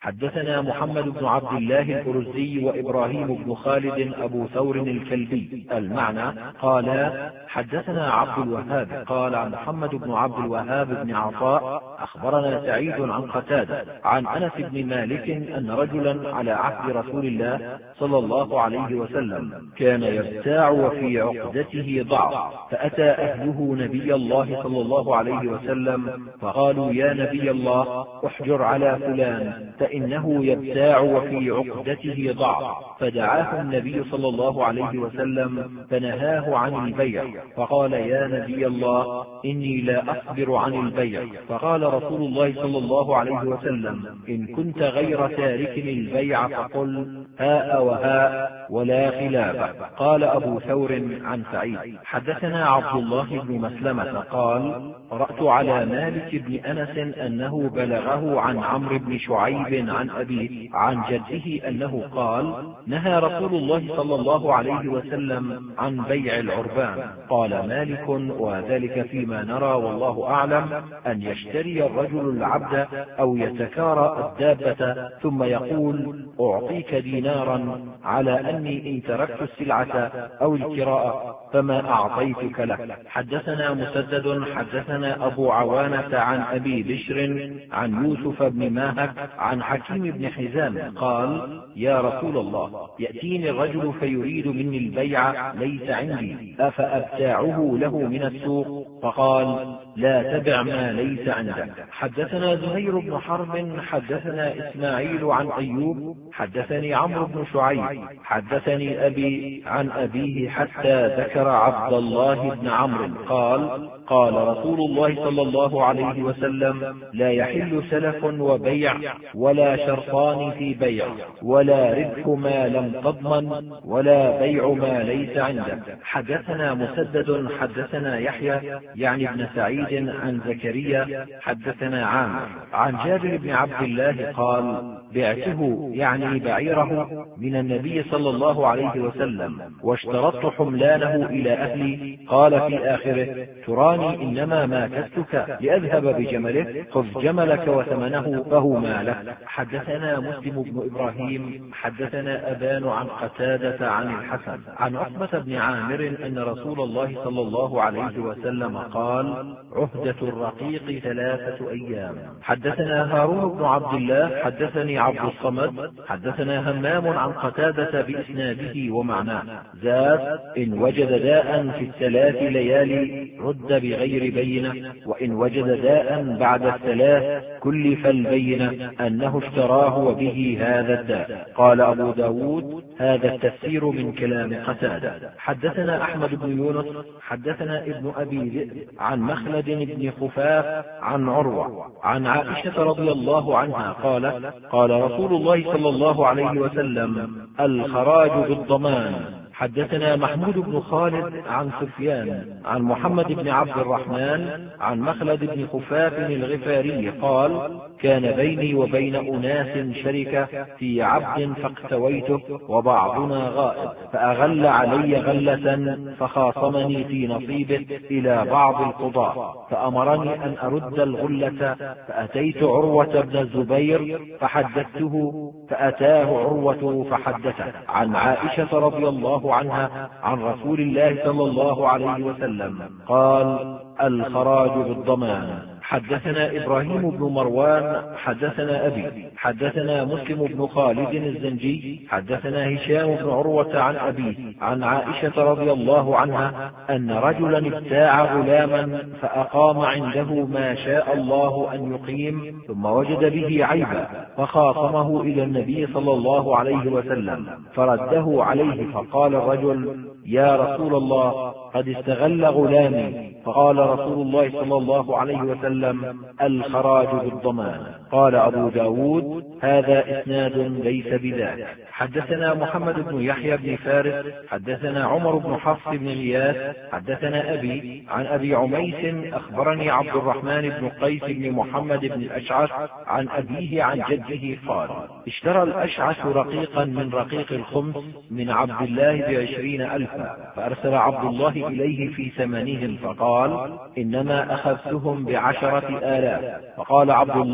حدثنا محمد بن عبد الله الأرزي وإبراهيم بن خالد أبو ثور الكلبي المعنى قالا حدثنا عبد الوهاب قال عن محمد بن عبد الوهاب بن عطاء أخبرنا سعيد عن قتادة عن أنس بن مالك أن رجلا على عهد رسول الله صلى الله عليه وسلم كان يبتاع وفي عقدته ضعف، فأتى أهله نبي الله صلى الله عليه وسلم فقالوا يا نبي الله احجر على فلان فإنه يبتاع وفي عقدته ضعف، فدعاه النبي صلى الله عليه وسلم فنهاه عن البيع، فقال يا نبي الله إني لا أصبر عن البيع، فقال رسول الله صلى الله عليه وسلم إن كنت غير تارك البيع فقل هاء وهاء ولا خلاف. قال أبو ثور عن سعيد حدثنا عبد الله بن مسلمة قال قرأت على مالك بن أنس أنه بلغه عن عمرو بن شعيب عن أبيه عن جده أنه قال نهى رسول الله صلى الله عليه وسلم عن بيع العربان. قال مالك وذلك فيما نرى والله أعلم أن يشتري الرجل العبد أو يتكارى الدابة ثم يقول أعطيك دينارا على أني إن تركت السلعة أو الكراء فما أعطيتك لك. حدثنا مسدد حدثنا أبو عوانة عن أبي بشر عن يوسف بن ماهك عن حكيم بن حزام قال يا رسول الله يأتيني الرجل فيريد مني البيع ليس عندي أفأبتاعه له من السوق؟ فقال لا تبع ما ليس عندك. حدثنا زهير بن حرب حدثنا إسماعيل عن أيوب حدثني عمرو بن شعيب حدثني أبي عن أبيه حتى ذكر عبد الله بن عمرو قال قال رسول الله صلى الله عليه وسلم لا يحل سلف وبيع ولا شرطان في بيع ولا ربح ما لم تضمن ولا بيع ما ليس عندك. حدثنا مسدد حدثنا يحيى يعني ابن سعيد عن زكريا حدثنا عامر عن جابر بن عبد الله قال بعته يعني بعيره من النبي صلى الله عليه وسلم واشترطت حملانه إلى أهلي. قال في آخره تراني إنما ماكستك لأذهب بجمله خذ جملك وثمنه فهو مالك. حدثنا مسلم بن إبراهيم حدثنا أبان عن قتادة عن الحسن عن عقبة بن عامر أن رسول الله صلى الله عليه وسلم قال عهدة الرقيق 3 أيام. حدثنا هارون بن عبد الله حدثني عبد الصمد حدثنا همام عن قتادة بإسناده ومعناه زاد إن وجد داء في 3 ليالي رد بغير بينة وإن وجد داء بعد 3 كلف البينة أنه اشتراه وبه هذا الداء. قال أبو داود هذا التفسير من كلام قتادة. حدثنا أحمد بن يونس حدثنا ابن أبي ذئب عن مخلد بن خفاف عن عروة عن عائشة رضي الله عنها قالت قال رسول الله صلى الله عليه وسلم الخراج بالضمان. حدثنا محمود بن خالد عن سفيان عن محمد بن عبد الرحمن عن مخلد بن خفاف الغفاري قال كان بيني وبين أناس شركة في عبد فاقتويته وبعضنا غائب فأغل علي غلة فخاصمني في نصيبه إلى بعض القضاة فأمرني أن أرد الغلة فأتيت عروة بن الزبير فحدثته فأتاه عروة فحدثه عن عائشة رضي الله عنها عن رسول الله صلى الله عليه وسلم قال الخراج بالضمان. حدثنا إبراهيم بن مروان حدثنا أبي حدثنا مسلم بن خالد الزنجي حدثنا هشام بن عروة عن أبيه عن عائشة رضي الله عنها أن رجلا ابتاع غلاما فأقام عنده ما شاء الله أن يقيم ثم وجد به عيبا فخاصمه إلى النبي صلى الله عليه وسلم فرده عليه فقال الرجل يا رسول الله قد استغل غلامي. فقال رسول الله صلى الله عليه وسلم الخراج بالضمان. قال أبو داود هذا إسناد ليس بذاك. حدثنا محمد بن يحيى بن فارس حدثنا عمر بن حفص بن غياث حدثنا أبي عن أبي عميس أخبرني عبد الرحمن بن قيس بن محمد بن الأشعث عن أبيه عن جده قال اشترى الأشعث رقيقا من رقيق الخمس من عبد الله ب20,000 فأرسل عبد الله إليه في ثمنهم فقال إنما أخذتهم ب10,000. فقال عبد الله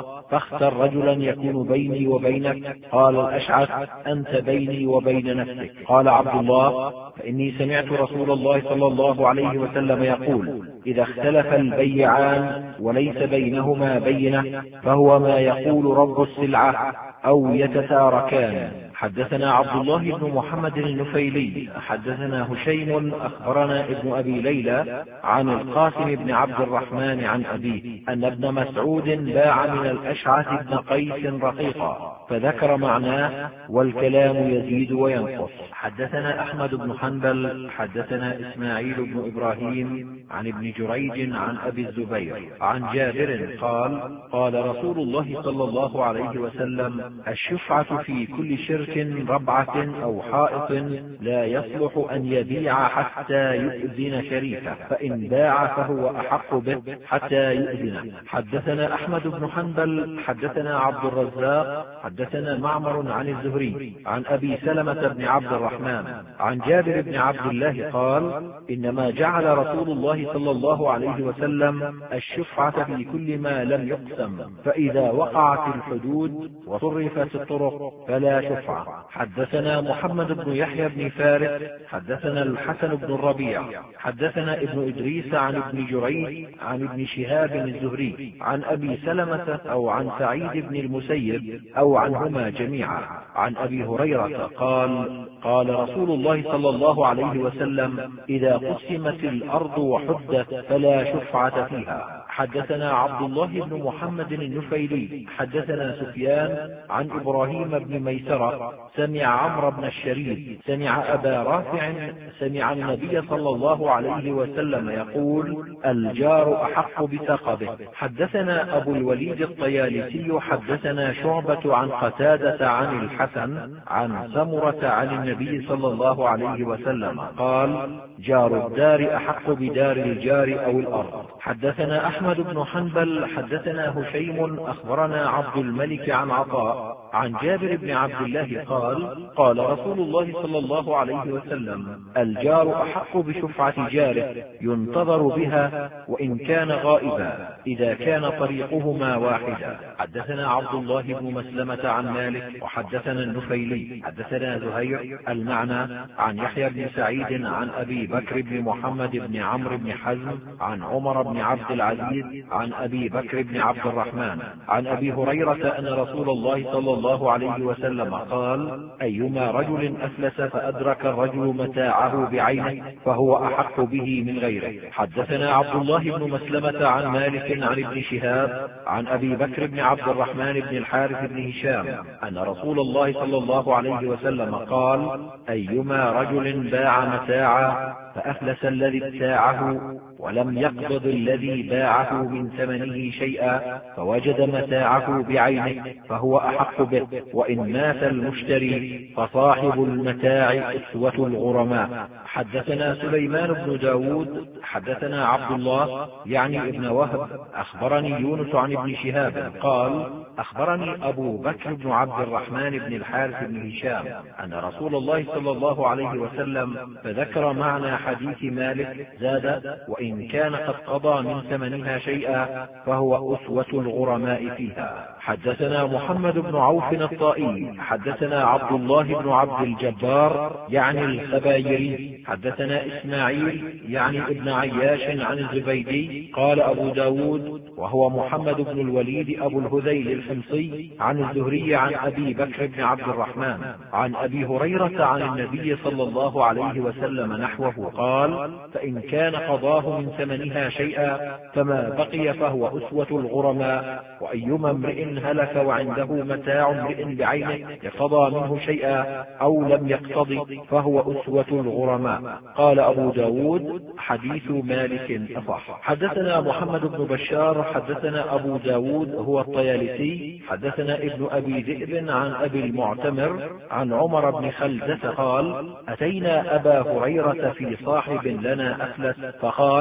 فاختر رجلا يكون بيني وبينك. قال الأشعث أنت بيني وبين نفسك. قال عبد الله فإني سمعت رسول الله صلى الله عليه وسلم يقول إذا اختلف البيعان وليس بينهما بينة فهو ما يقول رب السلعة أو يتتاركان. حدثنا عبد الله بن محمد النفيلي حدثنا هشيم أخبرنا ابن أبي ليلى عن القاسم بن عبد الرحمن عن أبيه أن ابن مسعود باع من الأشعث بن قيس رقيقا فذكر معناه والكلام يزيد وينقص. حدثنا أحمد بن حنبل حدثنا إسماعيل بن إبراهيم عن ابن جريج عن أبي الزبير عن جابر قال قال رسول الله صلى الله عليه وسلم الشفعة في كل شرك ربعة أو حائط لا يصلح أن يبيع حتى يؤذن شريكه فإن باع فهو أحق به حتى يؤذن. حدثنا أحمد بن حنبل حدثنا عبد الرزاق حدثنا معمر عن الزهري عن أبي سلمة بن عبد الرحمن عن جابر بن عبد الله قال إنما جعل رسول الله صلى الله عليه وسلم الشفعة في كل ما لم يقسم فإذا وقعت الحدود وصرفت الطرق فلا شفعة. حدثنا محمد بن يحيى بن فارس حدثنا الحسن بن الربيع حدثنا ابن إدريس عن ابن جريج عن ابن شهاب الزهري عن أبي سلمة أو عن سعيد بن المسيب أو عنهما جميعا عن أبي هريرة قال قال رسول الله صلى الله عليه وسلم إذا قسمت الأرض وحدت فلا شفعة فيها. حدثنا عبد الله بن محمد النفيلي حدثنا سفيان عن إبراهيم بن ميسرة سمع عمرو بن الشريد سمع أبا رافع سمع النبي صلى الله عليه وسلم يقول الجار أحق بثقبه. حدثنا أبو الوليد الطيالسي حدثنا شعبة عن قتادة عن الحسن عن سمرة عن النبي صلى الله عليه وسلم قال جار الدار أحق بدار الجار أو الأرض. حدثنا أحمد بن حنبل حدثنا هشيم أخبرنا عبد الملك عن عطاء عن جابر بن عبد الله قال قال رسول الله صلى الله عليه وسلم الجار أحق بشفعة جاره ينتظر بها وإن كان غائبا إذا كان طريقهما واحدا. حدثنا عبد الله بن مسلمة عن مالك وحدثنا النفيلي حدثنا زهير المعنى عن يحيى بن سعيد عن أبي بكر بن محمد بن عمرو بن حزم عن عمر بن عبد العزيز عن أبي بكر بن عبد الرحمن عن أبي هريرة أن رسول الله صلى الله عليه وسلم قال أيما رجل أفلس فأدرك الرجل متاعه بعينه فهو أحق به من غيره. حدثنا عبد الله بن مسلمة عن مالك عن ابن شهاب عن أبي بكر بن عبد الرحمن بن الحارث بن هشام أن رسول الله صلى الله عليه وسلم قال أيما رجل باع متاعا فأفلس الذي ابتاعه ولم يقبض الذي باعه من ثمنه شيئا فوجد متاعه بعينه فهو أحق به وإن مات المشتري فصاحب المتاع أسوة الغرماء. حدثنا سليمان بن داود حدثنا عبد الله يعني ابن وهب أخبرني يونس عن ابن شهاب قال أخبرني أبو بكر بن عبد الرحمن بن الحارث بن هشام أن رسول الله صلى الله عليه وسلم فذكر معنى حديث مالك زاد وإن كان قد قضى من ثمنها شيئا فهو أسوة الغرماء فيها. حدثنا محمد بن عوف الطائي حدثنا عبد الله بن عبد الجبار يعني الخبايري حدثنا إسماعيل يعني ابن عياش عن الزبيدي قال أبو داود وهو محمد بن الوليد أبو الهذيل الحمصي عن الزهري عن أبي بكر بن عبد الرحمن عن أبي هريرة عن النبي صلى الله عليه وسلم نحوه قال فإن كان قضاه من ثمنها شيئا فما بقي فهو أسوة الغرماء وأيما امرئ هلك وعنده متاع امرئ بعينه قضى منه شيئا أو لم يقتضي فهو أسوة الغرماء. قال أبو داود حديث مالك أصح. حدثنا محمد بن بشار حدثنا أبو داود هو الطيالسي حدثنا ابن أبي ذئب عن أبي المعتمر عن عمر بن خلدة قال أتينا أبا هريرة في صاحب لنا أفلس فقال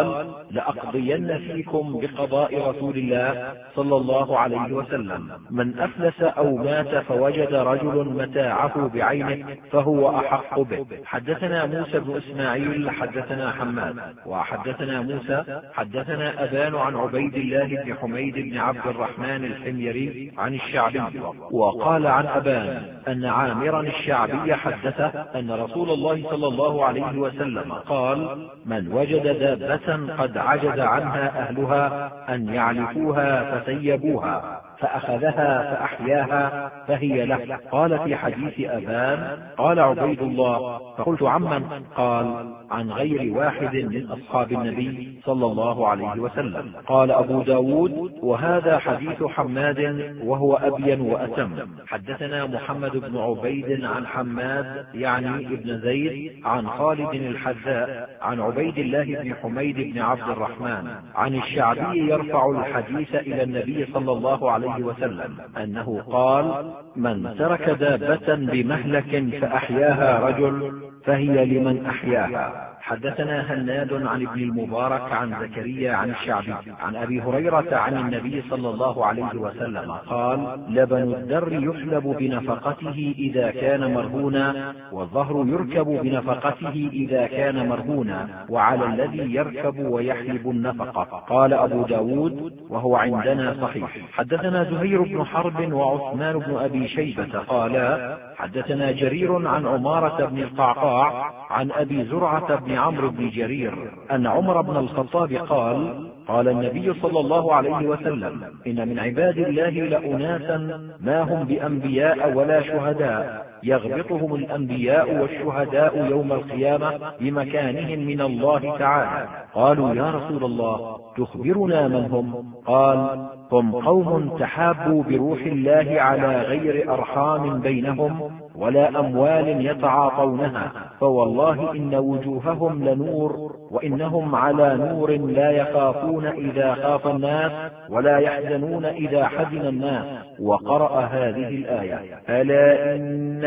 قال: لأقضين فيكم بقضاء رسول الله صلى الله عليه وسلم: من أفلس أو مات فوجد رجل متاعه بعينه فهو أحق به. حدثنا موسى بن إسماعيل حدثنا حماد وحدثنا موسى حدثنا أبان عن عبيد الله بن حميد بن عبد الرحمن الحميري عن الشعبي، وقال عن أبان أن عامرا الشعبي حدثه أن رسول الله صلى الله عليه وسلم قال: من وجد دابة قد عجز عنها أهلها أن يعلفوها فسيبوها فأخذها فأحياها فهي له. قال في حديث أبان: قال عبيد الله: فقلت عمن؟ قال: عن غير واحد من أصحاب النبي صلى الله عليه وسلم. قال أبو داود: وهذا حديث حماد وهو أبين وأتم. حدثنا محمد بن عبيد عن حماد يعني ابن زيد عن خالد الحذاء عن عبيد الله بن حميد بن عبد الرحمن عن الشعبي يرفع الحديث إلى النبي صلى الله عليه وسلم أنه قال: من ترك دابة بمهلك فأحياها رجل فهي لمن أحياها. حدثنا هناد عن ابن المبارك عن زكريا عن الشعبي عن أبي هريرة عن النبي صلى الله عليه وسلم قال: لبن الدر يحلب بنفقته إذا كان مرهونا، والظهر يركب بنفقته إذا كان مرهونا، وعلى الذي يركب ويحلب النفقة. قال أبو داود: وهو عندنا صحيح. حدثنا زهير بن حرب وعثمان بن أبي شيبة قالا: حدثنا جرير عن عمارة بن القعقاع عن أبي زرعة بن عمرو بن جرير أن عمر بن الخطاب قال: قال النبي صلى الله عليه وسلم: إن من عباد الله لأناسا ما هم بأنبياء ولا شهداء، يغبطهم الأنبياء والشهداء يوم القيامة بمكانهم من الله تعالى. قالوا: يا رسول الله تخبرنا من هم؟ قال: هم قوم تحابوا بروح الله على غير أرحام بينهم ولا أموال يتعاطونها، فوالله إن وجوههم لنور، وإنهم على نور لا يخافون إذا خاف الناس ولا يحزنون إذا حزن الناس. وقرأ هذه الآية: ألا إن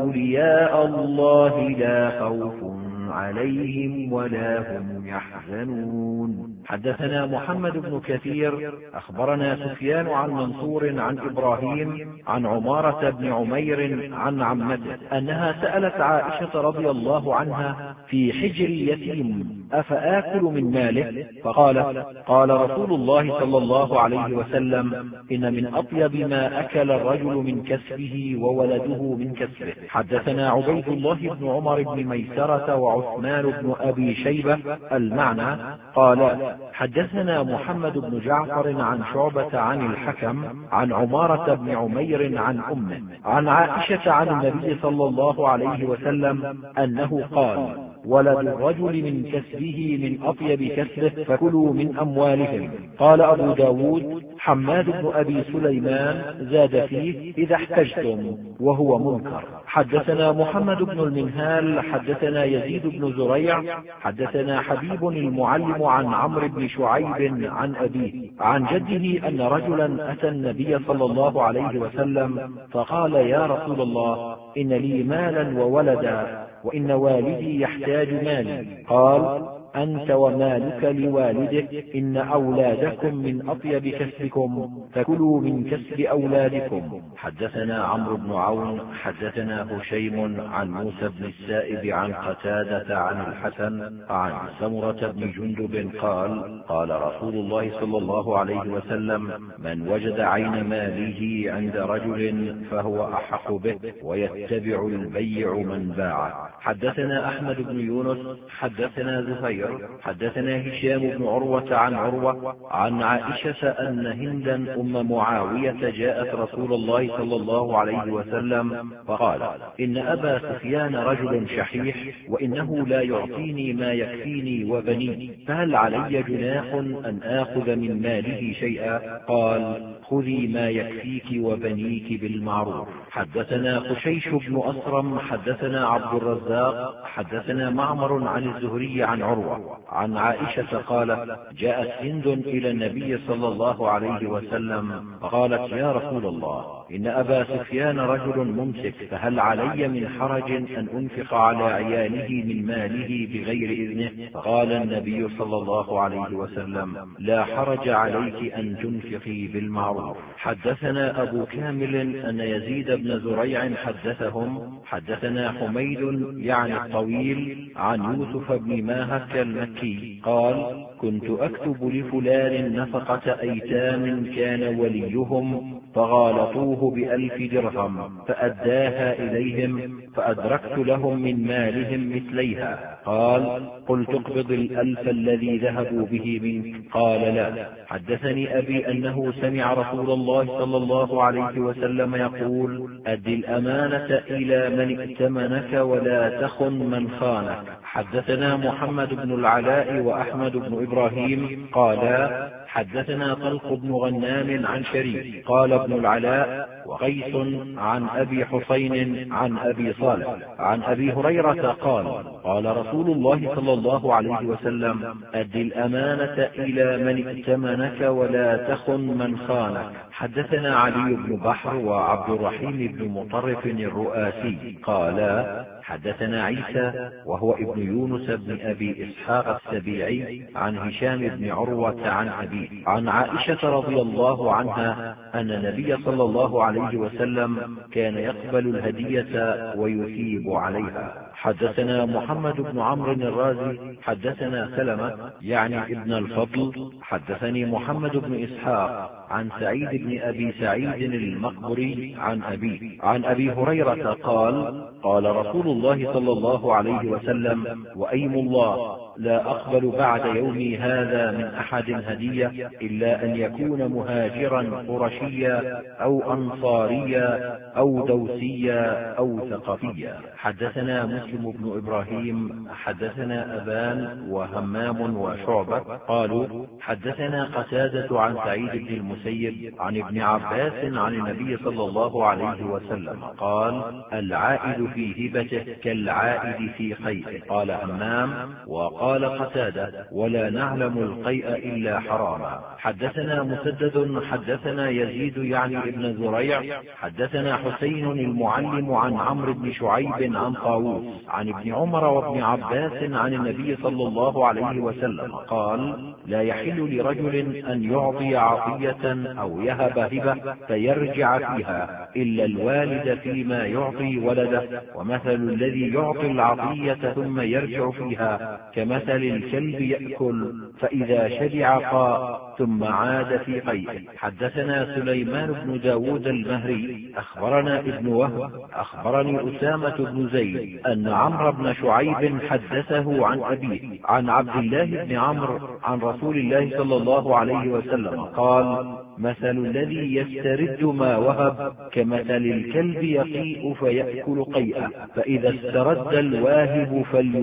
أولياء الله لا خوف عليهم ولا هم يحزنون. حدثنا محمد بن كثير أخبرنا سفيان عن منصور عن إبراهيم عن عمارة بن عمير عن عمته أنها سألت عائشة رضي الله عنها في حجر يتيم: أفآكل من ماله؟ فقالت: قال رسول الله صلى الله عليه وسلم: إن من أطيب ما أكل الرجل من كسبه وولده من كسبه. حدثنا عبيد الله بن عمر بن ميسرة وعثمان بن أبي شيبة المعنى. قال: حدثنا محمد بن جعفر عن شعبة عن الحكم عن عمارة بن عمير عن أمه عن عائشة عن النبي صلى الله عليه وسلم أنه قال: ولد الرجل من كسبه من أطيب كسبه فكلوا من أموالهم. قال أبو داود: حماد بن أبي سليمان زاد فيه: إذا احتجتم، وهو منكر. حدثنا محمد بن المنهال حدثنا يزيد بن زريع حدثنا حبيب المعلم عن عمرو بن شعيب عن أبيه عن جده أن رجلا أتى النبي صلى الله عليه وسلم فقال: يا رسول الله، إن لي مالا وولدا، وإن والدي يحتاج مالي. قال: أنت ومالك لوالدك، إن أولادكم من أطيب كسبكم، فكلوا من كسب أولادكم. حدثنا عمرو بن عون حدثنا هشيم عن موسى بن السائب عن قتادة عن الحسن عن سمرة بن جندب قال: قال رسول الله صلى الله عليه وسلم: من وجد عين ماله عند رجل فهو أحق به، ويتبع البيع من باعه. حدثنا أحمد بن يونس حدثنا زهير حدثنا هشام بن عروة عن عروة عن عائشة أن هندا أم معاوية جاءت رسول الله صلى الله عليه وسلم فقال: إن أبا سفيان رجل شحيح، وإنه لا يعطيني ما يكفيني وبني، فهل علي جناح أن آخذ من ماله شيئا؟ قال: خذي ما يكفيك وبنيك بالمعروف. حدثنا خشيش بن أسرم حدثنا عبد الرزاق حدثنا معمر عن الزهري عن عروة عروة عن عائشة قالت: جاءت هند إلى النبي صلى الله عليه وسلم فقالت: يا رسول الله، إن أبا سفيان رجل ممسك، فهل علي من حرج أن أنفق على عياله من ماله بغير إذنه؟ فقال النبي صلى الله عليه وسلم: لا حرج عليك أن تنفقي بالمعروف. حدثنا أبو كامل أن يزيد بن زريع حدثنا حميد يعني الطويل عن يوسف بن ماهك المكي قال: كنت أكتب لفلان نفقة أيتام كان وليهم فغالطوه ب1000 درهم فأداها إليهم، فأدركت لهم من مالهم مثليها. قال: قلت اقبض 1000 الذي ذهبوا به منك. قال: لا. حدثني أبي أنه سمع رسول الله صلى الله عليه وسلم يقول: أد الأمانة إلى من ائتمنك ولا تخن من خانك. حدثنا محمد بن العلاء وأحمد بن إبراهيم قالا: حدثنا طلق بن غنام عن شريك قال ابن العلاء وقيس عن أبي حسين عن أبي صالح عن أبي هريرة قال: قال رسول الله صلى الله عليه وسلم: أد الأمانة إلى من ائتمنك ولا تخن من خانك. حدثنا علي بن بحر وعبد الرحيم بن مطرف الرؤاسي قالا: حدثنا عيسى وهو ابن يونس بن أبي إسحاق السبيعي عن هشام بن عروة عن أبيه عن عائشة رضي الله عنها أن النبي صلى الله عليه وسلم كان يقبل الهدية ويثيب عليها. حدثنا محمد بن عمرو الرازي حدثنا سلمة يعني ابن الفضل حدثني محمد بن إسحاق عن سعيد بن أبي سعيد المقبري عن أبي هريرة قال: قال رسول الله صلى الله عليه وسلم: وأيم الله لا أقبل بعد يومي هذا من أحد هدية إلا أن يكون مهاجرا قرشيا أو أنصاريا أو دوسيا أو ثقفيا. حدثنا مسلم بن إبراهيم حدثنا أبان وهمام وشعبة قالوا: حدثنا قتادة عن سعيد بن المسيب عن ابن عباس عن النبي صلى الله عليه وسلم قال: العائد في هبته كالعائد في قيئه. قال همام: وقال قتادة: ولا نعلم القيء إلا حراما. حدثنا مسدد حدثنا يزيد يعني ابن زريع حدثنا حسين المعلم عن عمرو بن شعيب عن طاووس عن ابن عمر وابن عباس عن النبي صلى الله عليه وسلم قال: لا يحل لرجل أن يعطي عطية أو يهب هبة فيرجع فيها إلا الوالد فيما يعطي ولده، ومثل الذي يعطي العطية ثم يرجع فيها كمثل الكلب يأكل فإذا شبع قاء ثم عاد في قيئه. حدثنا سليمان بن داود المهري أخبرنا ابن وهب أخبرني أسامة بن زيد أن عمرو بن شعيب حدثه عن أبيه عن عبد الله بن عمرو عن رسول الله صلى الله عليه وسلم قال: مثل الذي يسترد ما وهب كمثل الكلب يقيء فيأكل قيئا، فإذا استرد الواهب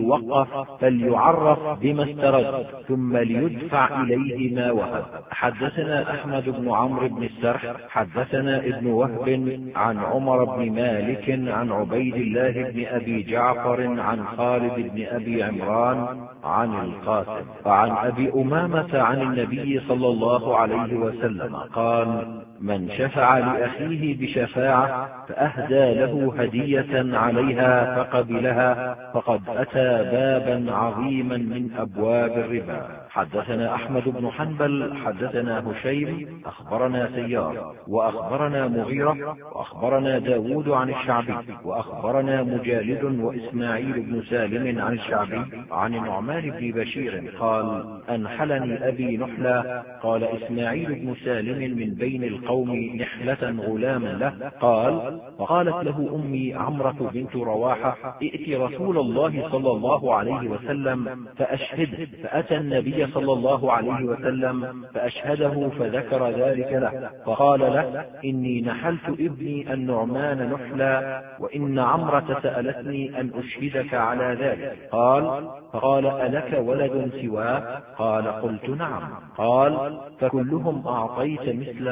فليعرف بما استرد ثم ليدفع إليه ما وهب. حدثنا أحمد بن عمرو بن السرح حدثنا ابن وهب عن عمر بن مالك عن عبيد الله بن أبي جعفر عن خالد بن أبي عمران عن القاسم وعن أبي أمامة عن النبي صلى الله عليه وسلم قال: من شفع لأخيه بشفاعة فأهدى له هدية عليها فقبلها فقد أتى بابا عظيما من أبواب الربا. حدثنا أحمد بن حنبل حدثنا هشيم أخبرنا سيار وأخبرنا مغيرة وأخبرنا داود عن الشعبي وأخبرنا مجالد وإسماعيل بن سالم عن الشعبي عن نعمان بن بشير قال: أنحلني أبي نحلة. قال إسماعيل بن سالم من بين القوم نحلة غلاما له قال: وقالت له أمي عمرة بنت رواحة: ائت رسول الله صلى الله عليه وسلم فأشهده. فأتى النبي صلى الله عليه وسلم فأشهده فذكر ذلك له فقال له: إني نحلت ابني النعمان نحلا، وإن عمرة سألتني أن أشهدك على ذلك. فقال: ألك ولد سواه؟ قال: قلت نعم. قال: فكلهم أعطيت مثل ما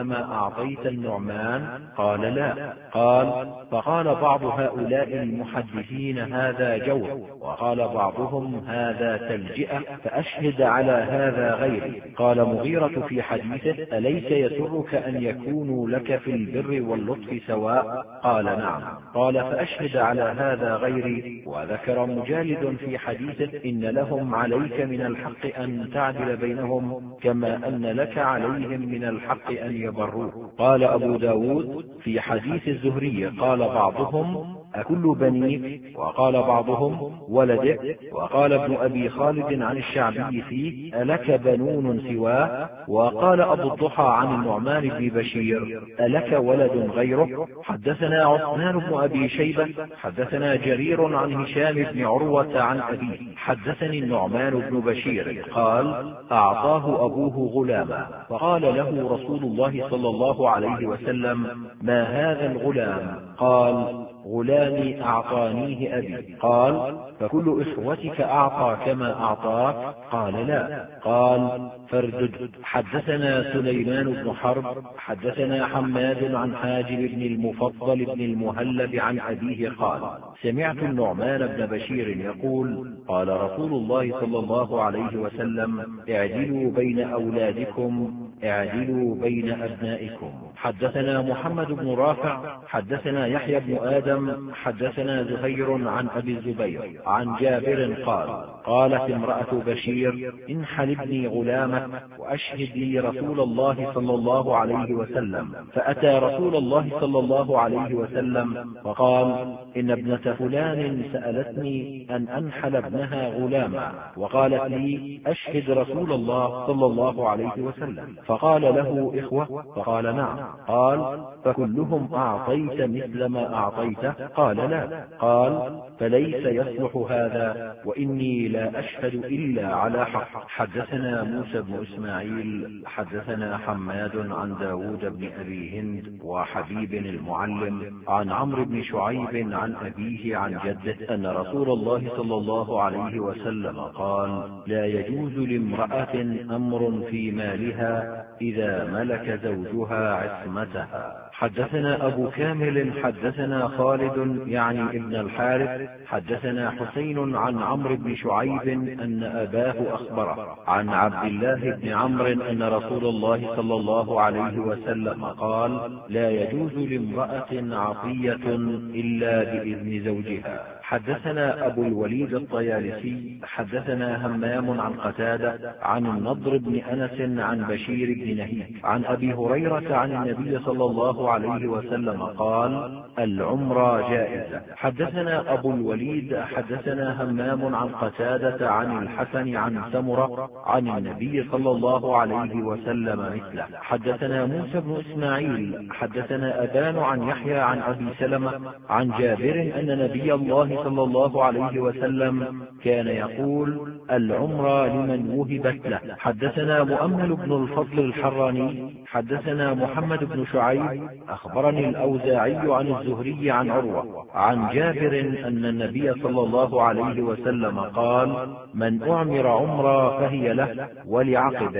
أعطيت النعمان؟ قال لا. قال: فقال بعض هؤلاء المحدثين هذا جور، وقال بعضهم هذا تلجئة، فأشهد على هذا غيري. قال مغيرة في حديثه: أليس يسرك أن يكونوا لك في البر واللطف سواء؟ قال نعم. قال: فأشهد على هذا غيري. وذكر مجالد في حديثه: إن لهم عليك من الحق أن تعدل بينهم، كما أن لك عليهم من الحق أن يبروه. قال أبو داود في حديث الزهري: قال بعضهم: أكل بنيك؟ وقال بعضهم: ولدك. وقال ابن أبي خالد عن الشعبي فيه: ألك بنون سواه؟ وقال أبو الضحى عن النعمان بن بشير: ألك ولد غيره؟ حدثنا عثمان بن أبي شيبة حدثنا جرير عن هشام بن عروة عن أبيه حدثني النعمان بن بشير قال: أعطاه أبوه غلاما، فقال له رسول الله صلى الله عليه وسلم: ما هذا الغلام؟ قال: غلامي أعطانيه أبي. قال: فكل إخوتك أعطى كما أعطاك؟ قال: لا. قال: فاردد. حدثنا سليمان بن حرب حدثنا حماد عن حاجب بن المفضل بن المهلب عن أبيه قال: سمعت النعمان بن بشير يقول: قال رسول الله صلى الله عليه وسلم: اعدلوا بين أولادكم، اعدلوا بين أبنائكم. حدثنا محمد بن رافع حدثنا يحيى بن آدم حدثنا زهير عن أبي الزبير عن جابر قال: قالت امرأة بشير: انحل ابني غلامك وأشهد لي رسول الله صلى الله عليه وسلم. فأتى رسول الله صلى الله عليه وسلم فقال: إن ابنة فلان سألتني أن أنحل ابنها غلاما، وقالت لي: أشهد رسول الله صلى الله عليه وسلم. فقال له: إخوة؟ فقال: نعم. قال: فكلهم أعطيت مثل ما أعطيته؟ قال: لا. قال: فليس يصلح هذا، وإني لا أشهد إلا على حق. حدثنا موسى بن إسماعيل حدثنا حماد عن داود بن أبي هند وحبيب المعلم عن عمرو بن شعيب عن أبيه عن جده أن رسول الله صلى الله عليه وسلم قال: لا يجوز لامرأة أمر في مالها إذا ملك زوجها عصمتها. حدثنا أبو كامل حدثنا خالد يعني ابن الحارث حدثنا حسين عن عمرو بن شعيب أن أباه أخبره عن عبد الله بن عمرو أن رسول الله صلى الله عليه وسلم قال: لا يجوز لامرأة عطية إلا بإذن زوجها. حدثنا أبو الوليد الطيالسي حدثنا همام عن قتادة عن النضر بن أنس عن بشير بن نهيك عن أبي هريرة عن النبي صلى الله عليه وسلم قال: العمرة جائزة. حدثنا أبو الوليد حدثنا همام عن قتادة عن الحسن عن سمرة عن النبي صلى الله عليه وسلم مثله. حدثنا موسى بن إسماعيل حدثنا أبان عن يحيى عن أبي سلمة عن جابر أن نبي الله صلى الله عليه وسلم كان يقول: العمرة لمن وهبت له. حدثنا مؤمل بن الفضل الحراني حدثنا محمد بن شعيب أخبرني الأوزاعي عن الزهري عن عروة عن جابر أن النبي صلى الله عليه وسلم قال: من أعمر عمرة فهي له ولعقبه،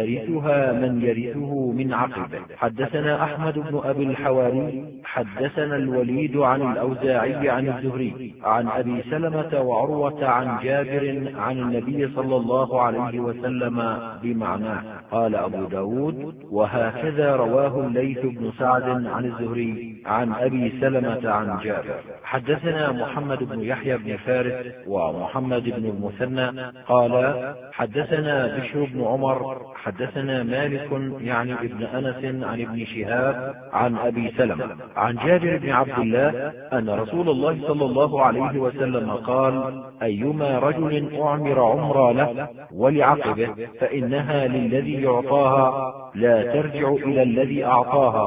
يرثها من يرثه من عقبه. حدثنا أحمد بن أبي الحواري حدثنا الوليد عن الأوزاعي عن الزهري عن أبي سلمة وعروة عن جابر عن النبي صلى الله عليه وسلم بمعناه. قال أبو داود: وهكذا رواه الليث بن سعد عن الزهري عن أبي سلمة عن جابر. حدثنا محمد بن يحيى بن فارس ومحمد بن المثنى قال: حدثنا بشر بن عمر حدثنا مالك يعني ابن أنس عن ابن شهاب عن أبي سلمة عن جابر بن عبد الله أن رسول الله صلى الله عليه وسلم قال: أيما رجل أعمر عمرة له ولعقبه فإنها للذي يعطاها لا ترجع إلى الذي أعطاها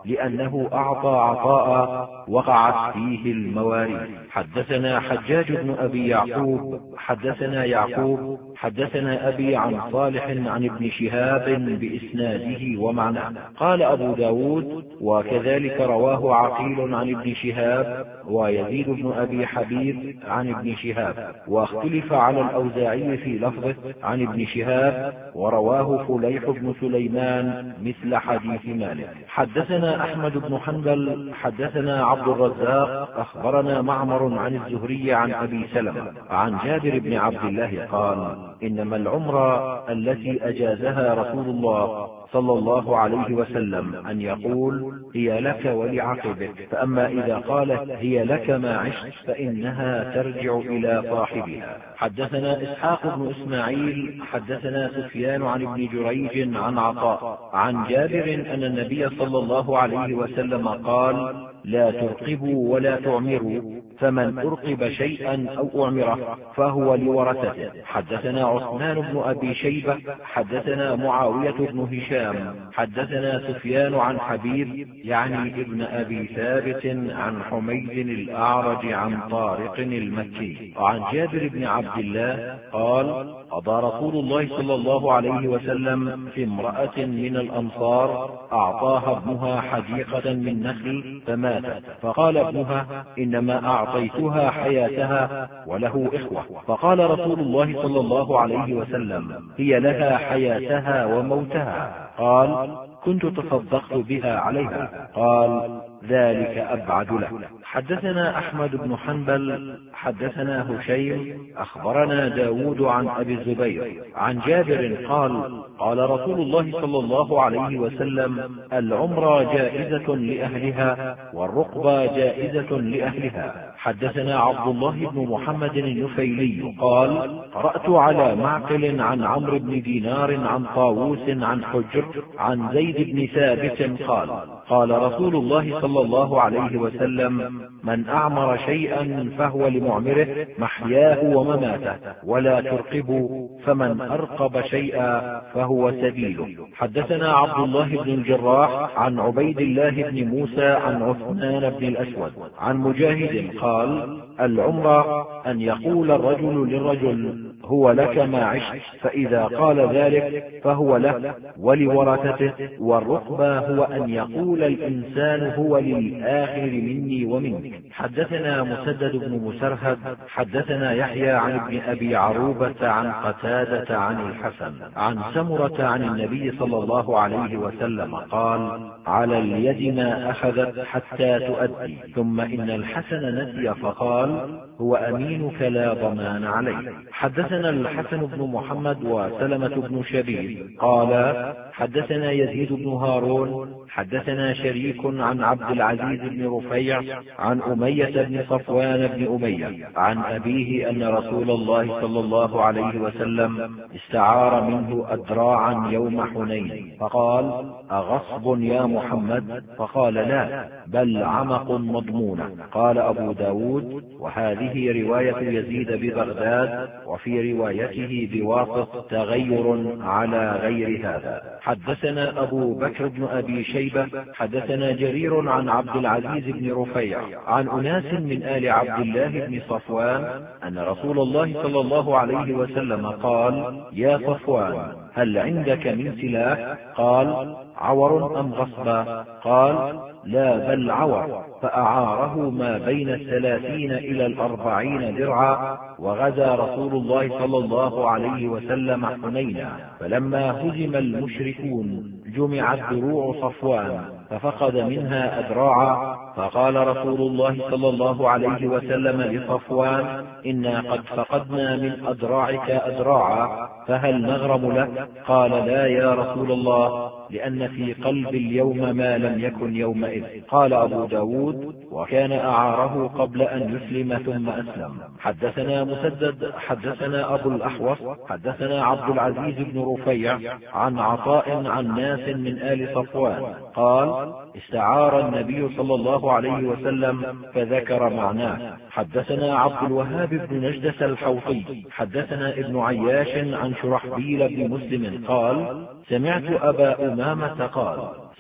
لأنه أعطى عطاء وقعت فيه المواريث. حدثنا حجاج بن أبي يعقوب حدثنا يعقوب حدثنا أبي عن صالح عن ابن شهاب بإسناده ومعناه. قال أبو داود: وكذلك رواه عقيل عن ابن شهاب ويزيد بن أبي حبيب عن ابن شهاب، واختلف على الأوزاعي في لفظه عن ابن شهاب، ورواه فليح بن سليمان مثل حديث مالك. حدثنا أحمد بن حنبل حدثنا عبد الرزاق أخبرنا معمر عن الزهري عن أبي سلمة عن جابر بن عبد الله قال: إنما العمرة التي أجازها رسول الله صلى الله عليه وسلم أن يقول: هي لك ولعقبك، فأما إذا قالت: هي لك ما عشت فإنها ترجع إلى صاحبها. حدثنا إسحاق بن إسماعيل حدثنا سفيان عن ابن جريج عن عطاء عن جابر أن النبي صلى الله عليه وسلم قال: لا ترقبوا ولا تعمروا، فمن أرقب شيئا أو أعمره فهو لورثته. حدثنا عثمان بن أبي شيبة حدثنا معاوية بن هشام حدثنا سفيان عن حبيب يعني ابن أبي ثابت عن حميد الأعرج عن طارق المكي عن جابر بن عبد الله قال: قضى رسول الله صلى الله عليه وسلم في امرأة من الأنصار أعطاها ابنها حديقة من نخل فماتت، فقال ابنها: إنما أعطيتها حياتها وله إخوة. فقال رسول الله صلى الله عليه وسلم: هي لها حياتها وموتها. قال: كنت تصدقت بها عليها. قال: ذلك أبعد له. حدثنا أحمد بن حنبل حدثنا هشيم أخبرنا داود عن أبي الزبير عن جابر قال: قال رسول الله صلى الله عليه وسلم: العمرة جائزة لأهلها والرقبة جائزة لأهلها. حدثنا عبد الله بن محمد النفيلي قال: قرأت على معقل عن عمرو بن دينار عن طاووس عن حجر عن زيد بن ثابت قال: قال رسول الله صلى الله عليه وسلم: من أعمر شيئا فهو لمعمره محياه ومماته، ولا ترقبوا، فمن أرقب شيئا فهو سبيله. حدثنا عبد الله بن الجراح عن عبيد الله بن موسى عن عثمان بن الأسود عن مجاهد قال: العمرة أن يقول الرجل للرجل: هو لك ما عشت، فإذا قال ذلك فهو له ولورثته. والرقبة هو أن يقول الإنسان: هو للآخر مني ومنك. حدثنا مسدد بن مسرهد حدثنا يحيى عن ابن أبي عروبة عن قتادة عن الحسن عن سمرة عن النبي صلى الله عليه وسلم قال: على اليد ما أخذت حتى تؤدي. ثم إن الحسن نسي فقال: هو أمينك لا ضمان عليه. حدثنا الحسن بن محمد وسلمة بن شبيب قال: حدثنا يزيد بن هارون حدثنا شريك عن عبد العزيز بن رفيع عن أمية بن صفوان بن أمية عن أبيه أن رسول الله صلى الله عليه وسلم استعار منه أدراعا يوم حنين، فقال: أغصب يا محمد؟ فقال: لا، بل عمق مضمونة. قال أبو داود: وهذه رواية يزيد ببغداد، وفي روايته بواسط تغير على غير هذا. حدثنا أبو بكر بن أبي شيبة حدثنا جرير عن عبد العزيز بن رفيع عن أناس من آل عبد الله بن صفوان أن رسول الله صلى الله عليه وسلم قال: يا صفوان، هل عندك من سلاح؟ قال: عور أم غصبا؟ قال: لا، بل عور. فأعاره ما بين 30 إلى 40 درعا. وغزا رسول الله صلى الله عليه وسلم حنينا، فلما هزم المشركون جمعت دروع صفوان ففقد منها أدراعا، فقال رسول الله صلى الله عليه وسلم لصفوان: إنا قد فقدنا من أدراعك أدراعا، فهل نغرم لك؟ قال: لا يا رسول الله، لأن في قلب اليوم ما لم يكن يومئذ. قال أبو داود: وكان أعاره قبل أن يسلم ثم أسلم. حدثنا مسدد حدثنا أبو الأحوص حدثنا عبد العزيز بن رفيع عن عطاء عن ناس من آل صفوان قال: استعار النبي صلى الله عليه وسلم فذكر معناه. حدثنا عبد الوهاب بن نجدة الحوطي حدثنا ابن عياش عن شرحبيل بن مسلم قال: سمعت أبا أمامة قال: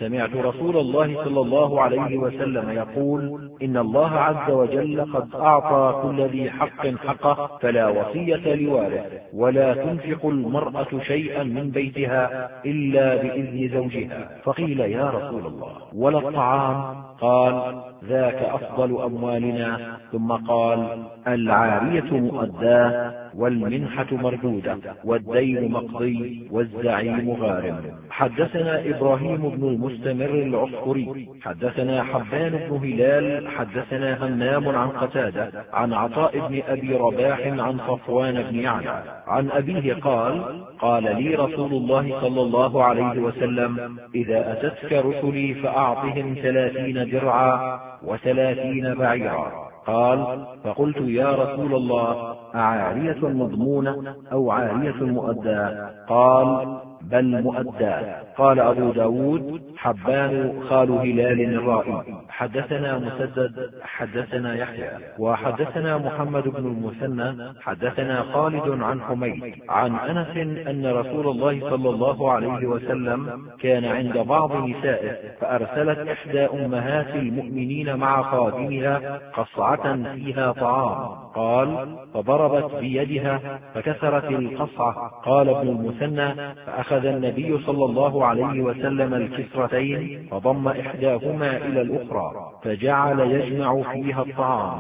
سمعت رسول الله صلى الله عليه وسلم يقول: إن الله عز وجل قد أعطى كل ذي حق حقه، فلا وصية لوارث، ولا تنفق المرأة شيئا من بيتها إلا بإذن زوجها. فقيل: يا رسول الله، ولا الطعام؟ قال: ذاك أفضل أموالنا. ثم قال: العارية مؤداة، والمنحة مردودة، والدين مقضي، والزعيم غارم. حدثنا إبراهيم بن المستمر العسكري حدثنا حبان بن هلال حدثنا همام عن قتادة عن عطاء بن أبي رباح عن صفوان بن يعلى عن أبيه قال: قال لي رسول الله صلى الله عليه وسلم: إذا أتتك رسلي فأعطهم 30 درعا و30 بعيرا. قال: فقلت: يا رسول الله، أعارية مضمونة أو عارية مؤداة؟ قال: بل مؤداة. قال أبو داود: حبان خال هلال الرائي. حدثنا مسدد حدثنا يحيى وحدثنا محمد بن المثنى حدثنا خالد عن حميد عن أنس أن رسول الله صلى الله عليه وسلم كان عند بعض نسائه، فأرسلت إحدى أمهات المؤمنين مع خادمها قصعة فيها طعام. قال: فضربت بيدها فكسرت القصعة. قال ابن المثنى: فأخذ النبي صلى الله عليه وسلم الكسرتين فضم إحداهما إلى الأخرى، فجعل يجمع فيها الطعام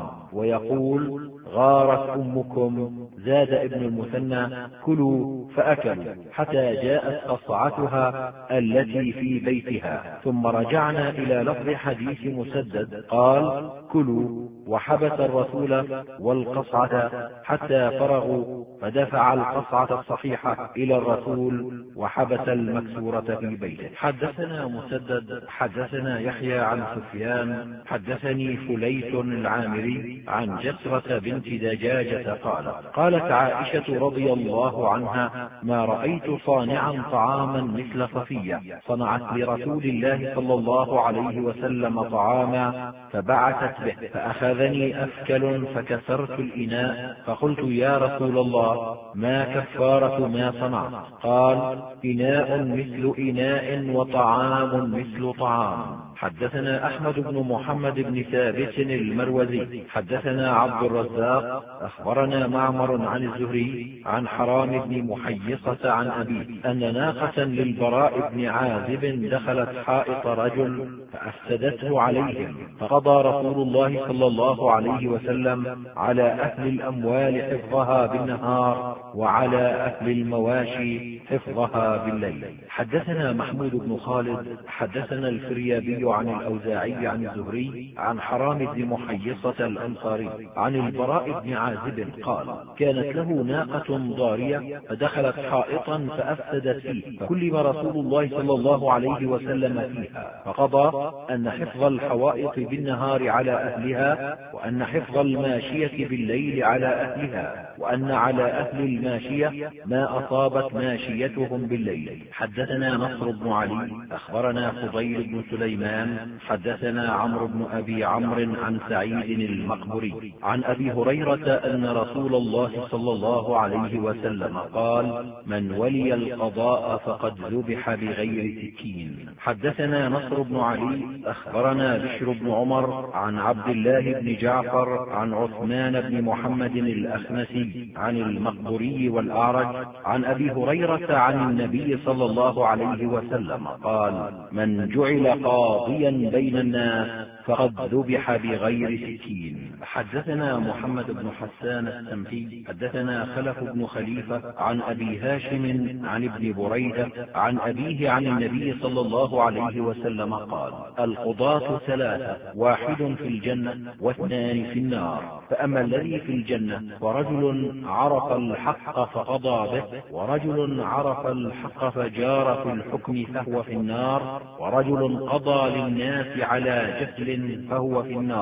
ويقول: غارت أمكم. زاد ابن المثنى: كلوا، فأكلوا حتى جاءت قصعتها التي في بيتها. ثم رجعنا إلى لفظ حديث مسدد قال: كلوا، وحبس الرسول والقصعة حتى فرغوا، فدفع القصعة الصحيحة إلى الرسول وحبس المكسورة في بيته. حدثنا مسدد حدثنا يحيى عن سفيان حدثني فليس العامري عن جسرة بنت دجاجة قالت عائشة رضي الله عنها: ما رأيت صانعا طعاما مثل صفية، صنعت لرسول الله صلى الله عليه وسلم طعاما فبعثت به، فأخذني أفكل فكسرت الإناء، فقلت: يا رسول الله، ما كفارة ما صنعت؟ قال: إناء مثل إناء وطعام مثل طعام. حدثنا أحمد بن محمد بن ثابت المروزي حدثنا عبد الرزاق أخبرنا معمر عن الزهري عن حرام بن محيصة عن أبيه أن ناقة للبراء بن عازب دخلت حائط رجل فأفسدته عليهم، فقضى رسول الله صلى الله عليه وسلم على أهل الأموال حفظها بالنهار وعلى أهل المواشي حفظها بالليل. حدثنا محمود بن خالد حدثنا الفريابي عن الأوزاعي عن الزهري عن حرام بن محيصة الأنصاري عن البراء بن عازب قال: كانت له ناقة ضارية فدخلت حائطا فأفسدت فيه، فكلم رسول الله صلى الله عليه وسلم فيها، فقضى أن حفظ الحوائط بالنهار على أهلها، وأن حفظ الماشية بالليل على أهلها، وأن على أهل الماشية ما أصابت ماشيتهم بالليل. حدثنا نصر بن علي أخبرنا فضيل بن سليمان حدثنا عمرو بن أبي عمرو عن سعيد المقبري عن أبي هريرة أن رسول الله صلى الله عليه وسلم قال: من ولي القضاء فقد ذبح بغير سكين. حدثنا نصر بن علي أخبرنا بشر بن عمر عن عبد الله بن جعفر عن عثمان بن محمد الأخنسي عن المقبري والأعرج عن أبي هريرة عن النبي صلى الله عليه وسلم قال: من جعل قاضيا بين الناس فقد ذبح بغير سكين. حدثنا محمد بن حسان السمحي حدثنا خلف بن خليفة عن أبي هاشم عن ابن بريدة عن أبيه عن النبي صلى الله عليه وسلم قال: القضاة 3: واحد في الجنة واثنان في النار، فأما الذي في الجنة ورجل عرف الحق فقضى به، ورجل عرف الحق فجار في الحكم فهو في النار، ورجل قضى للناس على جهل فهو في النار.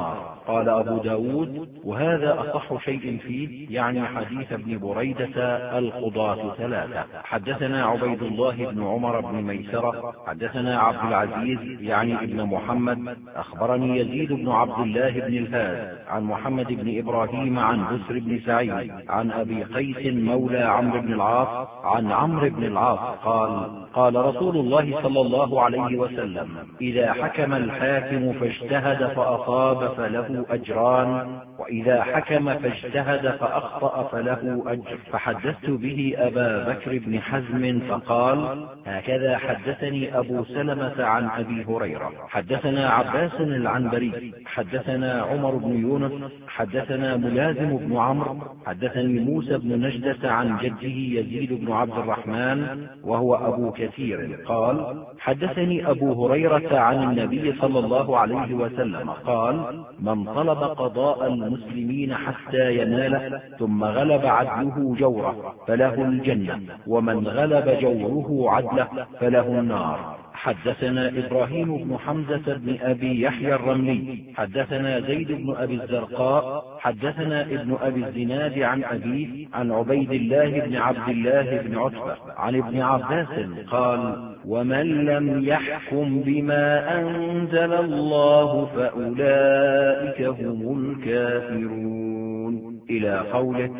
قال أبو داود: وهذا أصح شيء فيه، يعني حديث ابن بريدة القضاة ثلاثة. حدثنا عبيد الله بن عمر بن ميسرة حدثنا عبد العزيز يعني ابن محمد أخبرني يزيد بن عبد الله بن الهاد عن محمد بن إبراهيم عن بسر بن سعيد عن أبي قيس مولى عمرو بن العاص عن عمرو بن العاص قال: قال رسول الله صلى الله عليه وسلم: إذا حكم الحاكم فاجتهد فأصاب فله أجران، وإذا حكم فاجتهد فأخطأ فله أجر. فحدثت به أبا بكر بن حزم فقال: هكذا حدثني أبو سلمة عن أبي هريرة. حدثنا عباس العنبري حدثنا عمر بن يونس حدثنا ملازم بن عمرو حدثني موسى بن نجدة عن جده يزيد بن عبد الرحمن وهو أبو كثير قال: حدثني أبو هريرة عن النبي صلى الله عليه وسلم قال: من طلب قضاء المسلمين حتى يناله ثم غلب عدله جوره فله الجنة، ومن غلب جوره عدله فله النار. حدثنا إبراهيم بن حمزة بن أبي يحيى الرملي حدثنا زيد بن أبي الزرقاء حدثنا ابن أبي الزناد عن أبيه عن عبيد الله بن عبد الله بن عتبة عن ابن عباس قال: ومن لم يحكم بما أنزل الله فأولئك هم الكافرون، إلى قوله: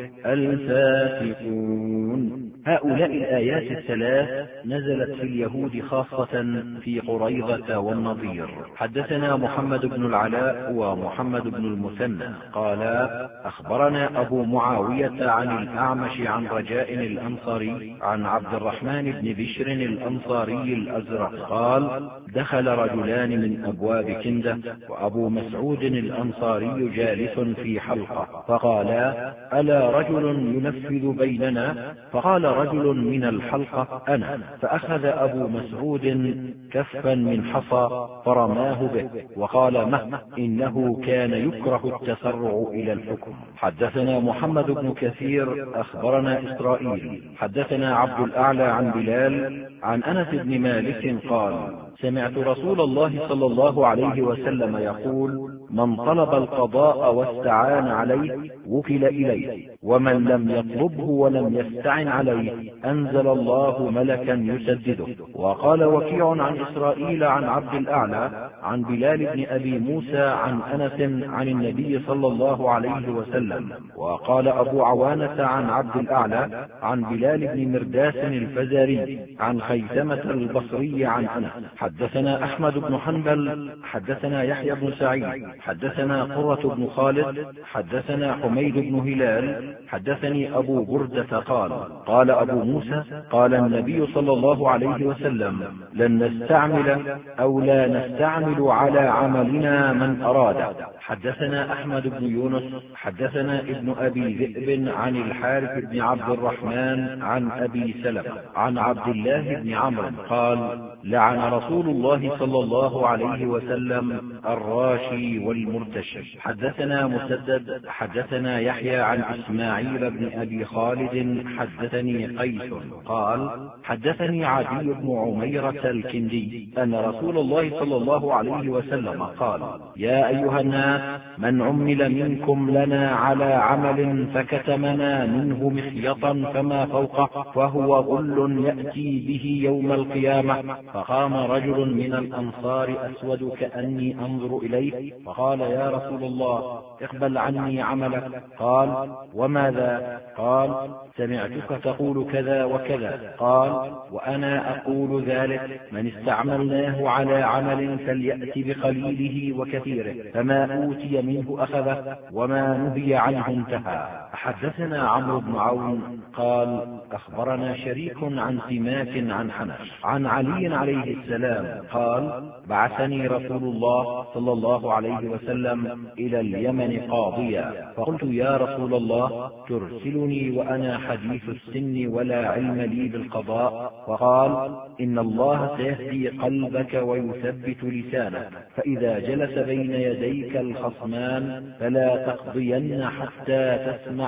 الفاسقون. هؤلاء الآيات الثلاث نزلت في اليهود خاصة في قريظة والنضير. حدثنا محمد بن العلاء ومحمد بن المثنى قالا: أخبرنا أبو معاوية عن الأعمش عن رجاء الأنصاري عن عبد الرحمن بن بشر الأنصاري الأزرق قال: دخل رجلان من أبواب كندة وأبو مسعود الأنصاري جالس في حلقة، فقالا: ألا رجل ينفذ بيننا؟ فقال رجل من الحلقة: أنا. فأخذ أبو مسعود كفا من حصى فرماه به وقال: مه، إنه كان يكره التسرع إلى الحكم. حدثنا محمد بن كثير أخبرنا إسرائيل حدثنا عبد الأعلى عن بلال عن أنس بن مالك قال: سمعت رسول الله صلى الله عليه وسلم يقول: من طلب القضاء واستعان عليه وكل إليه، ومن لم يطلبه ولم يستعن عليه أنزل الله ملكا يسدده. وقال وكيع عن إسرائيل عن عبد الأعلى عن بلال بن أبي موسى عن أنس عن النبي صلى الله عليه وسلم. وقال أبو عوانة عن عبد الأعلى عن بلال بن مرداس الفزاري عن خيثمة البصري عن أنس. حدثنا أحمد بن حنبل حدثنا يحيى بن سعيد حدثنا قرة بن خالد حدثنا حميد بن هلال حدثني أبو بردة قال: قال أبو موسى: قال النبي صلى الله عليه وسلم: لن نستعمل أو لا نستعمل على عملنا من أراد. حدثنا أحمد بن يونس حدثنا ابن أبي ذئب عن الحارث بن عبد الرحمن عن أبي سلمة عن عبد الله بن عمرو قال: لعن رسول الله صلى الله عليه وسلم الراشي والمرتشي. حدثنا مسدد حدثنا يحيى عن إسماعيل بن أبي خالد حدثني قيس قال: حدثني عدي بن عميرة الكندي أن رسول الله صلى الله عليه وسلم قال: يا أيها الناس، من عمل منكم لنا على عمل فكتمنا منه مخيطا فما فوقه فهو غل يأتي به يوم القيامة. فقام رجل من الأنصار أسود كأني أنظر إليه فقال: يا رسول الله، اقبل عني عملك. قال: وماذا؟ قال: سمعتك تقول كذا وكذا. قال: وأنا أقول ذلك: من استعملناه على عمل فليأت بقليله وكثيره، فما أوتي منه أخذه وما نهي عنه انتهى. حدثنا عمرو بن عون قال: أخبرنا شريك عن سماك عن حنش عن علي عليه السلام قال: بعثني رسول الله صلى الله عليه وسلم إلى اليمن قاضيا، فقلت: يا رسول الله، ترسلني وأنا حديث السن ولا علم لي بالقضاء؟ فقال: إن الله سيهدي قلبك ويثبت لسانك، فإذا جلس بين يديك الخصمان فلا تقضين حتى تسمع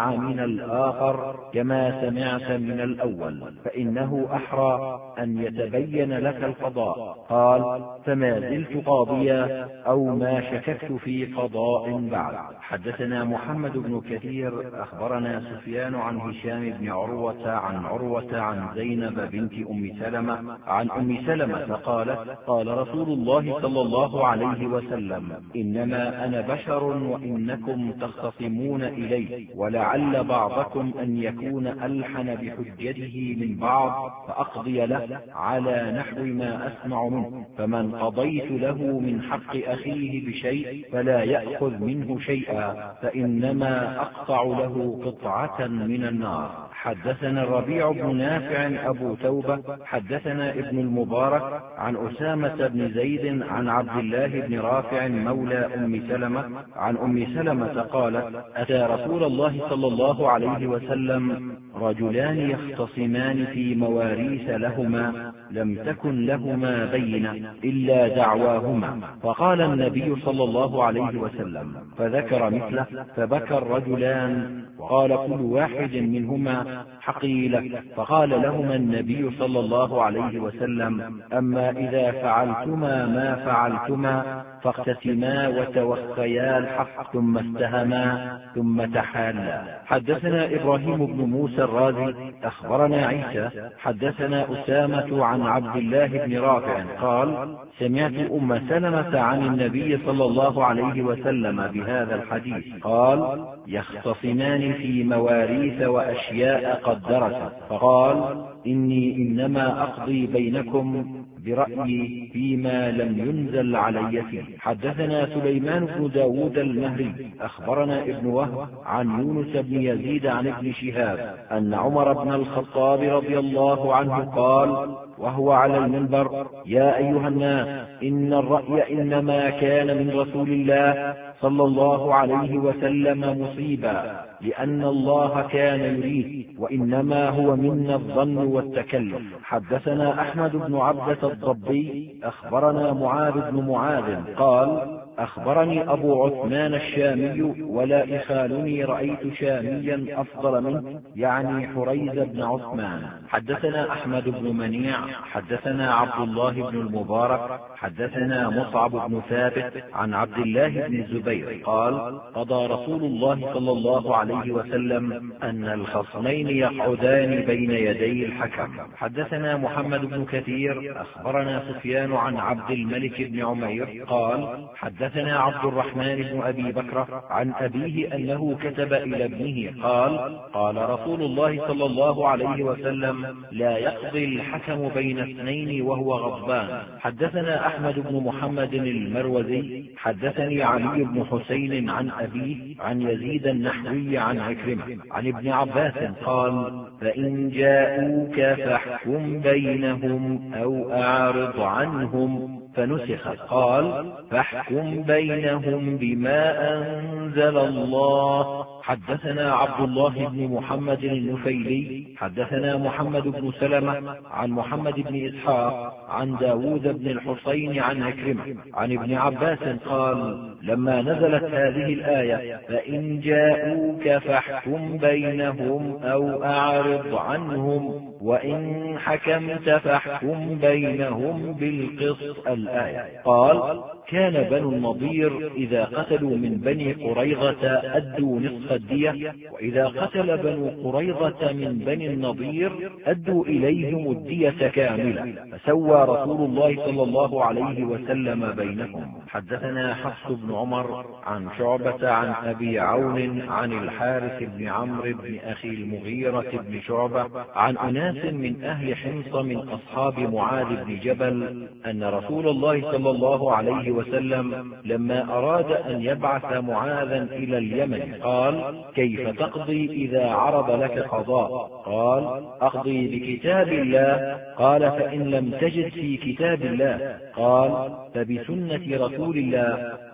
تسمع من الآخر كما سمعت من الأول، فإنه أحرى أن يتبين لك القضاء. قال: فما زلت قاضيا أو ما شككت في قضاء بعد. حدثنا محمد بن كثير أخبرنا سفيان عن هشام بن عروة عن عروة عن زينب بنت أم سلمة عن أم سلمة قالت: قال رسول الله صلى الله عليه وسلم: إنما أنا بشر وإنكم تختصمون إلي، ولعل بعضكم أن يكون ألحن بحجته من بعض، فأقضي له على نحو ما أسمع منه، فمن قضيت له من حق أخيه بشيء فلا يأخذ منه شيئا، فإنما أقطع له قطعة من النار. حدثنا الربيع بن نافع أبو توبة حدثنا ابن المبارك عن أسامة بن زيد عن عبد الله بن رافع مولى أم سلمة عن أم سلمة قالت: أتى رسول الله صلى الله عليه وسلم رجلان يختصمان في مواريث لهما لم تكن لهما بينة إلا دعواهما، فقال النبي صلى الله عليه وسلم فذكر مثله، فبكى الرجلان وقال كل واحد منهما حقي لك، فقال لهما النبي صلى الله عليه وسلم: أما إذا فعلتما ما فعلتما فاقتسما وتوخيا الحق ثم استهما ثم تحالا. حدثنا إبراهيم بن موسى الرازي أخبرنا عيسى حدثنا أسامة عن عبد الله بن رافع قال: سمعت أم سلمة عن النبي صلى الله عليه وسلم بهذا الحديث قال: يختصمان في مواريث وأشياء قد درست، فقال: إني إنما أقضي بينكم برأيي فيما لم ينزل علي فيه. حدثنا سليمان بن داود المهري أخبرنا ابن وهب عن يونس بن يزيد عن ابن شهاب أن عمر بن الخطاب رضي الله عنه قال وهو على المنبر: يا أيها الناس، إن الرأي إنما كان من رسول الله صلى الله عليه وسلم مصيبا، لأن الله كان يريد، وإنما هو منا الظن والتكلف. حدثنا أحمد بن عبدة الضبي أخبرنا معاذ بن معاذ قال: أخبرني أبو عثمان الشامي ولا إخالني رأيت شاميا أفضل منه، يعني حريز بن عثمان. حدثنا أحمد بن منيع حدثنا عبد الله بن المبارك حدثنا مصعب بن ثابت عن عبد الله بن الزبير قال: قضى رسول الله صلى الله عليه وسلم أن الخصمين يقعدان بين يدي الحكم. حدثنا محمد بن كثير أخبرنا سفيان عن عبد الملك بن عمير قال: حدثنا عبد الرحمن بن أبي بكر عن أبيه أنه كتب إلى ابنه قال: قال رسول الله صلى الله عليه وسلم: لا يقضي الحكم بين اثنين وهو غضبان. حدثنا أحمد بن محمد المروزي حدثني علي بن حسين عن أبيه عن يزيد النحوي عن عكرمة عن ابن عباس قال: فإن جاءوك فاحكم بينهم أو أعرض عنهم، فنسخ. قال: فاحكم بينهم بما أنزل الله. حدثنا عبد الله بن محمد النفيلي حدثنا محمد بن سلمة عن محمد بن إسحاق عن داود بن الحصين عن عكرمة عن ابن عباس قال: لما نزلت هذه الآية: فإن جاءوك فاحكم بينهم أو أعرض عنهم وإن حكمت فاحكم بينهم بالقسط الآية، قال: كان بنو النضير إذا قتلوا من بني قريظة أدوا نصف الدية، وإذا قتل بنو قريظة من بني النضير أدوا إليهم الدية كاملة، فسوى رسول الله صلى الله عليه وسلم بينهم. حدثنا حفص بن عمر عن شعبة عن أبي عون عن الحارث بن عمرو بن أخي المغيرة بن شعبة عن أناس من أهل حمص من أصحاب معاذ بن جبل أن رسول الله صلى الله عليه وسلم لما أراد أن يبعث معاذا إلى اليمن قال: كيف تقضي إذا عرض لك قضاء؟ قال: أقضي بكتاب الله. قال: فإن لم تجد في كتاب الله؟ قال: فبسنة رسول الله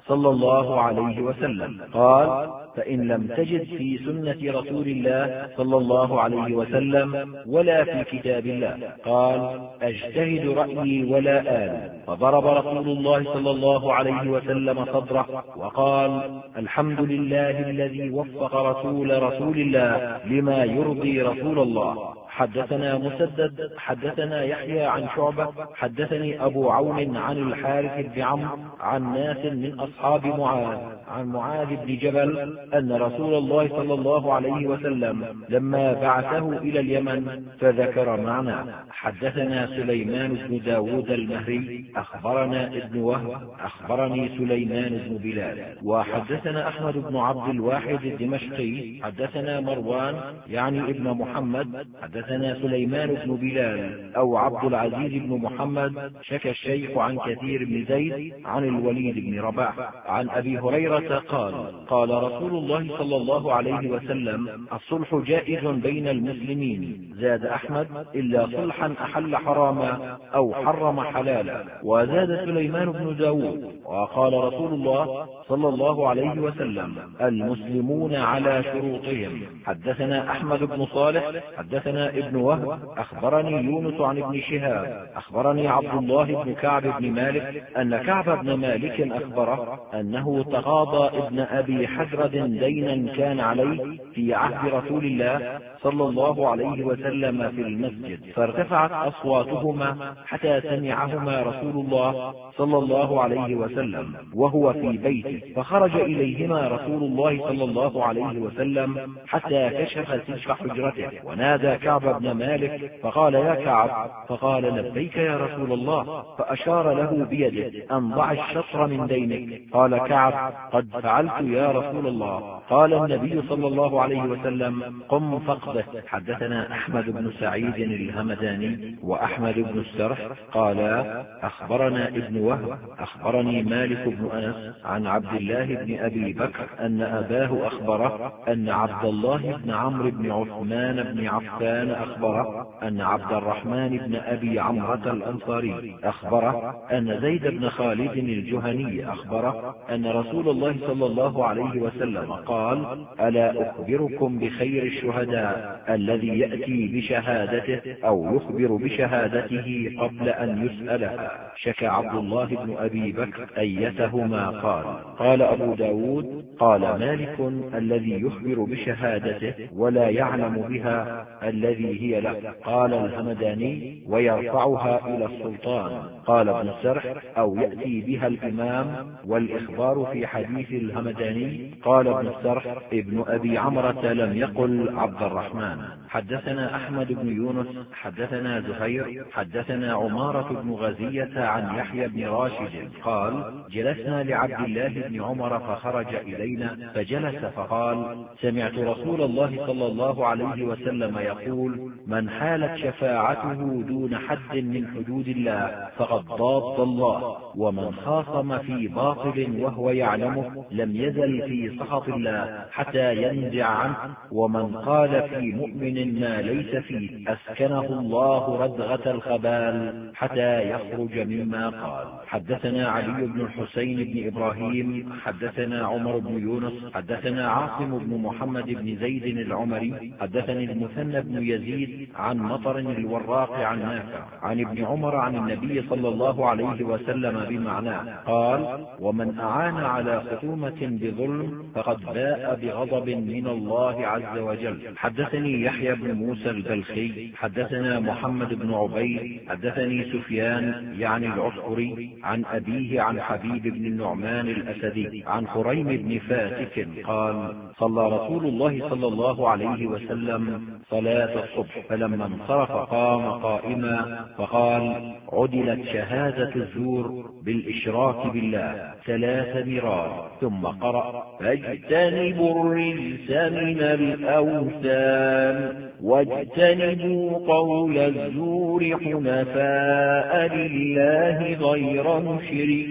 صلى الله عليه وسلم. قال: فإن لم تجد في سنة رسول الله صلى الله عليه وسلم ولا في كتاب الله. قال: أجتهد رأيي ولا آل. فضرب رسول الله صلى الله عليه وسلم صدره وقال: الحمد لله الذي وفق رسول الله لما يرضي رسول الله. حدثنا مسدد حدثنا يحيى عن شعبة حدثني أبو عون عن الحارث بن عمرو عن ناس من أصحاب معاذ عن معاذ بن جبل أن رسول الله صلى الله عليه وسلم لما بعثه إلى اليمن فذكر معناه. حدثنا سليمان بن داود المهري أخبرنا ابن وهب أخبرني سليمان بن بلال. وحدثنا أحمد بن عبد الواحد الدمشقي حدثنا مروان يعني ابن محمد حدثنا سليمان بن بلال أو عبد العزيز بن محمد شكى الشيخ عن كثير بن زيد عن الوليد بن رباح عن أبي هريرة قال: قال رسول الله صلى الله عليه وسلم: الصلح جائز بين المسلمين. زاد أحمد: إلا صلحا أحل حراما أو حرم حلالا. وزاد سليمان بن داود: وقال رسول الله صلى الله عليه وسلم: المسلمون على شروطهم. حدثنا أحمد بن صالح حدثنا ابن وهب أخبرني يونس عن ابن شهاب أخبرني عبد الله بن كعب بن مالك أن كعب بن مالك أخبره أنه تقاضى ابن أبي حجرد دينا كان عليه في عهد رسول الله صلى الله عليه وسلم في المسجد، فارتفعت أصواتهما حتى سمعهما رسول الله صلى الله عليه وسلم وهو في بيته، فخرج إليهما رسول الله صلى الله عليه وسلم حتى كشف سجف حجرته ونادى كعب بن مالك فقال: يا كعب. فقال: لبيك يا رسول الله. فأشار له بيده أن ضع الشطر من دينك. قال كعب: قد فعلت يا رسول الله. قال النبي صلى الله عليه وسلم: قم فاقضه. حدثنا أحمد بن سعيد الهمداني وأحمد بن السرح قالا: أخبرنا ابن وهب أخبرني مالك بن أنس عن عبد الله بن أبي بكر أن أباه أخبره أن عبد الله بن عمرو بن عثمان بن عفان أخبره أن عبد الرحمن بن أبي عمرة الأنصاري أخبره أن زيد بن خالد الجهني أخبره أن رسول الله صلى الله عليه وسلم قال: ألا أخبركم بخير الشهداء الذي يأتي بشهادته أو يخبر بشهادته قبل أن يسألها؟ شكى عبد الله بن أبي بكر أيتهما قال. قال أبو داود: قال مالك: الذي يخبر بشهادته ولا يعلم بها الذي هي له. قال الهمداني: ويرفعها إلى السلطان. قال ابن السرح: أو يأتي بها الإمام. والإخبار في حديث الهمداني قال ابن السرح: ابن أبي عمرة لم يقل عبد الرحمن. حدثنا أحمد بن يونس حدثنا زهير حدثنا عمارة بن غزية عن يحيى بن راشد قال: جلسنا لعبد الله بن عمر فخرج إلينا فجلس فقال: سمعت رسول الله صلى الله عليه وسلم يقول: من حالت شفاعته دون حد من حدود الله فقد ضاد الله، ومن خاصم في باطل وهو يعلمه لم يزل في سخط الله حتى ينزع عنه، ومن قال في مؤمن ما ليس فيه أسكنه الله ردغة الخبال حتى يخرج مما قال. حدثنا علي بن الحسين بن إبراهيم حدثنا عمر بن يونس حدثنا عاصم بن محمد بن زيد العمري حدثني المثنى بن يزيد عن مطر الوراق عن نافع عن ابن عمر عن النبي صلى الله عليه وسلم بمعناه قال: ومن أعان على خصومة بظلم فقد باء بغضب من الله عز وجل. حدثني يحيى بن موسى البلخي حدثنا محمد بن عبيد حدثني سفيان يعني العسكري عن أبيه عن حبيب بن النعمان الأسدي عن حريم بن فاتك قال: صلى رسول الله صلى الله عليه وسلم صلاة الصبح، فلما انصرف قام قائما فقال: عدلت شهادة الزور بالإشراك بالله 3 مرار، ثم قرأ: فاجتنبوا الرجس من الأوثان واجتنبوا قول الزور حنفاء لله غير مشركين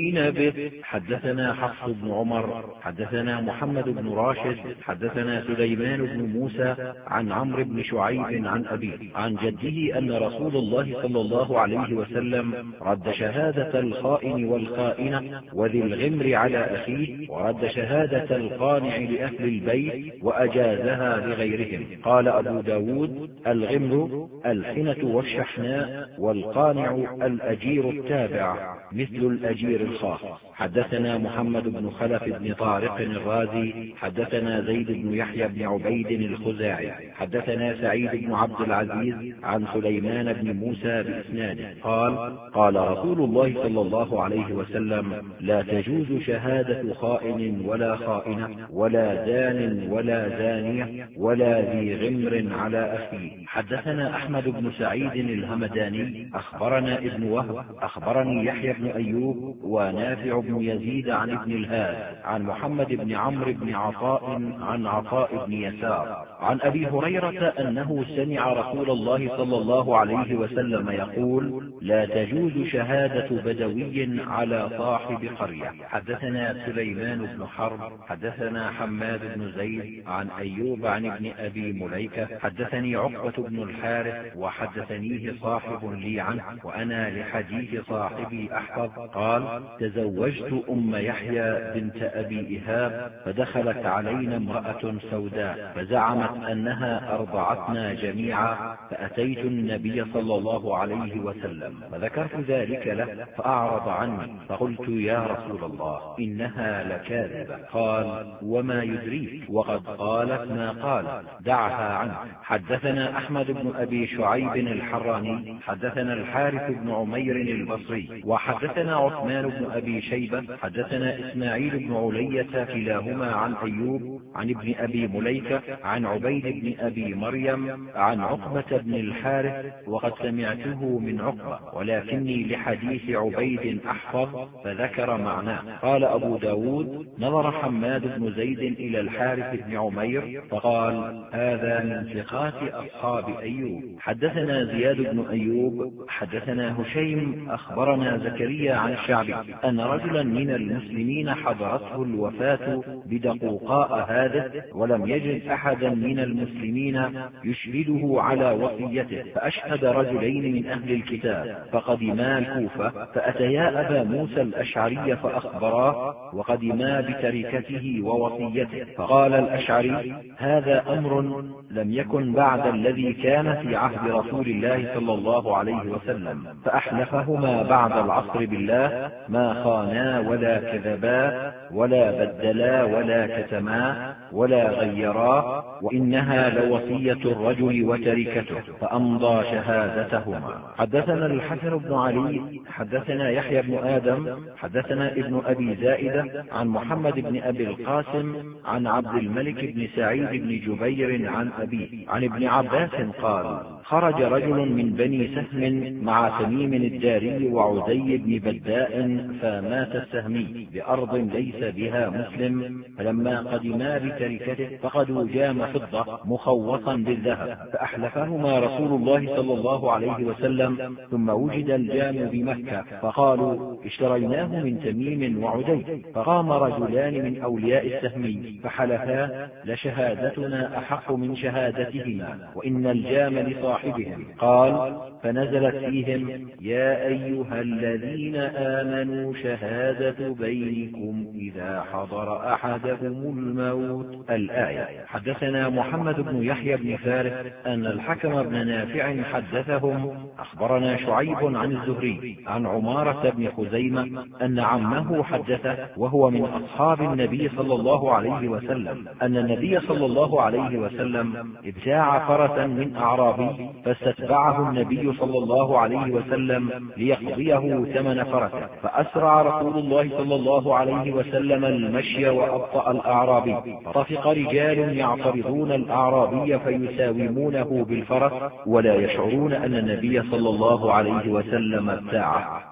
المسلمين به. حدثنا حفص بن عمر حدثنا محمد بن راشد حدثنا سليمان بن موسى عن عمرو بن شعيب عن أبيه عن جده أن رسول الله صلى الله عليه وسلم رد شهادة الخائن والخائنة وذي الغمر على أخيه، ورد شهادة القانع لأهل البيت وأجازها لغيرهم. قال أبو داود: الغمر الحنة والشحناء، والقانع الأجير التابع مثل الأجير الخاص. حدثنا محمد بن خلف بن طارق الرازي حدثنا زيد بن يحيى بن عبيد الخزاعي حدثنا سعيد بن عبد العزيز عن سليمان بن موسى بإسناده قال: قال رسول الله صلى الله عليه وسلم: لا تجوز شهادة خائن ولا خائنة ولا زان ولا زانية ولا ذي غمر على أخيه. حدثنا أحمد بن سعيد الهمداني أخبرنا ابن وهب أخبرني يحيى بن أيوب ونافع بن يزيد عن ابن الهاد عن محمد بن عمرو بن عطاء عن عطاء بن يسار عن أبي هريرة أنه سمع رسول الله صلى الله عليه وسلم يقول: لا تجوز شهادة بدوي على صاحب قرية. حدثنا سليمان بن حرب حدثنا حماد بن زيد عن أيوب عن ابن أبي مليكة حدثني عقبة بن الحارث وحدثنيه صاحب لي عنه وأنا لحديث صاحبي أحفظ قال: تزوجت أم يحيى بنت أبي إيهاب فدخلت علينا امرأة سوداء فزعمت أنها أرضعتنا جميعا، فأتيت النبي صلى الله عليه وسلم فذكرت ذلك له فأعرض عني، فقلت: يا رسول الله إنها لكاذبة. قال: وما يدريك؟ وقد قالت ما قالت، دعها عنه. حدثنا أحمد بن أبي شعيب الحراني حدثنا الحارث بن عمير البصري وحدثنا عثمان بن أبي شيبة حدثنا إسماعيل بن علية كلاهما عن أيوب عن ابن أبي مليكة عن عبيد بن أبي مريم عن عقبة بن الحارث، وقد سمعته من عقبة ولكني لحديث عبيد أحفظ فذكر معناه. قال أبو داود: نظر حماد بن زيد إلى الحارث بن عمير فقال: هذا من ثقات أصحاب أيوب. حدثنا زياد بن أيوب حدثنا هشيم أخبرنا زكريا عن الشعبي أن رجلا من المسلمين حضرته الوفاة بدقوقاء هذا ولم يجد أحدا من المسلمين يشهده على وصيته، فأشهد رجلين من أهل الكتاب فقدما الكوفة فأتيا أبا موسى الأشعري فأخبراه وقدما بتركته ووصيته. فقال الأشعري: هذا أمر لم يكن بعد الذي كان في عهد رسول الله صلى الله عليه وسلم، فأحلفهما بعد العصر بالله ما خانا ولا كذبا ولا بدلا ولا كتما ولا غيرا، وإنها لوصية الرجل وتركته، فأمضى شهادتهما. حدثنا الحسن بن علي حدثنا يحيى بن آدم حدثنا ابن أبي زائدة عن محمد بن أبي القاسم عن عبد الملك بن سعيد بن جبير عن أبيه عن ابن عباس قال: خرج رجل من بني سهم مع تميم الداري وعزي بن بداء فمات السهمي بأرض ليس بها مسلم، فلما قدما بتركته فقدوا جام فضة مخوصا بالذهب، فأحلفهما رسول الله صلى الله عليه وسلم، ثم وجد الجام بمكة فقالوا: اشتريناه من تميم وعزي. فقام رجلان من أولياء السهمي فحلفا: لشهادتنا أحق من شهادتهما وإن الجام لصاحبهم. قال: فنزلت فيهم: يا أيها الذين آمنوا شهادة بينكم إذا حضر أحدكم الموت. الآية. حدثنا محمد بن يحيى بن فارس أن الحكم بن نافع حدثهم أخبرنا شعيب عن الزهري عن عمارة بن خزيمة أن عمه حدثه وهو من أصحاب النبي صلى الله عليه وسلم أن النبي صلى الله عليه وسلم ابتاع فرسا من أعرابي فاستتبعه النبي صلى الله عليه وسلم ليقضيه ثمن فرسه، فأسرع رسول الله صلى الله عليه وسلم المشي وأبطأ الأعرابي، فطفق رجال يعترضون الأعرابي فيساومونه بالفرس ولا يشعرون أن النبي صلى الله عليه وسلم ابتاعه،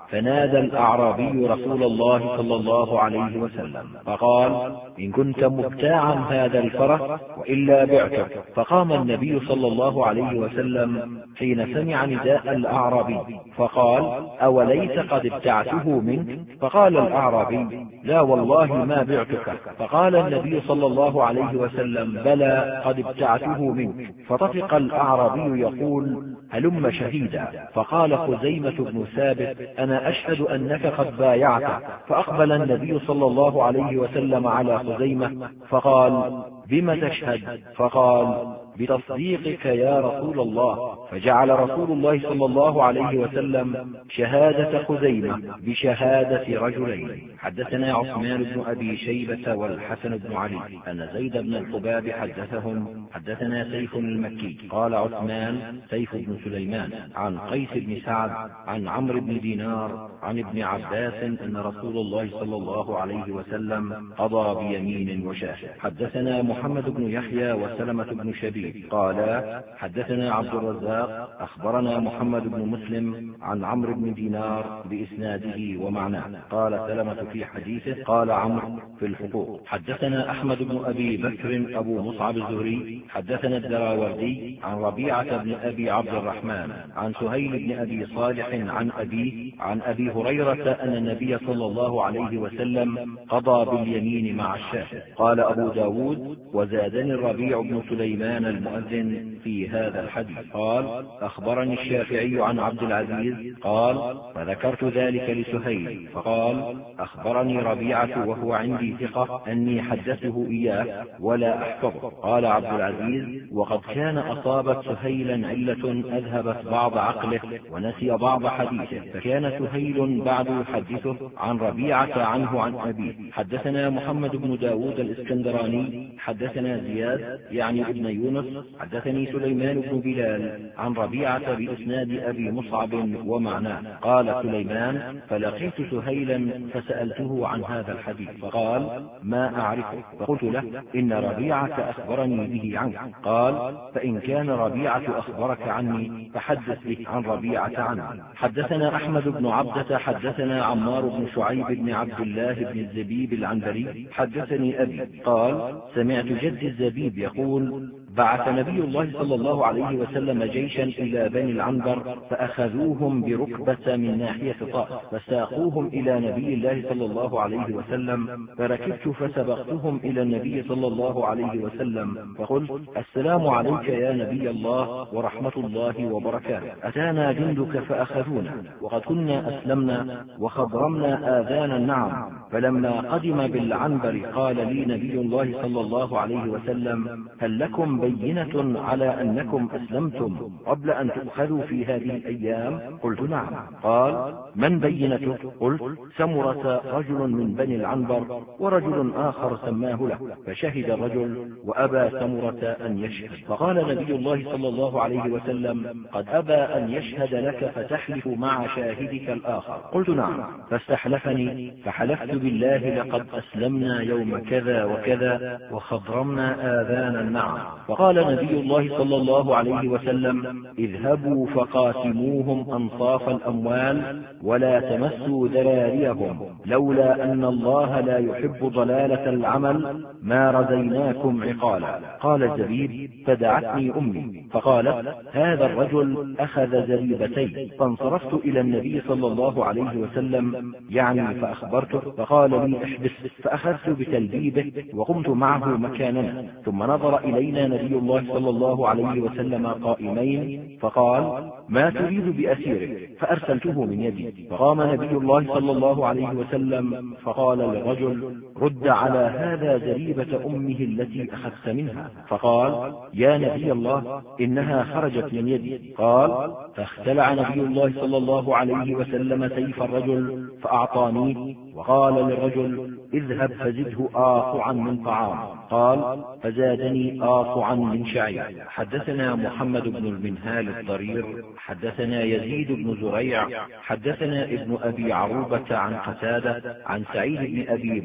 فنادى الأعرابي رسول الله صلى الله عليه وسلم فقال: إن كنت مبتاعا هذا الفرس وإلا بعته. فقام النبي صلى الله عليه وسلم حين سمع نداء الأعرابي فقال: أوليس قد ابتعته منك؟ فقال الأعرابي: لا والله ما بعتك. فقال النبي صلى الله عليه وسلم: بلى قد ابتعته منك. فطفق الأعرابي يقول: هلم شهيدا. فقال خزيمة بن ثابت: أنا أشهد أنك قد بايعت. فأقبل النبي صلى الله عليه وسلم على خزيمة فقال: بم تشهد؟ فقال: بتصديقك يا رسول الله. فجعل رسول الله صلى الله عليه وسلم شهادة خزيمة بشهادة رجلين. حدثنا عثمان بن أبي شيبة والحسن بن علي أن زيد بن الحباب حدثهم. حدثنا سيف المكي قال عثمان سيف بن سليمان عن قيس بن سعد عن عمرو بن دينار عن ابن عباس أن رسول الله صلى الله عليه وسلم قضى بيمين وشاهد. حدثنا محمد بن يحيى وسلمة بن شبيب قال حدثنا عبد الرزاق أخبرنا محمد بن مسلم عن عمرو بن دينار بإسناده ومعناه. قال سلمة في حديثه قال عمرو في الحقوق. حدثنا أحمد بن أبي بكر أبو مصعب الزهري حدثنا الدراوردي عن ربيعة بن أبي عبد الرحمن عن سهيل بن أبي صالح عن أبيه عن أبي هريرة أن النبي صلى الله عليه وسلم قضى باليمين مع الشاهد. قال أبو داود: وزادني الربيع بن سليمان المؤذن في هذا الحديث. قال أخبرني الشافعي عن عبد العزيز قال فذكرت ذلك لسهيل فقال أخبرني ربيعة وهو عندي ثقة أني حدثته إياه ولا أحفظه. قال عبد العزيز: وقد كان أصابت سهيلا علة أذهبت بعض عقله ونسي بعض حديثه، فكان سهيل بعد يحدثه عن ربيعة عنه عن أبيه. حدثنا محمد بن داود الإسكندراني حدثنا زياد يعني ابن يونس حدثني سليمان بن بلال عن ربيعة بإسناد أبي مصعب ومعناه. قال سليمان: فلقيت سهيلا فسألته عن هذا الحديث فقال: ما أعرفه. فقلت له: إن ربيعة أخبرني به عنك. قال: فإن كان ربيعة أخبرك عني فحدث به عن ربيعة عنه. حدثنا أحمد بن عبدة حدثنا عمار بن شعيب بن عبد الله بن الزبيب العنبري حدثني أبي قال: سمعت جد الزبيب يقول: بعث نبي الله صلى الله عليه وسلم جيشا إلى بني العنبر فأخذوهم بركبة من ناحية طائف فساقوهم إلى نبي الله صلى الله عليه وسلم، فركبت فسبقتهم إلى النبي صلى الله عليه وسلم فقلت: السلام عليك يا نبي الله ورحمة الله وبركاته. أتانا جندك فأخذونا وقد كنا أسلمنا وخضرمنا آذان النعم. فلما قدم بالعنبر قال لي نبي الله صلى الله عليه وسلم: هل لكم بينة على أنكم أسلمتم قبل أن تؤخذوا في هذه الأيام؟ قلت: نعم. قال: من بينتك؟ قلت: سمرة رجل من بني العنبر ورجل آخر سماه له. فشهد الرجل وأبى سمرة أن يشهد. فقال نبي الله صلى الله عليه وسلم: قد أبى أن يشهد لك فتحلف مع شاهدك الآخر. قلت: نعم. فاستحلفني فحلفت بالله لقد أسلمنا يوم كذا وكذا وخضرمنا آذان النعم. فقال نبي الله صلى الله عليه وسلم: اذهبوا فقاسموهم أنصاف الأموال ولا تمسوا ذراريهم، لولا أن الله لا يحب ضلالة العمل ما رزيناكم عقالا. قال الزبيب: فدعتني أمي فقالت: هذا الرجل أخذ زبيبتين. فانصرفت إلى النبي صلى الله عليه وسلم يعني فأخبرته فقال لي: احبس. فأخذت بتلبيبه وقمت معه مكاننا، ثم نظر إلينا نبي الله صلى الله عليه وسلم قائمين فقال: ما تريد بأسيرك؟ فأرسلته من يدي. فقام نبي الله صلى الله عليه وسلم فقال للرجل: رد على هذا زريبة أمه التي أخذت منها. فقال: يا نبي الله إنها خرجت من يدي. قال: فاختلع نبي الله صلى الله عليه وسلم سيف الرجل فأعطانيه وقال للرجل: اذهب فزده آصعا من طعام. قال: فزادني آصعا من شعير. حدثنا محمد بن المنهال الضرير حدثنا يزيد بن زريع حدثنا ابن أبي عروبة عن قتادة عن سعيد بن أبي بردة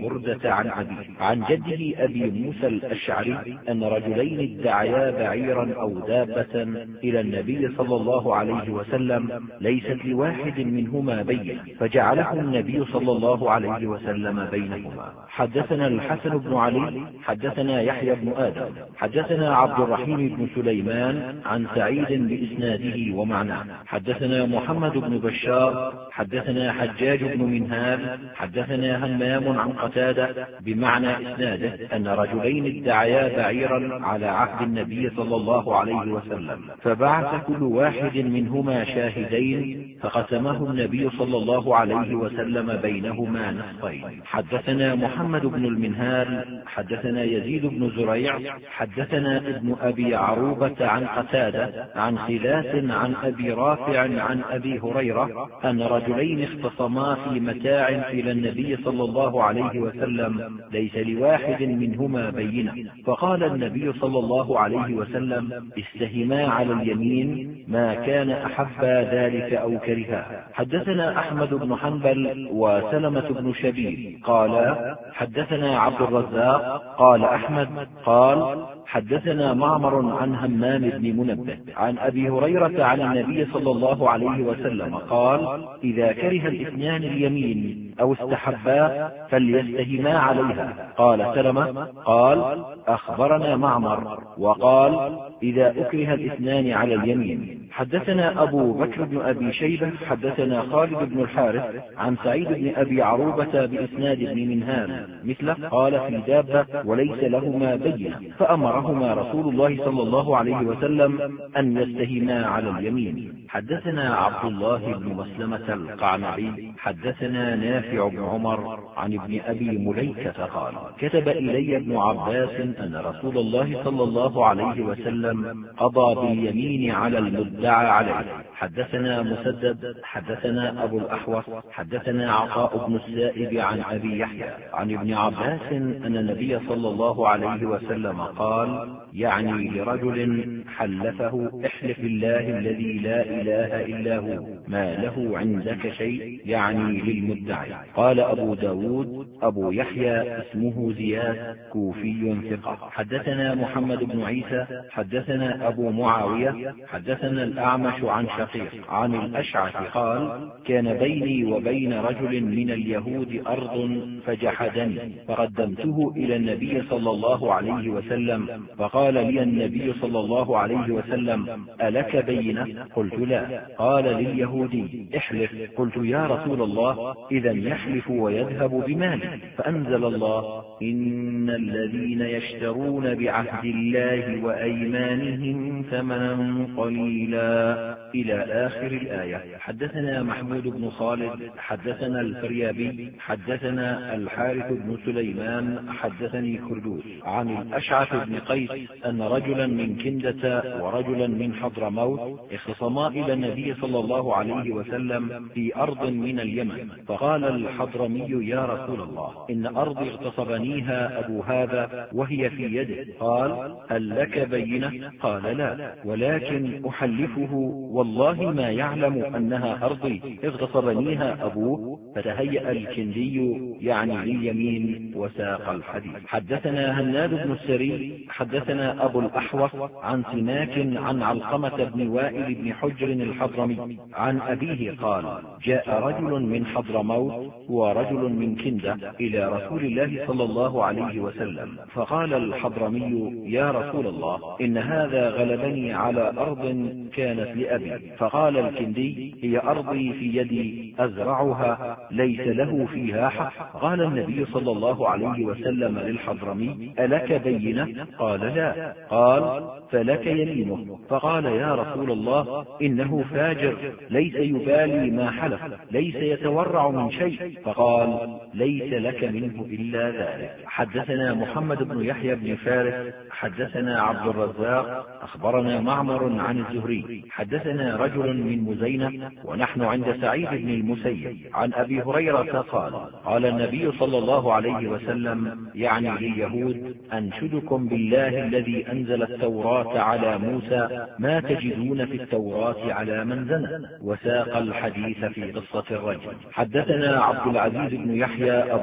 عن أبيه عن جده أبي موسى الأشعري أن رجلين ادعيا بعيرا أو دابة إلى النبي صلى الله عليه وسلم ليست لواحد منهما بينة، فجعله النبي صلى الله عليه وسلم بينهما. حدثنا الحسن بن علي حدثنا يحيى بن آدم حدثنا عبد الرحيم بن سليمان عن سعيد بإسناده ومعناه. حدثنا محمد بن بشار حدثنا حجاج بن منهال حدثنا همام عن قتادة بمعنى إسناده أن رجلين ادعيا بعيرا على عهد النبي صلى الله عليه وسلم، فبعث كل واحد منهما شاهدين فقسمه النبي صلى الله عليه وسلم بينهما نصفين. حدثنا محمد بن المنهال حدثنا يزيد بن زريع حدثنا ابن أبي عروبة عن قتادة عن خلاف عن أبي رافع عن أبي هريرة أن رجلين اختصما في متاع إلى النبي صلى الله عليه وسلم ليس لواحد منهما بينة، فقال النبي صلى الله عليه وسلم استهما على اليمين ما كان أحب ذلك أو كرها. حدثنا أحمد بن حنبل وسلمة بن شبيب قال حدثنا عبد الرزاق قال أحمد قال حدثنا معمر عن همام بن منبه عن أبي هريرة عن النبي صلى الله عليه وسلم قال إذا كره الاثنان اليمين أو استحبا فليستهما عليها. قال سلمة قال أخبرنا معمر وقال إذا أكره الاثنان على اليمين. حدثنا أبو بكر بن أبي شيبة حدثنا خالد بن الحارث عن سعيد بن أبي عروبة بإسناد بن منهال مثله قال في دابة وليس لهما بينة، فأمرهما رسول الله صلى الله عليه وسلم أن يستهما على اليمين. حدثنا عبد الله بن مسلمة القعنبي حدثنا نافع بن عمر عن ابن أبي مليكة قال كتب إلي ابن عباس أن رسول الله صلى الله عليه وسلم قضى باليمين على المدعى عليه. حدثنا مسدد حدثنا أبو الأحوص حدثنا عطاء بن السائب عن أبي يحيى عن ابن عباس أن النبي صلى الله عليه وسلم قال يعني لرجل حلفه احلف الله الذي لا إله إلا هو ما له عندك شيء، يعني للمدعي. قال أبو داود أبو يحيى اسمه زياد كوفي ثقة. حدثنا محمد بن عيسى حدثنا أبو معاوية حدثنا الأعمش عن شقيق عن الأشعث قال كان بيني وبين رجل من اليهود أرض فجحدني فقدمته إلى النبي صلى الله عليه وسلم، فقال لي النبي صلى الله عليه وسلم ألك بينة؟ قلت لا. قال لليهودي احلف. قلت يا رسول الله إذا يحلف ويذهب بماله، فأنزل الله إن الذين يشترون بعهد الله وأيمانهم ثمنا قليلا إلى آخر الآية. حدثنا محمود بن خالد حدثنا الفريابي حدثنا الحارث بن سليمان حدثني كردوس عن الأشعث بن قيس أن رجلا من كندة ورجلا من حضرموت اختصما إلى النبي صلى الله عليه وسلم في أرض من اليمن، فقال الحضرمي يا رسول الله إن أرضي اغتصبنيها أبو هذا وهي في يده. قال هل لك بينة؟ قال لا، ولكن أحلفه والله ما يعلم أنها أرضي اغتصبنيها أبوه. فتهيأ الكندي يعني لليمين وساق الحديث. حدثنا هناد بن السري حدثنا أبو الأحوص عن سماك عن علقمة بن وائل بن حجر الحضرمي عن أبيه قال جاء رجل من حضرموت ورجل من كندة إلى رسول الله صلى الله عليه وسلم، فقال الحضرمي يا رسول الله إن هذا غلبني على أرض كانت لأبي. فقال الكندي هي أرضي في يدي أزرعها ليس له فيها حق. قال النبي صلى الله عليه وسلم للحضرمي ألك بينة؟ قال لا. قال فلك يمينه. فقال يا رسول الله إنه فاجر ليس يبالي ما حلف ليس يتورع من شيء. فقال ليس لك منه إلا ذلك. حدثنا محمد بن يحيى بن فارس حدثنا عبد الرزاق أخبرنا معمر عن الزهري حدثنا رجل من مزينة ونحن عند سعيد بن المسيب عن أبي هريرة قال قال النبي صلى الله عليه وسلم يعني لليهود أنشدكم بالله الذي أنزل التوراة على موسى ما تجدون في التوراة على من زنى. وساق الحديث في قصة الرجل. حدثنا عبد العزيز بن يحيى أبو الأصبغ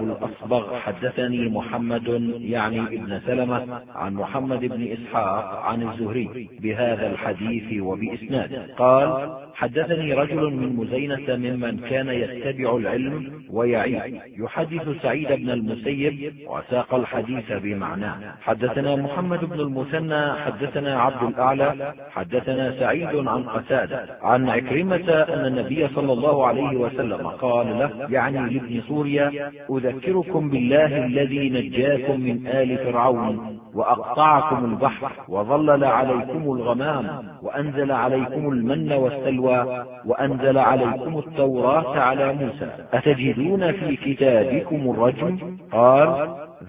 الأصبغ حدثني محمد يعني ابن سلمة عن محمد بن إسحاق عن الزهري بهذا الحديث وبإسناد. قال حدثني رجل من مزينة ممن كان يتبع العلم ويعيب يحدث سعيد بن المسيب وساق الحديث بمعناه. حدثنا محمد بن المثنى حدثنا عبد الأعلى حدثنا سعيد عن قتادة عن عكرمة أن النبي صلى الله عليه وسلم قال له يعني لابن سوريا أذكركم بالله الذي نجاكم من آل فرعون وأقطعكم البحر وظلل عليكم الغمام وأنزل عليكم المن والسلوى وأنزل عليكم التوراة على موسى أتجدون في كتابكم الرجم؟ قال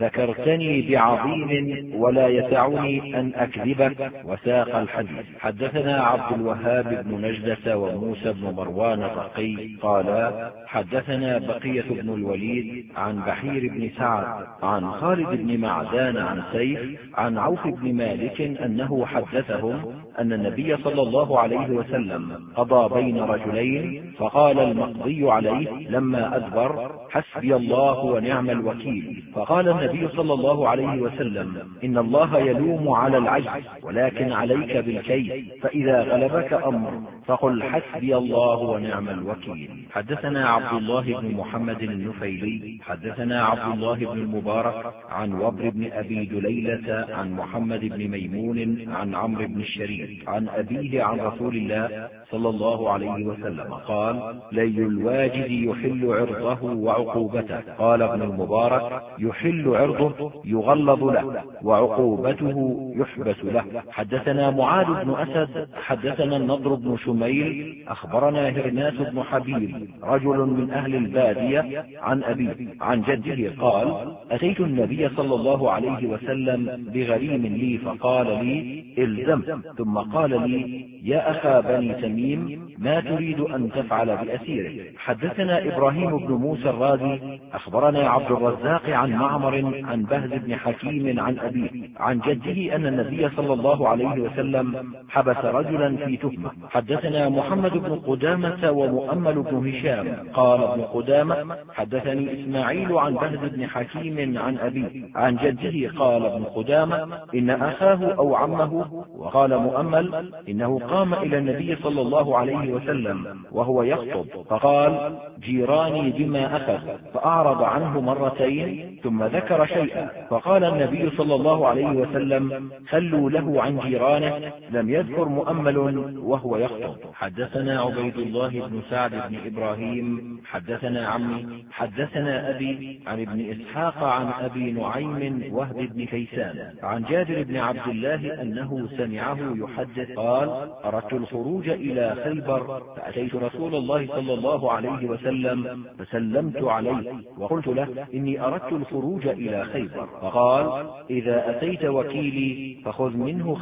ذكرتني بعظيم ولا يسعني أن أكذبك وساق الحديث. حدثنا عبد الوهاب بن نجدة وموسى بن مروان الرقي قالا حدثنا بقية بن الوليد عن بحير بن سعد عن خالد بن معدان عن سيف عن عوف بن مالك أنه حدثهم أن النبي صلى الله عليه وسلم قضى بين رجلين فقال المقضي عليه لما أدبر حسبي الله ونعم الوكيل. فقال النبي صلى الله عليه وسلم إن الله يلوم على العجز ولكن عليك بالكيد فإذا غلبك أمر فقل حسبي الله ونعم الوكيل. حدثنا عبد الله بن محمد النفيلي حدثنا عبد الله بن المبارك عن وبر بن أبي دليلة عن محمد بن ميمون عن عمرو بن الشريف عن أبيه عن رسول الله صلى الله عليه وسلم قال لي الواجد يحل عرضه وعقوبته. قال ابن المبارك يحل عرضه يغلظ له وعقوبته يحبس له. حدثنا معاذ بن أسد حدثنا النضر بن شميل أخبرنا هرناس بن حبيب رجل من أهل البادية عن أبيه عن جده قال أتيت النبي صلى الله عليه وسلم بغريم لي فقال لي الزم ثم قال لي يا أخا بني تميم ما تريد أن تفعل بأسيرك. حدثنا إبراهيم بن موسى الرازي أخبرنا عبد الرزاق عن معمر عن بهز بن حكيم عن أبيه عن جده أن النبي صلى الله عليه وسلم حبس رجلا في تهمة. حدثنا محمد بن قدامة ومؤمل بن هشام قال ابن قدامة حدثني إسماعيل عن بهز بن حكيم عن أبيه عن جده قال ابن قدامة إن أخاه أو عمه. وقال مؤمل إنه قام إلى النبي صلى الله عليه وسلم وهو يخطب فقال جيراني بما أخذ فأعرض عنه مرتين ثم ذكر شيئا فقال النبي صلى الله عليه وسلم خلوا له عن جيرانه لم يذكر مؤمل وهو يخطب. حدثنا عبيد الله بن سعد بن إبراهيم حدثنا عمي حدثنا أبي عن ابن إسحاق عن أبي نعيم وهب بن كيسان عن جابر بن عبد الله أنه سمعه يحدث قال أردت الخروج إلى خيبر فأتيت رسول الله صلى الله عليه وسلم فسلمت عليه وقلت له إني أردت الخروج إلى خيبر فقال إذا أتيت وكيلي فخذ منه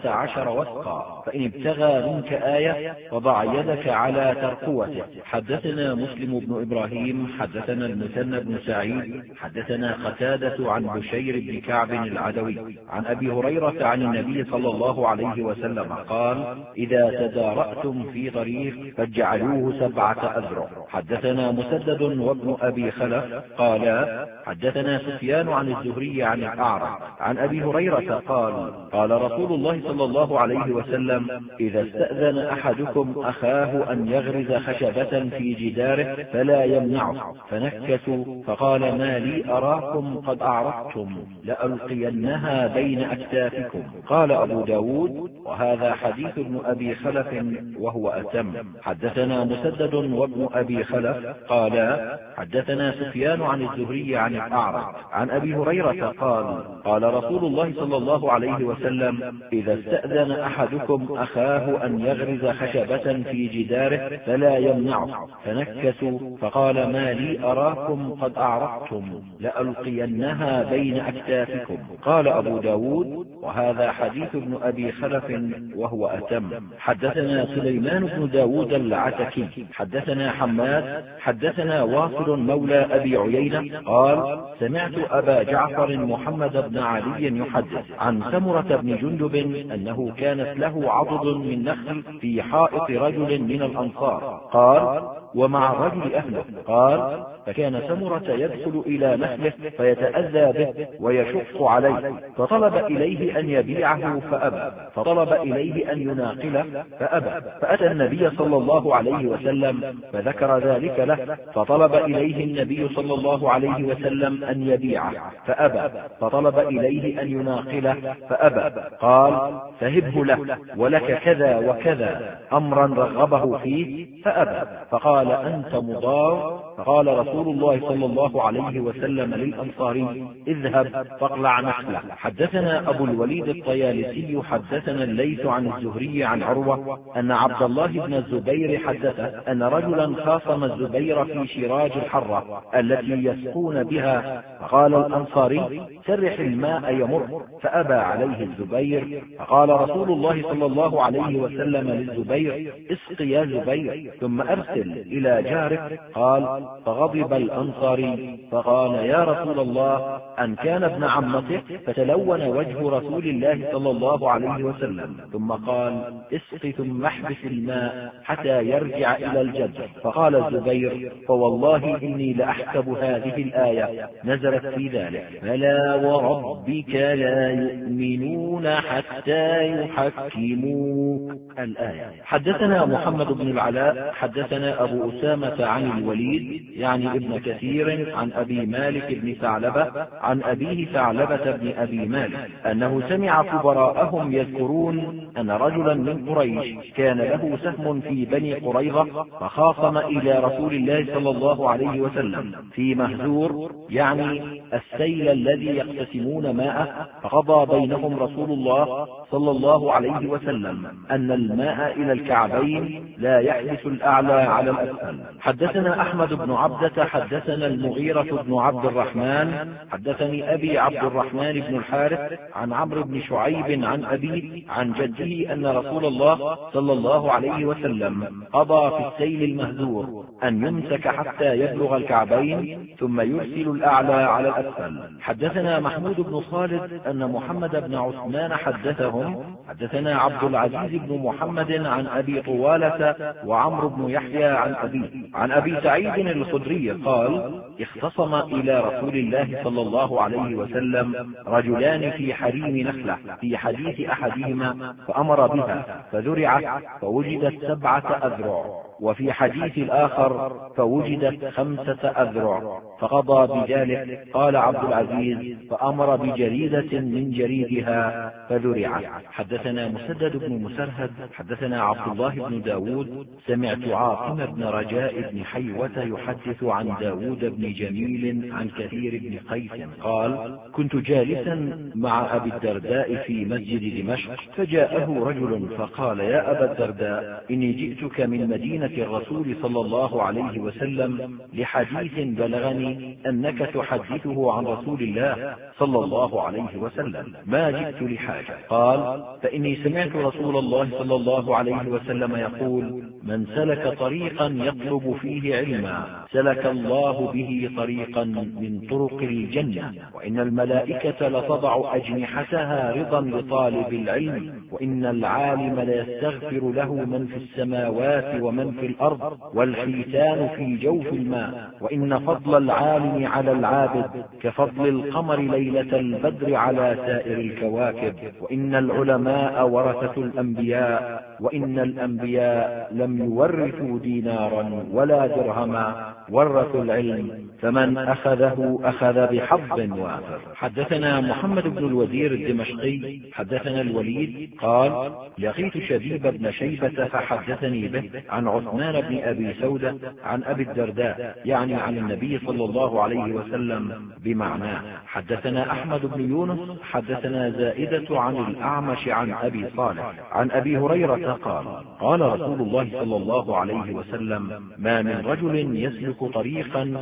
15 وثقا فإن ابتغى منك آية فضع يدك على ترقوته. حدثنا مسلم بن إبراهيم حدثنا المثنى بن سعيد حدثنا قتادة عن بشير بن كعب العدوي عن أبي هريرة عن النبي صلى الله عليه وسلم قال إذا تدارأتم في طريق فاجعلوه 7 أذرع. حدثنا مسدد وابن أبي خلف قال حدثنا سفيان عن الزهري عن الأعرج عن أبي هريرة قال قال رسول الله صلى الله عليه وسلم إذا استأذن أحدكم أخاه أن يغرز خشبة في جداره فلا يمنعه فنكسوا فقال ما لي أراكم قد أعرضتم لألقينها بين أكتافكم. قال أبو داود وهذا حديث ابن أبي خلف وهو أتم. حدثنا مسدد وابن أبي خلف قال حدثنا سفيان عن الزهري عن الأعرج عن أبي هريرة قال قال رسول الله صلى الله عليه وسلم إذا استأذن أحدكم أخاه أن يغرز خشبة في جداره فلا يمنعه فنكسوا فقال ما لي أراكم قد أعرضتم لألقينها بين أكتافكم. قال أبو داود وهذا حديث ابن أبي خلف وهو أتم. حدثنا سليمان بن داود العتكي حدثنا حماد حدثنا واصل مولى أبي عيينة قال سمعت أبا جعفر محمد بن علي يحدث عن سمرة بن جندب أنه كانت له عضد من نخل في حائط رجل من الأنصار قال ومع الرجل أهله. قال: فكان سمرة يدخل إلى نخله فيتأذى به ويشق عليه، فطلب إليه أن يبيعه فأبى، فطلب إليه أن يناقله فأبى، فأتى النبي صلى الله عليه وسلم فذكر ذلك له، فطلب إليه النبي صلى الله عليه وسلم أن يبيعه فأبى، فطلب إليه أن يناقله فأبى. قال: فهبه له، ولك كذا وكذا أمرا رغبه فيه فأبى، فقال: أنت مضار. فقال رسول الله صلى الله عليه وسلم للأنصاري: اذهب فاقلع نخله. حدثنا أبو الوليد الطيالسي حدثنا الليث عن الزهري عن عروة أن عبد الله بن الزبير حدثه أن رجلا خاصم الزبير في شراج الحرة التي يسقون بها، فقال الأنصاري: سرح الماء يمر، فأبى عليه الزبير، فقال رسول الله صلى الله عليه وسلم للزبير: اسق يا زبير ثم أرسل إلى جارك. قال: فغضب الأنصاري فقال: يا رسول الله، أن كان ابن عمتك؟ فتلون وجه رسول الله صلى الله عليه وسلم، ثم قال: اسق ثم احبس الماء حتى يرجع إلى الجدر. فقال الزبير: فوالله إني لأحسب هذه الآية نزلت في ذلك: فلا وربك لا يؤمنون حتى يحكموك. الآية. حدثنا محمد بن العلاء حدثنا أبو أسامة عن الوليد يعني ابن كثير عن أبي مالك بن ثعلبة عن أبيه ثعلبة بن أبي مالك أنه سمع كبراءهم يذكرون أن رجلا من قريش كان له سهم في بني قريظة، فخاصم إلى رسول الله صلى الله عليه وسلم في مهزور يعني السيل الذي يقتسمون ماءه، فقضى بينهم رسول الله صلى الله عليه وسلم أن الماء إلى الكعبين لا يحبس الأعلى على الأسفل. حدثنا أحمد بن عبدة حدثنا المغيرة بن عبد الرحمن حدثني أبي عبد الرحمن بن الحارث عن عمرو بن شعيب عن أبيه عن جده أن رسول الله صلى الله عليه وسلم قضى في السيل المهزور أن يمسك حتى يبلغ الكعبين ثم يرسل الأعلى على الأسفل. حدثنا محمود بن خالد أن محمد بن عثمان حدثنا عبد العزيز بن محمد عن أبي طوالة وعمرو بن يحيى عن أبي سعيد الخدري قال: اختصم إلى رسول الله صلى الله عليه وسلم رجلان في حريم نخلة في حديث أحدهما فأمر بها فذرعت فوجدت 7 أذرع، وفي حديث الآخر فوجدت 5 أذرع، فقضى بذلك. قال عبد العزيز: فأمر بجريدة من جريدها فذرعت. حدثنا مسدد بن مسرهد حدثنا عبد الله بن داود سمعت عاصم بن رجاء بن حيوة يحدث عن داود بن جميل عن كثير بن قيس قال: كنت جالسا مع أبي الدرداء في مسجد دمشق، فجاءه رجل فقال: يا أبا الدرداء، إني جئتك من مدينة الرسول صلى الله عليه وسلم لحديث بلغني أنك تحدثه عن رسول الله صلى الله عليه وسلم، ما جئت لحاجة. قال: فإني سمعت رسول الله صلى الله عليه وسلم يقول: من سلك طريقا يطلب فيه علما سلك الله به طريقا من طرق الجنة، وإن الملائكة لتضع أجنحتها رضا لطالب العلم، وإن العالم ليستغفر له من في السماوات ومن في الأرض والحيتان في جوف الماء، وإن فضل العالم على العابد كفضل القمر ليلة البدر على سائر الكواكب، وإن العلماء ورثة الأنبياء، وإن الأنبياء لم يورثوا دينارا ولا درهما، ورثوا العلم، فمن أخذه أخذ بحظ وافر. حدثنا محمد بن الوزير الدمشقي حدثنا الوليد قال: لقيت شبيب بن شيبة فحدثني به عن عثمان بن أبي سودة عن أبي الدرداء يعني عن النبي صلى الله عليه وسلم بمعناه. حدثنا أحمد بن يونس حدثنا زائدة عن الأعمش عن أبي صالح عن أبي هريرة قال: قال رسول الله صلى الله عليه وسلم: ما من رجل يسلك طريقا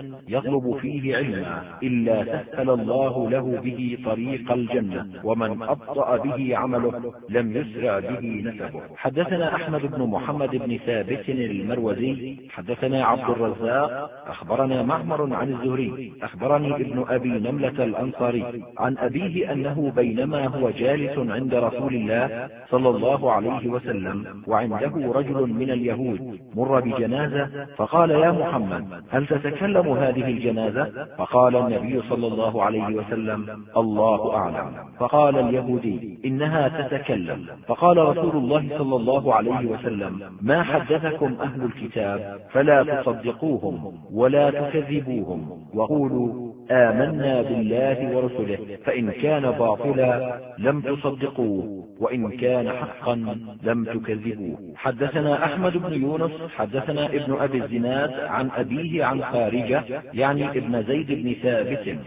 يطلب فيه علما إلا سهل الله له به طريق الجنة، ومن أبطأ به عمله لم يسرع به نسبه. حدثنا أحمد بن محمد بن ثابت المروزي حدثنا عبد الرزاق أخبرنا معمر عن الزهري أخبرني ابن أبي نملة الأنصاري عن أبيه أنه بينما هو جالس عند رسول الله صلى الله عليه وسلم وعنده رجل من اليهود مر بجنازة فقال: يا محمد، هل تتكلم هذه الجنازة؟ فقال النبي صلى الله عليه وسلم: الله أعلم. فقال اليهودي: إنها تتكلم. فقال رسول الله صلى الله عليه وسلم: ما حدثكم أهل الكتاب فلا تصدقوهم ولا تكذبوهم، وقولوا آمنا بالله ورسله، فإن كان باطلا لم تصدقوه، وإن كان حقا لم تكذبوه. حدثنا أحمد بن يونس حدثنا ابن أبي الزناد عن أبيه عن خارجة يعني ابن زيد بن ثابت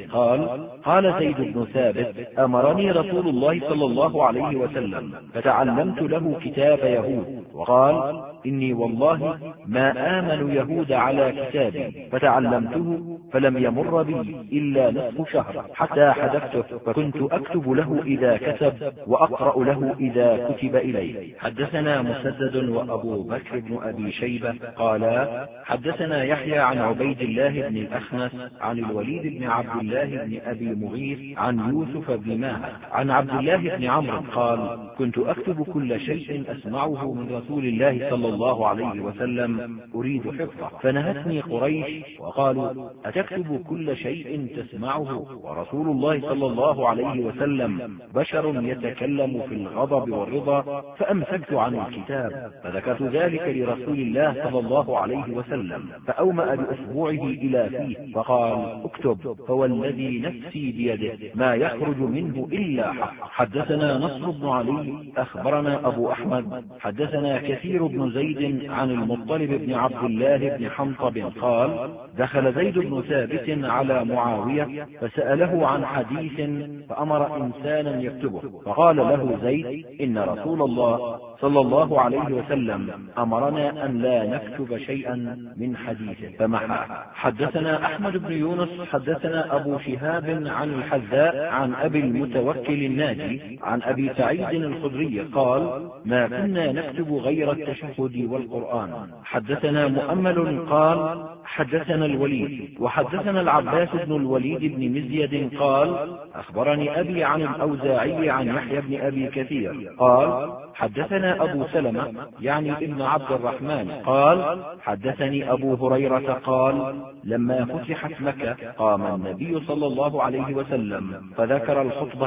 قال زيد بن ثابت: أمرني رسول الله صلى الله عليه وسلم فتعلمت له كتاب يهود، وقال: إني والله ما آمن يهود على كتابي، فتعلمته فلم يمر بي إلا نصف شهر حتى حدثته، فكنت أكتب له إذا كتب وأقرأ له إذا كتب إليه. حدثنا مسدد وأبو بكر بن أبي شيبة قالا حدثنا يحيى عن عبيد الله بن الأخنس عن الوليد بن عبد الله بن أبي مغيث عن يوسف بن ماهر عن عبد الله بن عمرو قال: كنت أكتب كل شيء أسمعه من رسول الله صلى الله عليه وسلم أريد حفظه، فنهتني قريش وقالوا: أتكتب كل شيء تسمعه ورسول الله صلى الله عليه وسلم بشر يتكلم في الغضب والرضا؟ فأمسكت عن الكتاب، فذكرت ذلك لرسول الله صلى الله عليه وسلم، فأومأ بأصبعه إلى فيه فقال: اكتب، فوالذي نفسي بيده ما يخرج منه إلا حق. حدثنا نصر بن علي أخبرنا أبو أحمد حدثنا كثير بن زيد عن المطلب بن عبد الله بن حنطب قال: دخل زيد بن ثابت على معاوية فسأله عن حديث فأمر إنسانا يكتبه، فقال له زيد: إن رسول الله صلى الله عليه وسلم أمرنا أن لا نكتب شيئا من حديثه، فمحى. حدثنا أحمد بن يونس حدثنا أبو شهاب عن الحذاء عن أبي المتوكل الناجي عن أبي سعيد الخدري قال: ما كنا نكتب غير التشهد والقرآن. حدثنا مؤمل قال: حدثنا الوليد وحدثنا العباس بن الوليد بن مزيد قال: أخبرني أبي عن الأوزاعي عن يحيى بن أبي كثير قال: حدثنا أبو سلمة يعني ابن عبد الرحمن قال: حدثني أبو هريرة قال: لما فتحت مكة قام النبي صلى الله عليه وسلم فذكر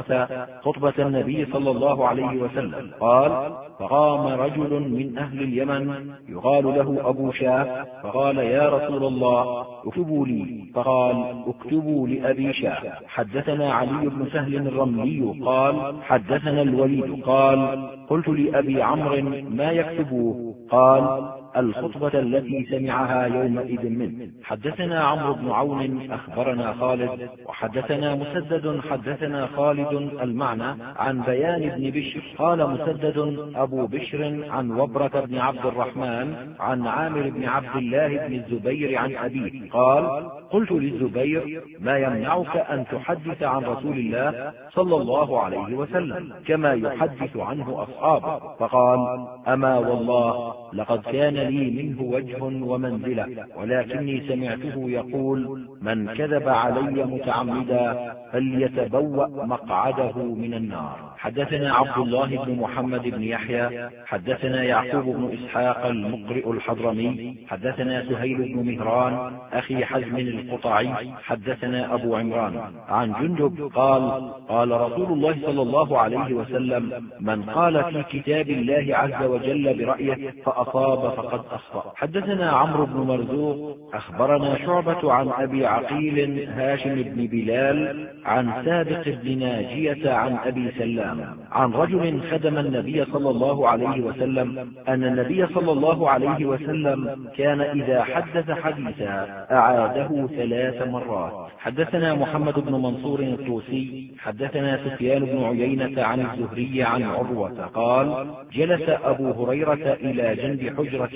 خطبة النبي صلى الله عليه وسلم قال: فقام رجل من أهل اليمن يقال له أبو شاه فقال: يا رسول الله اكتبوا لي، فقال: اكتبوا لأبي شاه. حدثنا علي بن سهل الرملي قال: حدثنا الوليد قال: قلت لأبي عمرو: ما يكتبوه؟ قال: الخطبة التي سمعها يومئذ منه. حدثنا عمرو بن عون أخبرنا خالد وحدثنا مسدد حدثنا خالد المعنى عن بيان بن بشر قال مسدد: أبو بشر عن وبرة بن عبد الرحمن عن عامر بن عبد الله بن الزبير عن أبيه قال: قلت للزبير: ما يمنعك أن تحدث عن رسول الله صلى الله عليه وسلم كما يحدث عنه أصحابه؟ فقال: أما والله لقد كان لي منه وجه ومنزلة، ولكني سمعته يقول: من كذب علي متعمدا فليتبوأ مقعده من النار. حدثنا عبد الله بن محمد بن يحيى حدثنا يعقوب بن إسحاق المقرئ الحضرمي حدثنا سهيل بن مهران أخي حزم القطعي حدثنا أبو عمران عن جندب قال: قال رسول الله صلى الله عليه وسلم: من قال في كتاب الله عز وجل برأيه فأصاب فقد أخطأ. حدثنا عمرو بن مرزوق أخبرنا شعبة عن أبي عقيل هاشم بن بلال عن سابق بن ناجية عن أبي سلام عن رجل خدم النبي صلى الله عليه وسلم أن النبي صلى الله عليه وسلم كان إذا حدث حديثا أعاده 3 مرات. حدثنا محمد بن منصور الطوسي حدثنا سفيان بن عيينة عن الزهري عن عروة قال: جلس أبو هريرة إلى جنب حجرة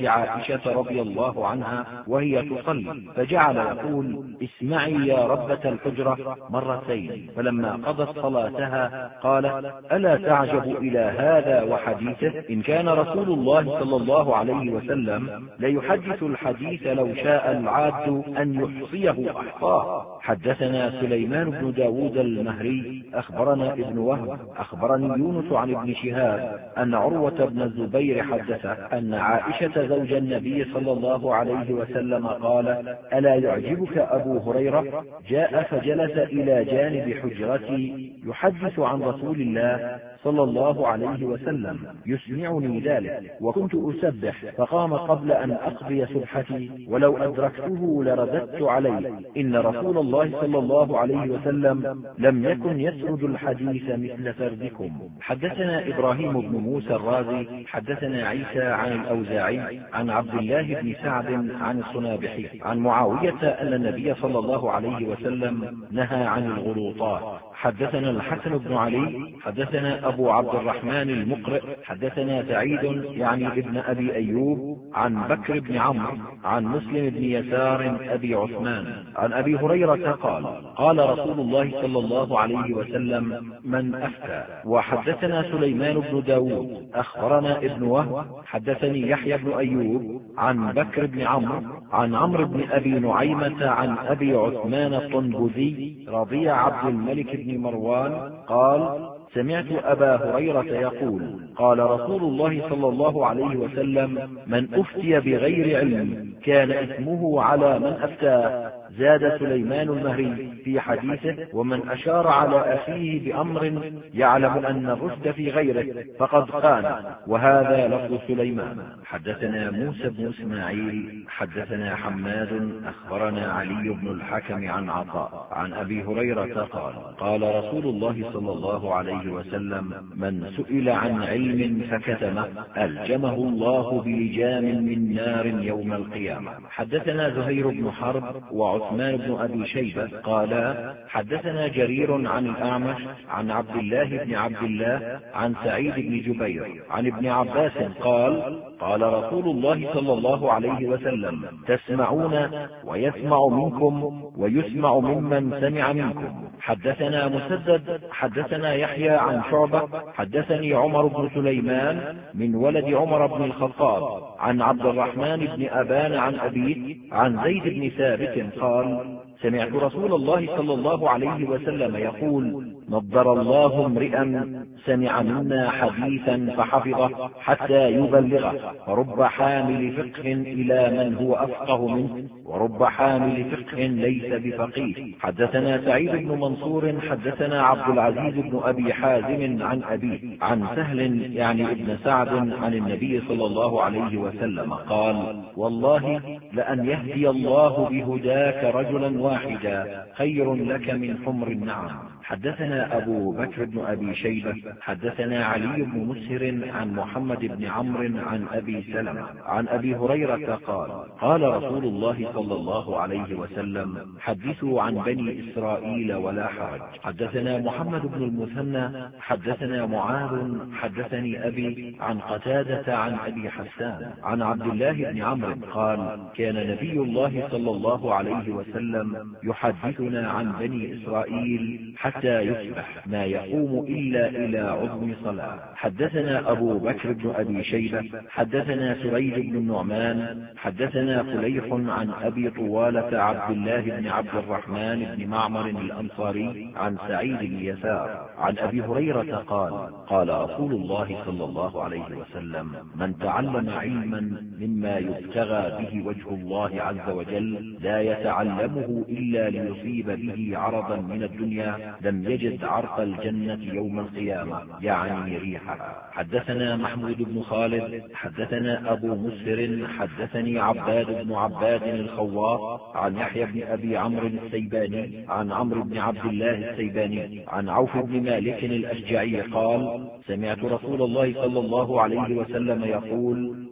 عائشة رضي الله عنها وهي تصلي، فجعل يقول: اسمعي يا ربة الحجرة مرتين، فلما قضت صلاتها قالت: ألا تعجب إلى هذا وحديثه؟ إن كان رسول الله صلى الله عليه وسلم ليحدث الحديث لو شاء العاد أن يحصيه أحصاه. حدثنا سليمان بن داود المهري أخبرنا ابن وهب أخبرني يونس عن ابن شهاب أن عروة بن الزبير حدثه أن عائشة زوج النبي صلى الله عليه وسلم قال: ألا يعجبك أبو هريرة؟ جاء فجلس إلى جانب حجرتي يحدث عن رسول الله صلى الله عليه وسلم يسمعني ذلك، وكنت أسبح، فقام قبل أن أقضي سبحتي، ولو أدركته لرددت عليه. إن رسول الله صلى الله عليه وسلم لم يكن يسرد الحديث مثل سردكم. حدثنا إبراهيم بن موسى الرازي حدثنا عيسى عن الأوزاعي عن عبد الله بن سعد عن الصنابحي عن معاوية أن النبي صلى الله عليه وسلم نهى عن الغلوطات. حدثنا الحسن بن علي حدثنا أبو عبد الرحمن المقرئ حدثنا سعيد يعني ابن أبي أيوب عن بكر بن عمرو عن مسلم بن يسار أبي عثمان عن أبي هريرة قال: قال رسول الله صلى الله عليه وسلم: من أفتى. وحدثنا سليمان بن داود أخبرنا ابن وهب حدثني يحيى بن أيوب عن بكر بن عمرو عن عمرو بن أبي نعيمة عن أبي عثمان الطنبذي رضي عبد الملك بن مروان قال: سمعت أبا هريرة يقول: قال رسول الله صلى الله عليه وسلم: من أفتي بغير علم كان إثمه على من أفتاه. زاد سليمان المهري في حديثه: ومن أشار على أخيه بأمر يعلم أن الرشد في غيره فقد خان. وهذا لفظ سليمان. حدثنا موسى بن إسماعيل حدثنا حماد أخبرنا علي بن الحكم عن عطاء عن أبي هريرة قال: قال رسول الله صلى الله عليه وسلم: من سئل عن علم فكتمه ألجمه الله بلجام من نار يوم القيامة. حدثنا زهير بن حرب وعثمان بن أبي شيبة قالا: حدثنا جرير عن الأعمش عن عبد الله بن عبد الله عن سعيد بن جبير عن ابن عباس قال: قال رسول الله صلى الله عليه وسلم: تسمعون ويسمع منكم ويسمع ممن سمع منكم. حدثنا مسدد حدثنا يحيى عن شعبة حدثني عمر بن سليمان من ولد عمر بن الخطاب عن عبد الرحمن بن أبان عن أبيه عن زيد بن ثابت قال: سمعت رسول الله صلى الله عليه وسلم يقول: نضر الله امرئا سمع منا حديثا فحفظه حتى يبلغه، فرب حامل فقه إلى من هو أفقه منه، ورب حامل فقه ليس بفقيه. حدثنا سعيد بن منصور حدثنا عبد العزيز بن أبي حازم عن أبيه عن سهل يعني ابن سعد عن النبي صلى الله عليه وسلم قال: والله لأن يهدي الله بهداك رجلا واحدا خير لك من حمر النعم. حدثنا أبو بكر بن أبي شيبة حدثنا علي بن مسهر عن محمد بن عمرو عن أبي سلمة عن أبي هريرة قال: قال رسول الله صلى الله عليه وسلم: حدثوا عن بني إسرائيل ولا حرج. حدثنا محمد بن المثنى حدثنا معاذ حدثني أبي عن قتادة عن أبي حسان عن عبد الله بن عمرو قال: كان نبي الله صلى الله عليه وسلم يحدثنا عن بني إسرائيل حتى يصبح ما يقوم إلا إلى عظم صلاة. حدثنا أبو بكر بن أبي شيبة حدثنا سريج بن النعمان حدثنا فليح عن أبي طوالة عبد الله بن عبد الرحمن بن معمر الأنصاري عن سعيد بن يسار عن أبي هريرة قال: قال رسول الله صلى الله عليه وسلم: من تعلم علما مما يبتغى به وجه الله عز وجل لا يتعلمه إلا ليصيب به عرضا من الدنيا لم يجد عرق الجنة يوم القيامة يعني ريحها. حدثنا محمود بن خالد حدثنا أبو مسهر حدثني عباد بن عباد الخواص عن يحيى بن أبي عمرو السيباني عن عمرو بن عبد الله السيباني عن عوف بن مالك الأشجعي قال: سمعت رسول الله صلى الله عليه وسلم يقول: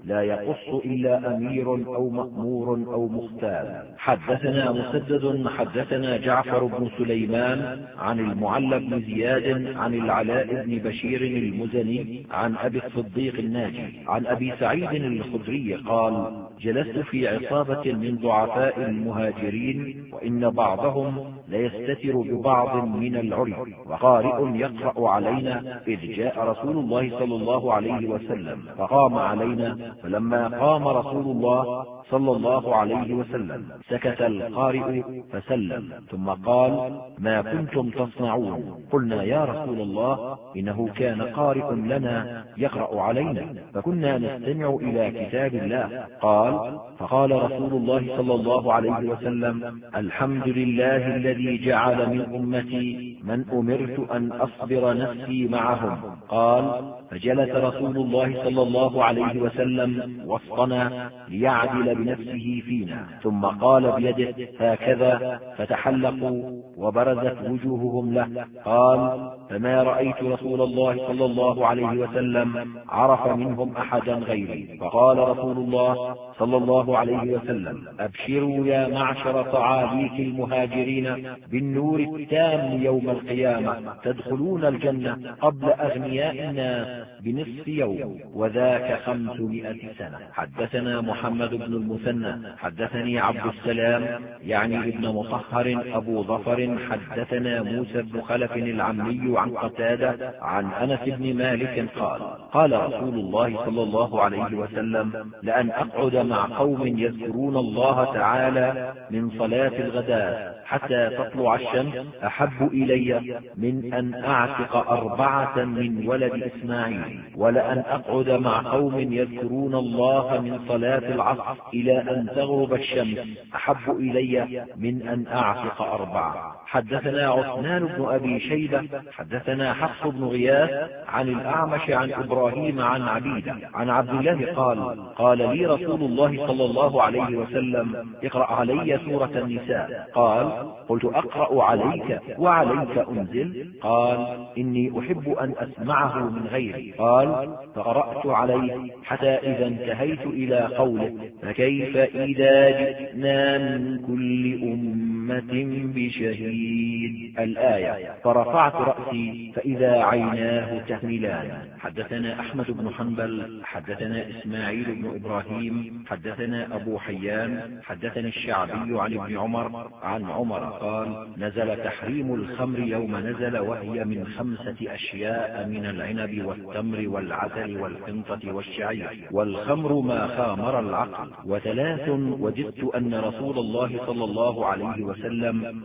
لا يقص إلا أمير أو مأمور أو مختال. حدثنا مسدد حدثنا جعفر بن سليمان عن المعلى بن زياد عن العلاء بن بشير المزني عن أبي الصديق الناجي عن أبي سعيد الخدري قال: جلست في عصابة من ضعفاء المهاجرين، وإن بعضهم ليستتر ببعض من العري، وقارئ يقرأ علينا، إذ جاء رسول الله صلى الله عليه وسلم فقام علينا، فلما قام رسول الله صلى الله عليه وسلم سكت القارئ فسلم، ثم قال: ما كنتم تصنعون؟ قلنا: يا رسول الله، إنه كان قارئ لنا يقرأ علينا، فكنا نستمع إلى كتاب الله. فقال رسول الله صلى الله عليه وسلم: الحمد لله الذي جعل من أمتي من أمرت أن أصبر نفسي معهم. فجلس رسول الله صلى الله عليه وسلم وسطنا ليعدل بنفسه فينا، ثم قال بيده هكذا، فتحلقوا وبرزت وجوههم له. فما رأيت رسول الله صلى الله عليه وسلم عرف منهم أحدا غيري. فقال رسول الله صلى الله عليه وسلم: أبشروا يا معشر طعاليك المهاجرين بالنور التام يوم القيامة، تدخلون الجنة قبل أغنياء الناس بنصف يوم، وذاك 500 سنة. حدثنا محمد بن المثنى حدثني عبد السلام يعني ابن مطهر أبو ظفر حدثنا موسى بن خلف العمي عن قتادة عن أنس بن مالك قال رسول الله صلى الله عليه وسلم: لأن أقعد مع قوم يذكرون الله تعالى من صلاة الغداء حتى تطلع الشمس أحب إلي من أن أعتق 4 من ولد إسماعيل، ولأن أقعد مع قوم يذكرون الله من صلاة العصر إلى أن تغرب الشمس أحب إلي من أن أعتق 4. حدثنا عثمان بن أبي شيبة حدثنا حفص بن غياث عن الأعمش عن إبراهيم عن عبيدة عن عبد الله قال لي رسول الله صلى الله عليه وسلم: اقرأ علي سورة النساء. قلت: أقرأ عليك وعليك أنزل؟ إني أحب أن أسمعه من غيري. فقرأت عليه حتى إذا انتهيت إلى قوله: فكيف إذا جئنا من كل أمة بشهيد، الآية. فرفعت رأسي فإذا عيناه تهملان. حدثنا أحمد بن حنبل حدثنا إسماعيل بن إبراهيم حدثنا أبو حيان حدثنا الشعبي عن ابن عمر عن عمر قال: نزل تحريم الخمر يوم نزل، وهي من 5 أشياء: من العنب والتمر والعسل والحنطة والشعير، والخمر ما خامر العقل، 3 وجدت أن رسول الله صلى الله عليه وسلم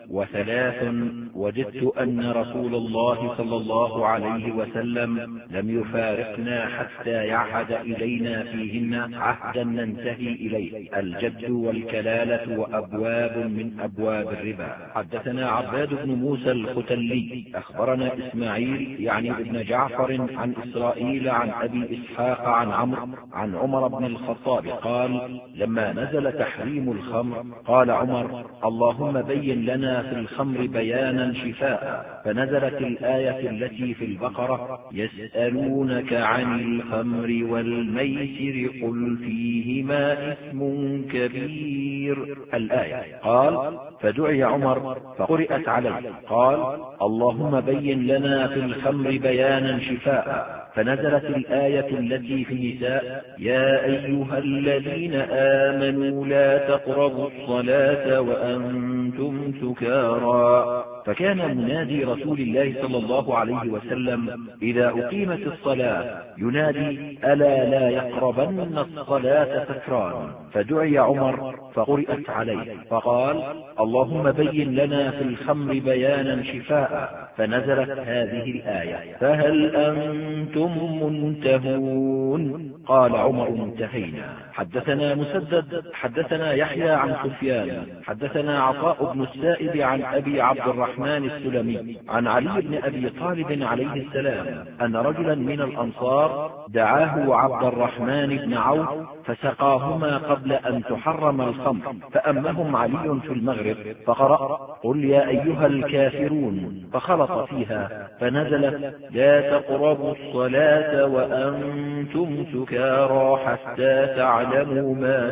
لم يفارقنا حتى يعهد إلينا فيهن عهدا ننتهي إليه: الجد والكلالة وأبواب من أبواب الربا. حدثنا عباد بن موسى الختلي أخبرنا إسماعيل يعني ابن جعفر عن إسرائيل عن أبي إسحاق عن عمرو عن عمر بن الخطاب قال: لما نزل تحريم الخمر قال عمر: اللهم بين لنا في الخمر بيانا شفاء، فنزلت الآية التي في البقرة: يسألونك عن الخمر والميسر قل فيهما إثم كبير، الآية. فدعي عمر فقرأت عليه. اللهم بين لنا في الخمر بيانا شفاء، فنزلت الآية التي في النساء: يا أيها الذين آمنوا لا تقربوا الصلاة وأنتم سكارى. فكان منادي رسول الله صلى الله عليه وسلم إذا أقيمت الصلاة ينادي: ألا لا يقربن الصلاة سكران. فدعي عمر فقرأت عليه فقال: اللهم بين لنا في الخمر بيانا شفاء، فنزلت هذه الآية: فهل أنتم منتهون؟ قال عمر: انتهينا. حدثنا مسدد حدثنا يحيى عن سفيان حدثنا عطاء بن السائب عن أبي عبد الرحمن الرحمن السلمي عن علي بن أبي طالب عليه السلام أن رجلا من الأنصار دعاه عبد الرحمن بن عوف فسقاهما قبل أن تحرم الخمر، فأمهم علي في المغرب فقرأ قل يا أيها الكافرون فخلط فيها فنزلت لا تقربوا الصلاة وأنتم سكارى حتى تعلموا ما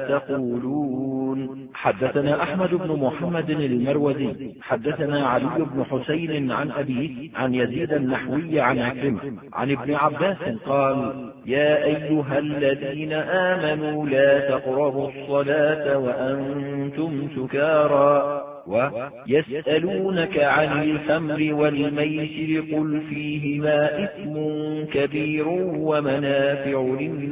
تقولون. حدثنا أحمد بن محمد المروزي حدثنا علي بن حسين عن أبيه عن يزيد النحوي عن عكرمة عن ابن عباس قال يا أيها الذين آمنوا لا تقربوا الصلاة وأنتم سكارى ويسألونك عن الخمر والميسر قل فيهما إثم كبير ومنافع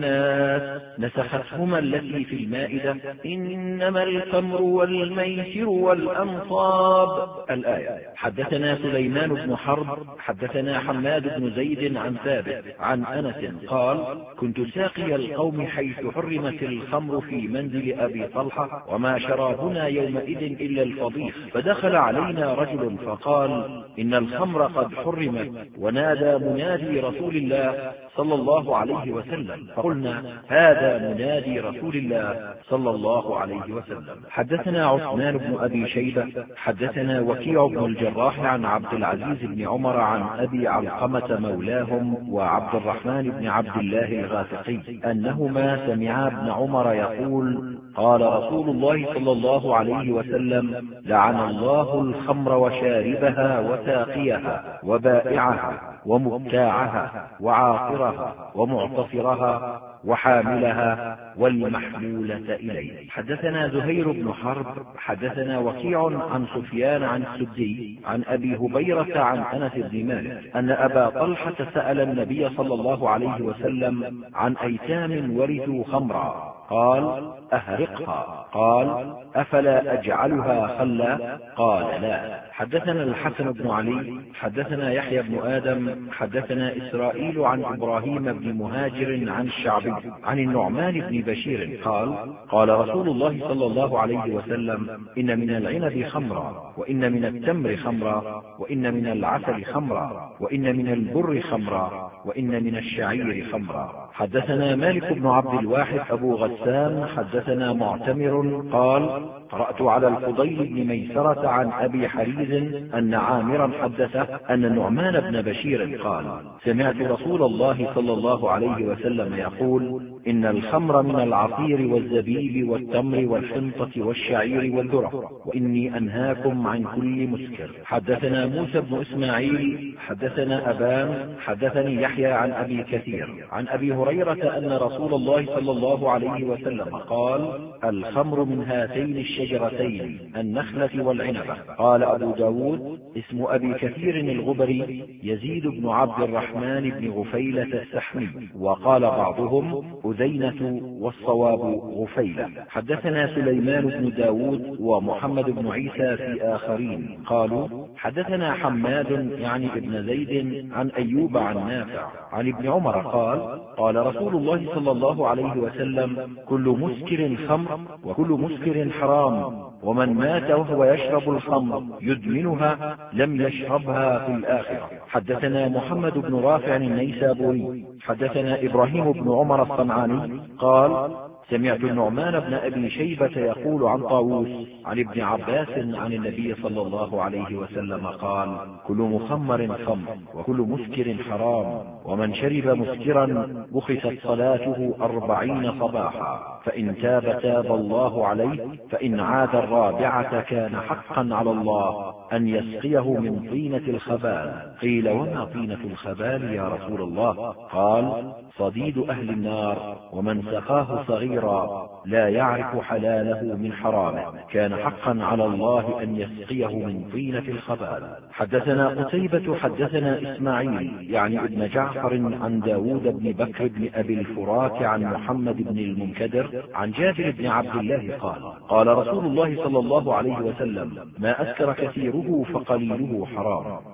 للناس نسختهما التي في المائدة إنما الخمر والميسر والأنصاب الآية. حدثنا سليمان بن حرب حدثنا حماد بن زيد عن ثابت عن أنس قال كنت ساقي القوم حيث حرمت الخمر في منزل أبي طلحة وما شرابنا يومئذ إلا الفضيح، فدخل علينا رجل فقال إن الخمر قد حرمت، ونادى منادي رسول الله صلى الله عليه وسلم، فقلنا هذا منادي رسول الله صلى الله عليه وسلم. حدثنا عثمان بن أبي شيبة حدثنا وكيع بن الجراح عن عبد العزيز بن عمر عن أبي علقمة مولاهم وعبد الرحمن بن عبد الله الغافقي أنهما سمعا ابن عمر يقول قال رسول الله صلى الله عليه وسلم لعن الله الخمر وشاربها وساقيها وبائعها ومبتاعها وعاقرها ومعتصرها وحاملها والمحمولة إليه. حدثنا زهير بن حرب حدثنا وكيع عن سفيان عن السدي عن أبي هبيرة عن أنس بن مالك أن أبا طلحة سأل النبي صلى الله عليه وسلم عن أيتام ورثوا خمرا قال أهرقها قال أفلا أجعلها خلا قال لا. حدثنا الحسن بن علي حدثنا يحيى بن آدم حدثنا إسرائيل عن إبراهيم بن مهاجر عن الشعبي عن النعمان بن بشير قال قال رسول الله صلى الله عليه وسلم إن من العنب خمرا وإن من التمر خمرا وإن من العسل خمرا وإن من البر خمرا وإن من الشعير خمرا. حدثنا مالك بن عبد الواحد أبو غسان حدثنا معتمر قال قرأت على الفضيل بن ميسرة عن أبي حريز أن عامرا حدثه أن النعمان بن بشير قال سمعت رسول الله صلى الله عليه وسلم يقول إن الخمر من العصير والزبيب والتمر والحنطة والشعير والذرة وإني أنهاكم عن كل مسكر. حدثنا موسى بن إسماعيل حدثنا أبان حدثني يحيى عن أبي كثير عن أبي هريرة أن رسول الله صلى الله عليه وسلم قال الخمر من هاتين الشجرتين النخلة والعنبة. قال أبو داود اسم أبي كثير الغبري يزيد بن عبد الرحمن بن غفيلة السحمي وقال بعضهم أذينة والصواب غفيلة. حدثنا سليمان بن داود ومحمد بن عيسى في آخرين قالوا حدثنا حماد يعني ابن زيد عن أيوب عن نافع عن ابن عمر قال قال رسول الله صلى الله عليه وسلم كل مسكر خمر وكل مسكر حرام ومن مات وهو يشرب الخمر يدمنها لم يشربها في الآخرة. حدثنا محمد بن رافع النيسابوري حدثنا إبراهيم بن عمر الصنعاني قال سمعت النعمان بن أبي شيبة يقول عن طاووس عن ابن عباس عن النبي صلى الله عليه وسلم قال كل مخمر خمر وكل مسكر حرام ومن شرب مسكرا بخست صلاته 40 صباحا فإن تاب تاب الله عليه فإن عاد الرابعة كان حقا على الله أن يسقيه من طينة الخبال. قيل وما طينة الخبال يا رسول الله؟ قال صديد أهل النار ومن سقاه صغيرا لا يعرف حلاله من حرامه كان حقا على الله أن يسقيه من طينة الخبال. حدثنا قتيبة حدثنا إسماعيل يعني ابن جعفر عن داود بن بكر بن أبي الفرات عن محمد بن المنكدر عن جابر بن عبد الله قال قال رسول الله صلى الله عليه وسلم ما أسكر كثيره فقليله حرام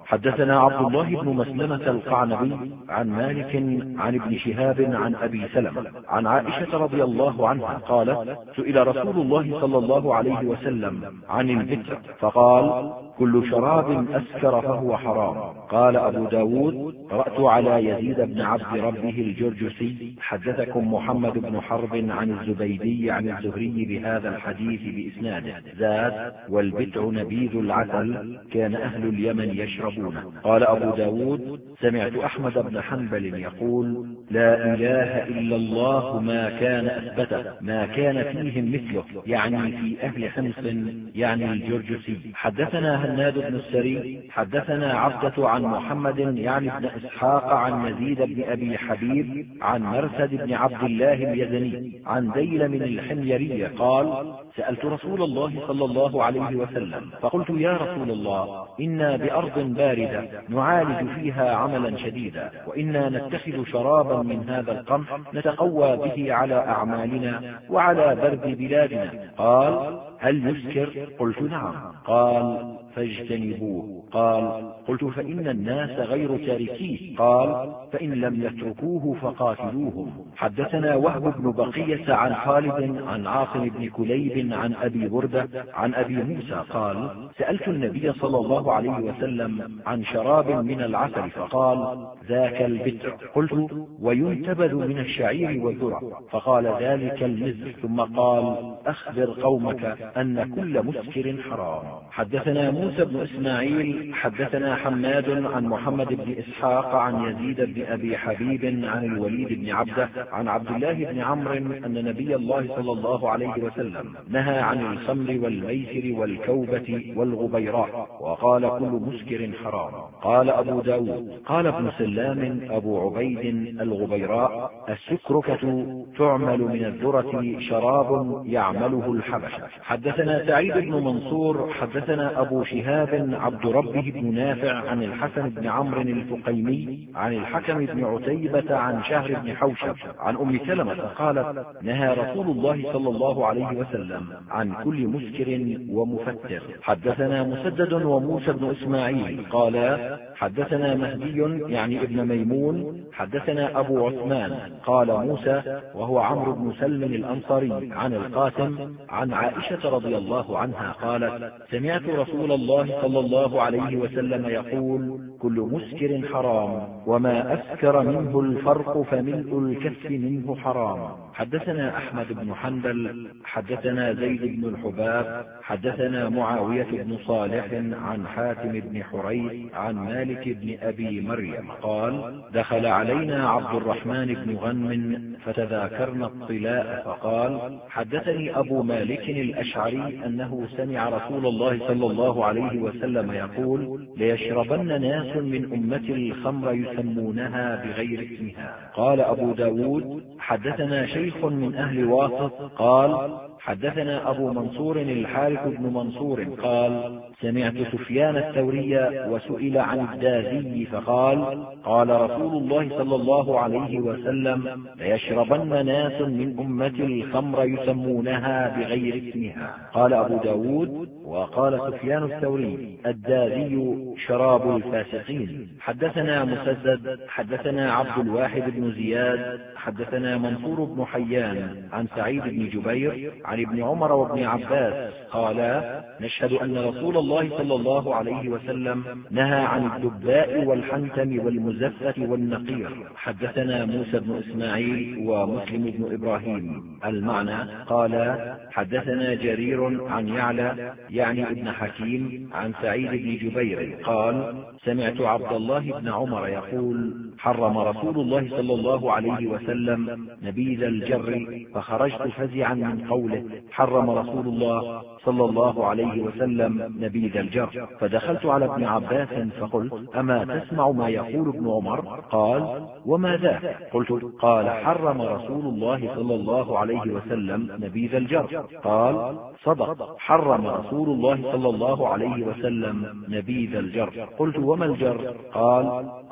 حدثنا عبد الله بن مسلمة القعنبي عن مالك عن ابن شهاب عن أبي سلمة عن عائشة رضي الله عنها قالت: سئل رسول الله صلى الله عليه وسلم عن البتر فقال: كل شراب أسكر فهو حرام. قال أبو داود: قرأت على يزيد بن عبد ربه الجرجسي حدثكم محمد بن حرب عن الزبيدي عن الزهري بهذا الحديث بإسناده، زاد: والبتع نبيذ العسل كان أهل اليمن يشربونه. قال أبو داود: سمعت أحمد بن حنبل يقول: لا إله إلا الله ما كان أثبته ما كان فيهم مثله، يعني في أهل حمص يعني الجرجسي. حدثنا هناد بن السري حدثنا عبدة عن محمد يعني بن إسحاق عن يزيد بن أبي حبيب عن مرثد بن عبد الله اليزني عن ديلم الحميري قال: سألت رسول الله صلى الله عليه وسلم فقلت: يا رسول الله، إنا بأرض باردة نعالج فيها عملا شديدا، وإنا نتخذ شرابا من هذا القمح نتقوى به على أعمالنا وعلى برد بلادنا. قال: هل يسكر؟ قلت: نعم. قال: فاجتنبوه. قال: قلت: فإن الناس غير تاركيه. قال: فإن لم يتركوه فقاتلوهم. حدثنا وهب بن بقية عن خالد عن عاصم بن كليب عن أبي بردة عن أبي موسى قال: سألت النبي صلى الله عليه وسلم عن شراب من العسل فقال: ذاك البتر. قلت: وينتبذ من الشعير والذرة؟ فقال: ذلك المزر. ثم قال: أخبر قومك أن كل مسكر حرام. حدثنا موسى بن إسماعيل حدثنا حماد عن محمد بن إسحاق عن يزيد بن أبي حبيب عن الوليد بن عبده عن عبد الله بن عمرو أن نبي الله صلى الله عليه وسلم نهى عن الخمر والميسر والكوبة والغبيراء، وقال: كل مسكر حرام. قال أبو داود: قال ابن سلام أبو عبيد: الغبيراء السكركة تعمل من الذرة شراب يعمله الحبشة. حدثنا سعيد بن منصور حدثنا أبو شهاب عبد ربه بن نافع عن الحسن بن عمرو الفقيمي عن الحكم بن عتيبة عن شهر بن حوشب عن أم سلمة قالت: نهى رسول الله صلى الله عليه وسلم عن كل مسكر ومفتر. حدثنا مسدد وموسى بن إسماعيل قال: حدثنا مهدي يعني ابن ميمون حدثنا أبو عثمان قال موسى وهو عمرو بن سلم الأنصاري عن القاسم عن عائشة رضي الله عنها قالت: سمعت رسول الله صلى الله عليه وسلم يقول: كل مسكر حرام، وما أسكر منه الفرق فملء الكف منه حرام. حدثنا أحمد بن حنبل حدثنا زيد بن الحباب حدثنا معاوية بن صالح عن حاتم بن حريث عن مالك بن أبي مريم قال: دخل علينا عبد الرحمن بن غنم فتذاكرنا الطلاء فقال: حدثني أبو مالك الأشعري أنه سمع رسول الله صلى الله عليه وسلم يقول: ليشربن ناس من أمة الخمر يسمونها بغير اسمها. قال أبو داود: حدثنا شيخ من أهل واسط قال: حدثنا أبو منصور الحارث بن منصور قال: سمعت سفيان الثوري وسئل عن الدازي فقال: قال رسول الله صلى الله عليه وسلم: ليشربن ناس من أمة الخمر يسمونها بغير اسمها. قال أبو داود: وقال سفيان الثوري: الدازي شراب الفاسقين. حدثنا مسدد حدثنا عبد الواحد بن زياد حدثنا منصور بن حيان عن سعيد بن جبير عن ابن عمر وابن عباس قالا: نشهد أن رسول الله صلى الله عليه وسلم نهى عن الدباء والحنتم والمزفة والنقير. حدثنا موسى بن إسماعيل ومسلم بن إبراهيم المعنى قال: حدثنا جرير عن يعلى يعني ابن حكيم عن سعيد بن جبير قال: سمعت عبد الله بن عمر يقول: حرم رسول الله صلى الله عليه وسلم نبيذ الجر، فخرجت فزعا من قوله: حرم رسول الله صلى الله عليه وسلم نبيذ الجر، فدخلت على ابن عباس فقلت: أما تسمع ما يقول ابن عمر؟ قال: وما ذاك؟ قلت: قال: حرم رسول الله صلى الله عليه وسلم نبيذ الجر. قال: صدق، حرم رسول الله صلى الله عليه وسلم نبيذ الجر. قلت: وما الجر؟ قال: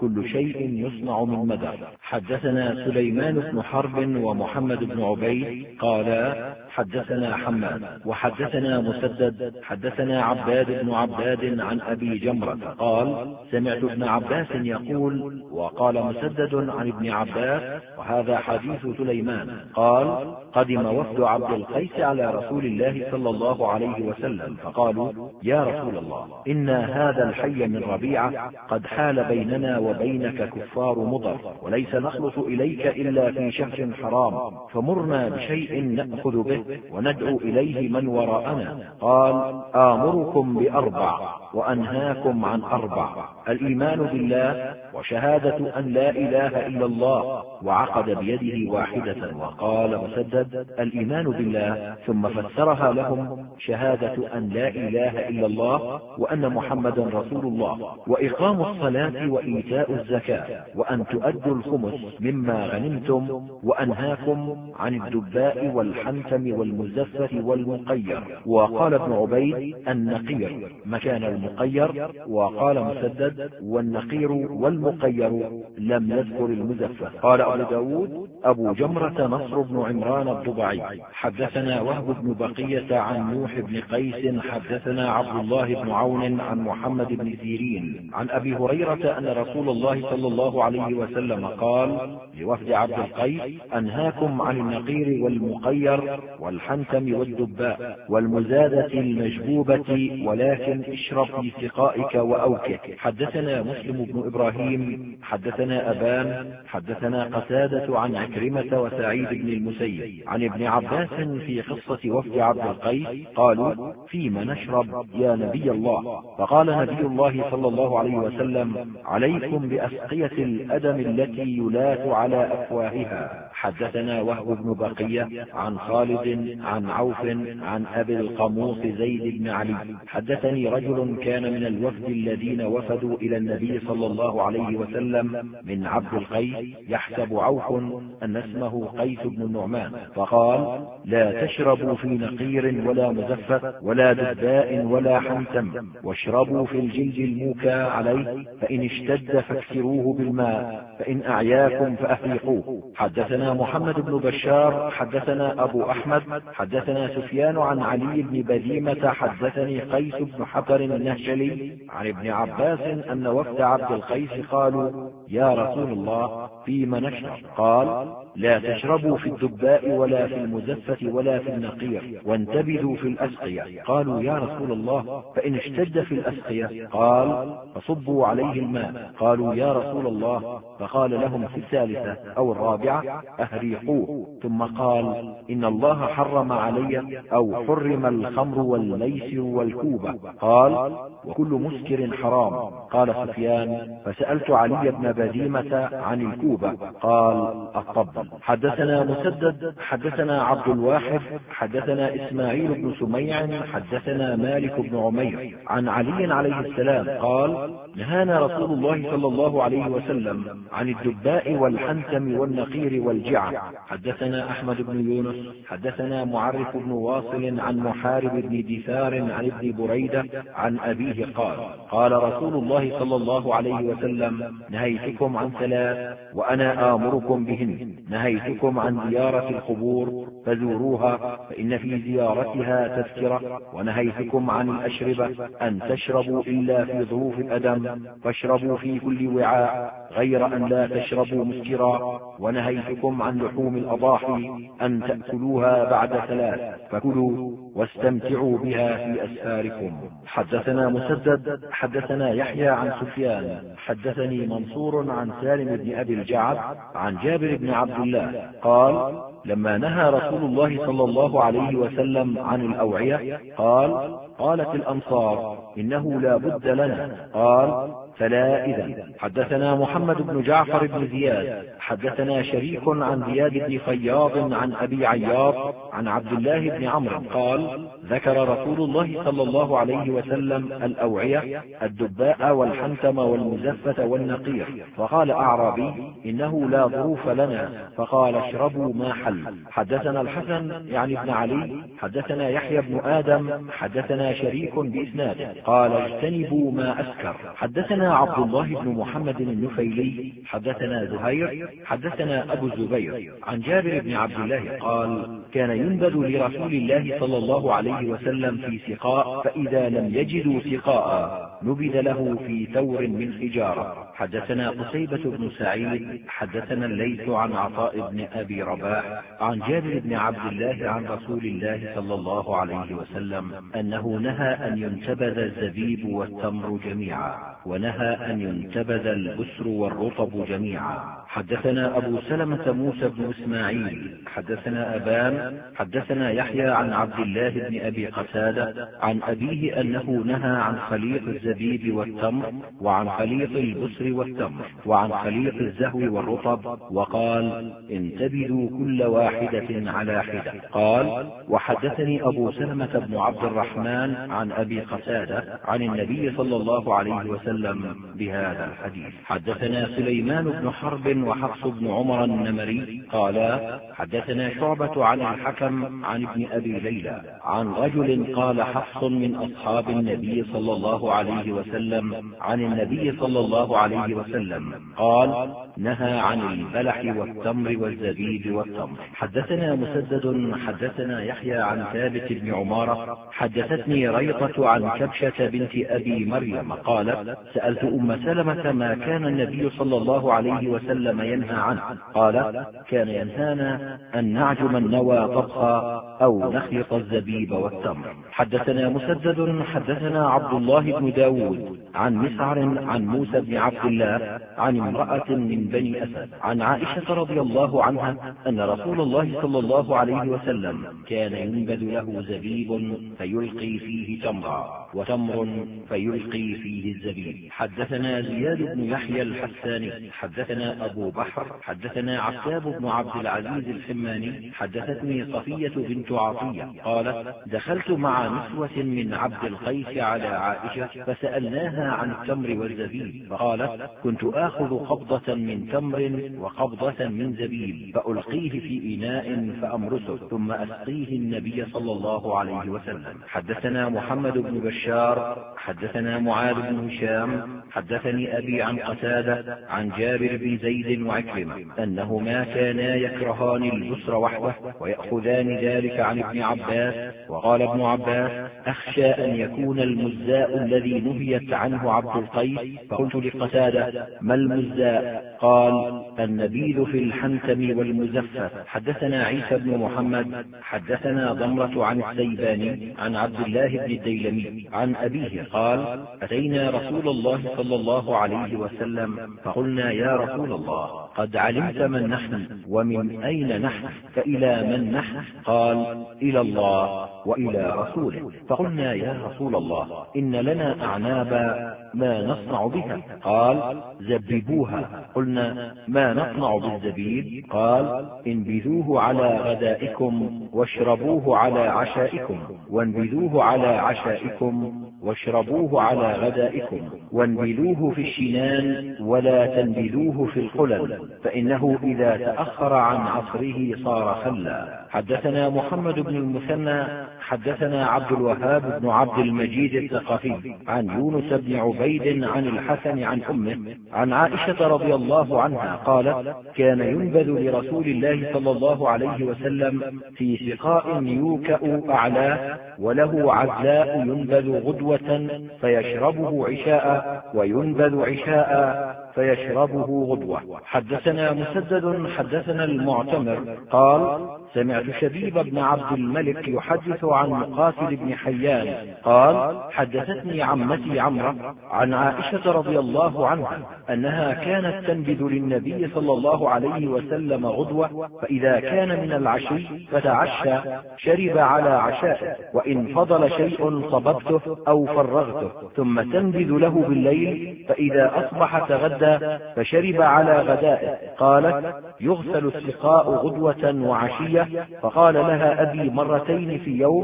كل شيء يصنع من مدر. حدثنا سليمان بن حرب ومحمد بن عبيد قالا حدثنا حماد وحدثنا مسدد حدثنا عباد بن عباد عن أبي جمرة قال سمعت ابن عباس يقول وقال مسدد عن ابن عباس وهذا حديث سليمان قال قدم وفد عبد القيس على رسول الله صلى الله عليه وسلم فقالوا يا رسول الله إن هذا الحي من ربيعة قد حال بيننا وبينك كفار مضر وليس نخلص إليك إلا في شهر حرام فمرنا بشيء نأخذ به وندعو إليه من وراءنا. قال آمركم بأربع وأنهاكم عن أربع الإيمان بالله وشهادة أن لا إله إلا الله وعقد بيده واحدة. وقال مسدد الإيمان بالله ثم فسرها لهم شهادة أن لا إله إلا الله وأن محمدا رسول الله وإقام الصلاة وإيتاء الزكاة وأن تؤدوا الخمس مما غنمتم وأنهاكم عن الدباء والحنتم والمزفة والمقير. وقال ابن عبيد النقير مكان المقير. وقال مسدد والنقير والمقير لم يذكر المزفة. قال أبو داود أبو جمرة نصر بن عمران الضبعي حدثنا وهب بن بقية عن نوح بن قيس حدثنا عبد الله بن عون عن محمد بن سيرين عن أبي هريرة أن رسول الله صلى الله عليه وسلم قال لوفد عبد القيس أنهاكم عن النقير والمقير والحنتم والدباء والمزادة المجبوبة ولكن اشرب في سقائك وأوكك. حدثنا مسلم بن إبراهيم حدثنا أبان حدثنا قتادة عن عكرمة وسعيد بن المسيب عن ابن عباس في قصة وفد عبد القيس قالوا فيما نشرب يا نبي الله؟ فقال نبي الله صلى الله عليه وسلم عليكم بأسقية الأدم التي يلات على أفواهها. حدثنا وهب بن بقية عن خالد عن عوف عن أبي القموص زيد بن علي حدثني رجل كان من الوفد الذين وفدوا إلى النبي صلى الله عليه وسلم من عبد القيس يحسب عوف أن اسمه قيس بن النعمان فقال لا تشربوا في نقير ولا مزفة ولا دباء ولا حنتم واشربوا في الجلد الموكى عليه فإن اشتد فاكسروه بالماء فإن أعياكم فأفيقوه. حدثنا محمد بن بشار حدثنا أبو أحمد حدثنا سفيان عن علي بن بديمة حدثني قيس بن حفر النهشلي عن ابن عباس أن وفد عبد القيس قالوا يا رسول الله فيما نشرب؟ قال لا تشربوا في الدباء ولا في المزفة ولا في النقير وانتبذوا في الأسقية. قالوا يا رسول الله فإن اشتد في الأسقية؟ قال فصبوا عليه الماء. قالوا يا رسول الله فقال لهم في الثالثة أو الرابعة أهريقوه. ثم قال إن الله حرم علي أو حرم الخمر والميسر والكوبة. قال وكل مسكر حرام. قال سفيان فسألت علي بن بديمة عن الكوبة قال الطبل. حدثنا مسدد حدثنا عبد الواحد حدثنا إسماعيل بن سميع حدثنا مالك بن عمير عن علي عليه السلام قال نهانا رسول الله صلى الله عليه وسلم عن الدباء والحنتم والنقير والجعة. حدثنا أحمد بن يونس حدثنا معرف بن واصل عن محارب بن دثار عن ابن بريدة عن أبيه قال قال رسول الله صلى الله عليه وسلم نهيتكم عن ثلاث وأنا آمركم بهن. نهيتكم عن زيارة القبور فزوروها فإن في زيارتها تذكرة ونهيتكم عن الأشربة أن تشربوا إلا في ظروف الأدم فاشربوا في كل وعاء غير أن لا تشربوا مسكرا ونهيتكم عن لحوم الأضاحي أن تأكلوها بعد ثلاث فكلوا واستمتعوا بها في أسفاركم. حدثنا مسدد حدثنا يحيى عن سفيان حدثني منصور عن سالم بن أبي الجعد عن جابر بن عبد الله قال لما نهى رسول الله صلى الله عليه وسلم عن الأوعية قال قالت الأنصار إنه لا بد لنا. قال فلا إذن. حدثنا محمد بن جعفر بن زياد حدثنا شريك عن زياد بن فياض عن أبي عياض عن عبد الله بن عمرو قال ذكر رسول الله صلى الله عليه وسلم الأوعية الدباء والحنتم والمزفة والنقير فقال أعرابي إنه لا ظروف لنا فقال اشربوا ما حل. حدثنا الحسن يعني ابن علي حدثنا يحيى بن آدم حدثنا شريك بإسناده قال اجتنبوا ما أسكر. حدثنا حدثنا عبد الله بن محمد النفيلي حدثنا زهير حدثنا أبو الزبير عن جابر بن عبد الله قال كان ينبذ لرسول الله صلى الله عليه وسلم في سقاء، فإذا لم يجدوا سقاء نبذ له في ثور من حجارة. حدثنا قتيبة بن سعيد حدثنا الليث عن عطاء بن أبي رباح عن جابر بن عبد الله عن رسول الله صلى الله عليه وسلم أنه نهى أن ينتبذ الزبيب والتمر جميعا، ونهى أن ينتبذ البسر والرطب جميعا. حدثنا أبو سلمة موسى بن إسماعيل حدثنا أبان حدثنا يحيى عن عبد الله بن أبي قتادة عن أبيه أنه نهى عن خليط الزبيب والتمر، وعن خليط البسر والتمر، وعن خليط الزهو والرطب، وقال انتبذوا كل واحدة على حدة. قال وحدثني أبو سلمة بن عبد الرحمن عن أبي قتادة عن النبي صلى الله عليه وسلم بهذا الحديث. حدثنا سليمان بن حرب وحفص بن عمر النمري قالا حدثنا شعبة عن الحكم عن ابن أبي ليلى عن رجل قال حفص من أصحاب النبي صلى الله عليه وسلم عن النبي صلى الله عليه وسلم قال نهى عن البلح والتمر والزبيب والتمر. حدثنا مسدد حدثنا يحيى عن ثابت بن عمارة حدثتني ريطة عن كبشة بنت أبي مريم قالت سألت أم سلمة ما كان النبي صلى الله عليه وسلم ينهى عنه؟ قال كان ينهانا أن نعجم النوى طبخا أو نخلط الزبيب والتمر. حدثنا مسدد حدثنا عبد الله بن داود عن مسعر عن موسى بن عبد الله عن امرأة من بني أسد عن عائشة رضي الله عنها أن رسول الله صلى الله عليه وسلم كان ينبذ له زبيب فيلقي فيه تمرا، وتمر فيلقي فيه الزبيب. حدثنا زياد بن يحيى الحساني حدثنا أبو بحر حدثنا عتاب بن عبد العزيز الحماني حدثتني صفية بنت عطية قالت دخلت مع نسوة من عبد القيس على عائشة فسألناها عن التمر والزبيب، فقالت كنت آخذ قبضة من تمر وقبضة من زبيب فألقيه في إناء فأمرسه ثم أسقيه النبي صلى الله عليه وسلم. حدثنا محمد بن بشار حدثنا معاذ بن هشام حدثني أبي عن قتادة عن جابر بن زيد وعكرمة أنهما كانا يكرهان البسر وحده ويأخذان ذلك عن ابن عباس. وقال ابن عباس أخشى أن يكون المزاء الذي نهيت عنه عبد القيس، فقلت لقتادة ما المزاء؟ قال النبيذ في الحنتم والمزفت. حدثنا عيسى بن محمد حدثنا ضمرة عن السيباني عن عبد الله بن الديلمي عن أبيه قال أتينا رسول الله صلى الله عليه وسلم فقلنا يا رسول الله قد علمت من نحن ومن أين نحن، فإلى من نحن؟ قال إلى الله وإلى رسوله. فقلنا يا رسول الله إن لنا أعنابا ما نصنع بها؟ قال زببوها. قلنا ما نصنع بالزبيب؟ قال انبذوه على غدائكم واشربوه على عشائكم، وانبذوه على عشائكم واشربوه على غدائكم، وانبذوه في الشنان ولا تنبذوه في القلل، فإنه إذا تأخر عن عصره صار خلا. حدثنا محمد بن المثنى حدثنا عبد الوهاب بن عبد المجيد الثقفي عن يونس بن عبيد عن الحسن عن أمه عن عائشة رضي الله عنها قالت كان ينبذ لرسول الله صلى الله عليه وسلم في سقاء يوكأ أعلاه وله عزلاء ينبذ غدوة فيشربه عشاء، وينبذ عشاء فيشربه غدوة. حدثنا مسدد حدثنا المعتمر قال سمعت شبيب بن عبد الملك يحدث عن مقاتل بن حيان قال حدثتني عمتي عمرة عن عائشة رضي الله عنها أنها كانت تنبذ للنبي صلى الله عليه وسلم غدوة، فإذا كان من العشي فتعشى شرب على عشائه، وإن فضل شيء صببته أو فرغته، ثم تنبذ له بالليل، فإذا أصبح تغدى فشرب على غدائه. قالت يغسل السقاء غدوة وعشية، فقال لها أبي مرتين في يوم،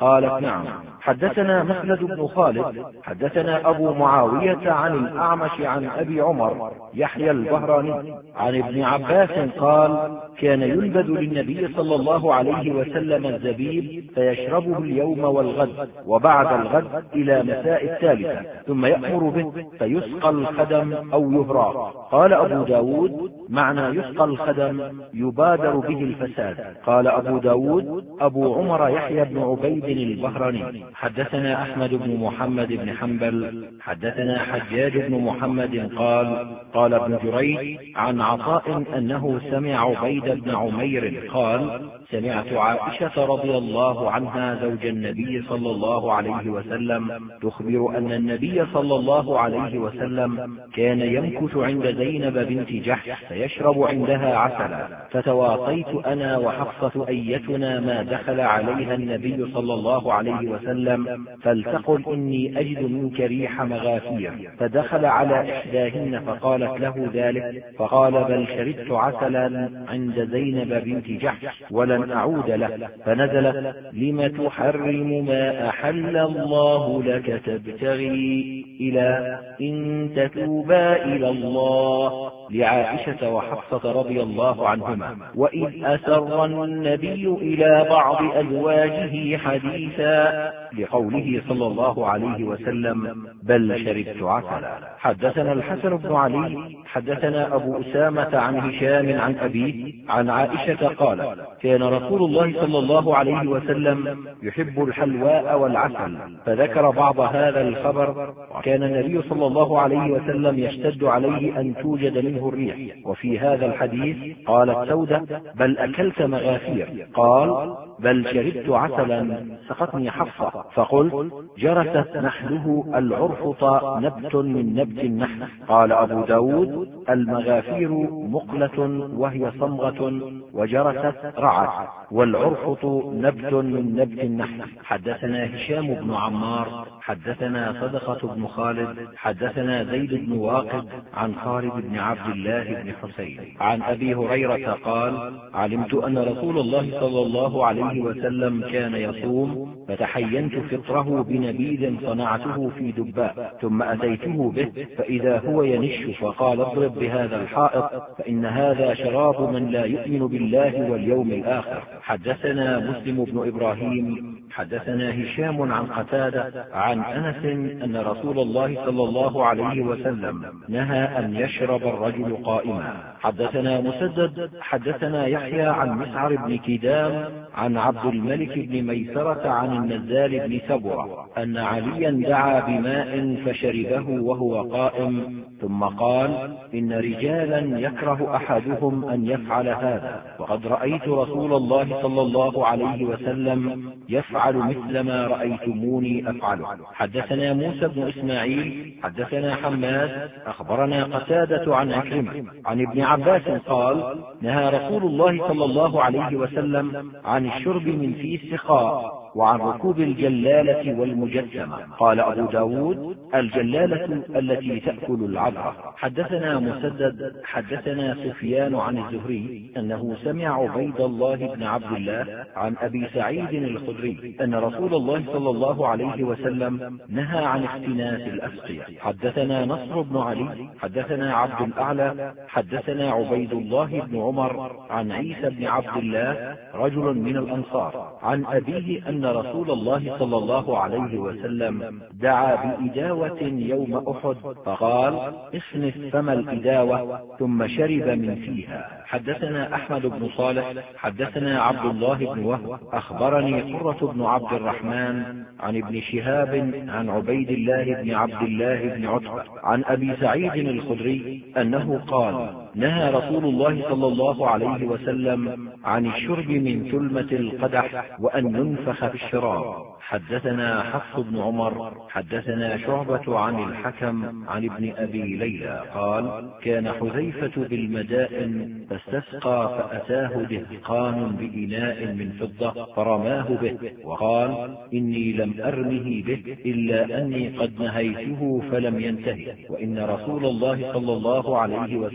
قالت نعم. حدثنا مخلد بن خالد حدثنا أبو معاوية عن الأعمش عن أبي عمر يحيى البهراني عن ابن عباس قال كان ينبذ للنبي صلى الله عليه وسلم الزبيب فيشربه اليوم والغد وبعد الغد إلى مساء الثالثة، ثم يأمر به فيسقى الخدم أو يهرى. قال أبو داود معنى يسقى الخدم يبادر به الفساد. قال أبو داود أبو عمر يحيى بن عبيد البهراني. حدثنا أحمد بن محمد بن حنبل حدثنا حجاج بن محمد قال ابن جريج عن عطاء أنه سمع عبيد بن عمير قال سمعت عائشة رضي الله عنها زوج النبي صلى الله عليه وسلم تخبر أن النبي صلى الله عليه وسلم كان يمكث عند زينب بنت جحش فيشرب عندها عسلا، فتواصيت أنا وحفصة أيتنا ما دخل عليها النبي صلى الله عليه وسلم فلتقل إني أجد منك ريح مغافير، فدخل على إحداهن فقالت له ذلك، فقال بل شربت عسلا عند زينب بنت جحش ولن أعود له، فنزلت لم تحرم ما أحل الله لك تبتغي إلى إن تتوبا إلى الله لعائشة وحفصة رضي الله عنهما. وإذ أسر النبي إلى بعض أزواجه حديثا لقوله صلى الله عليه وسلم بل شربت عسلا. حدثنا الحسن بن علي حدثنا أبو أسامة عن هشام عن أبيه عن عائشة قال كان رسول الله صلى الله عليه وسلم يحب الحلواء والعسل، فذكر بعض هذا الخبر. وكان النبي صلى الله عليه وسلم يشتد عليه أن توجد منه الريح. وفي هذا الحديث قالت سودة بل أكلت مغافير، قال بل شربت عسلا سقتني حفصة، فقلت جرست نحله العرفط نبت من نبت النحل. قال أبو داود المغافير مقلة وهي صمغة وجرست رعت، والعرفط نبت من نبت النحل. حدثنا هشام بن عمار حدثنا صدقة بن خالد حدثنا زيد بن واقد عن خالد بن عبد الله بن حسين عن أبي هريرة قال علمت أن رسول الله صلى الله عليه وسلم كان يصوم، فتحينت فطره بنبيذ صنعته في دباء، ثم أتيته به فإذا هو ينش، فقال اضرب بهذا الحائط فإن هذا شراب من لا يؤمن بالله واليوم الآخر. حدثنا مسلم بن إبراهيم حدثنا هشام عن قتادة عن أنس أن رسول الله صلى الله عليه وسلم نهى أن يشرب الرجل قائما. حدثنا مسدد حدثنا يحيى عن مسعر بن كدام عن عبد الملك بن ميسرة عن النزال بن سبرة أن عليا دعا بماء فشربه وهو قائم، ثم قال إن رجالا يكره أحدهم أن يفعل هذا، وقد رأيت رسول الله صلى الله عليه وسلم يفعل مثل ما رأيتموني أفعله. حدثنا موسى بن إسماعيل حدثنا حماد أخبرنا قتادة عن عكرمة عن ابن عباس قال نهى رسول الله صلى الله عليه وسلم عن الشرب من في السقاء وعن ركوب الجلالة والمجسمة. قال أبو داود الجلالة التي تأكل العذرة. حدثنا مسدد حدثنا سفيان عن الزهري أنه سمع عبيد الله بن عبد الله عن أبي سعيد الخدري أن رسول الله صلى الله عليه وسلم نهى عن اختناس الأسقية. حدثنا نصر بن علي حدثنا عبد الأعلى حدثنا عبيد الله بن عمر عن عيسى بن عبد الله رجل من الأنصار عن أبيه أن رسول الله صلى الله عليه وسلم دعا بإداوة يوم أحد، فقال اخنس فم الإداوة، ثم شرب من فيها. حدثنا أحمد بن صالح حدثنا عبد الله بن وهب أخبرني قرة بن عبد الرحمن عن ابن شهاب عن عبيد الله بن عبد الله بن عتبة عن أبي سعيد الخدري أنه قال نهى رسول الله صلى الله عليه وسلم عن الشرب من ثلمة القدح وأن ينفخ في الشراب. حدثنا حفص بن عمر حدثنا شعبة عن الحكم عن ابن أبي ليلى قال كان حذيفة بالمدائن فاستسقى فأتاه دهقان بإناء من فضة فرماه به، وقال إني لم أرمه به إلا أني قد نهيته فلم ينتهي، وإن رسول الله صلى الله عليه وسلم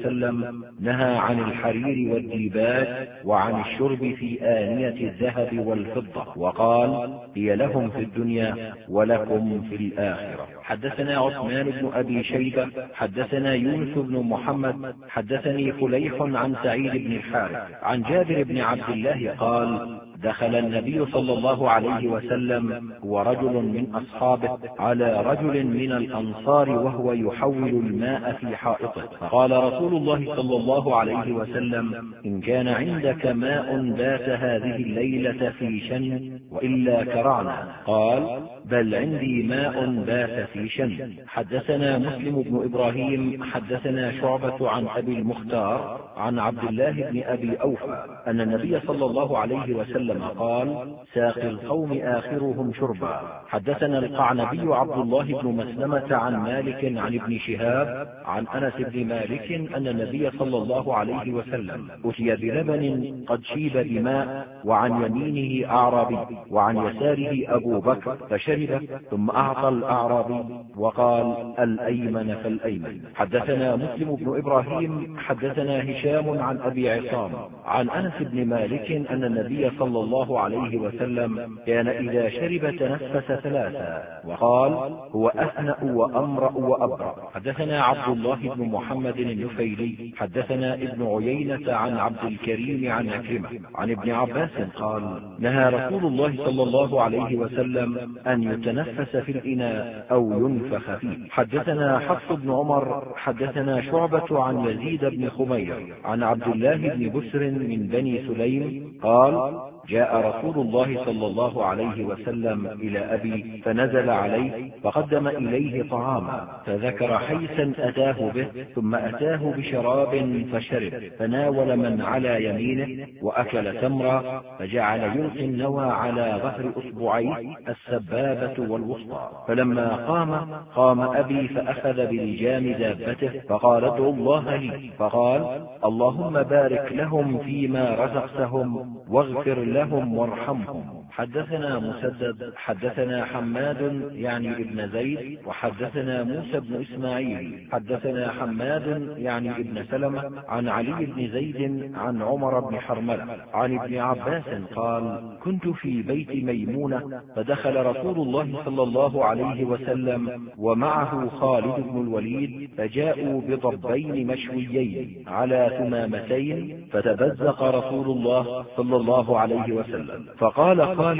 وسلم نهى عن الحرير والديباج وعن الشرب في آنية الذهب والفضة، وقال: هي لهم في الدنيا ولكم في الآخرة. حدثنا عثمان بن أبي شيبة حدثنا يونس بن محمد حدثني فليح عن سعيد بن الحارث عن جابر بن عبد الله قال: دخل النبي صلى الله عليه وسلم ورجل من أصحابه على رجل من الأنصار وهو يحول الماء في حائطه، فقال رسول الله صلى الله عليه وسلم: إن كان عندك ماء بات هذه الليلة في شن وإلا كرعنا. قال: بل عندي ماء بات في شن. حدثنا مسلم بن إبراهيم حدثنا شعبة عن أبي المختار عن عبد الله بن أبي أوفى أن النبي صلى الله عليه وسلم قال: ساقي القوم آخرهم شربا. حدثنا القعنبي عبد الله بن مسلمة عن مالك عن ابن شهاب عن أنس بن مالك أن النبي صلى الله عليه وسلم أتي بلبن قد شيب بماء، وعن يمينه أعرابي وعن يساره أبو بكر، فشرب ثم أعطى الأعرابي وقال: الأيمن فالأيمن. حدثنا مسلم بن إبراهيم حدثنا هشام عن أبي عصام عن أنس بن مالك أن النبي صلى الله عليه وسلم كان إذا شرب تنفس ثلاثا وقال: هو أثنأ وأمرأ وأبرأ. حدثنا عبد الله بن محمد النفيلي حدثنا ابن عيينة عن عبد الكريم عن عكرمة عن ابن عباس قال: نهى رسول الله صلى الله عليه وسلم أن يتنفس في الإناء أو ينفخ فيه. حدثنا حفص بن عمر حدثنا شعبة عن يزيد بن خمير عن عبد الله بن بسر من بني سليم قال: جاء رسول الله صلى الله عليه وسلم إلى أبي فنزل عليه فقدم إليه طعاما، فذكر حيثا أتاه به، ثم أتاه بشراب فشرب، فناول من على يمينه وأكل تمرا، فجعل يلقي النوى على ظهر أصبعيه السبابة والوسطى. فلما قام أبي فأخذ بلجام دابته فقال: ادعوا الله لي. فقال: اللهم بارك لهم فيما رزقتهم واغفر لهم وارحمهم. حدثنا مسدد حدثنا حماد يعني ابن زيد وحدثنا موسى بن إسماعيل حدثنا حماد يعني ابن سلمة عن علي بن زيد عن عمر بن حرملة عن ابن عباس قال: كنت في بيت ميمونة فدخل رسول الله صلى الله عليه وسلم ومعه خالد بن الوليد، فجاءوا بضبين مشويين على ثمامتين، فتبزق رسول الله صلى الله عليه وسلم، فقال خالد: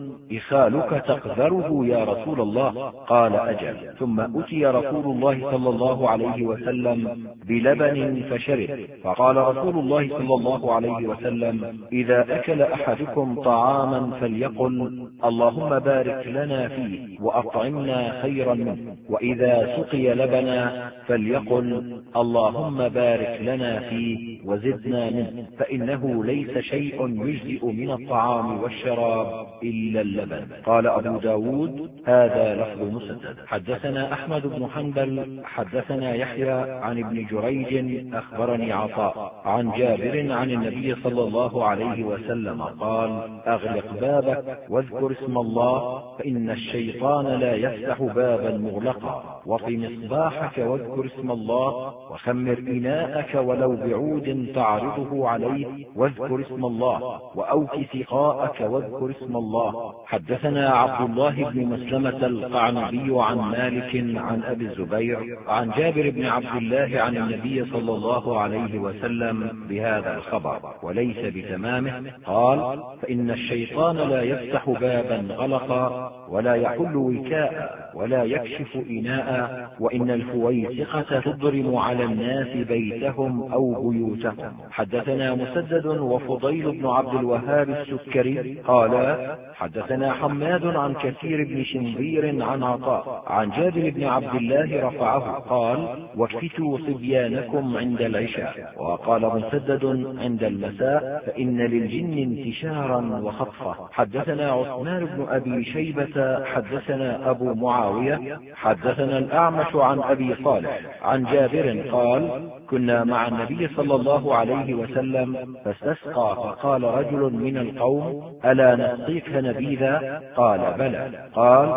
إخالك تقذره يا رسول الله؟ قال: أجل. ثم أتي رسول الله صلى الله عليه وسلم بلبن فشرب، فقال رسول الله صلى الله عليه وسلم: إذا أكل أحدكم طعاما فليقل: اللهم بارك لنا فيه وأطعمنا خيرا منه، وإذا سقي لبنا فليقل: اللهم بارك لنا فيه وزدنا منه، فإنه ليس شيء يجزئ من الطعام والشراب إلا اللبن. قال أبو داود: هذا لفظ مسدد. حدثنا أحمد بن حنبل حدثنا يحيى عن ابن جريج أخبرني عطاء عن جابر عن النبي صلى الله عليه وسلم قال: أغلق بابك واذكر اسم الله، فإن الشيطان لا يفتح بابا مغلقا، وطي مصباحك واذكر اسم الله، وخمر إناءك ولو بعود تعرضه عليه واذكر اسم الله، وأوك سقاءك واذكر اسم الله. حدثنا عبد الله بن مسلمة القعنبي عن مالك عن أبي الزبير عن جابر بن عبد الله عن النبي صلى الله عليه وسلم بهذا الخبر وليس بتمامه. قال: فإن الشيطان لا يفتح بابا غلقا ولا يحل وكاء ولا يكشف إناء، وإن الفويسقة تضرم على الناس بيتهم أو بيوتهم. حدثنا مسدد وفضيل بن عبد الوهاب السكري قال: حدثنا حماد عن كثير بن شنبير عن عطاء عن جابر بن عبد الله رفعه قال: وكفتوا صبيانكم عند العشاء. وقال مسدد: عند المساء، فإن للجن انتشارا وخطفة. حدثنا عثمان بن أبي شيبة حدثنا أبو معاوية حدثنا الأعمش عن أبي صالح عن جابر قال: كنا مع النبي صلى الله عليه وسلم فاستسقى، فقال رجل من القوم: ألا نسقيك نبيذا؟ قال: بلى. قال: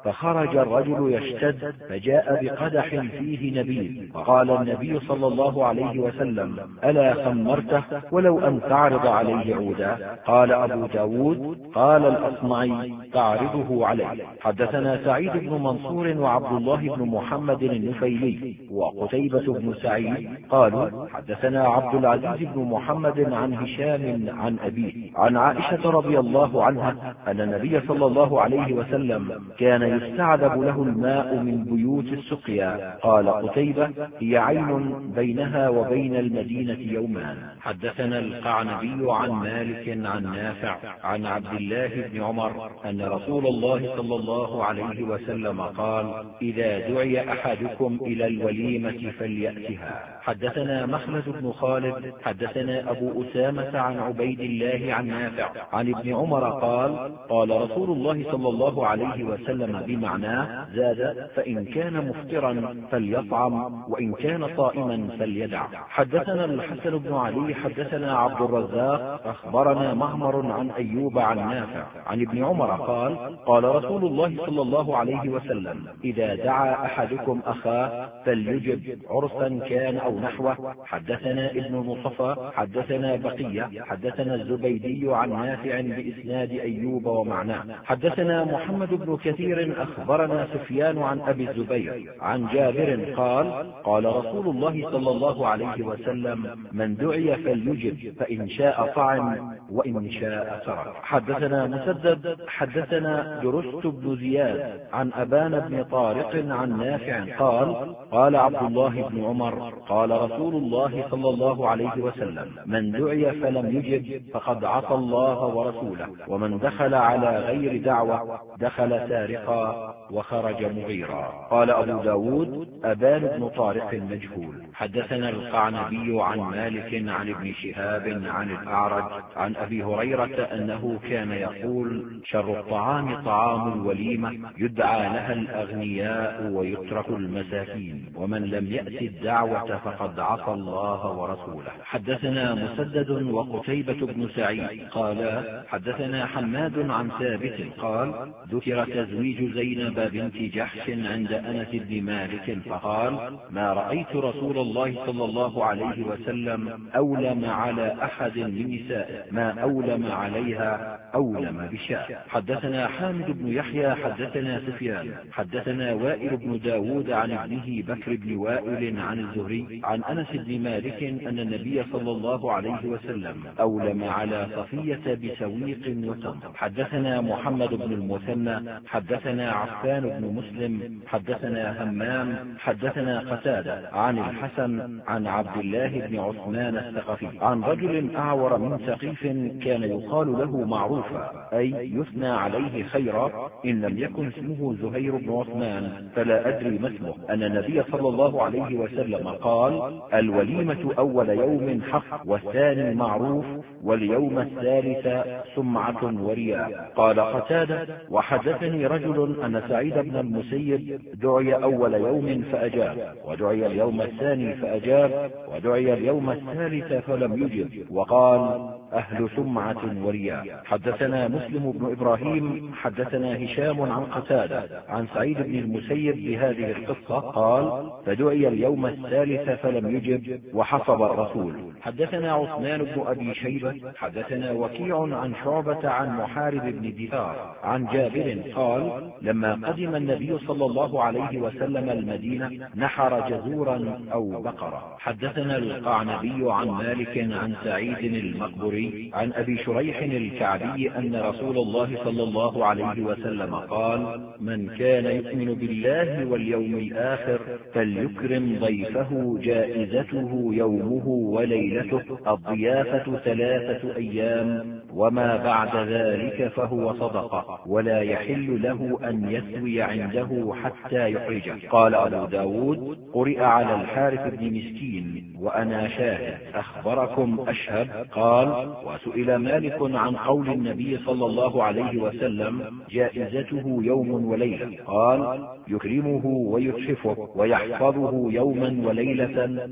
فخرج الرجل يشتد فجاء بقدح فيه نبيذ، فقال النبي صلى الله عليه وسلم: ألا خمرته ولو أن تعرض عليه عودا؟ قال أبو داود: قال الأصمعي: تعرضه عليه. حدثنا سعيد بن منصور وعبد الله بن محمد النفيلي وقتيبة بن سعيد قالوا: حدثنا عبد العزيز بن محمد عن هشام عن أبيه عن عائشة رضي الله عنها أن النبي صلى الله عليه وسلم كان يستعذب له الماء من بيوت السقيا. قال قتيبة: هي عين بينها وبين المدينة يومان. حدثنا القعنبي عن مالك عن نافع عن عبد الله بن عمر أن رسول الله صلى الله عليه وسلم قال: إذا دعي أحدكم إلى الوليمة فليأتها. حدثنا مخلد بن خالد حدثنا أبو أسامة عن عبيد الله عن نافع عن ابن عمر قال: قال رسول الله صلى الله عليه وسلم بمعناه، زاد: فإن كان مفطرا فليطعم وإن كان صائما فليدع. حدثنا الحسن بن علي حدثنا عبد الرزاق أخبرنا معمر عن أيوب عن نافع عن ابن عمر قال: قال رسول الله صلى الله عليه وسلم: إذا دعا أحدكم أخاه فليجب، عرسا كان أو نحوه. حدثنا ابن المصفى حدثنا بقية حدثنا الزبيدي عن نافع بإسناد أيوب ومعناه. حدثنا محمد بن كثير أخبرنا سفيان عن أبي الزبير عن جابر قال: قال رسول الله صلى الله عليه وسلم: من دعي فليجب، فإن شاء طعم وإن شاء ترك. حدثنا مسدد حدثنا درست بن زياد عن أبان بن طارق عن نافع قال: قال عبد الله بن عمر: قال رسول الله صلى الله عليه وسلم: من دعي فلم يجب فقد عصى الله ورسوله، ومن دخل على غير دعوة دخل سارقا وخرج مغيرا. قال أبو داود: أبان بن طارق مجهول. حدثنا القعنبي عن مالك عن ابن شهاب عن الأعرج عن أبي هريرة أنه كان يقول: شر الطعام طعام الوليمة، يدعى لها الأغنياء ويترك المساكين، ومن لم يأت الدعوة فقد عصى الله ورسوله. حدثنا مسدد وقتيبة بن سعيد قالا: حدثنا حماد عن ثابت قال: ذكر تزويج زينب بنت جحش عند أنس بن مالك فقال: ما رأيت رسول الله صلى الله عليه وسلم أولم على أحد من نسائه، ما أولم عليها أولم بشاء. حدثنا حامد بن يحيى حدثنا سفيان حدثنا وائل بن داود عن ابنه بكر بن وائل عن الزهري عن أنس بن مالك أن النبي صلى الله عليه وسلم أولم على صفية بسويق وتمر. حدثنا محمد بن المثنى حدثنا عفان بن مسلم حدثنا همام حدثنا قتادة عن الحسن عن عبد الله بن عثمان الثقفي عن رجل أعور من ثقيف كان يقال له معروفا، أي يثنى عليه خيرا، إن لم يكن اسمه زهير بن عثمان فلا أدري ما اسمه، أن النبي صلى الله عليه وسلم قال: الوليمة أول يوم حق، والثاني معروف، واليوم الثالث سمعة ورياء. قال قتادة: وحدثني رجل أن سعيد بن المسيب دعي أول يوم فأجاب، ودعي اليوم الثاني فأجاب، ودعي اليوم الثالث فلم يجب، وقال: أهل سمعة ورياء. حدثنا مسلم بن إبراهيم حدثنا هشام عن قتادة عن سعيد بن المسيب بهذه القصة قال: فدعي اليوم الثالث فلم يجب وحصب الرسول. حدثنا عثمان بن أبي شيبة حدثنا وكيع عن شعبة عن محارب بن دثار عن جابر قال: لما قدم النبي صلى الله عليه وسلم المدينة نحر جزورا أو بقرة. حدثنا القعنبي عن مالك عن سعيد المقبري عن أبي شريح الكعبي أن رسول الله صلى الله عليه وسلم قال: من كان يؤمن بالله واليوم الآخر فليكرم ضيفه، جائزته يومه وليلته، الضيافة 3 أيام، وما بعد ذلك فهو صدقة، ولا يحل له أن يسوي عنده حتى يحرجه. قال أبو داود: قرئ على الحارث بن مسكين وأنا شاهد. أخبركم أشهد؟ قال: وسئل مالك عن قول النبي صلى الله عليه وسلم جائزته يوم وليلة، قال يكرمه ويتحفه ويحفظه يوما وليلة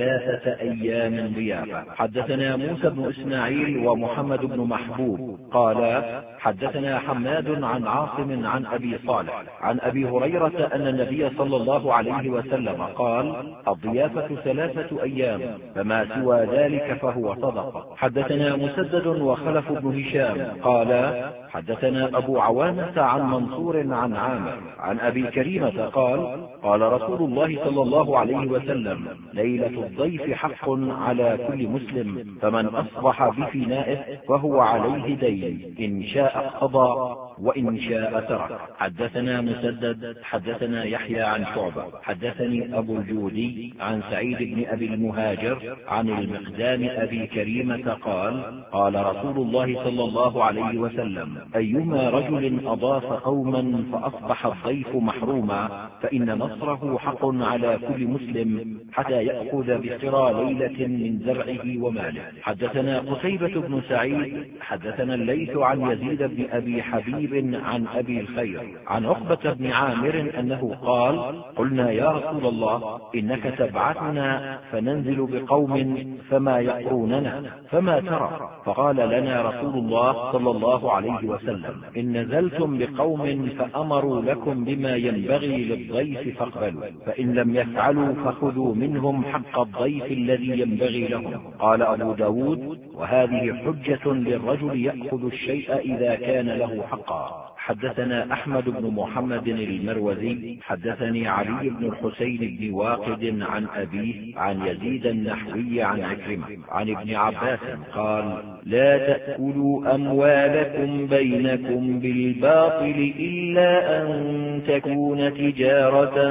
و3 أيام ضيافة. حدثنا موسى بن إسماعيل ومحمد بن محبوب قال حدثنا حماد عن عاصم عن أبي صالح عن أبي هريرة أن النبي صلى الله عليه وسلم قال الضيافة 3 أيام، فما سوى ذلك فهو صدقة. حدثنا مسدد وخلف بن هشام قال حدثنا أبو عوانة عن منصور عن عامر عن أبي كريمة قال قال رسول الله صلى الله عليه وسلم ليلة الضيف حق على كل مسلم، فمن أصبح بفنائه فهو عليه دين، إن شاء قضى وإن شاء ترك. حدثنا مسدد حدثنا يحيى عن شعبة حدثني أبو الجودي عن سعيد بن أبي المهاجر عن المقدام أبي كريمة قال قال رسول الله صلى الله عليه وسلم أيما رجل أضاف قوما فأصبح الضيف محروما فإن نصره حق على كل مسلم حتى يأخذ بقرى ليلة من زرعه وماله. حدثنا قتيبة بن سعيد حدثنا الليث عن يزيد بن أبي حبيب عن أبي الخير عن عقبة بن عامر أنه قال قلنا يا رسول الله إنك تبعثنا فننزل بقوم فما يقروننا فما ترى؟ فقال لنا رسول الله صلى الله عليه وسلم إن نزلتم بقوم فأمروا لكم بما ينبغي للضيف فاقبلوا، فإن لم يفعلوا فخذوا منهم حق الضيف الذي ينبغي لهم. قال أبو داود وهذه حجة للرجل يأخذ الشيء إذا كان له حقا. حدثنا أحمد بن محمد المروزي حدثني علي بن الحسين بن واقد عن أبيه عن يزيد النحوي عن عكرمة عن ابن عباس قال لا تأكلوا أموالكم بينكم بالباطل إلا أن تكون تجارة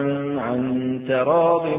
عن تراض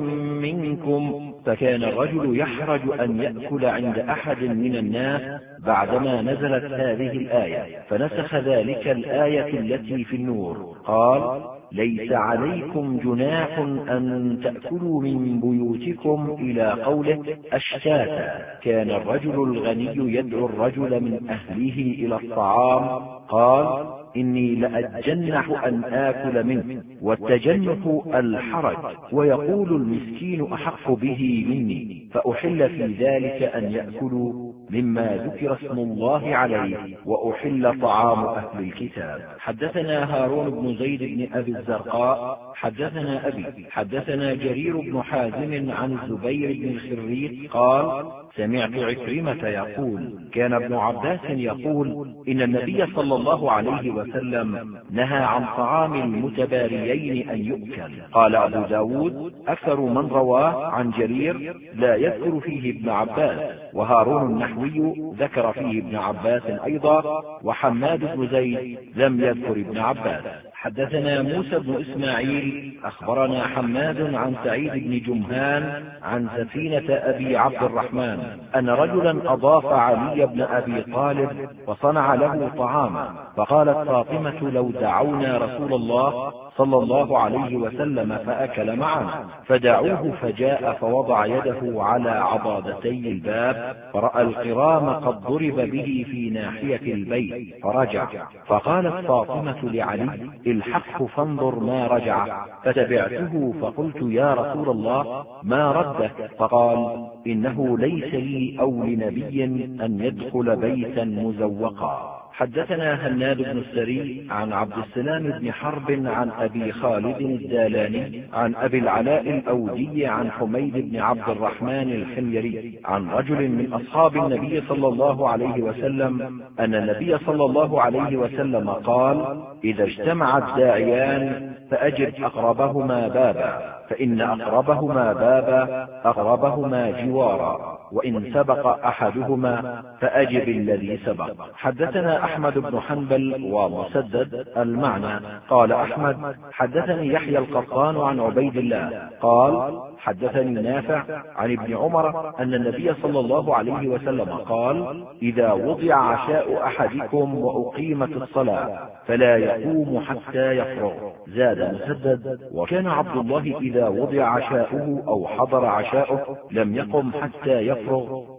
منكم. فكان الرجل يحرج أن يأكل عند أحد من الناس بعدما نزلت هذه الآية، فنسخ ذلك الآية التي في النور قال ليس عليكم جناح أن تأكلوا من بيوتكم إلى قوله أشتاتا. كان الرجل الغني يدعو الرجل من أهله إلى الطعام قال إني لأتجنح أن آكل منه، والتجنح الحرج، ويقول المسكين أحق به مني، فأحل في ذلك أن يأكلوا مما ذكر اسم الله عليه، وأحل طعام أهل الكتاب. حدثنا هارون بن زيد بن أبي الزرقاء حدثنا أبي حدثنا جرير بن حازم عن الزبير بن الخريق قال سمعت عكرمة يقول كان ابن عباس يقول إن النبي صلى الله عليه وسلم نهى عن طعام المتباريين أن يؤكل. قال أبو داود أكثر من رواه عن جرير لا يذكر فيه ابن عباس، وهارون النحوي ذكر فيه ابن عباس أيضا، وحماد بن زيد لم يذكر ابن عباس. حدثنا موسى بن إسماعيل أخبرنا حماد عن سعيد بن جمهان عن سفينة أبي عبد الرحمن أن رجلا أضاف علي بن أبي طالب وصنع له طعاما، فقالت فاطمة لو دعونا رسول الله صلى الله عليه وسلم فأكل معنا، فدعوه فجاء فوضع يده على عضادتي الباب فرأى القرام قد ضرب به في ناحية البيت فرجع، فقالت فاطمة لعلي الحقه فانظر ما رجع، فتبعته فقلت يا رسول الله ما رده؟ فقال إنه ليس لي أو لنبي أن يدخل بيتا مزوقا. حدثنا هناد بن السري عن عبد السلام بن حرب عن أبي خالد الدالاني عن أبي العلاء الأودي عن حميد بن عبد الرحمن الحميري عن رجل من أصحاب النبي صلى الله عليه وسلم أن النبي صلى الله عليه وسلم قال إذا اجتمع الداعيان فأجب أقربهما بابا، فإن أقربهما بابا أقربهما جوارا، وإن سبق أحدهما فأجب الذي سبق. حدثنا أحمد بن حنبل ومسدد المعنى. قال أحمد حدثني يحيى القطان عن عبيد الله قال حدثني نافع عن ابن عمر أن النبي صلى الله عليه وسلم قال إذا وضع عشاء أحدكم وأقيمت الصلاة فلا يقوم حتى يفرغ. زاد مسدد وكان عبد الله إذا وضع عشاؤه أو حضر عشاؤه لم يقم حتى يفرغ،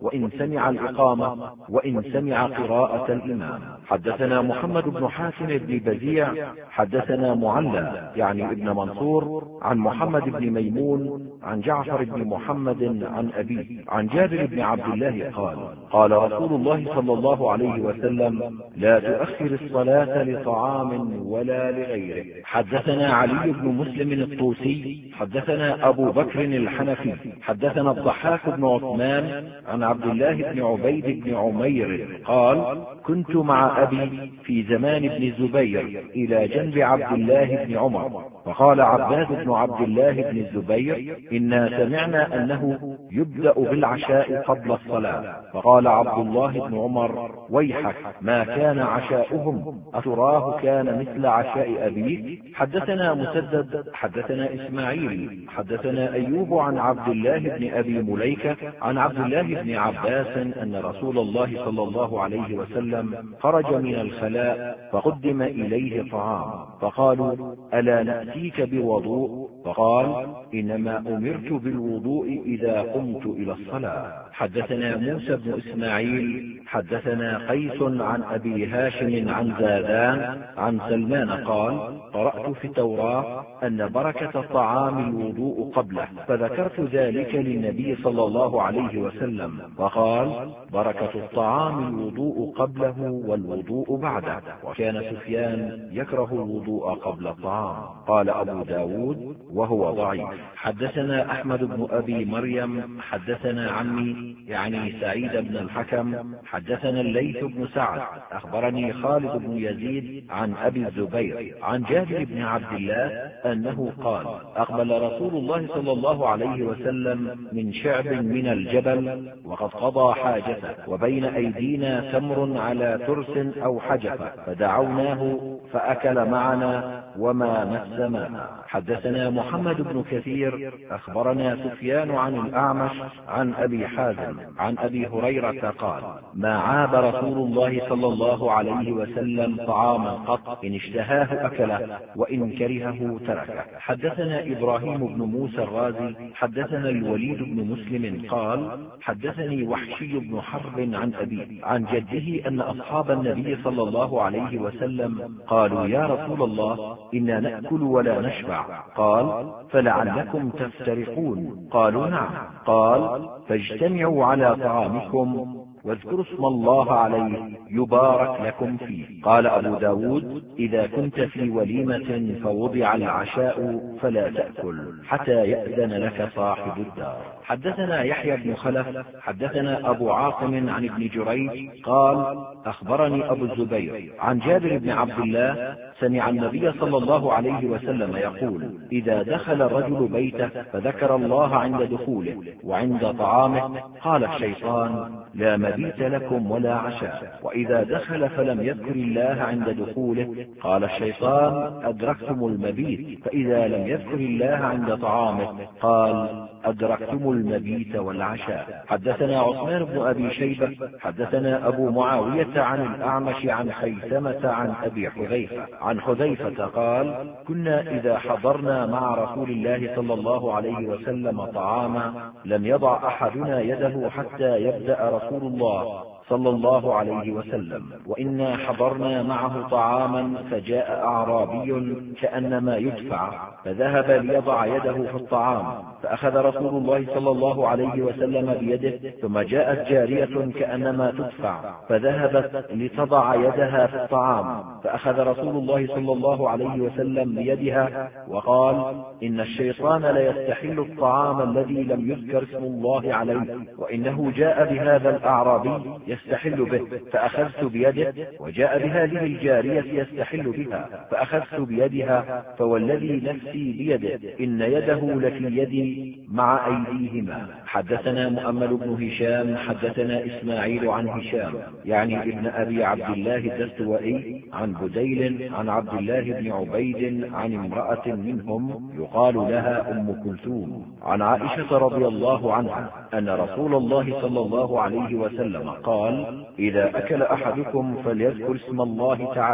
وإن سمع الإقامة وإن سمع قراءة الإمام. حدثنا محمد بن حاتم بن بزيع حدثنا معلى يعني ابن منصور عن محمد بن ميمون عن جعفر بن محمد عن أبيه عن جابر بن عبد الله قال قال رسول الله صلى الله عليه وسلم لا تؤخر الصلاة لطعام ولا لغيره. حدثنا علي بن مسلم الطوسي حدثنا أبو بكر الحنفي حدثنا الضحاك بن عثمان عن عبد الله بن عبيد بن عمير قال كنت مع أبي في زمان ابن الزبير إلى جنب عبد الله بن عمر، فقال عباد بن عبد الله بن الزبير إنا سمعنا أنه يبدأ بالعشاء قبل الصلاة، فقال عبد الله بن عمر ويحك ما كان عشاؤهم أتراه كان مثل عشاء أبيك؟ حدثنا مسدد حدثنا إسماعيل حدثنا أيوب عن عبد الله بن أبي مليكة عن عبد الله بن عباس أن رسول الله صلى الله عليه وسلم خرج من الخلاء فقدم إليه طعام، فقالوا ألا نأتيك بوضوء؟ فقال إنما أمرت بالوضوء إذا قمت إلى الصلاة. حدثنا موسى بن إسماعيل حدثنا قيس عن أبي هاشم عن زادان عن سلمان قال قرأت في التوراة أن بركة الطعام الوضوء قبله، فذكرت ذلك للنبي صلى الله عليه وسلم فقال بركة الطعام الوضوء قبله والوضوء بعده، وكان سفيان يكره الوضوء قبل الطعام. قال أبو داود وهو ضعيف. حدثنا أحمد بن أبي مريم حدثنا عمي يعني سعيد بن الحكم حدثنا الليث بن سعد أخبرني خالد بن يزيد عن أبي الزبير عن جابر بن عبد الله أنه قال أقبل رسول الله صلى الله عليه وسلم من شعب من الجبل وقد قضى حاجته، وبين أيدينا تمر على ترس أو حجفة، فدعوناه فأكل معنا وما مس ماء. حدثنا محمد بن كثير أخبرنا سفيان عن الأعمش عن أبي حازم عن أبي هريرة قال ما عاب رسول الله صلى الله عليه وسلم طعاما قط، إن اشتهاه أكله وإن كرهه تركه. حدثنا إبراهيم بن موسى الرازي حدثنا الوليد بن مسلم قال حدثني وحشي بن حرب عن أبيه عن جده أن أصحاب النبي صلى الله عليه وسلم قالوا يا رسول الله إنا نأكل ولا نشبع، قال فلعلكم تفترقون؟ قالوا نعم. قال فاجتمعوا على طعامكم واذكروا اسم الله عليه يبارك لكم فيه. قال أبو داود إذا كنت في وليمة فوضع العشاء فلا تأكل حتى يأذن لك صاحب الدار. حدثنا يحيى بن خلف حدثنا أبو عاصم عن ابن جريج قال أخبرني أبو الزبير عن جابر بن عبد الله سمع النبي صلى الله عليه وسلم يقول إذا دخل الرجل بيته فذكر الله عند دخوله وعند طعامه قال الشيطان لا مبيت لكم ولا عشاء، وإذا دخل فلم يذكر الله عند دخوله قال الشيطان أدركتم المبيت، فإذا لم يذكر الله عند طعامه قال أدركتم المبيت والعشاء. حدثنا عثمان بن أبي شيبة حدثنا أبو معاوية عن الأعمش عن خيثمة عن أبي حذيفة عن حذيفة قال كنا إذا حضرنا مع رسول الله صلى الله عليه وسلم طعاما لم يضع أحدنا يده حتى يبدأ رسول الله صلى الله عليه وسلم، وإنا حضرنا معه طعاما فجاء أعرابي كأنما يدفع فذهب ليضع يده في الطعام، فأخذ رسول الله صلى الله عليه وسلم بيده، ثم جاءت جارية كأنما تدفع فذهبت لتضع يدها في الطعام، فأخذ رسول الله صلى الله عليه وسلم بيدها وقال إن الشيطان ليستحل الطعام الذي لم يذكر اسم الله عليه، وإنه جاء بهذا الأعرابي يستحل به، فأخذت بيده، وجاء بهذه الجارية يستحل بها فأخذت بيدها، فوالذي نفسي بيده إن يده لفي يدي مع أيديهما. حدثنا مؤمل بن هشام حدثنا إسماعيل عن هشام يعني ابن أبي عبد الله الدستوائي عن بديل عن عبد الله بن عبيد عن امرأة منهم يقال لها أم كلثوم عن عائشة رضي الله عنها أن رسول الله صلى الله عليه وسلم قال إذا أكل أحدكم فليذكر اسم الله تعالى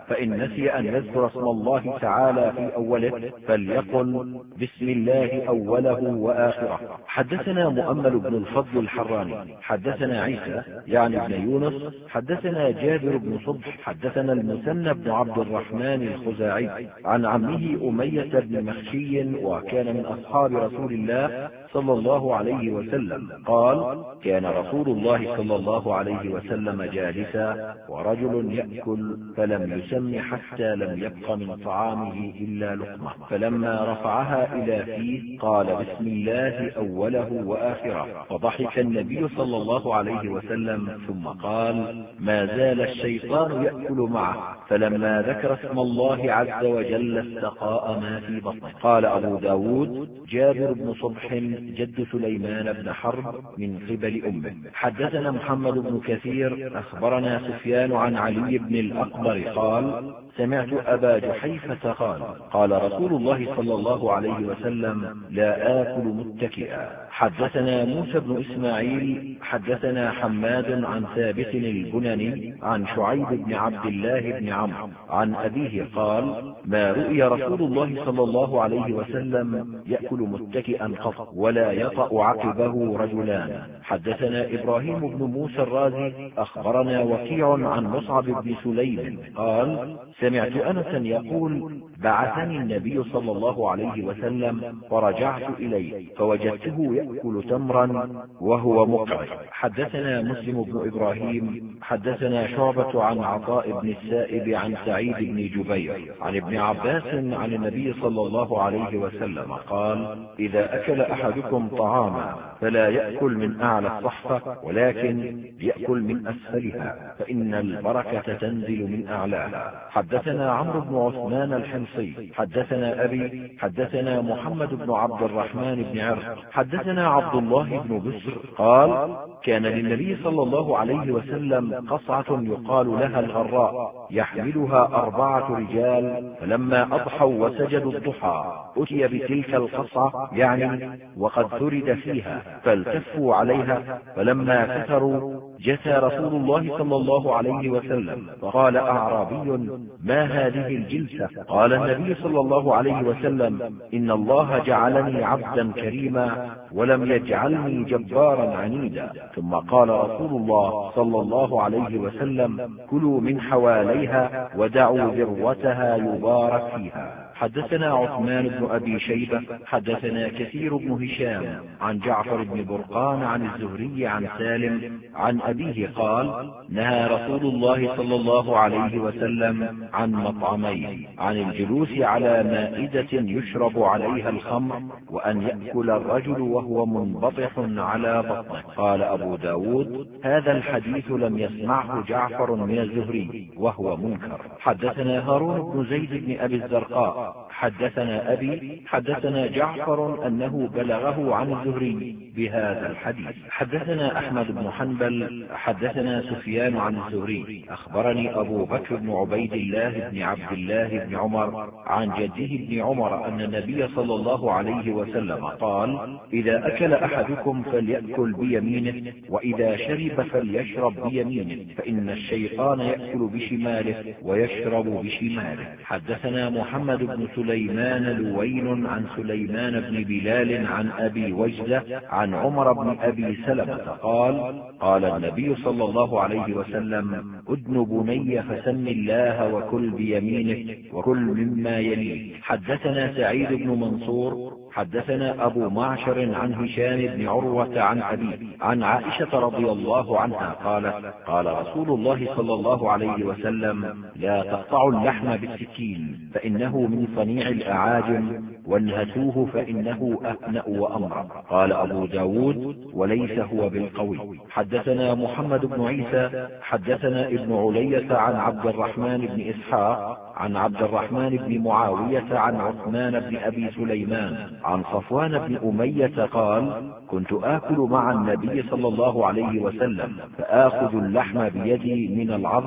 فإن نسي أن يذكر اسم الله تعالى في أوله فليقل بسم الله أوله وآخره. حدثنا مؤمل بن الفضل الحراني حدثنا عيسى يعني ابن يونس حدثنا جابر بن صبح حدثنا المثنى بن عبد الرحمن الخزاعي عن عمه أمية بن مخشي وكان من أصحاب رسول الله صلى الله عليه وسلم قال: كان رسول الله صلى الله عليه وسلم جالسا ورجل يأكل فلم يسم حتى لم يبق من طعامه إلا لقمة، فلما رفعها إلى فيه قال بسم الله أوله وآخره، فضحك النبي صلى الله عليه وسلم ثم قال: ما زال الشيطان يأكل معه، فلما ذكر اسم الله عز وجل استقاء ما في بطنه. قال أبو داود: جابر بن صبح جد سليمان بن حرب من قبل أمه. حدثنا محمد بن كثير أخبرنا سفيان عن علي بن الأقبر قال: سمعت أبا جحيفة قال: قال رسول الله صلى الله عليه وسلم: لا آكل متكئا. حدثنا موسى بن إسماعيل حدثنا حماد عن ثابت البناني عن شعيب بن عبد الله بن عمرو عن أبيه قال: ما رؤي رسول الله صلى الله عليه وسلم يأكل متكئا قط ولا يطأ عقبه رجلان. حدثنا إبراهيم بن موسى الرازي أخبرنا وكيع عن مصعب بن سليم قال: سمعت أنسا يقول: بعثني النبي صلى الله عليه وسلم فرجعت إليه فوجدته يأكل تمرا وهو مقعد. حدثنا مسلم بن إبراهيم حدثنا شعبة عن عطاء بن السائب عن سعيد بن جبير عن ابن عباس عن النبي صلى الله عليه وسلم قال: إذا أكل أحدكم طعاما فلا يأكل من أعلى الصحفة ولكن يأكل من أسفلها، فإن البركة تنزل من أعلاها. حدثنا عمرو بن عثمان الحمصي حدثنا أبي حدثنا محمد بن عبد الرحمن بن عرق حدثنا عبد الله بن بسر قال: كان للنبي صلى الله عليه وسلم قصعة يقال لها الغراء يحملها 4 رجال، فلما أضحوا وسجدوا الضحى أتي بتلك القصعة يعني وقد ثرد فيها فالتفوا عليها، فلما كثروا جثى رسول الله صلى الله عليه وسلم فقال أعرابي: ما هذه الجلسة؟ قال النبي صلى الله عليه وسلم: إن الله جعلني عبدا كريما ولم يجعلني جبارا عنيدا. ثم قال رسول الله صلى الله عليه وسلم: كلوا من حواليها ودعوا ذروتها يبارك فيها. حدثنا عثمان بن أبي شيبة حدثنا كثير بن هشام عن جعفر بن برقان عن الزهري عن سالم عن أبيه قال: نهى رسول الله صلى الله عليه وسلم عن مطعمين: عن الجلوس على مائدة يشرب عليها الخمر، وأن يأكل الرجل وهو منبطح على بطنه. قال أبو داود: هذا الحديث لم يسمعه جعفر من الزهري وهو منكر. حدثنا هارون بن زيد بن أبي الزرقاء حدثنا أبي حدثنا جعفر أنه بلغه عن الزهري بهذا الحديث. حدثنا أحمد بن حنبل حدثنا سفيان عن الزهري أخبرني أبو بكر بن عبيد الله بن عبد الله بن عمر عن جده بن عمر أن النبي صلى الله عليه وسلم قال: إذا أكل أحدكم فليأكل بيمينه، وإذا شرب فليشرب بيمينه، فإن الشيطان يأكل بشماله ويشرب بشماله. حدثنا محمد بن سليمان لوين عن سليمان بن بلال عن أبي وجدة عن عمر بن أبي سلمة قال: قال النبي صلى الله عليه وسلم: أدن بني فسم الله وكل بيمينه وكل مما يليه. حدثنا سعيد بن منصور حدثنا أبو معشر عن هشام بن عروة عن أبيه عن عائشة رضي الله عنها قالت: قال رسول الله صلى الله عليه وسلم: لا تقطعوا اللحم بالسكين فإنه من صنيع الأعاجم، وانهتوه فإنه أهنأ وأمر. قال أبو داود: وليس هو بالقوي. حدثنا محمد بن عيسى حدثنا ابن علية عن عبد الرحمن بن إسحاق عن عبد الرحمن بن معاوية عن عثمان بن أبي سليمان عن صفوان بن أمية قال: كنت آكل مع النبي صلى الله عليه وسلم فآخذ اللحم بيدي من العظم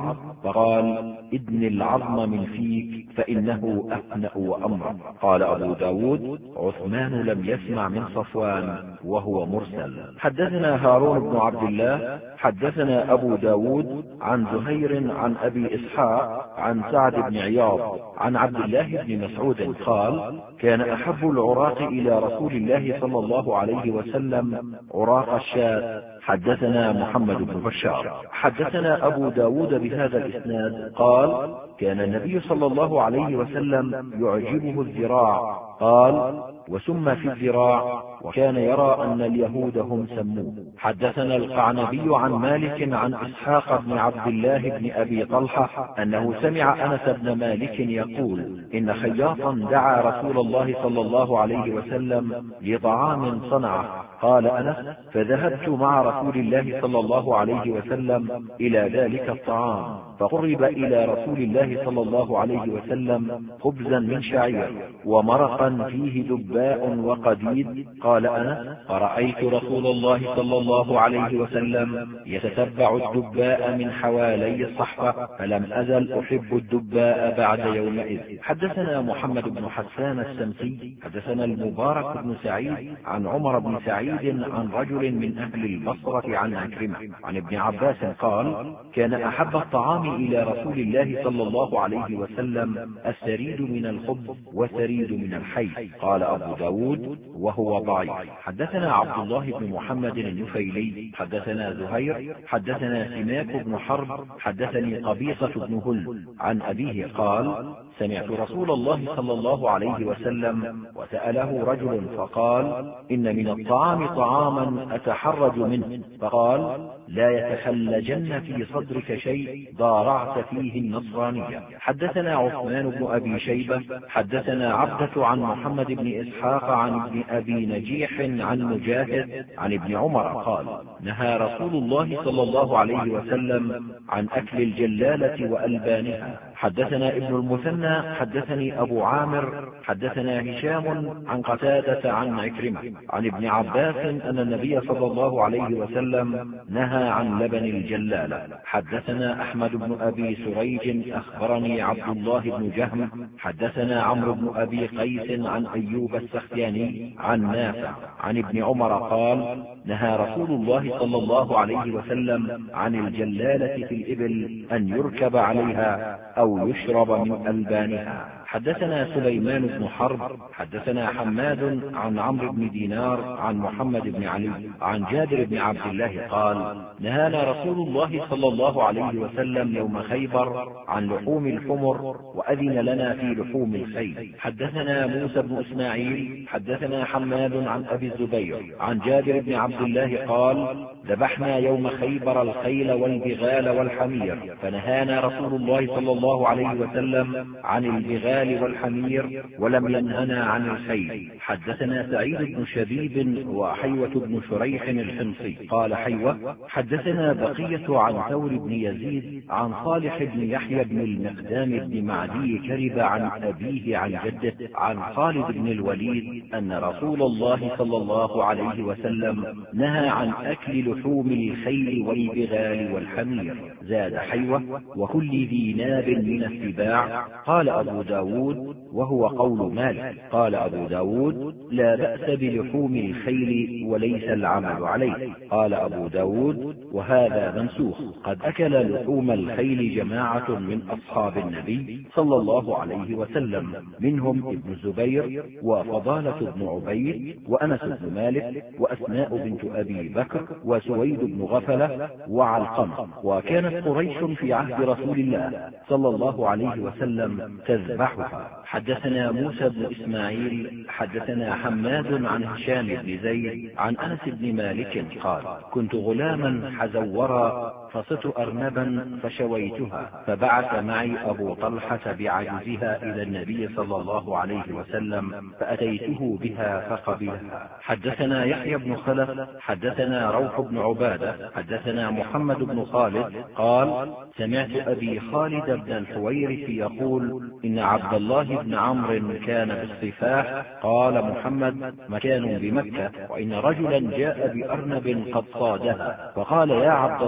فقال: ادن العظم من فيك فإنه أهنأ وأمر. قال أبو داود: عثمان لم يسمع من صفوان وهو مرسل. حدثنا هارون بن عبد الله حدثنا أبو داود عن زهير عن أبي إسحاق عن سعد بن عياض عن عبد الله بن مسعود قال: كان أحب العراق إلى رسول الله صلى الله عليه وسلم عراق الشاة. حدثنا محمد بن بشار حدثنا أبو داود بهذا الإسناد قال: كان النبي صلى الله عليه وسلم يعجبه الذراع. قال: وسم في الذراع، وكان يرى أن اليهود هم سموه. حدثنا القعنبي عن مالك عن إسحاق بن عبد الله بن أبي طلحة أنه سمع أنس بن مالك يقول: إن خياطا دعا رسول الله صلى الله عليه وسلم لطعام صنعه. قال أنس: فذهبت مع رسول الله صلى الله عليه وسلم إلى ذلك الطعام، فقرب إلى رسول الله صلى الله عليه وسلم خبزا من شعير ومرقا فيه دباء وقديد. قال أنس: فرأيت رسول الله صلى الله عليه وسلم يتتبع الدباء من حوالي الصحفة، فلم أزل أحب الدباء بعد يومئذ. حدثنا محمد بن حسان السمسي حدثنا المبارك بن سعيد عن عمر بن سعيد عن رجل من أهل البصرة عن عكرمة عن ابن عباس قال: كان أحب الطعام إلى رسول الله صلى الله عليه وسلم السريد من الخبز وسريد من الحي. قال أبو داود وهو ضعيف. حدثنا عبد الله بن محمد النفيلي حدثنا زهير حدثنا سماك بن حرب حدثني قبيصة بن هل عن أبيه قال: سمعت رسول الله صلى الله عليه وسلم وسأله رجل فقال: إن من الطعام طعاما أتحرج منه. فقال: لا يتخلجن في صدرك شيء ضارعت فيه النصرانية. حدثنا عثمان بن أبي شيبة حدثنا عبدة عن محمد بن إسحاق عن ابن أبي نجيح عن مجاهد عن ابن عمر قال: نهى رسول الله صلى الله عليه وسلم عن أكل الجلالة وألبانها. حدثنا ابن المثنى حدثني أبو عامر حدثنا هشام عن قتادة عن عكرمة عن ابن عباس أن النبي صلى الله عليه وسلم نهى عن لبن الجلالة. حدثنا أحمد بن أبي سريج أخبرني عبد الله بن جهم حدثنا عمرو بن أبي قيس عن أيوب السختياني عن نافع عن ابن عمر قال: نهى رسول الله صلى الله عليه وسلم عن الجلالة في الإبل أن يركب عليها أو يشرب من ألبانها. حدثنا سليمان بن حرب حدثنا حماد عن عمرو بن دينار عن محمد بن علي عن جابر بن عبد الله قال: نهانا رسول الله صلى الله عليه وسلم يوم خيبر عن لحوم الحمر وأذن لنا في لحوم الخيل. حدثنا موسى بن إسماعيل حدثنا حماد عن أبي الزبير عن جابر بن عبد الله قال: ذبحنا يوم خيبر الخيل والبغال والحمير، فنهانا رسول الله صلى الله عليه وسلم عن البغال والحمير ولم ينهنا عن الخيل. حدثنا سعيد بن شبيب وحيوة بن شريح الحمصي قال حيوة: حدثنا بقية عن ثور بن يزيد عن صالح بن يحيى بن المقدام بن معدي كرب عن أبيه عن جده عن خالد بن الوليد أن رسول الله صلى الله عليه وسلم نهى عن أكل لحوم الخيل والبغال والحمير. زاد حيوة: وكل ذي ناب من السباع. قال أبو داود وهو قول مالك. قال أبو داود: لا بأس بلحوم الخيل وليس العمل عليه. قال أبو داود: وهذا منسوخ. قد أكل لحوم الخيل جماعة من أصحاب النبي صلى الله عليه وسلم، منهم ابن الزبير وفضالة بن عبيد وأنس بن مالك وأسماء بنت أبي بكر وسويد بن غفلة وعلقمة. وكانت قريش في عهد رسول الله صلى الله عليه وسلم تذبحها. حدثنا موسى بن إسماعيل حدثنا حماد عن هشام بن زيد عن أنس بن مالك قال: كنت غلاما حزورا فصدت أرنبا فشويتها، فبعث معي أبو طلحة بعجزها إلى النبي صلى الله عليه وسلم فأتيته بها فقبلها. حدثنا يحيى بن خلف حدثنا روح بن عبادة حدثنا محمد بن خالد قال: سمعت أبي خالد بن الحويرث يقول: إن عبد الله بن عمرو كان بالصفاح. قال محمد: مكان بمكة، وإن رجلا جاء بأرنب قد صادها، فقال: يا عبد الله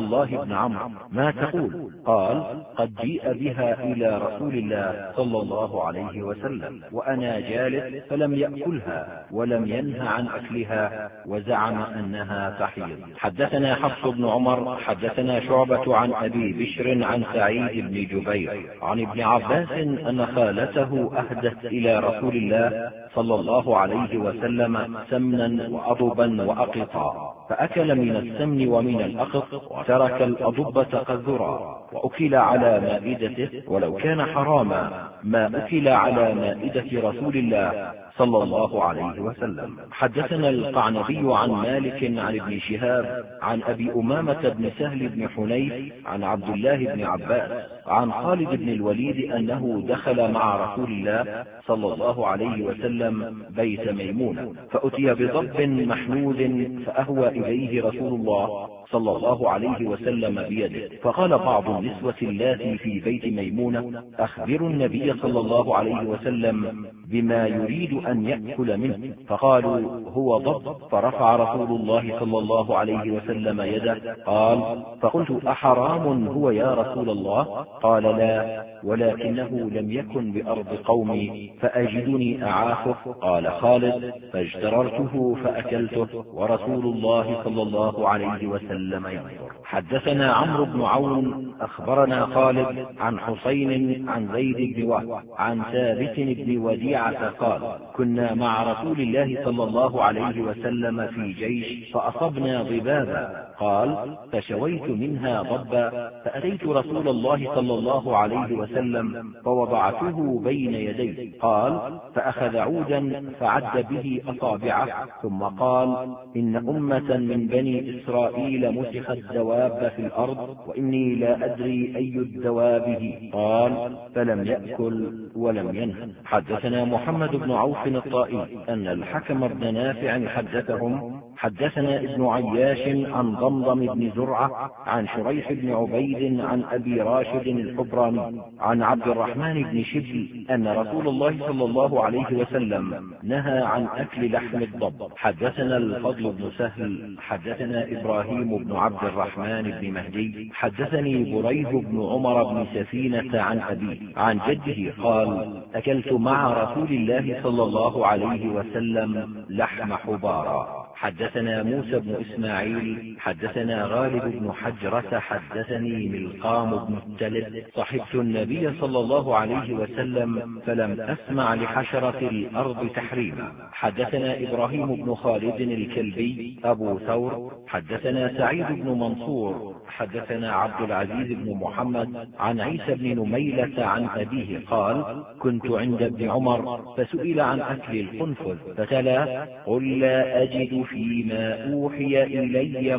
بن عمرو: ما تقول؟ قال: قد جيء بها إلى رسول الله صلى الله عليه وسلم وأنا جالس فلم يأكلها ولم ينه عن أكلها وزعم أنها تحيض. حدثنا حفص بن عمر حدثنا شعبة عن أبي بشر عن سعيد بن جبير عن ابن عباس أن خالته أهدت إلى رسول الله صلى الله عليه وسلم سمنا وأضبا وأقطا، فأكل من السمن ومن الأقط وترك الأضبة قذرا وأكل على مائدته، ولو كان حراما ما أكل على مائدة رسول الله صلى الله عليه وسلم. حدثنا القعنبي عن مالك عن ابن شهاب عن أبي أمامة بن سهل بن حنيف عن عبد الله بن عباس عن خالد بن الوليد أنه دخل مع رسول الله صلى الله عليه وسلم بيت ميمونة، فأتي بضب محنوذ فأهوى إليه رسول الله صلى الله عليه وسلم بيده، فقال بعض النسوة اللاتي في بيت ميمونة: أخبروا النبي صلى الله عليه وسلم بما يريد أن يأكل منه، فقالوا: هو ضب. فرفع رسول الله صلى الله عليه وسلم يده، قال: فقلت: أحرام هو يا رسول الله؟ قال: لا، ولكنه لم يكن بأرض قومي فأجدني أعافه. قال خالد: فاجتررته فأكلته ورسول الله صلى الله عليه وسلم ينظر. حدثنا عمرو بن عون أخبرنا خالد عن حسين عن زيد بن وهب عن ثابت بن وديعة قال: كنا مع رسول الله صلى الله عليه وسلم في جيش فأصبنا ضبابا، قال: فشويت منها ضبا فأتيت رسول الله صلى الله عليه وسلم فوضعته بين يديه، قال: فأخذ عودا فعد به أصابعه ثم قال: إن أمة من بني إسرائيل مسخت دواب في الأرض وإني لا أدري أي الدواب هي. قال: فلم يأكل ولم ينه. حدثنا محمد بن عوف الطائي أن الحكم بن نافع حدثهم: حدثنا ابن عياش عن ضمضم بن زرعة عن شريح بن عبيد عن أبي راشد الحبراني عن عبد الرحمن بن شبل أن رسول الله صلى الله عليه وسلم نهى عن أكل لحم الضب. حدثنا الفضل بن سهل حدثنا إبراهيم بن عبد الرحمن بن مهدي حدثني بريه بن عمر بن سفينة عن أبيه عن جده قال: أكلت مع رسول الله صلى الله عليه وسلم لحم حبارا. حدثنا موسى بن إسماعيل حدثنا غالب بن حجرة حدثني ملقام بن التلد: صحبت النبي صلى الله عليه وسلم فلم أسمع لحشرة الأرض تحريما. حدثنا إبراهيم بن خالد الكلبي أبو ثور حدثنا سعيد بن منصور حدثنا عبد العزيز بن محمد عن عيسى بن نميلة عن أبيه قال: كنت عند ابن عمر فسئل عن أكل القنفذ فتلا: قل لا أجد فيما أوحي إلي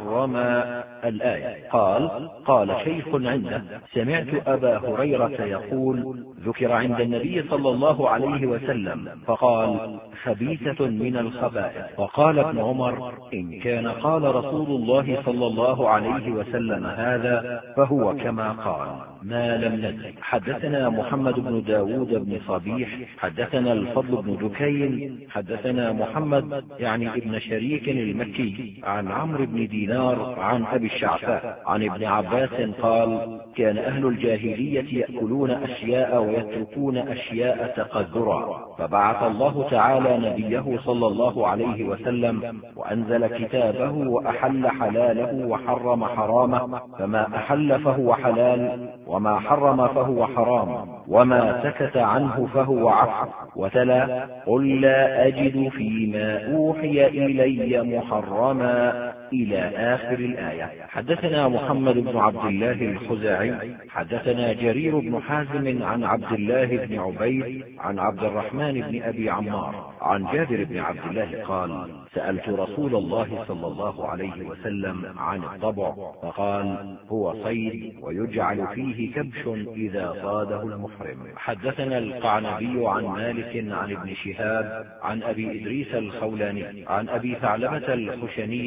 محرما الآية. قال شيخ عنده: سمعت أبا هريرة يقول: ذكر عند النبي صلى الله عليه وسلم فقال: خبيثة من الخبائث. وقال ابن عمر: إن كان قال رسول الله صلى الله عليه وسلم هذا فهو كما قال ما لم ندرك. حدثنا محمد بن داود بن صبيح حدثنا الفضل بن دكين حدثنا محمد يعني ابن شريك المكي عن عمرو بن دينار عن أبي الشعثاء عن ابن عباس قال: كان أهل الجاهلية يأكلون أشياء ويتركون أشياء تقذرا، فبعث الله تعالى نبيه صلى الله عليه وسلم وأنزل كتابه وأحل حلاله وحرم حرامه، فما أحل فهو حلال وما حرم فهو حرام وما سكت عنه فهو عفو. وتلا: قل لا أجد فيما أوحي إلي محرما إلى آخر الآية. حدثنا محمد بن عبد الله الخزاعي حدثنا جرير بن حازم عن عبد الله بن عبيد عن عبد الرحمن بن أبي عمار عن جابر بن عبد الله قال: سألت رسول الله صلى الله عليه وسلم عن الضبع فقال: هو صيد ويجعل فيه كبش إذا صاده المحرم. حدثنا القعنبي عن مالك عن ابن شهاب عن أبي إدريس الخولاني عن أبي ثعلبة الخشني أن رسول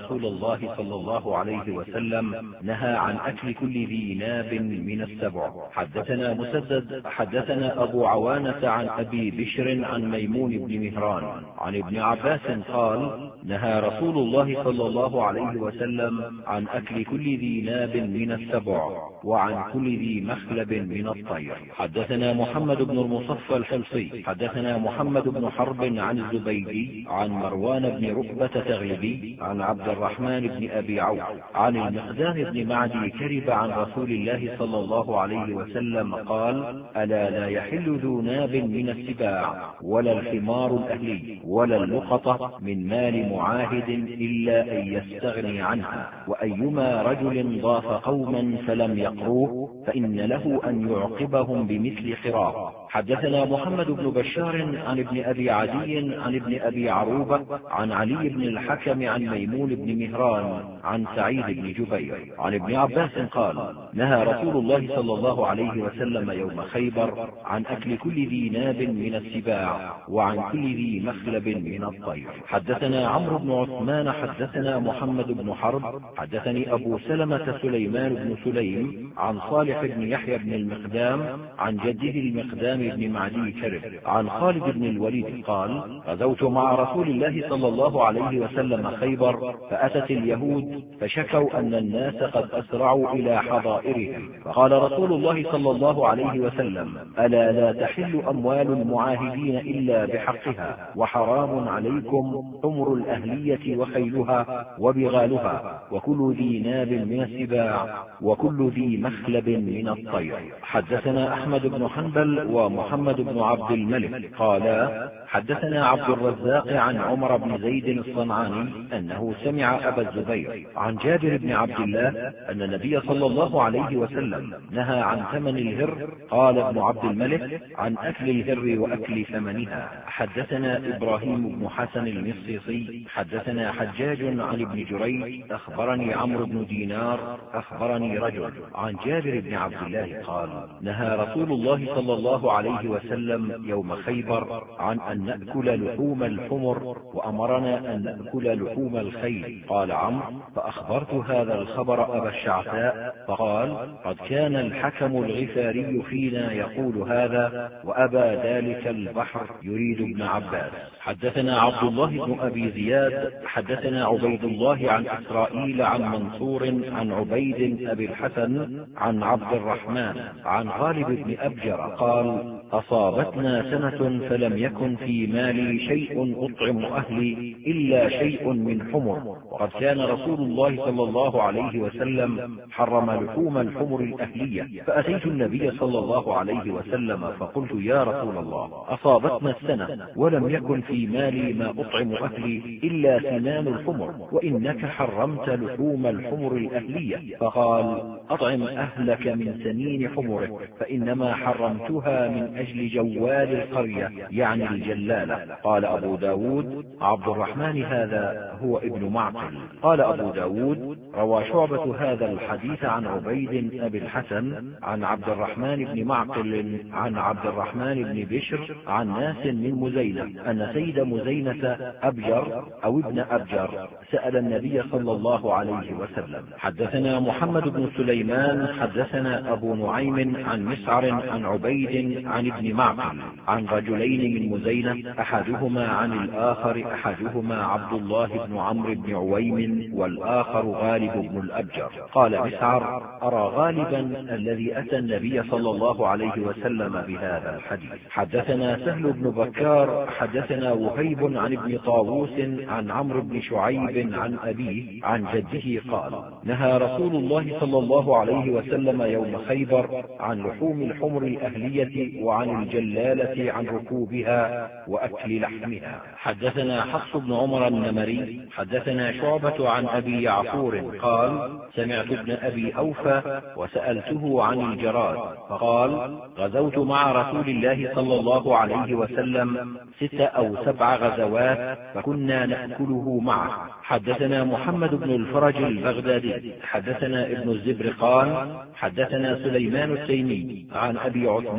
رسول الله صلى الله عليه وسلم نهى عن أكل كل ذي ناب من السبع. حدثنا مسدد حدثنا أبو عوانة عن أبي بشر عن ميمون بن مهران عن ابن عباس قال نهى رسول الله صلى الله عليه وسلم عن أكل كل ذي ناب من السبع وعن كل ذي مخلب من الطير. حدثنا محمد بن المصفى الحلصي حدثنا محمد بن حرب عن الزبيدي عن مروان بن ركبة تغلبي عن عبد الرحمن بن أبي عوف عن المقدام بن معدي كرب عن رسول الله صلى الله عليه وسلم قال ألا لا يحل ذو ناب من السباع ولا الحمار الأهلي ولا اللقطة من مال معاهد إلا أن يستغني عنها، وأيما رجل ضاف قوما فلم يقروه فإن له أن يعقبهم بمثل خراف. حدثنا محمد بن بشار عن ابن أبي عدي عن ابن أبي عروبة عن علي بن الحكم عن ميمون بن مهران عن سعيد بن جبير عن ابن عباس قال نهى رسول الله صلى الله عليه وسلم يوم خيبر عن أكل كل ذي ناب من السباع وعن كل ذي مخلب من الطير. حدثنا عمرو بن عثمان حدثنا محمد بن حرب حدثني أبو سلمة سليمان بن سليم عن صالح بن يحيى بن المقدام عن جده المقدام بن معدي كرب عن خالد بن الوليد قال غزوت مع رسول الله صلى الله عليه وسلم خيبر فأتت اليهود فشكوا أن الناس قد أسرعوا إلى حظائرهم، فقال رسول الله صلى الله عليه وسلم ألا لا تحل أموال المعاهدين إلا بحقها وحرام عليكم حمر الأهلية وخيلها وبغالها وكل ذي ناب من السباع وكل ذي مخلب من الطير. حدثنا أحمد بن حنبل ومحمد بن عبد الملك قالا حدثنا عبد الرزاق عن عمر بن زيد الصنعاني أنه سمع أبا الزبير عن جابر بن عبد الله أن النبي صلى الله عليه وسلم نهى عن ثمن الهر. قال ابن عبد الملك عن أكل الهر وأكل ثمنها. حدثنا إبراهيم بن حسن المصيصي حدثنا حجاج عن ابن جريج أخبرني عمرو بن دينار أخبرني رجل عن جابر بن عبد الله قال نهى رسول الله صلى الله عليه وسلم يوم خيبر عن أن نأكل لحوم الحمر وأمرنا أن نأكل لحوم الخيل. قال عمرو فأخبرت هذا الخبر أبا الشعثاء فقال قد كان الحكم الغفاري فينا يقول هذا وأبى ذلك البحر يريد ابن عباس. حدثنا عبد الله بن أبي زياد حدثنا عبيد الله عن إسرائيل عن منصور عن عبيد أبي الحسن عن عبد الرحمن عن غالب بن أبجر قال أصابتنا سنة فلم يكن في مالي شيء أطعم أهلي إلا شيء من حمر، وقد كان رسول الله صلى الله عليه وسلم حرم لحوم الحمر الأهلية، فأتيت النبي صلى الله عليه وسلم فقلت يا رسول الله أصابتنا السنة ولم يكن في مالي ما أطعم أهلي إلا سنان الحمر وإنك حرمت لحوم الحمر الأهلية، فقال أطعم أهلك من سنين حمرك فإنما حرمتها من أجل جوال القرية يعني الجلالة. قال أبو داود عبد الرحمن هذا هو ابن معقل. قال أبو داود روى شعبة هذا الحديث عن عبيد أبي الحسن عن عبد الرحمن بن معقل عن عبد الرحمن بن بشر عن ناس من مزينة أن سيد مزينة أبجر أو ابن أبجر سأل النبي صلى الله عليه وسلم. حدثنا محمد بن سليمان حدثنا أبو نعيم عن مسعر عن عبيد عن ابن معقل عن رجلين من مزينة أحدهما عن الآخر أحدهما عبد الله بن عمرو بن عويم والآخر غالب بن الأبجر. قال مسعر أرى غالبا الذي أتى النبي صلى الله عليه وسلم بهذا الحديث. حدثنا سهل بن بكار حدثنا وهيب عن ابن طاووس عن عمرو بن شعيب عن أبيه عن جده قال نهى رسول الله صلى الله عليه وسلم يوم خيبر عن لحوم الحمر الأهلية وعن الجلالة عن ركوبها وأكل لحمها. حدثنا حفص بن عمر النمري حدثنا شعبة عن أبي يعفور قال سمعت ابن أبي أوفى وسألته عن الجراد فقال غزوت مع رسول الله صلى الله عليه وسلم 6 أو 7 غزوات فكنا نأكله معه. حدثنا محمد بن الفرج البغدادي حدثنا ابن الزبرقان حدثنا سليمان التيمي عن أبي عثمان النهدي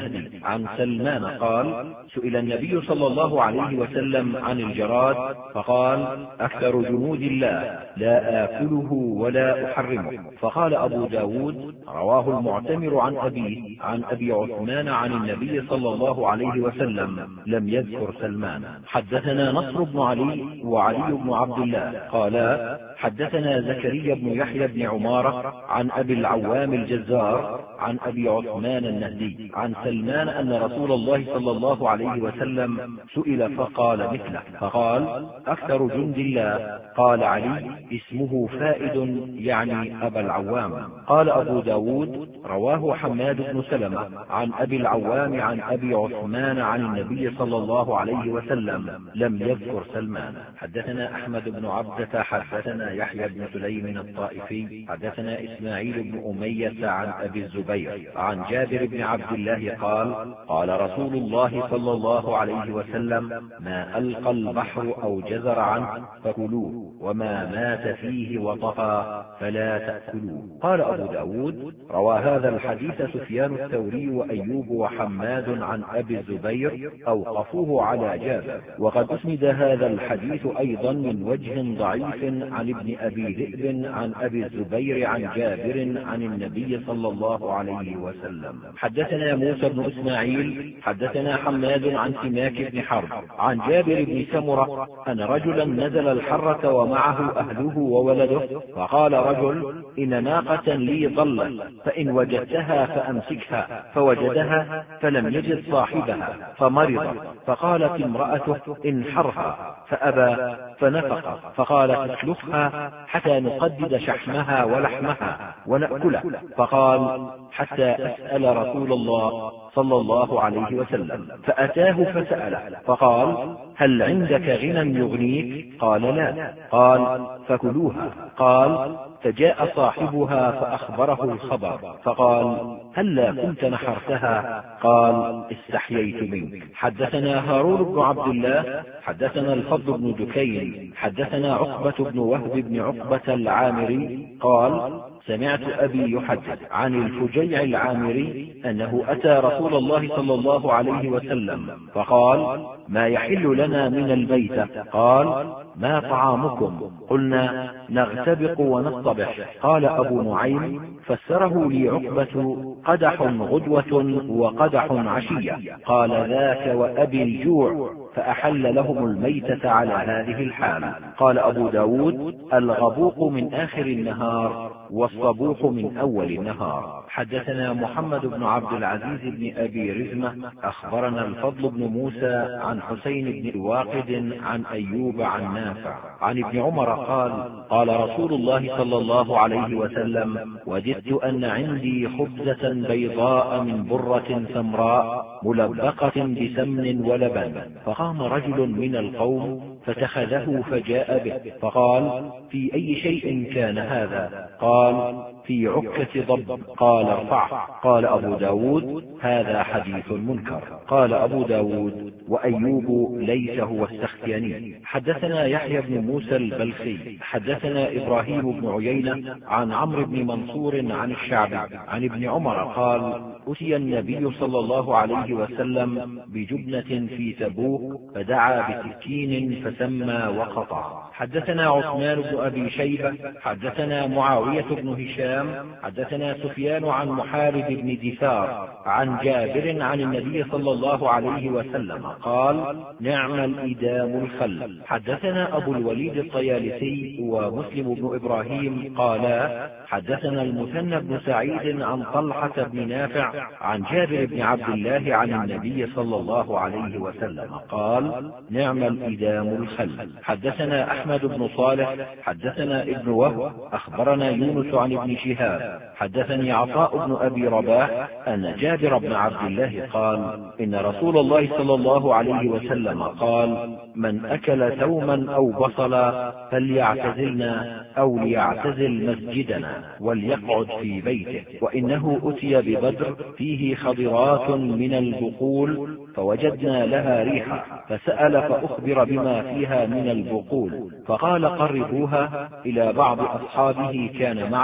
النهدي عن سلمان قال: سئل النبي صلى الله عليه وسلم عن الجراد فقال: أكثر جنود الله، لا آكله ولا أحرمه. فقال أبو داود: رواه المعتمر عن أبيه عن أبي عثمان عن النبي صلى الله عليه وسلم، لم يذكر سلمان. حدثنا نصر بن علي وعلي بن عبد الله قالا: حدثنا زكريا بن يحيى بن عمارة عن أبي العوام الجزار عن أبي عثمان النهدي عن سلمان أن رسول الله صلى الله عليه وسلم سئل فقال مثله، فقال: أكثر جند الله. قال علي: اسمه فائد، يعني أبا العوام. قال أبو داود: رواه حماد بن سلمة عن أبي العوام عن أبي عثمان عن النبي صلى الله عليه وسلم، لم يذكر سلمان. حدثنا أحمد بن عبدة حدثنا يحيى بن سليم الطائفي حدثنا إسماعيل بن أمية عن أبي الزبير عن جابر بن عبد الله قال: قال رسول الله صلى الله عليه وسلم: ما ألقى البحر أو جزر عنه فكلوه، وما مات فيه وطفى فلا تأكلوه. قال أبو داود: روى هذا الحديث سفيان الثوري وأيوب وحماد عن أبي الزبير، أوقفوه على جابر. وقد أسند هذا الحديث أيضا من وجه ضعيف عن ابن أبي ذئب عن أبي الزبير عن جابر عن النبي صلى الله عليه وسلم. حدثنا موسى بن إسماعيل حدثنا حماد عن سماك بن حرب عن جابر بن سمرة أن رجلا نزل الحرة ومعه أهله وولده، فقال رجل: إن ناقة لي ضلت، فإن وجدتها فأمسكها، فوجدها فلم يجد صاحبها فمرض، فقالت امرأته: انحرها، فأبى فنفق، فقالت: اسلخها حتى نقدد شحمها ولحمها ونأكله. فقال: حتى أسأل رسول الله صلى الله عليه وسلم. فأتاه فسأله فقال: هل عندك غنى يغنيك؟ قال: لا. قال: فكلوها. قال: فجاء صاحبها فأخبره الخبر، فقال: هلا كنت نحرتها؟ قال: استحييت منك. حدثنا هارون بن عبد الله حدثنا الفضل بن دكين حدثنا عقبة بن وهب بن عقبة العامري قال: سمعت أبي يحدث عن الفجيع العامري أنه أتى رسول الله صلى الله عليه وسلم فقال: ما يحل لنا من الميتة؟ قال: ما طعامكم؟ قلنا: نغتبق ونصطبح. قال أبو نعيم: فسره لي عقبة: قدح غدوة وقدح عشية. قال: ذاك وأبي الجوع، فأحل لهم الميتة على هذه الحال. قال أبو داود: الغبوق من آخر النهار، والصبوح من أول النهار. حدثنا محمد بن عبد العزيز بن أبي رزمة أخبرنا الفضل بن موسى عن حسين بن واقد عن أيوب عن نافع عن ابن عمر قال: قال رسول الله صلى الله عليه وسلم: وجدت أن عندي خبزة بيضاء من برة سمراء ملبقة بسمن ولبن، فقام رجل من القوم فاتخذه فجاء به، فقال: في أي شيء كان هذا؟ قال: في عكة ضب. قال: ارفعه. قال أبو داود: هذا حديث منكر. قال أبو داود: وأيوب ليس هو السختياني. حدثنا يحيى بن موسى البلخي حدثنا إبراهيم بن عيينة عن عمرو بن منصور عن الشعبي عن ابن عمر قال: أتي النبي صلى الله عليه وسلم بجبنة في تبوك، فدعا بسكين فسمى وقطع. حدثنا عثمان بن أبي شيبة حدثنا معاوية بن هشام حدثنا سفيان عن محارب بن دثار عن جابر عن النبي صلى الله عليه وسلم قال: نعم الإدام الخل. حدثنا أبو الوليد الطيالسي ومسلم بن إبراهيم قالا: حدثنا المثنى بن سعيد عن طلحة بن نافع عن جابر بن عبد الله عن النبي صلى الله عليه وسلم قال: نعم الإدام الخل. حدثنا أحمد بن صالح حدثنا ابن وهب أخبرنا يونس عن ابن شهاب حدثني عطاء بن أبي رباح أن جابر بن عبد الله قال: إن رسول الله صلى الله عليه وسلم قال: من أكل ثوما أو بصلا فليعتزلنا أو ليعتزل مسجدنا وليقعد في بيته. وإنه أتي ببدر فيه خضرات من البقول فوجدنا لها ريحا، فسأل فأخبر بما فيها من البقول، فقال: قربوها إلى بعض أصحابه كان معه،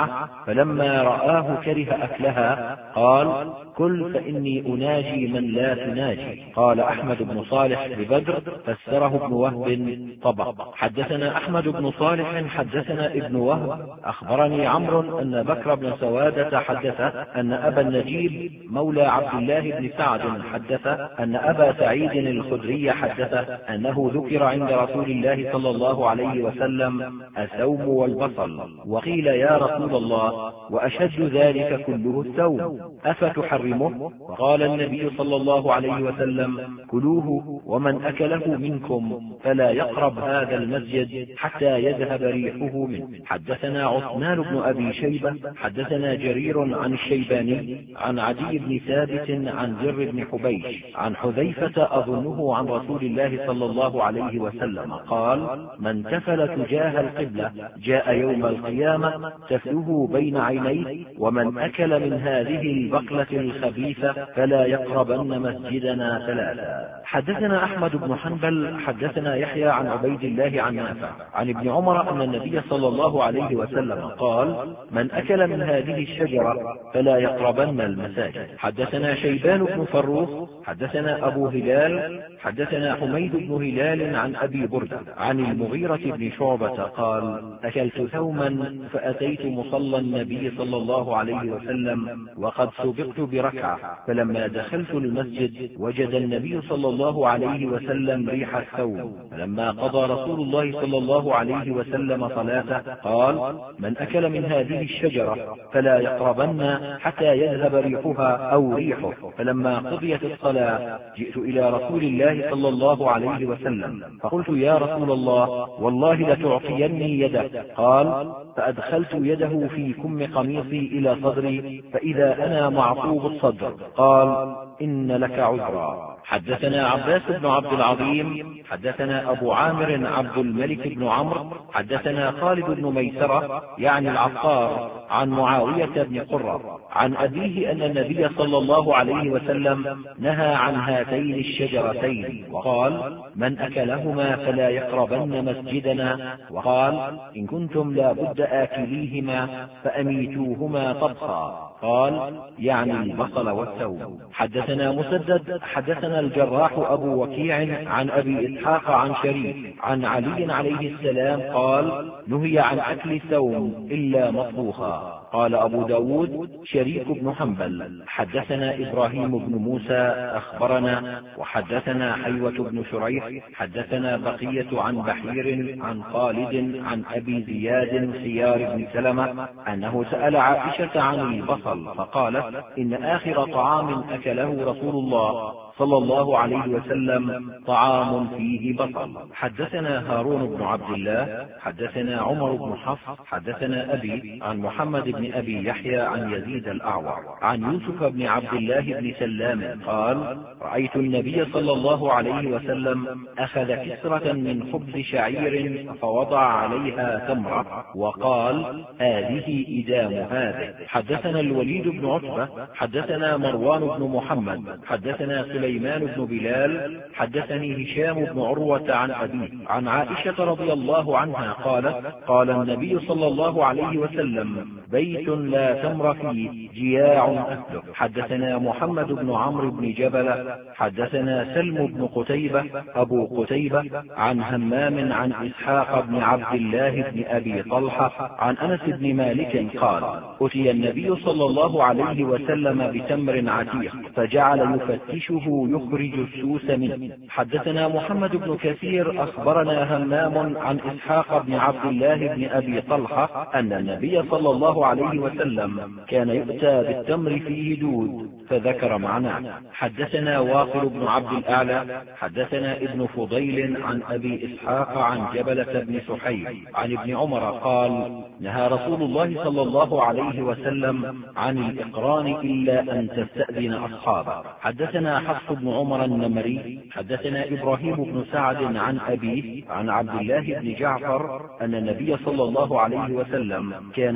فلما رآه كره أكلها قال: كل فإني أناجي من لا تناجي. قال أحمد بن صالح ببدر فسره ابن وهب طبق. حدثنا أحمد بن صالح حدثنا ابن وهب أخبرني عمرو أن بكر بن سوادة حدثه أن أبا النجيب مولى عبد الله بن سعد حدثه أن أبا سعيد الخدري حدثه أنه ذكر عند رسول الله صلى الله عليه وسلم الثوم والبصل، وقيل: يا رسول الله، وأشد ذلك كله الثوم، أفتحرمه؟ قال النبي صلى الله عليه وسلم: كلوه، ومن أكله منكم فلا يقرب هذا المسجد حتى يذهب ريحه منه. حدثنا عثمان بن أبي شيبة حدثنا جرير عن الشيباني عن عدي بن ثابت عن زر بن حبيش عن حذيفة أظنه عن رسول الله صلى الله عليه وسلم قال: من تفل تجاه القبلة جاء يوم القيامة تفله بين عينيه، ومن أكل من هذه البقلة الخبيثة فلا يقربن مسجدنا ثلاثا. حدثنا أحمد بن حنبل حدثنا يحيى عن عبيد الله عن نافع عن ابن عمر أن النبي صلى الله عليه وسلم قال: من أكل من هذه الشجرة فلا يقربن المساجد. حدثنا شيبان بن فروخ حدثنا أبو هلال حدثنا حميد بن هلال عن أبي بردة عن المغيرة بن شعبة قال: أكلت ثوما فأتيت مصلى النبي صلى الله عليه وسلم وقد سبقت بركعة، فلما دخلت المسجد وجد النبي صلى الله عليه وسلم ريح الثوم، فلما قضى رسول الله صلى الله عليه وسلم صلاته قال: من أكل من هذه الشجرة فلا يقربن حتى يذهب ريحها أو ريحه. فلما قضيت الصلاة جئت إلى رسول الله صلى الله عليه وسلم فقلت: يا رسول الله، والله لتعطيني يدك. قال: فأدخلت يده في كم قميصي إلى صدري فإذا أنا معصوب الصدر. قال: إن لك عذرا. حدثنا عباس بن عبد العظيم حدثنا أبو عامر عبد الملك بن عمرو حدثنا خالد بن ميسرة يعني العطار عن معاوية بن قرة عن أبيه أن النبي صلى الله عليه وسلم نهى عن هاتين الشجرتين وقال: من أكلهما فلا يقربن مسجدنا، وقال: إن كنتم لا بد آكليهما فأميتوهما طبخا. قال: يعني البصل والثوم. حدثنا مسدد حدثنا الجراح أبو وكيع عن أبي إسحاق عن شريك عن علي عليه السلام قال: نهي عن أكل الثوم إلا مطبوخا. قال أبو داود: شريك بن حنبل حدثنا إبراهيم بن موسى أخبرنا وحدثنا حيوة بن شريح حدثنا بقية عن بحير عن خالد عن أبي زياد خيار بن سلمة أنه سأل عائشة عن البصل فقالت: إن آخر طعام أكله رسول الله صلى الله عليه وسلم طعام فيه بصل. حدثنا هارون بن عبد الله حدثنا عمر بن حفص حدثنا أبي عن محمد بن أبي يحيى عن يزيد الأعور عن يوسف بن عبد الله بن سلام قال: رأيت النبي صلى الله عليه وسلم أخذ كسرة من خبز شعير فوضع عليها تمرة وقال: هذه إدام هذه. حدثنا الوليد بن عتبة حدثنا مروان بن محمد حدثنا سليمان بن بلال حدثني هشام بن عروة عن أبيه عن عائشة رضي الله عنها قالت: قال النبي صلى الله عليه وسلم: بيت لا تمر فيه جياع أهله. حدثنا محمد بن عمرو بن جبل حدثنا سلم بن قتيبة أبو قتيبة عن همام عن إسحاق بن عبد الله بن أبي طلحة عن أنس بن مالك قال: أتي النبي صلى الله عليه وسلم بتمر عتيق فجعل يفتشه يخرج السوس منه. حدثنا محمد بن كثير أخبرنا همام عن إسحاق بن عبد الله بن أبي طلحة أن النبي صلى الله عليه وسلم كان يؤتى بالتمر فيه دود فذكر معناه. حدثنا واصل بن عبد الأعلى حدثنا ابن فضيل عن أبي إسحاق عن جبلة بن سحيل عن ابن عمر قال: نهى رسول الله صلى الله عليه وسلم عن الإقران إلا أن تستأذن أصحابه. حدثنا حفص بن عمر النمري حدثنا إبراهيم بن سعد عن أبيه عن عبد الله بن جعفر أن النبي صلى الله عليه وسلم كان يأكل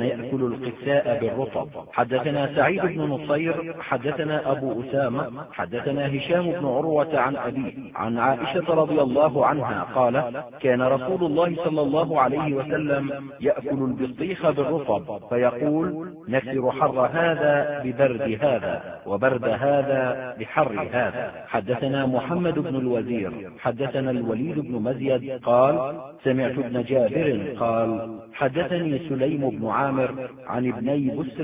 القساء بالرطب. حدثنا سعيد بن نصير حدثنا أبو أسامة حدثنا هشام بن عروة عن أبيه عن عائشة رضي الله عنها قال: كان رسول الله صلى الله عليه وسلم يأكل البطيخ بالرطب فيقول: نكسر حر هذا ببرد هذا، وبرد هذا بحر هذا. حدثنا محمد بن الوزير حدثنا الوليد بن مزيد قال: سمعت ابن جابر قال: حدثني سليم بن عامر عن ابني بسر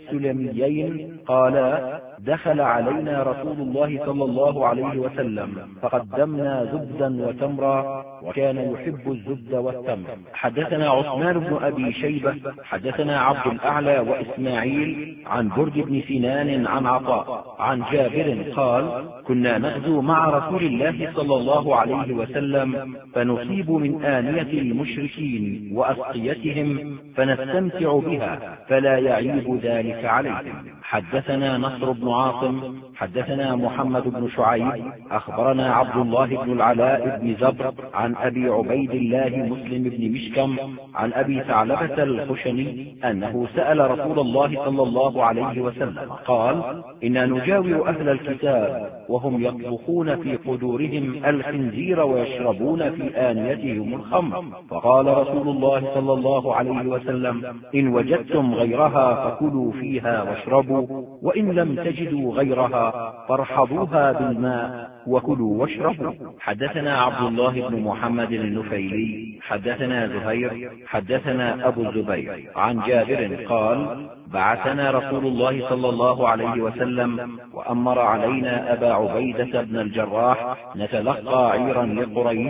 السلميين قالا: دخل علينا رسول الله صلى الله عليه وسلم فقدمنا زبدا وتمرا، وكان يحب الزبد والتمر. حدثنا عثمان بن أبي شيبة حدثنا عبد الأعلى وإسماعيل عن برد بن سنان عن عطاء عن جابر قال: كنا نغزو مع رسول الله صلى الله عليه وسلم فنصيب من آنية المشركين وأسقيتهم فنستمتع بها فلا يعيب ذلك عليهم. حدثنا نصر بن عاصم حدثنا محمد بن شعيب أخبرنا عبد الله بن العلاء بن زبر عن أبي عبيد الله مسلم بن مشكم عن أبي ثعلبة الخشني أنه سأل رسول الله صلى الله عليه وسلم قال: إنا نجاور أهل الكتاب وهم يطبخون في قدورهم الخنزير ويشربون في آنيتهم الخمر، فقال رسول الله صلى الله عليه وسلم: إن وجدتم غيرها فكلوا فيها واشربوا، وإن لم تجدوا غيرها فارحضوها بالماء وكلوا واشربوا. حدثنا عبد الله بن محمد النفيلي حدثنا زهير حدثنا أبو الزبير عن جابر قال: بعثنا رسول الله صلى الله عليه وسلم وأمر علينا أبا عبيدة بن الجراح نتلقى عيرا لقريش،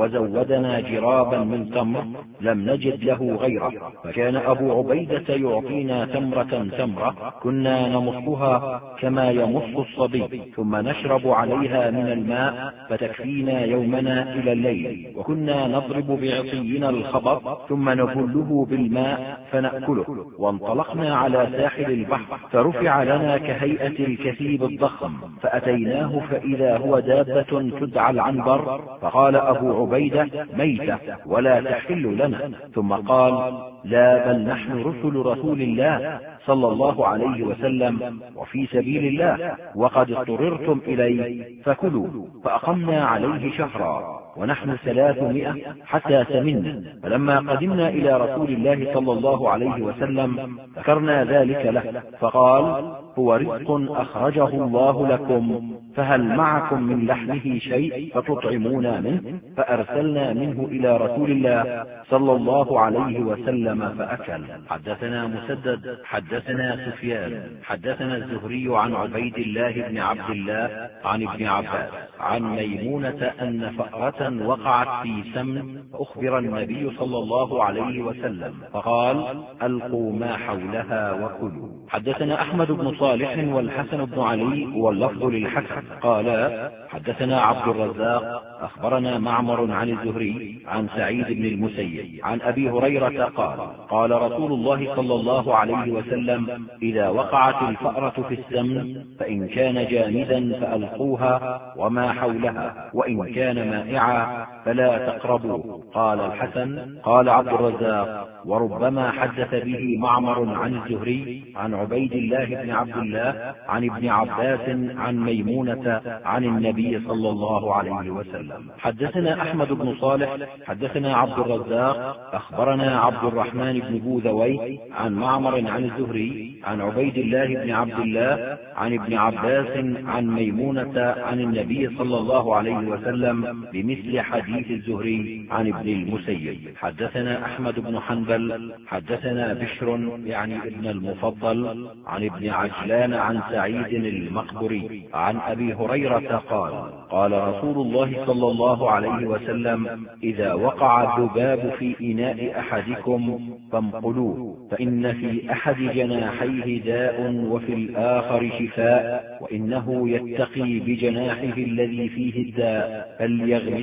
وزودنا جرابا من تمر لم نجد له غيره، فكان أبو عبيدة يعطينا تمرة كنا نمصها كما يمص الصبي، ثم نشرب عليها من الماء فتكفينا يومنا إلى الليل، وكنا نضرب بعصينا الخبط ثم نبله بالماء فنأكله. وانطلقنا على ساحل البحر فرفع لنا كهيئة الكثيب الضخم، فأتيناه فإذا هو دابة تدعى العنبر، فقال أبو عبيدة: ميتة ولا تحل لنا. ثم قال: لا، بل نحن رسول الله صلى الله عليه وسلم وفي سبيل الله، وقد اضطررتم إليه فكلوا. فأقمنا عليه شهرا ونحن 300 حتى سمنا، فلما قدمنا إلى رسول الله صلى الله عليه وسلم ذكرنا ذلك له، فقال: هو رزق أخرجه الله لكم، فهل معكم من لحمه شيء فتطعمون منه؟ فأرسلنا منه إلى رسول الله صلى الله عليه وسلم فأكل. حدثنا مسدد حدثنا سفيان حدثنا الزهري عن عبيد الله بن عبد الله عن ابن عباس عن ميمونة أن فأرة وقعت في سمن، فأخبر النبي صلى الله عليه وسلم فقال: ألقوا ما حولها وكلوا. حدثنا أحمد بن صالح والحسن بن علي واللفظ للحسن قالا: حدثنا عبد الرزاق أخبرنا معمر عن الزهري عن سعيد بن المسيب عن أبي هريرة قال: قال رسول الله صلى الله عليه وسلم: إذا وقعت الفأرة في السمن فإن كان جامدا فألقوها وما حولها، وإن كان مائعا فلا تقربوه. قال الحسن. قال عبد الرزاق: وربما حدث به معمر عن الزهري عن عبيد الله بن عبد الله عن ابن عباس عن ميمونة عن النبي صلى الله عليه وسلم. حدثنا أحمد بن صالح حدثنا عبد الرزاق أخبرنا عبد الرحمن بن بوذوي عن معمر عن الزهري عن عبيد الله بن عبد الله عن ابن عباس عن ميمونة عن النبي صلى الله عليه وسلم بمثل حديث الزهري عن ابن المسيب. حدثنا أحمد بن حنبل حدثنا بشر يعني ابن المفضل عن ابن عجلان عن سعيد المقبري عن أبي هريرة قال: قال رسول الله صلى الله عليه وسلم: إذا وقع الذباب في إناء أحدكم فانقلوه، فإن في أحد جناحيه داء وفي الآخر شفاء، وإنه يتقي بجناحه الذي فيه الداء فليغمسه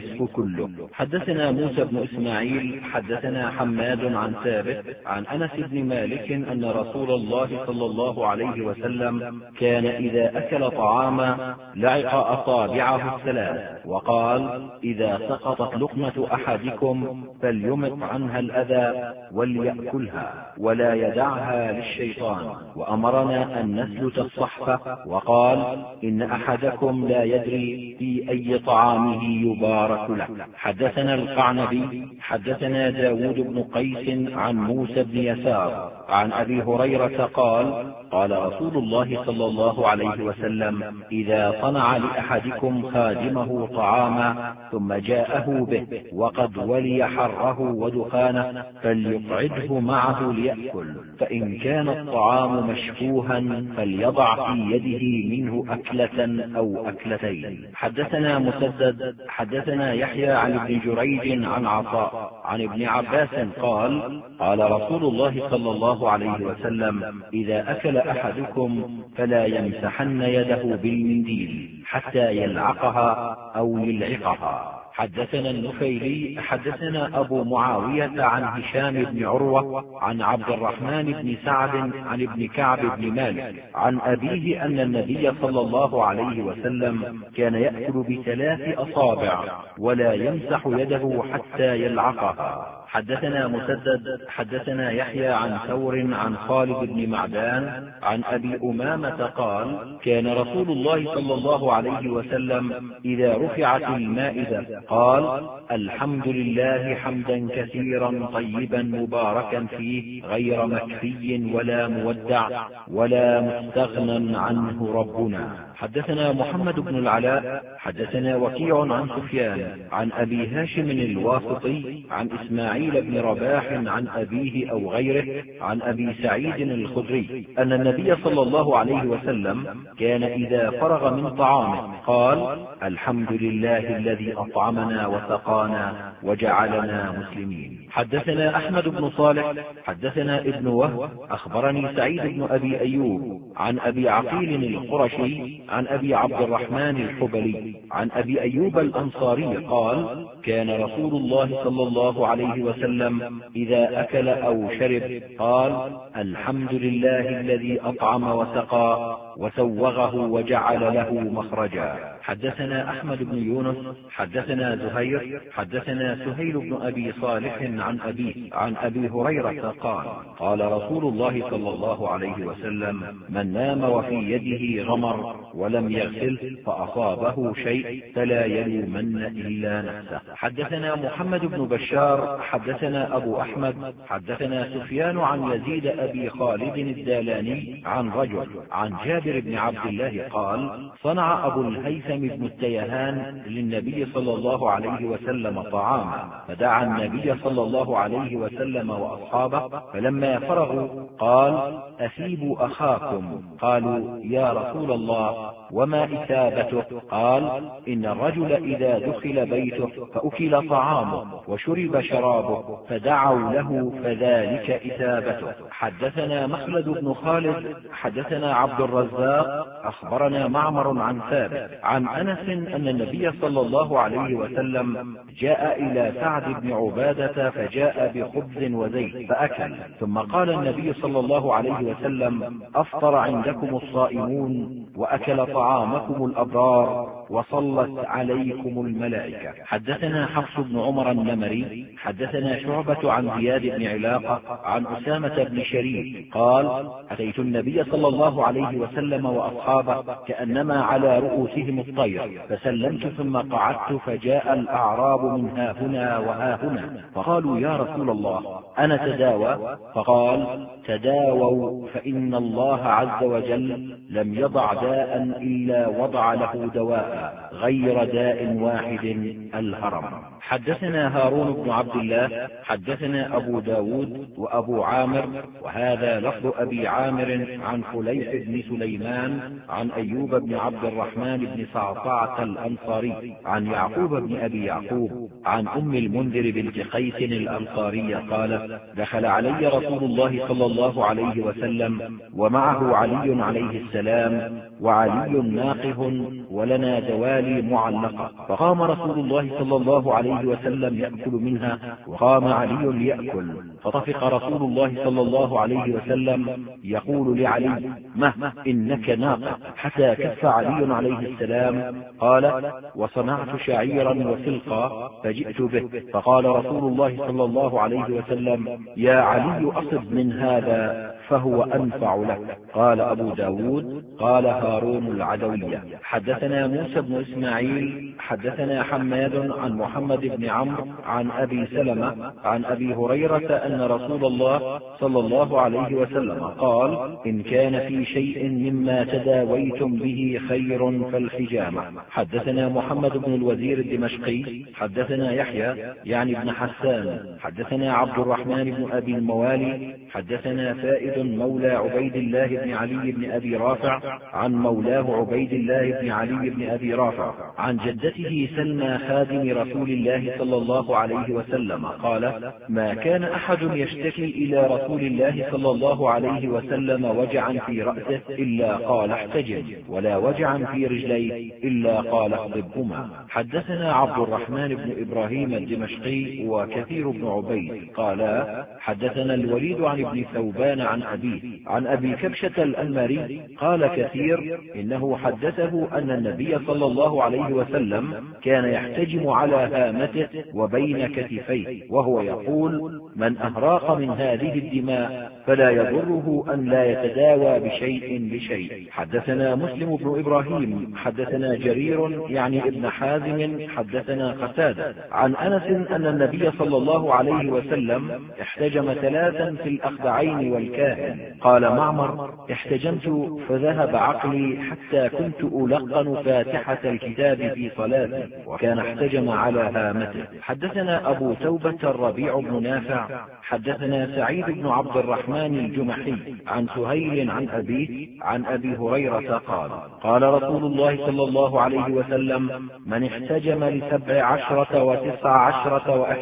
النصف كله. حدثنا موسى بن إسماعيل حدثنا حماد عن ثابت عن أنس بن مالك أن رسول الله صلى الله عليه وسلم كان إذا أكل طعاما لعق أصابعه الثلاث، وقال: إذا سقطت لقمة أحدكم فليمط عنها الأذى وليأكلها ولا يدعها للشيطان. وأمرنا أن نسلت الصحفة، وقال: إن أحدكم لا يدري في أي طعامه يبارك له. حدثنا القعنبي حدثنا داود بن قيس عن موسى بن يسار عن أبي هريرة قال: قال رسول الله صلى الله عليه وسلم: إذا صنع لأحدكم خادمه طعاما ثم جاءه به وقد ولي حره ودخانه فليقعده معه ليأكل، فإن كان الطعام مشفوها فليضع في يده منه أكلة أو أكلتين. حدثنا مسدد حدثنا يحيى عن ابن جريج عن عطاء عن ابن عباس قال: قال رسول الله صلى الله عليه وسلم: إذا أكل أحدكم فلا يمسحن يده بالمنديل حتى يلعقها أو يلعقها. حدثنا النفيلي حدثنا أبو معاوية عن هشام بن عروة عن عبد الرحمن بن سعد عن ابن كعب بن مالك عن أبيه أن النبي صلى الله عليه وسلم كان يأكل ب3 أصابع ولا يمسح يده حتى يلعقها. حدثنا مسدد حدثنا يحيى عن ثور عن خالد بن معدان عن أبي أمامة قال: كان رسول الله صلى الله عليه وسلم إذا رفعت المائدة قال: الحمد لله حمدا كثيرا طيبا مباركا فيه غير مكفي ولا مودع ولا مستغنى عنه ربنا. حدثنا محمد بن العلاء حدثنا وكيع عن سفيان عن أبي هاشم الواسطي عن إسماعيل بن رباح عن أبيه أو غيره عن أبي سعيد الخدري أن النبي صلى الله عليه وسلم كان إذا فرغ من طعامه قال: الحمد لله الذي أطعمنا وسقانا وجعلنا مسلمين. حدثنا أحمد بن صالح حدثنا ابن وهب أخبرني سعيد بن أبي أيوب عن أبي عقيل القرشي عن أبي عبد الرحمن الحبلي عن أبي أيوب الأنصاري قال: كان رسول الله صلى الله عليه وسلم إذا أكل أو شرب قال: الحمد لله الذي أطعم وسقى وسوغه وجعل له مخرجا. حدثنا أحمد بن يونس حدثنا زهير حدثنا سهيل بن أبي صالح عن أبيه عن أبي هريرة قال: قال رسول الله صلى الله عليه وسلم: من نام وفي يده غمر ولم يغسل فأصابه شيء فلا يلومن إلا نفسه. حدثنا محمد بن بشار حدثنا أبو أحمد حدثنا سفيان عن يزيد أبي خالد الدالاني عن رجل عن جابر بن عبد الله قال: صنع أبو الهيثم بن التيهان للنبي صلى الله عليه وسلم طعاما، فدعا النبي صلى الله عليه وسلم وأصحابه، فلما فرغوا قال: أثيبوا أخاكم. قالوا: يا رسول الله وما إثابته؟ قال: إن الرجل إذا دخل بيته فأكل طعامه وشرب شرابه فدعوا له فذلك إثابته. حدثنا مخلد بن خالد حدثنا عبد الرزاق أخبرنا معمر عن ثابت عن أنس أن النبي صلى الله عليه وسلم جاء إلى سعد بن عبادة فجاء بخبز وزيت فأكل، ثم قال النبي صلى الله عليه وسلم: أفطر عندكم الصائمون وأكل طعامكم الأبرار وصلت عليكم الملائكة. حدثنا حفص بن عمر النمري حدثنا شعبة عن زياد بن علاقة عن أسامة بن شريك قال: أتيت النبي صلى الله عليه وسلم وأصحابه كأنما على رؤوسهم الطير، فسلمت ثم قعدت، فجاء الأعراب من هاهنا وهاهنا فقالوا: يا رسول الله أنا تداوى؟ فقال: تداووا، فإن الله عز وجل لم يضع داء إلا وضع له دواء غير داء واحد: الهرم. حدثنا هارون بن عبد الله حدثنا أبو داود وأبو عامر وهذا لفظ أبي عامر عن فليح بن سليمان عن أيوب بن عبد الرحمن بن صعصعة الأنصاري عن يعقوب بن أبي يعقوب عن أم المنذر بنت قيس الأنصارية قالت: دخل علي رسول الله صلى الله عليه وسلم ومعه علي عليه السلام وعلي ناقه ولنا دوالي معلقة. فقام رسول الله صلى الله عليه وسلم يأكل منها، وقام علي ليأكل، فطفق رسول الله صلى الله عليه وسلم يقول لعلي: مه إنك ناقة، حتى كف علي عليه السلام. قال: وصنعت شعيرا وسلقا فجئت به، فقال رسول الله صلى الله عليه وسلم: يا علي أصب من هذا فهو أنفع لك. قال أبو داود: قال هارون العدوية: حدثنا موسى بن إسماعيل حدثنا حماد عن محمد بن عمرو عن أبي سلمة عن أبي هريرة أن رسول الله صلى الله عليه وسلم قال: إن كان في شيء مما تداويتم به خير فالحجامة. حدثنا محمد بن الوزير الدمشقي حدثنا يحيى يعني ابن حسان حدثنا عبد الرحمن بن أبي الموالي حدثنا فائد مولى عبيد الله بن علي بن أبي رافع عن مولاه عبيد الله بن علي بن أبي رافع عن جدته سلمى خادم رسول الله صلى الله عليه وسلم قال: ما كان أحد يشتكي إلى رسول الله صلى الله عليه وسلم وجعا في رأسه إلا قال احتجم، ولا وجعا في رجليه إلا قال اخضبهما. حدثنا عبد الرحمن بن إبراهيم الدمشقي وكثير بن عبيد قالا: حدثنا الوليد عن ابن ثوبان عن أبيه عن أبي كبشة الأنماري قال كثير: إنه حدثه أن النبي صلى الله عليه وسلم كان يحتجم على هامته وبين كتفيه، وهو يقول: من أهراق من هذه الدماء فلا يضره أن لا يتداوى بشيء بشيء. حدثنا مسلم بن إبراهيم حدثنا جرير يعني ابن حازم حدثنا قتادة عن أنس أن النبي صلى الله عليه وسلم احتجم 3 في الأخدعين والكاهن. قال معمر: احتجمت فذهب عقلي حتى كنت ألقن فاتحة الكتاب في صلاتي، وكان احتجم على هامته. حدثنا أبو توبة الربيع بن نافع حدثنا سعيد بن عبد الرحمن الجمحي عن سهيل عن أبيه عن أبي هريرة قال: قال رسول الله صلى الله عليه وسلم: من احتجم ل17 و19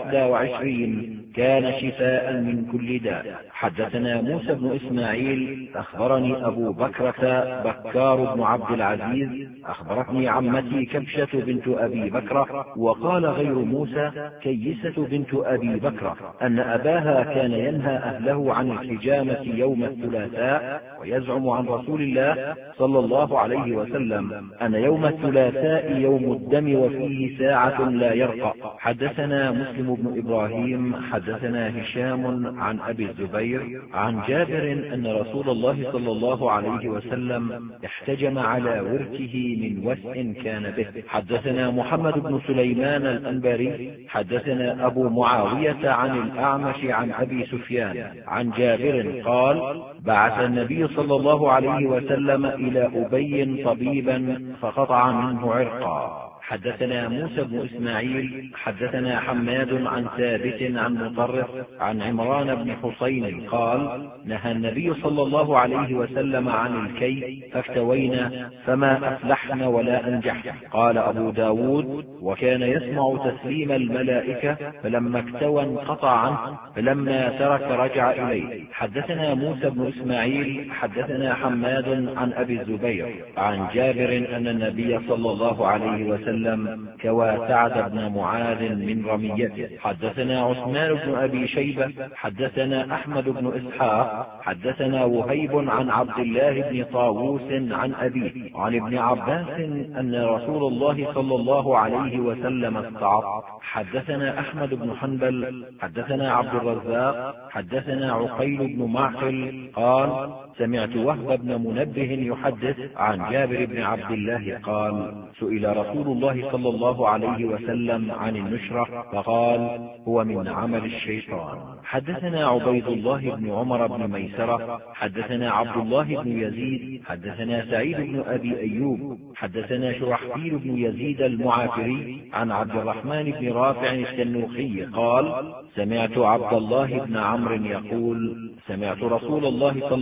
و21 كان شفاء من كل داء. حدثنا موسى بن إسماعيل أخبرني أبو بكرة بكار بن عبد العزيز أخبرتني عمتي كبشة بنت أبي بكرة، وقال غير موسى كيسة بنت أبي بكرة أن أباها كان ينهى أهله عن الحجامة يوم الثلاثاء، ويزعم عن رسول الله صلى الله عليه وسلم أن يوم الثلاثاء يوم الدم وفيه ساعة لا يرقى. حدثنا مسلم بن إبراهيم حدثنا هشام عن أبي الزبير عن جابر أن رسول الله صلى الله عليه وسلم احتجم على وركه من وسء كان به. حدثنا محمد بن سليمان الأنباري حدثنا أبو معاوية عن الأعمش عن أبي سفيان عن جابر قال: بعث النبي صلى الله عليه وسلم إلى أبي طبيبا فقطع منه عرقا. حدثنا موسى بن إسماعيل حدثنا حماد عن ثابت عن مطرف عن عمران بن حسين قال: نهى النبي صلى الله عليه وسلم عن الكي فاكتوينا فما أفلحن ولا أنجحن. قال أبو داود: وكان يسمع تسليم الملائكة فلما اكتوى انقطع عنه، فلما ترك رجع إليه. حدثنا موسى بن إسماعيل حدثنا حماد عن أبي الزبير عن جابر أن النبي صلى الله عليه وسلم كوى سعد بن معاذ من رميته. حدثنا عثمان بن أبي شيبة حدثنا أحمد بن إسحاق حدثنا وهيب عن عبد الله بن طاووس عن أبيه عن ابن عباس أن رسول الله صلى الله عليه وسلم استعط. حدثنا أحمد بن حنبل حدثنا عبد الرزاق حدثنا عقيل بن معقل قال: سمعت وهب بن منبه يحدث عن جابر بن عبد الله قال: سئل رسول الله صلى الله عليه وسلم عن النشرة فقال: هو من عمل الشيطان. حدثنا عبيد الله بن عمر بن ميسرة حدثنا عبد الله بن يزيد حدثنا سعيد بن أبي أيوب حدثنا شرحبيل بن يزيد المعافري عن عبد الرحمن بن رافع التنوخي قال: سمعت عبد الله بن عمرو يقول: سمعت رسول الله صلى الله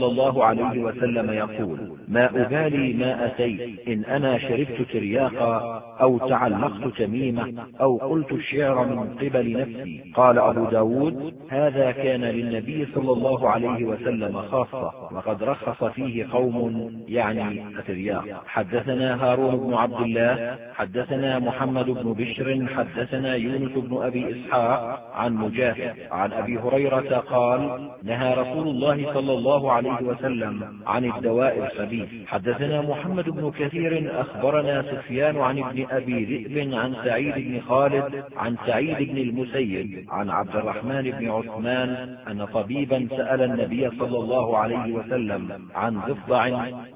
الله عليه وسلم يقول: ما أبالي ما أتيت، إن أنا شربت ترياقا أو تعلقت تميمة أو قلت الشعر من قبل نفسي. قال أبو داود: هذا كان للنبي صلى الله عليه وسلم خاصة، وقد رخص فيه قوم، يعني الترياق. حدثنا هارون بن عبد الله حدثنا محمد بن بشر حدثنا يونس بن أبي إسحاق عن مجاهد عن أبي هريرة قال: نهى رسول الله صلى الله عليه وسلم عن الدواء الخبيث. حدثنا محمد بن كثير أخبرنا سفيان عن ابن أبي ذئب عن سعيد بن خالد عن سعيد بن المسيب عن عبد الرحمن بن عثمان أن طبيبا سأل النبي صلى الله عليه وسلم عن ضفدع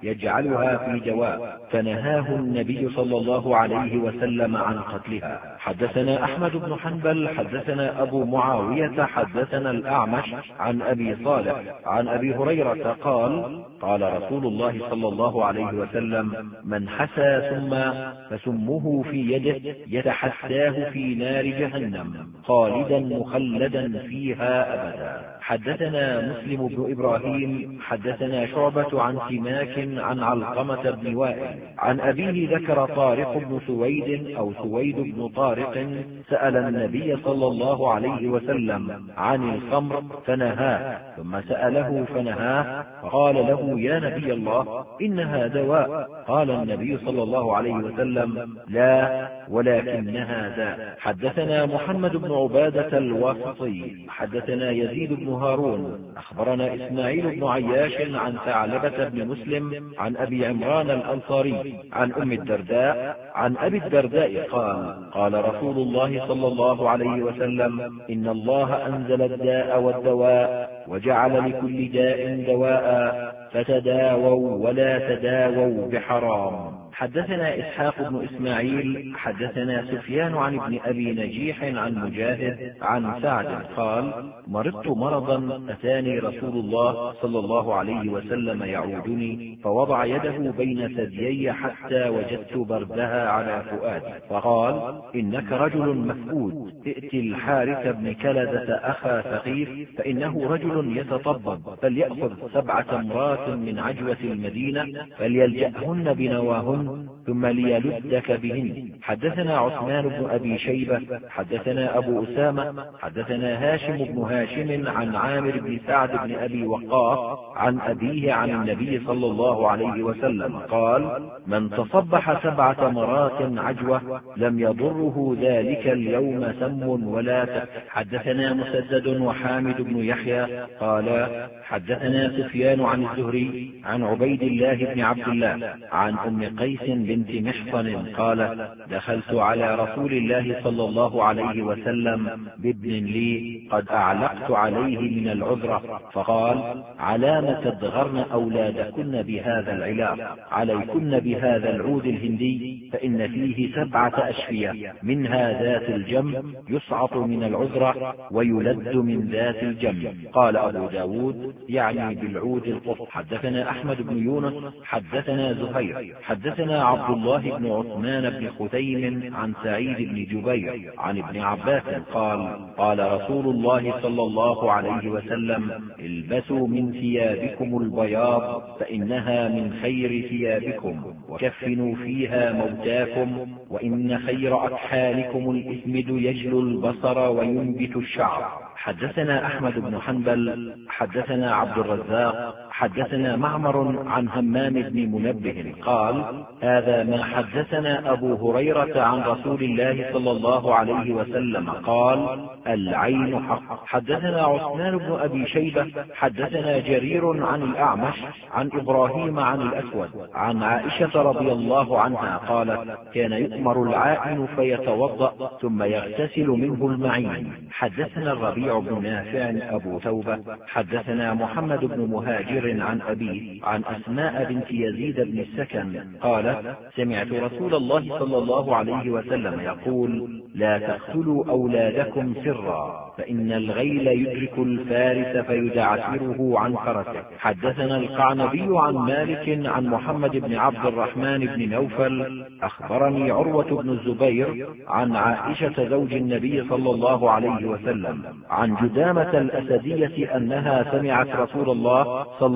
يجعلها في دواء، فنهاه النبي صلى الله عليه وسلم عن قتلها. حدثنا أحمد بن حنبل حدثنا أبو معاوية حدثنا الأعمش عن أبي صالح عن أبي هريرة قال: قال رسول الله صلى الله عليه وسلم: من حسى سما فسمه في يده يتحساه في نار جهنم خالدا مخلدا فيها أبدا. حدثنا مسلم بن إبراهيم حدثنا شعبة عن سماك عن علقمة بن وائل عن أبيه ذكر طارق بن سويد أو سويد بن طارق سأل النبي صلى الله عليه وسلم عن الخمر فنهاه، ثم سأله فنهاه، فقال له: يا نبي الله، إنها دواء. قال النبي صلى الله عليه وسلم: لا، ولكنها داء. حدثنا محمد بن عبادة الواسطي حدثنا يزيد بن هارون أخبرنا إسماعيل بن عياش عن ثعلبة بن مسلم عن أبي عمران الأنصاري عن أم الدرداء عن أبي الدرداء قال: قال رسول الله صلى الله عليه وسلم: إن الله أنزل الداء والدواء وجعل لكل داء دواء، فتداووا ولا تداووا بحرام. حدثنا إسحاق بن إسماعيل حدثنا سفيان عن ابن أبي نجيح عن مجاهد عن سعد قال: مرضت مرضا أتاني رسول الله صلى الله عليه وسلم يعودني، فوضع يده بين ثديي حتى وجدت بردها على فؤادي، فقال: إنك رجل مفقود، ائت الحارث بن كلدة أخا ثقيف، فإنه رجل يتطبب، فليأخذ 7 تمرات من عجوة المدينة فليلجأهن بنواهن ثم ليلدك بهن. حدثنا عثمان بن أبي شيبة حدثنا أبو أسامة حدثنا هاشم بن هاشم عن عامر بن سعد بن أبي وقاص عن أبيه عن النبي صلى الله عليه وسلم قال: من تصبح 7 تمرات عجوة لم يضره ذلك اليوم سم ولا تف. حدثنا مسدد وحامد بن يحيى قال: حدثنا سفيان عن الزهري عن عبيد الله بن عبد الله عن أم قيس بنت محصن قال: دخلت على رسول الله صلى الله عليه وسلم بابن لي قد أعلقت عليه من العذرة، فقال: علام تدغرن أولادكن بهذا العلاق، عليكن بهذا العود الهندي، فإن فيه 7 أشفية، منها ذات الجم يسعط من العذرة ويلد من ذات الجم. قال أبو داود: يعني بالعود القط. حدثنا أحمد بن يونس حدثنا زهير حدثنا عبد الله بن عثمان بن خثيم عن سعيد بن جبير عن ابن عباس قال: قال رسول الله صلى الله عليه وسلم: البسوا من ثيابكم البياض فإنها من خير ثيابكم، وكفنوا فيها موتاكم، وإن خير أكحالكم الإسمد يجلو البصر وينبت الشعر. حدثنا أحمد بن حنبل حدثنا عبد الرزاق حدثنا معمر عن همام بن منبه قال: هذا ما حدثنا أبو هريرة عن رسول الله صلى الله عليه وسلم قال: العين حق. حدثنا عثمان بن أبي شيبة حدثنا جرير عن الأعمش عن إبراهيم عن الأسود عن عائشة رضي الله عنها قالت: كان يؤمر العائن فيتوضأ ثم يغتسل منه المعين. حدثنا الربيع بن نافع أبو توبة حدثنا محمد بن مهاجر عن أبيه عن أسماء بنت يزيد بن السكن قالت: سمعت رسول الله صلى الله عليه وسلم يقول: لا تقتلوا أولادكم سرا، فإن الغيل يدرك الفارس فيدعسره عن فرسه. حدثنا القعنبي عن مالك عن محمد بن عبد الرحمن بن نوفل أخبرني عروة بن الزبير عن عائشة زوج النبي صلى الله عليه وسلم عن جدامة الأسدية أنها سمعت رسول الله صلى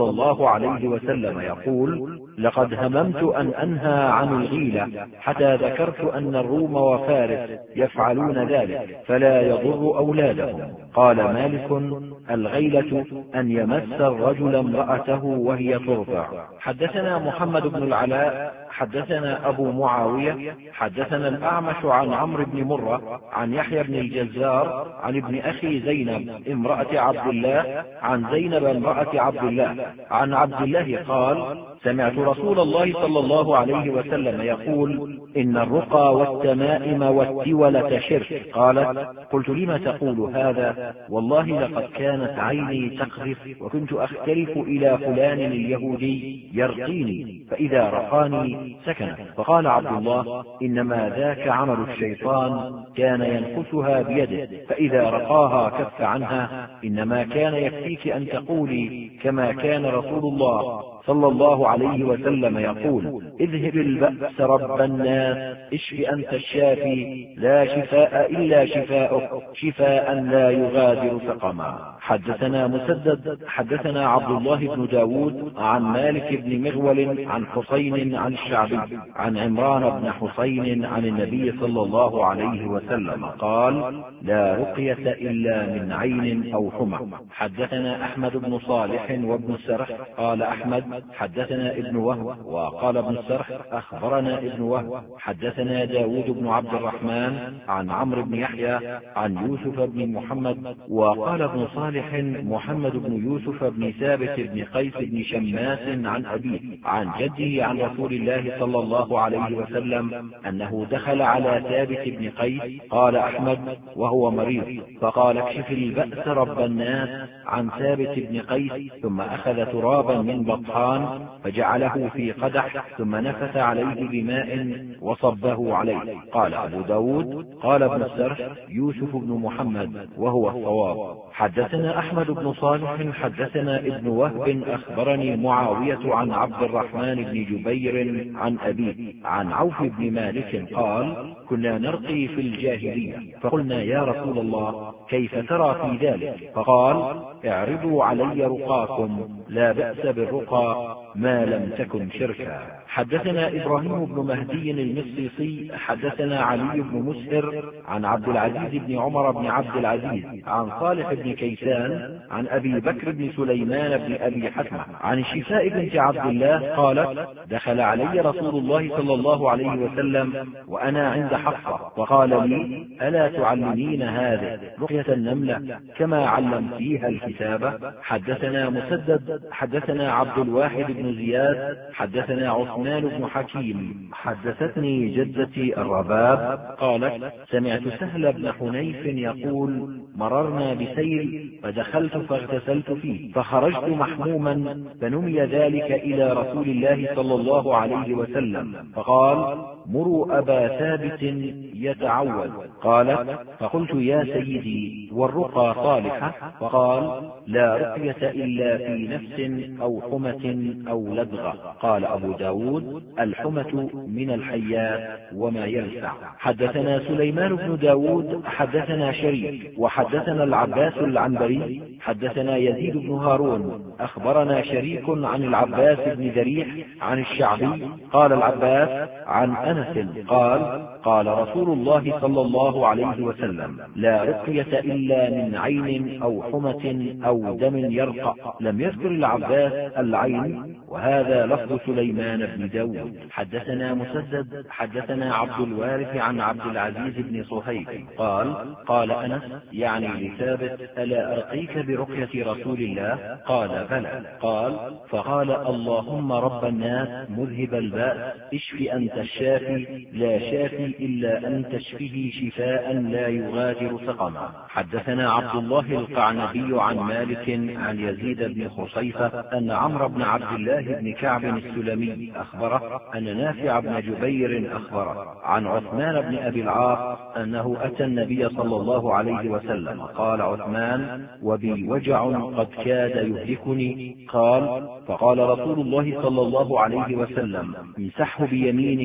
صلى الله عليه وسلم يقول: لقد هممت أن أنهى عن الغيلة حتى ذكرت أن الروم وفارس يفعلون ذلك فلا يضر أولادهم. قال مالك: الغيلة أن يمس الرجل امرأته وهي ترضع. حدثنا محمد بن العلاء حدثنا أبو معاوية حدثنا الأعمش عن عمرو بن مرة عن يحيى بن الجزار عن ابن أخي زينب امرأة عبد الله عن زينب امرأة عبد الله عن عبد الله قال: سمعت رسول الله صلى الله عليه وسلم يقول: إن الرقى والتمائم والتولة شرك. قالت: قلت: لم تقول هذا؟ والله لقد كانت عيني تقذف وكنت أختلف إلى فلان اليهودي يرقيني فإذا رقاني سكنت. فقال عبد الله: إنما ذاك عمل الشيطان كان ينكثها بيده فإذا رقاها كف عنها. إنما كان يكفيك أن تقولي كما كان رسول الله صلى الله عليه وسلم يقول: اذهب البأس رب الناس اشف أنت الشافي لا شفاء إلا شفاؤك شفاء لا يغادر سقما. حدثنا مسدد حدثنا عبد الله بن داود عن مالك بن مغول عن حسين عن الشعبي عن عمران بن حسين عن النبي صلى الله عليه وسلم قال: لا رقية إلا من عين أو حمى. حدثنا أحمد بن صالح وابن السرح قال أحمد: حدثنا ابن وهب وقال ابن السرح: أخبرنا ابن وهب حدثنا داود بن عبد الرحمن عن عمرو بن يحيى عن يوسف بن محمد وقال ابن صالح: محمد بن يوسف بن ثابت بن قيس بن شماس عن أبيه عن جده عن رسول الله صلى الله عليه وسلم أنه دخل على ثابت بن قيس. قال أحمد: وهو مريض، فقال: اكشف البأس رب الناس عن ثابت بن قيس. ثم أخذ ترابا من بطحان فجعله في قدح ثم نفث عليه بماء وصبه عليه. قال أبو داود: قال ابن السرح: يوسف بن محمد، وهو الصواب. حدثنا أحمد بن صالح حدثنا ابن وهب أخبرني معاوية عن عبد الرحمن بن جبير عن أبيه عن عوف بن مالك قال: كنا نرقي في الجاهلية فقلنا: يا رسول الله، كيف ترى في ذلك؟ فقال: اعرضوا علي رقاكم، لا بأس بالرقى ما لم تكن شركا. حدثنا إبراهيم بن مهدي المصيصي حدثنا علي بن مسهر عن عبد العزيز بن عمر بن عبد العزيز عن صالح بن كيسان عن أبي بكر بن سليمان بن أبي حكمة عن الشفاء بنت عبد الله قالت: دخل علي رسول الله صلى الله عليه وسلم وأنا عند حفصة وقال لي: ألا تعلمين هذه رقية النملة كما علمتيها الكتابة؟ حدثنا مسدد حدثنا عبد الواحد بن زياد حدثنا عثمان بن حكيم حدثتني جدتي الرباب قالت: سمعت سهل بن حنيف يقول: مررنا بسيل فدخلت فاغتسلت فيه فخرجت محموما فنمي ذلك إلى رسول الله صلى الله عليه وسلم فقال: مروا أبا ثابت يتعوذ. قالت: فقلت: يا سيدي، والرقى صالحة؟ فقال: لا رقية إلا في نفس أو حمة أو لدغة. قال أبو داود: الحمة من الحيات وما يلسع. حدثنا سليمان بن داود حدثنا شريك وحدثنا العباس العنبري حدثنا يزيد بن هارون أخبرنا شريك عن العباس بن ذريح عن الشعبي قال العباس عن أنس قال: قال رسول الله صلى الله عليه وسلم: لا رقية إلا من عين أو حمة أو دم يرقع. لم يذكر العباس العين، وهذا لفظ سليمان بن داود. حدثنا مسدد حدثنا عبد الوارث عن عبد العزيز بن صهيب قال: قال أنس يعني لثابت: ألا أرقيك برقية رسول الله؟ قال: بلى. قال: فقال: اللهم رب الناس مذهب البأس اشف أنت الشافي لا شافي إلا أن تشفيه شفاء لا يغادر سقما. حدثنا عبد الله القعنبي عن مالك عن يزيد بن خصيفة أن عمرو بن عبد الله بن كعب السلمي أخبره أن نافع بن جبير أخبره عن عثمان بن أبي العاص أنه أتى النبي صلى الله عليه وسلم. قال عثمان: وبي وجع قد كاد يهلكني. قال: فقال رسول الله صلى الله عليه وسلم: امسحه بيمينك 7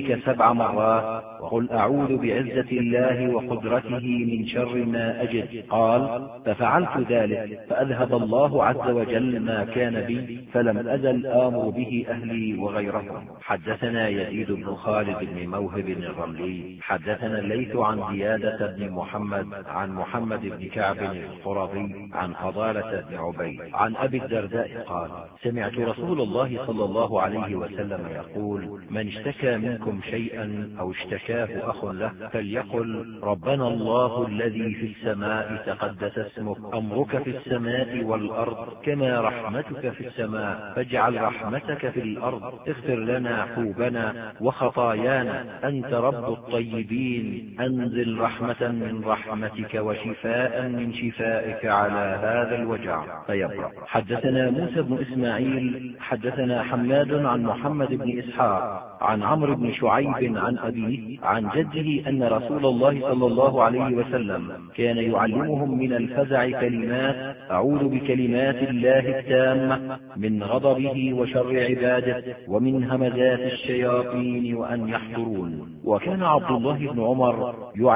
7 مرات وقل أعوذ بعزة الله وقدرته من شر ما أجد. قال ففعلت ذلك فأذهب الله عز وجل ما كان بي، فلم أزل آمر به أهلي وغيرهم. حدثنا يزيد بن خالد بن موهب الرملي حدثنا الليث عن زيادة بن محمد عن محمد بن كعب القرظي عن فضالة بن عبيد عن أبي الدرداء قال سمعت رسول الله صلى الله عليه وسلم يقول من اشتكى منكم شيئا أو اشتكاه أخ له فليقل ربنا الله الذي في السماء تقدس اسمك، أمرك في السماء والأرض كما رحمتك في السماء، فاجعل رحمتك في الأرض، اغفر لنا حوبنا وخطايانا، أنت رب الطيبين، أنزل رحمة من رحمتك وشفاء من شفائك على هذا الوجع فيبرأ. حدثنا موسى بن إسماعيل حدثنا حماد عن محمد بن إسحاق عن عمرو بن شعيب عن أبيه عن جده أن رسول الله صلى الله عليه وسلم كان يعلمهم من الفزع كلمات أعوذ بكلمات الله التامة من غضبه وشر عباده ومن همزات الشياطين وأن يحضرون. وكان عبد الله بن عمر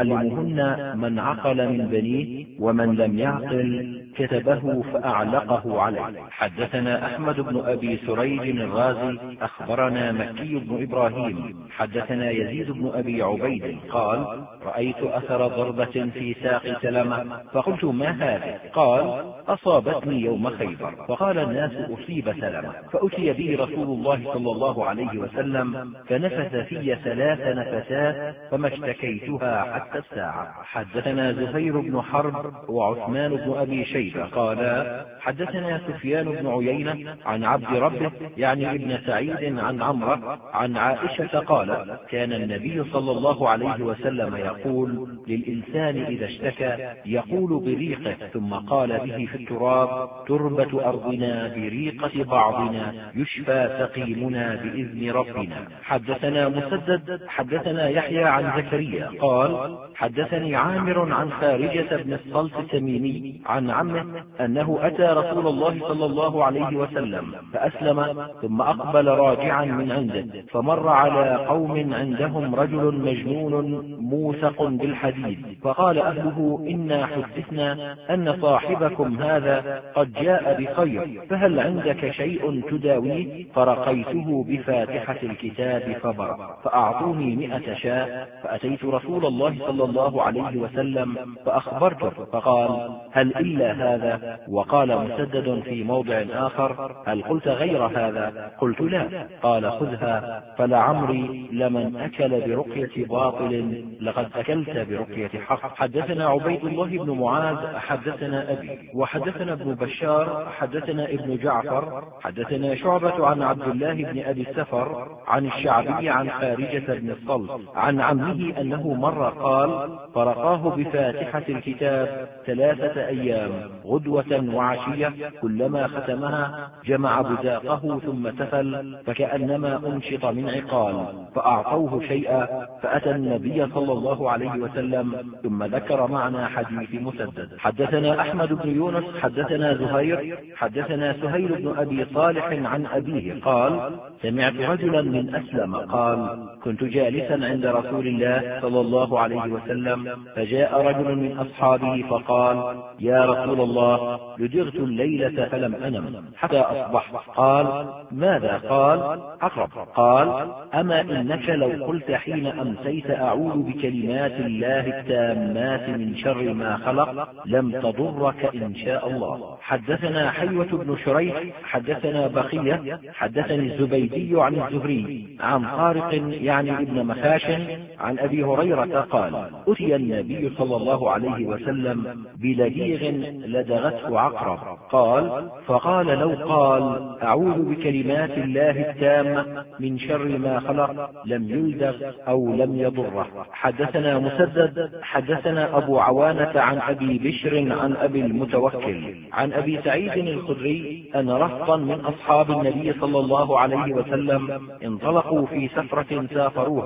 يعلمهن من عقل من بنيه، ومن لم يعقل كتبه فأعلقه عليه. حدثنا أحمد بن أبي سريج الرازي أخبرنا مكي بن إبراهيم حدثنا يزيد بن أبي عبيد قال رأيت أثر ضربة في ساق سلمة فقلت ما هذا؟ قال أصابتني يوم خيبر. فقال الناس أصيب سلمة، فأتي به رسول الله صلى الله عليه وسلم فنفث في 3 نفسات فما اشتكيتها حتى الساعة. حدثنا زهير بن حرب وعثمان بن أبي شيبة قالا حدثنا سفيان بن عيينة عن عبد ربه يعني ابن سعيد عن عمرة عن عائشة قال كان النبي صلى الله عليه وسلم يقول للإنسان إذا اشتكى يقول بريقه ثم قال به في التراب تربة أرضنا بريقة بعضنا يشفى سقيمنا بإذن ربنا. حدثنا مسدد حدثنا يحيى عن زكريا قال حدثني عامر عن خارجة بن الصلت التميمي عن عمه أنه أتى رسول الله صلى الله عليه وسلم فأسلم ثم أقبل راجعا من عنده، فمر على قوم عندهم رجل مجنون موثق بالحديد، فقال أهله إنا حدثنا أن صاحبكم هذا قد جاء بخير، فهل عندك شيء تداويه؟ فرقيته بفاتحة الكتاب فبرأ، فأعطوني 100 شاة، فأتيت رسول الله صلى الله عليه وسلم فأخبرته فقال هل إلا هذا؟ وقال مسدد في موضع آخر هل قلت غير هذا؟ قلت لا. قال خذها، فلعمري لمن أكل برقية باطل لقد أكلت برقية حق. حدثنا عبيد الله بن معاذ حدثنا أبي وحدثنا ابن بشار حدثنا ابن جعفر حدثنا شعبة عن عبد الله بن أبي السفر عن الشعبي عن خارجة بن الصلت عن عمه أنه مر قال فرقاه بفاتحة الكتاب 3 أيام غدوة وعشية، كلما ختمها جمع بزاقه ثم تفل فكأنما أنشط من عقال، فأعطوه شيئا، فأتى النبي صلى الله عليه وسلم ثم ذكر معنى حديث مسدد. حدثنا أحمد بن يونس حدثنا زهير حدثنا سهيل بن أبي صالح عن أبيه قال سمعت رجلا من أسلم قال كنت جالسا عند رسول الله صلى الله عليه وسلم فجاء رجل من أصحابه فقال يا رسول الله لدغت الليلة فلم أنم حتى أصبحت. قال ماذا؟ قال عقرب. قال أما إنك لو قلت حين أمسيت أعوذ بكلمات الله التامات من شر ما خلق لم تضرك إن شاء الله. حدثنا حيوة بن شريح حدثنا بقية حدثني الزبيدي عن الزهري عن طارق يعني ابن مخاشن عن أبي هريرة قال أتي النبي صلى الله عليه وسلم بلديغ لدغته عقرب، قال فقال لو قال أعوذ بكلمات الله التامة من شر ما خلق لم يلدغ أو لم يضره. حدثنا مسدد حدثنا أبو عوانة عن أبي بشر عن أبي المتوكل عن أبي سعيد الخدري أن رهطا من أصحاب النبي صلى الله عليه وسلم انطلقوا في سفرة سافروها،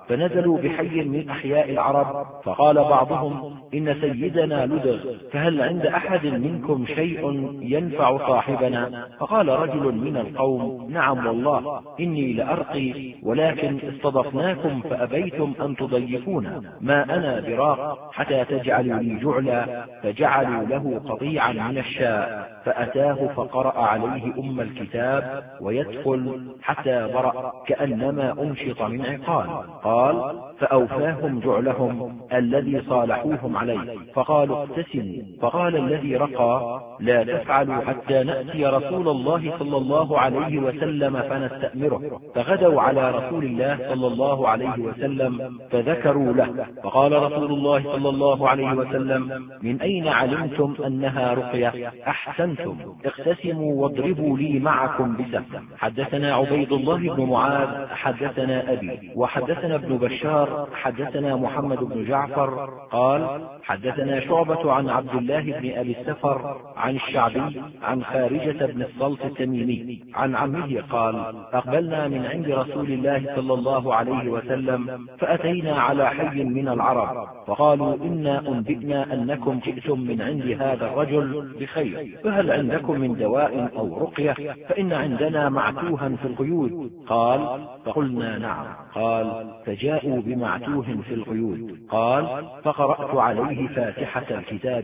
فنزلوا بحي من أحياء العرب، فقال بعضهم: إن سيدنا لدغ، فهل عند أحد منكم شيء ينفع صاحبنا؟ فقال رجل من القوم: نعم والله، إني لأرقي، ولكن استضفناكم فأبيتم أن تضيفونا، ما أنا براق حتى تجعلوا لي جعلا. فجعلوا له قطيعا من الشاء، فأتاه فقرأ عليه الكتاب ويدخل حتى برأ كأنما أنشط من عقال. قال: فأوفاهم جعلهم الذي صالحوهم عليه، فقالوا: اقتسموا. فقال الذي رقى: لا تفعلوا حتى نأتي رسول الله صلى الله عليه وسلم فنستأمره. فغدوا على رسول الله صلى الله عليه وسلم فذكروا له، فقال رسول الله صلى الله عليه وسلم: من أين علمتم أنها رقية؟ أحسنتم، اقتسموا واضربوا لي معكم بسهم. حدثنا عبيد الله بن معاذ حدثنا أبي، وحدثنا ابن بشار حدثنا محمد بن جعفر قال: حدثنا شعبة عن عبد الله بن أبي السفر عن الشعبي عن خارجة بن الصلت التميمي عن عمه قال: أقبلنا من عند رسول الله صلى الله عليه وسلم، فأتينا على حي من العرب، فقالوا: إنا أنبئنا أنكم جئتم من عند هذا الرجل بخير، فهل عندكم من دواء أو رقية؟ فإن عندنا معتوها في القيود. قال: فقلنا: نعم. قال: فجاءوا بمعتوه في القيود. قال: فقرأت عليه فاتحة الكتاب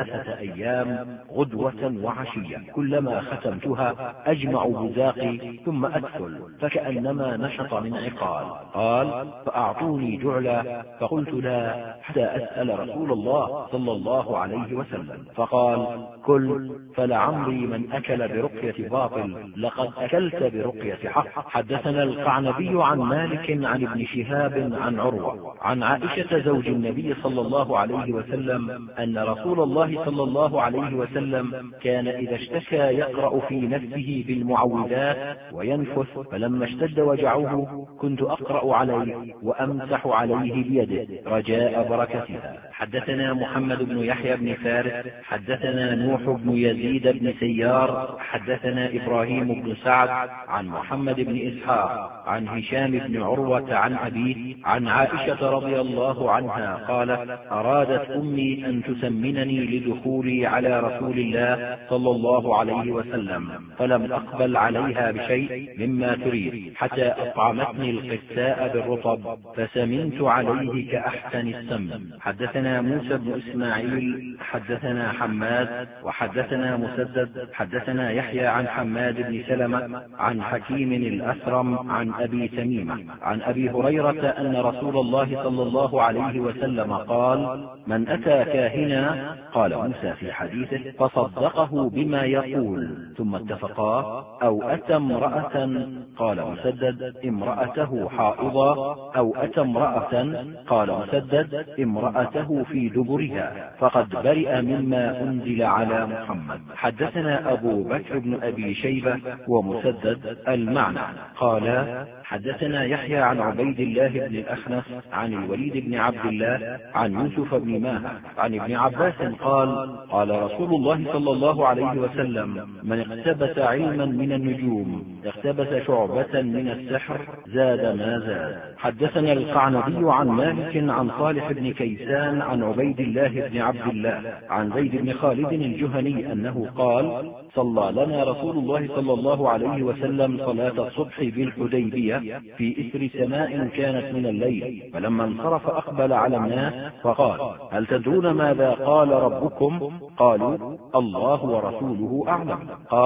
3 أيام غدوة وعشية، كلما ختمتها أجمع بزاقي ثم أدخل فكأنما نشط من عقال. قال: فأعطوني جعلا، فقلت: لا، حتى أسأل رسول الله صلى الله عليه وسلم. فقال: كل، فلعمري من أكل برقية باطل لقد أكلت برقية حق. حدثنا القعنبي عن مالك عن ابن شهاب عن عروة عن عائشة زوج النبي صلى الله عليه وسلم أن رسول الله صلى الله عليه وسلم كان إذا اشتكى يقرأ في نفسه بالمعوذات وينفث، فلما اشتد وجعه كنت أقرأ عليه وأمسح عليه بيده رجاء بركتها. حدثنا محمد بن يحيى بن فارس حدثنا نوح بن يزيد بن سيار حدثنا إبراهيم بن سعد عن محمد بن إسحاق عن هشام بن عروة عن أبيه عن عائشة رضي الله عنها قالت: أرادت أمي أن تسمنني لدخولي على رسول الله صلى الله عليه وسلم، فلم أقبل عليها بشيء مما تريد حتى أطعمتني القساء بالرطب، فسمنت عليه كأحسن السمن. حدثنا موسى بن إسماعيل حدثنا حماد وحدثنا مسدد حدثنا يحيى عن حماد بن سلمة عن حكيم الأسرم عن أبي تميمة عن أبي هريرة أن رسول الله صلى الله عليه وسلم قال: من أتى كاهنا، قال موسى في حديثه، فصدقه بما يقول ثم اتفقا، أو أتى امرأة، قال مسدد: امرأته حائضا، أو أتى امرأة، قال مسدد: امرأته في دبرها، فقد برئ مما أنزل على محمد. حدثنا أبو بكر بن أبي شيبة ومسدد المعنى قال: حدثنا يحيى عن عبيد الله بن الأخنس عن الوليد بن عبد الله عن يوسف بن ماهر عن ابن عباس قال: قال رسول الله صلى الله عليه وسلم: من اقتبس علما من النجوم اقتبس شعبة من السحر زاد ما زاد. حدثنا القعنبي عن مالك عن صالح بن كيسان عن عبيد الله بن عبد الله عن زيد بن خالد الجهني أنه قال: صلى لنا رسول الله صلى الله عليه وسلم صلاة الصبح بالحديبية في إثر سماء كانت من الليل، فلما انصرف أقبل على الناس فقال: هل تدرون ماذا قال ربكم؟ قالوا: الله ورسوله أعلم.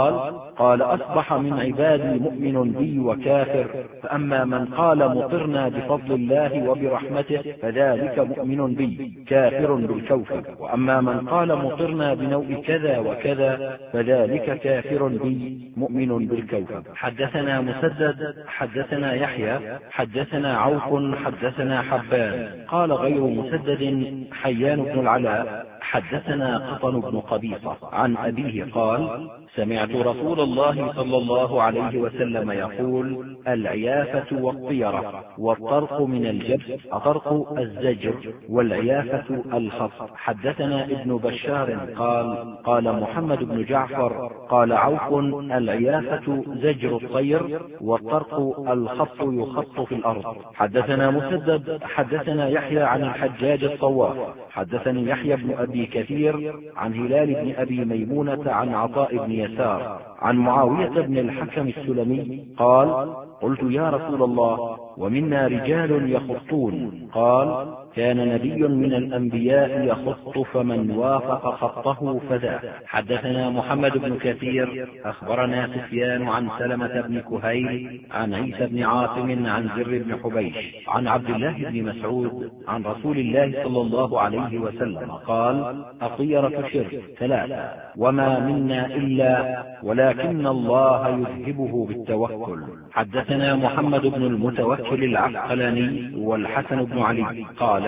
قال: أصبح من عبادي مؤمن بي وكافر، فأما من قال مطرنا بفضل الله وبرحمته فذلك مؤمن بي كافر بالكوكب، وأما من قال مطرنا بنوء كذا وكذا فذلك كافر بي مؤمن بالكوكب. حدثنا مسدد حدثنا يحيى حدثنا عوف حدثنا حبان قال غير مسدد حيان بن العلاء حدثنا قطن بن قبيصة عن أبيه قال: سمعت رسول الله صلى الله عليه وسلم يقول: العيافة والطيرة والطرق من الجبس، الطرق الزجر والعيافة الخصف. حدثنا ابن بشار قال: قال محمد بن جعفر قال عوف: العيافة زجر الطير، والطرق الخط يخط في الأرض. حدثنا مسدد حدثنا يحيى عن الحجاج الصواف حدثني يحيى بن أبي كثير عن هلال بن أبي ميمونة عن عطاء بن يسار عن معاوية بن الحكم السلمي قال: قلت يا رسول الله، ومنا رجال يخطون. قال: كان نبي من الأنبياء يخط، فمن وافق خطه فذاك. حدثنا محمد بن كثير أخبرنا سفيان عن سلمة بن كهيل عن عيسى بن عاصم عن زر بن حبيش عن عبد الله بن مسعود عن رسول الله صلى الله عليه وسلم قال: الطيرة شرك ثلاثة، وما منا إلا ولكن الله يذهبه بالتوكل. حدثنا محمد بن المتوكل العسقلاني والحسن بن علي قال: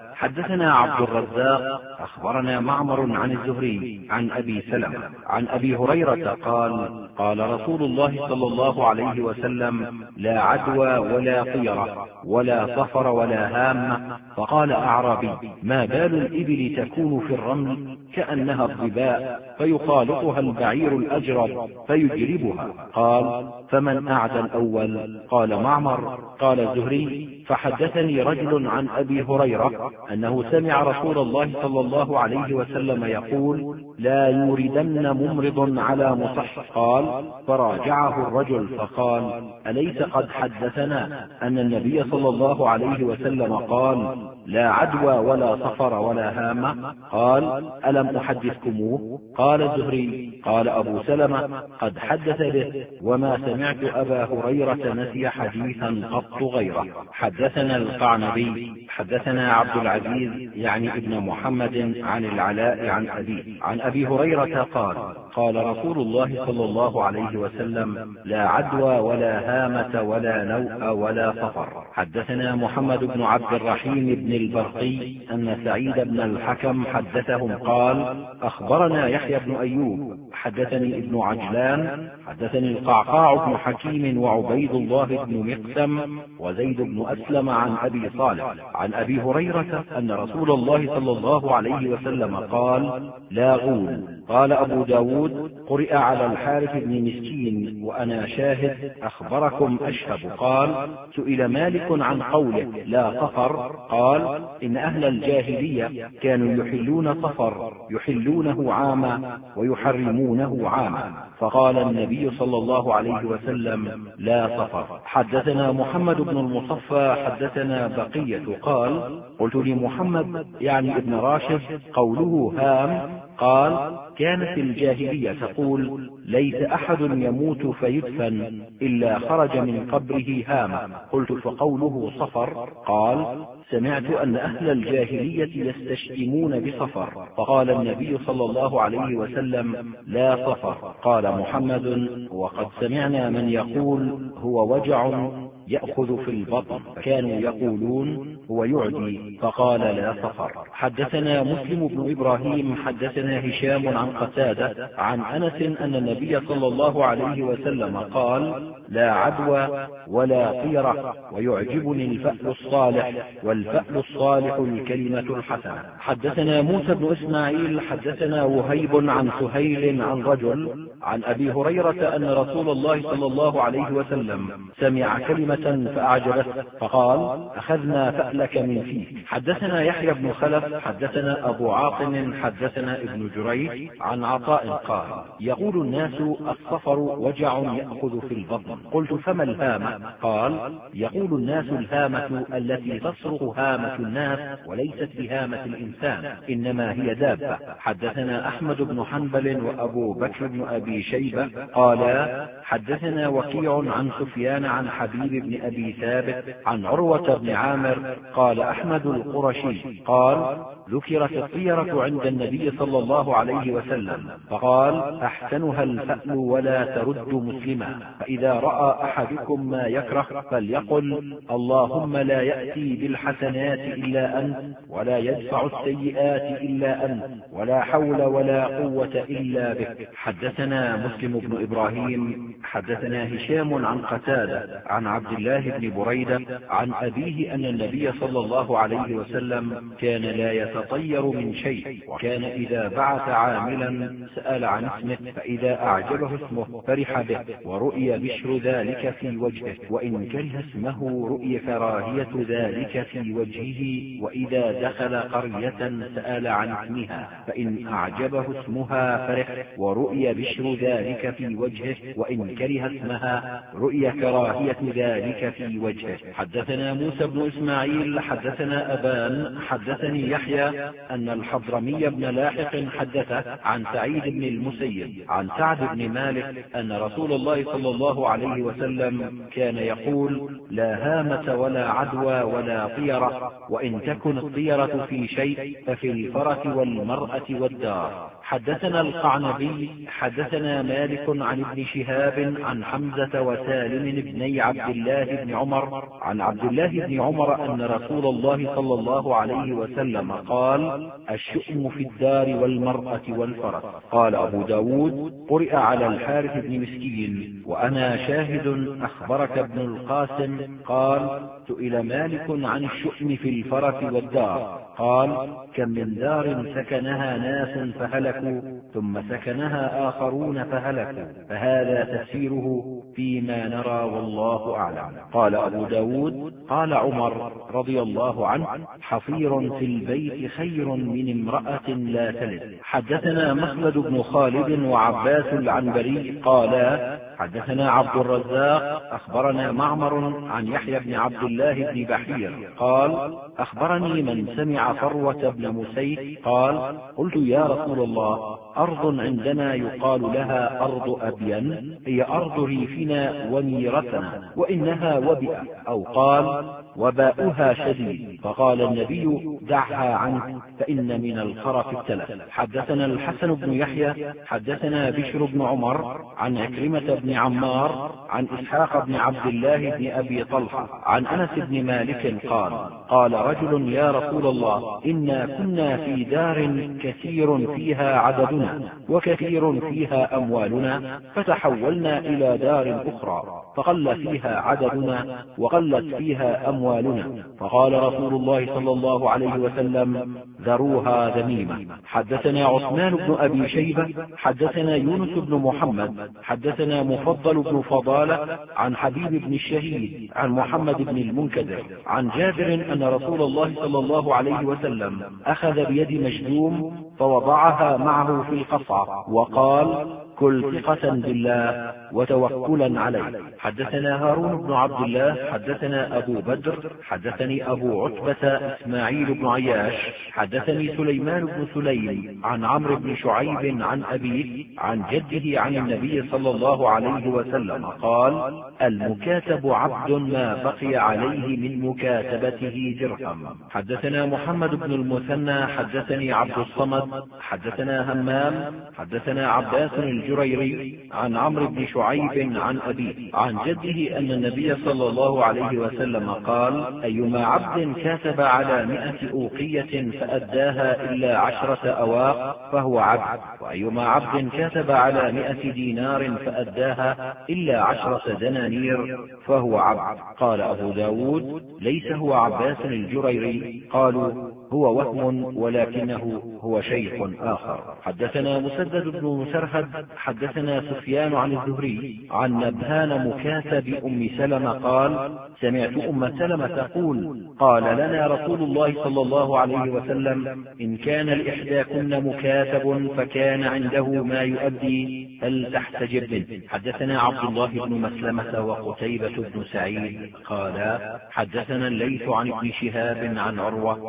حدثنا عبد الرزاق أخبرنا معمر عن الزهري عن أبي سلمة عن أبي هريرة قال: قال رسول الله صلى الله عليه وسلم: لا عدوى ولا طيرة ولا صفر ولا هامة. فقال أعرابي: ما بال الإبل تكون في الرمل كأنها الظباء، فيخالطها البعير الأجرب فيجربها؟ قال: فمن أعدى الأول؟ قال معمر. قال الزهري: فحدثني رجل عن أبي هريرة أنه سمع رسول الله صلى الله عليه وسلم يقول: لا يوردن ممرض على مصح. قال: فراجعه الرجل فقال: أليس قد حدثنا أن النبي صلى الله عليه وسلم قال: لا عدوى ولا صفر ولا هامة؟ قال: ألم أحدثكموه؟ قال الزهري: قال أبو سلمة: قد حدث به، وما سمعت أبا هريرة نسي حديثا قط غيره. حدثنا القعنبي حدثنا عبد العزيز يعني ابن محمد عن العلاء عن أبيه عن أبي هريرة قال: قال رسول الله صلى الله عليه وسلم: لا عدوى ولا هامة ولا نوء ولا صفر. حدثنا محمد بن عبد الرحيم بن البرقي أن سعيد بن الحكم حدثهم قال: أخبرنا يحيى بن أيوب حدثني ابن عجلان حدثني القعقاع بن حكيم وعبيد الله بن مقسم وزيد بن أسلم عن أبي صالح عن أبي هريرة أن رسول الله صلى الله عليه وسلم قال: لا غول. قال أبو داود: قرئ على الحارث بن مسكين وأنا شاهد. أخبركم أشهب. قال: سئل مالك عن قوله: لا صفر. قال: إن أهل الجاهلية كانوا يحلون صفر، يحلونه عاما ويحرمونه عاما، فقال النبي صلى الله عليه وسلم: لا صفر. حدثنا محمد بن المصفى حدثنا بقية قال: قلت لمحمد يعني ابن راشد: قوله هام؟ قال: كانت الجاهلية تقول: ليس أحد يموت فيدفن إلا خرج من قبره هامة. قلت: فقوله صفر؟ قال: سمعت أن أهل الجاهلية يستشتمون بصفر، فقال النبي صلى الله عليه وسلم: لا صفر. قال محمد: وقد سمعنا من يقول: هو وجع يأخذ في البطن، كانوا يقولون: هو يعدي، فقال: لا صفر. حدثنا مسلم بن إبراهيم حدثنا هشام عن قتادة عن أنس أن النبي صلى الله عليه وسلم قال: لا عدوى ولا طيرة، ويعجبني الفأل الصالح، والفأل الصالح الكلمة الحسنة. حدثنا موسى بن إسماعيل حدثنا وهيب عن سهيل عن رجل عن أبي هريرة أن رسول الله صلى الله عليه وسلم سمع كلمة فأعجبته، فقال: أخذنا فألك من فيك. حدثنا يحيى بن خلف حدثنا أبو عاصم حدثنا ابن جريج عن عطاء قال: يقول الناس: الصفر وجع يأخذ في البطن. قلت: فما الهامة؟ قال: يقول الناس: الهامة التي تصرخ هامة الناس، وليست بهامة الإنسان، إنما هي دابة. حدثنا أحمد بن حنبل وأبو بكر بن أبي شيبة قالا: حدثنا وكيع عن سفيان عن حبيب بن بن أبي ثابت عن عروة بن عامر قال أحمد القرشي قال ذكرت الطيرة عند النبي صلى الله عليه وسلم فقال أحسنها الفأل ولا ترد مسلما، فإذا رأى أحدكم ما يكره فليقل اللهم لا يأتي بالحسنات إلا أنت ولا يدفع السيئات إلا أنت ولا حول ولا قوة إلا بك. حدثنا مسلم بن إبراهيم حدثنا هشام عن قتادة عن عبد الله بن بريدة عن أبيه أن النبي صلى الله عليه وسلم كان لا يتطير من شيء، وكان إذا بعث عاملا سأل عن اسمه فإذا أعجبه اسمه فرح به ورؤي بشر ذلك في وجهه، وإن كره اسمه رؤي كراهية ذلك في وجهه، وإذا دخل قرية سأل عن اسمها فإن أعجبه اسمها فرح ورؤي بشر ذلك في وجهه، وإن كره اسمها رؤي كراهية ذلك في وجهه. حدثنا موسى بن إسماعيل حدثنا أبان حدثني يحيى أن الحضرمي بن لاحق حدثه عن سعيد بن المسيب عن سعد بن مالك أن رسول الله صلى الله عليه وسلم كان يقول لا هامة ولا عدوى ولا طيرة، وإن تكن الطيرة في شيء ففي الفرس والمرأة والدار. حدثنا القعنبي حدثنا مالك عن ابن شهاب عن حمزة وسالم بني عبد الله بن عمر عن عبد الله بن عمر أن رسول الله صلى الله عليه وسلم قال الشؤم في الدار والمرأة والفرس. قال أبو داود قرئ على الحارث بن مسكين وأنا شاهد أخبرك ابن القاسم قال سئل مالك عن الشؤم في الفرس والدار قال كم من دار سكنها ناس فهلكوا ثم سكنها آخرون فهلكوا، فهذا تفسيره فيما نرى والله أعلم. قال أبو داود قال عمر رضي الله عنه حصير في البيت خير من امرأة لا تلد. حدثنا مخلد بن خالد وعباس العنبري قالا حدثنا عبد الرزاق أخبرنا معمر عن يحيى بن عبد الله بن بحير قال أخبرني من سمع فروة بن مسيد قال قلت يا رسول الله أرض عندنا يقال لها أرض أبين هي أرض ريفنا ونيرتنا وإنها وبئة، أو قال وباؤها شديد، فقال النبي دعها عنك فإن من الخرف التلف. حدثنا الحسن بن يحيى حدثنا بشر بن عمر عن عكرمة بن عمار عن إسحاق بن عبد الله بن أبي طلحة عن أنس بن مالك قال قال رجل يا رسول الله إنا كنا في دار كثير فيها عددنا وكثير فيها أموالنا فتحولنا إلى دار أخرى فقل فيها عددنا وقلت فيها أموالنا، فقال رسول الله صلى الله عليه وسلم ذروها ذميمة. حدثنا عثمان بن أبي شيبة حدثنا يونس بن محمد حدثنا مفضل بن فضالة عن حبيب بن الشهيد عن محمد بن المنكدر عن جابر أن رسول الله صلى الله عليه وسلم أخذ بيد مجذوم فوضعها معه في القصعة وقال كل ثقة بالله وتوكلا عليه. حدثنا هارون بن عبد الله حدثنا أبو بدر حدثني أبو عتبة إسماعيل بن عياش حدثني سليمان بن سليم عن عمرو بن شعيب عن أبيه عن جده عن النبي صلى الله عليه وسلم قال المكاتب عبد ما بقي عليه من مكاتبته درهم. حدثنا محمد بن المثنى حدثني عبد الصمد حدثنا همام حدثنا عباس الجريري عن عمرو بن شعيب عن أبيه عن جده أن النبي صلى الله عليه وسلم قال أيما عبد كاتب على 100 أوقية فأداها إلا 10 أواق فهو عبد، وأيما عبد كاتب على 100 دينار فأداها إلا 10 دنانير فهو عبد. قال أبو داود ليس هو عباس الجريري، قالوا هو وهم ولكنه هو شيخ آخر. حدثنا مسدد بن مسرهد حدثنا سفيان عن الزهري عن نبهان مكاتب أم سلمة قال سمعت أم سلمة تقول قال لنا رسول الله صلى الله عليه وسلم إن كان لإحداكن مكاتب فكان عنده ما يؤدي فلتحتجب منه. حدثنا عبد الله بن مسلمة وقتيبة بن سعيد قال حدثنا الليث عن ابن شهاب عن عروة أن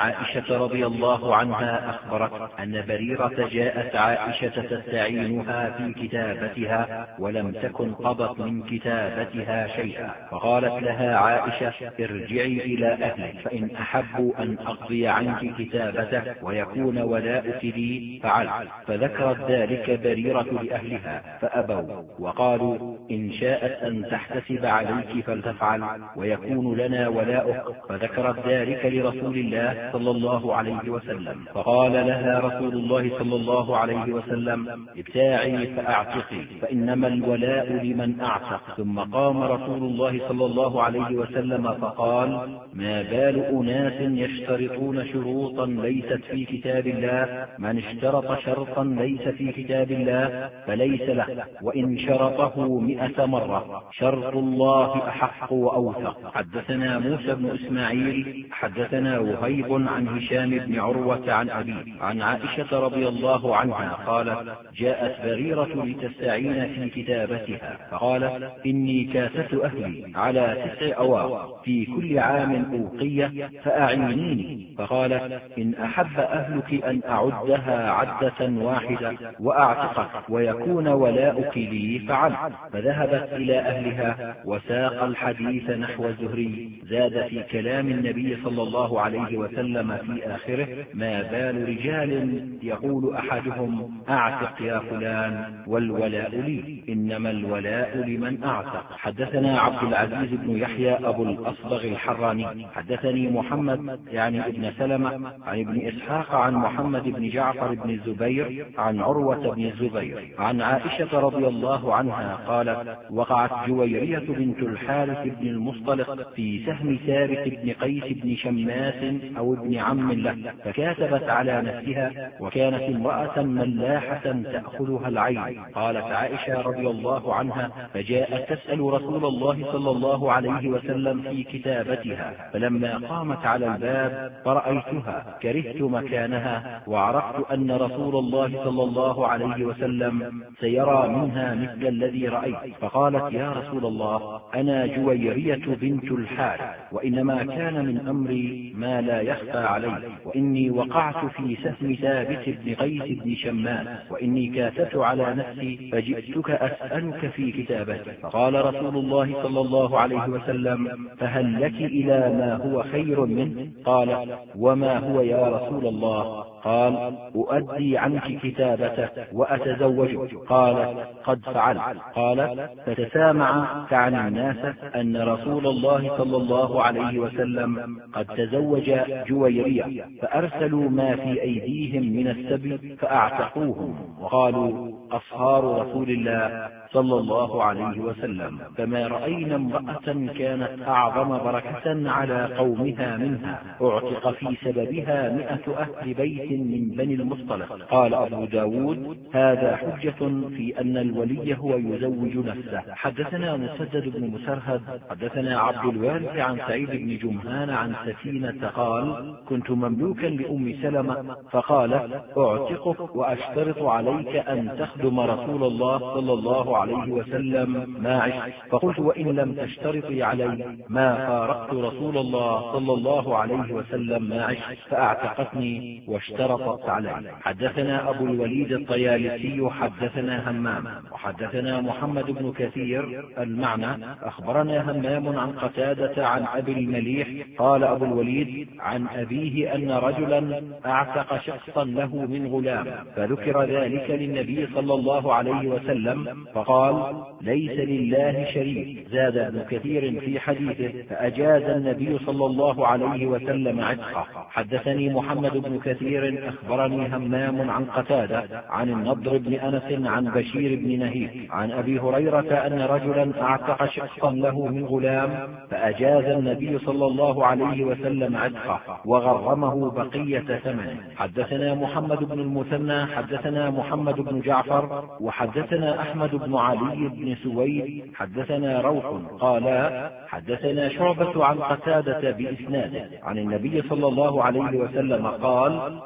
عائشة رضي الله عنها أخبرت أن بريرة جاءت عائشة تستعينها في كتابتها ولم تكن قضت من كتابتها شيئا، فقالت لها عائشة: ارجعي إلى أهلك، فإن أحبوا أن أقضي عنك كتابتك ويكون ولاؤك لي فعلت. فذكرت ذلك بريرة لأهلها فأبوا، وقالوا: إن شاءت أن تحتسب عليك فلتفعل ويكون لنا ولاؤك. فذكرت ذلك لرسول الله صلى الله عليه وسلم، فقال لها رسول الله صلى الله عليه وسلم: ابتاعي فأعتقي، فإنما الولاء لمن أعتق. ثم قام رسول الله صلى الله عليه وسلم فقال: ما بال أناس يشترطون شروطا ليست في كتاب الله؟ من اشترط شرطا ليس في كتاب الله فليس له، وإن شرطه 100 مرة. شرط الله أحق وأوثق. حدثنا موسى بن إسماعيل حدثنا وهيب عن هشام بن عروة عن أبيه عن عائشة رضي الله عنها قالت: جاءت بريرة لتستعين في كتابتها فقالت: إني كاست أهلي على 9 أواق، في كل عام أوقية، فأعينيني. فقالت: إن أحب أهلك أن أعدها عدة واحدة وأعتقك ويكون ولاؤك لي فعلت. فذهبت إلى أهلها وساق الحديث نحو الزهري. زاد في كلام النبي صلى الله عليه وسلم في آخره: ما بال رجال يقول أحدهم: أعتق يا فلان والولاء لي، إنما الولاء لمن أعتق. حدثنا عبد العزيز بن يحيى أبو الأصبغ الحراني حدثني محمد يعني ابن سلمة عن ابن إسحاق عن محمد بن جعفر بن الزبير عن عروة بن الزبير عن عائشة رضي الله عنها قالت: وقعت جويرية بنت الحارث بن المصطلق في سهم ثابت بن قيس بن شماس أو ابن عم له، فكاتبت على نفسها، وكانت امرأة ملاحة تأخذها العين. قالت عائشة رضي الله عنها: فجاءت تسأل رسول الله صلى الله عليه وسلم في كتابتها، فلما قامت على الباب فرأيتها كرهت مكانها، وعرفت أن رسول الله صلى الله عليه وسلم سيرى منها مثل الذي رأيت. فقالت: يا رسول الله، أنا جويرية بنت الحارث، وإنما كان من أمري ما لا يخفى علي، وإني وقعت في سهم ثابت بن قيس بن شماس، وإني كاتبت على نفسي فجئتك أسألك في كتابتك. فقال رسول الله صلى الله عليه وسلم: فهل لك إلى ما هو خير منه؟ قال: وما هو يا رسول الله؟ قال: أؤدي عنك كتابتك وأتزوجك. قال: قد فعلت. قال: فتسامع تعني الناس أن رسول الله صلى الله عليه وسلم قد تزوج جويرية، فأرسلوا ما في أيديهم من السبي فأعتقوهم، وقالوا: أصهار رسول الله صلى الله عليه وسلم. فما رأينا امرأة كانت أعظم بركة على قومها منها، اعتق في سببها 100 أهل بيت من بني المصطلق. قال أبو داود: هذا حجة في أن الولي هو يزوج نفسه. حدثنا مسدد بن مسرهد حدثنا عبد الوارث عن سعيد بن جمهان عن سفينة قال: كنت مملوكا لأم سلمة، فقالت: أعتقك وأشترط عليك أن تخدم رسول الله صلى الله عليه وسلم ما عشت. فقلت: وإن لم تشترطي علي ما فارقت رسول الله صلى الله عليه وسلم ما عشت، فأعتقتني واشترطت علي. حدثنا أبو الوليد الطيالسي حدثنا همام وحدثنا محمد بن كثير المعنى: أخبرنا همام عن قتادة عن أبي المليح قال أبو الوليد عن أبيه أن رجلا أعتق شخصا له من غلام، فذكر ذلك للنبي صلى الله عليه وسلم فقال: ليس لله شريك. زاد ابن كثير في حديثه: فأجاز النبي صلى الله عليه وسلم عتقه. حدثني محمد بن كثير أخبرني همام عن قتادة عن النضر بن أنس عن بشير بن نهيك عن أبي هريرة أن رجلا أعتق شخصا له من غلام، فأجاز النبي صلى الله عليه وسلم عتقه وغرمه بقية ثمنه. حدثنا محمد بن المثنى حدثنا محمد بن جعفر وحدثنا أحمد بن علي بن سويد حدثنا روح قال: حدثنا شعبة عن قتادة بإسناده عن النبي صلى الله عليه وسلم قال: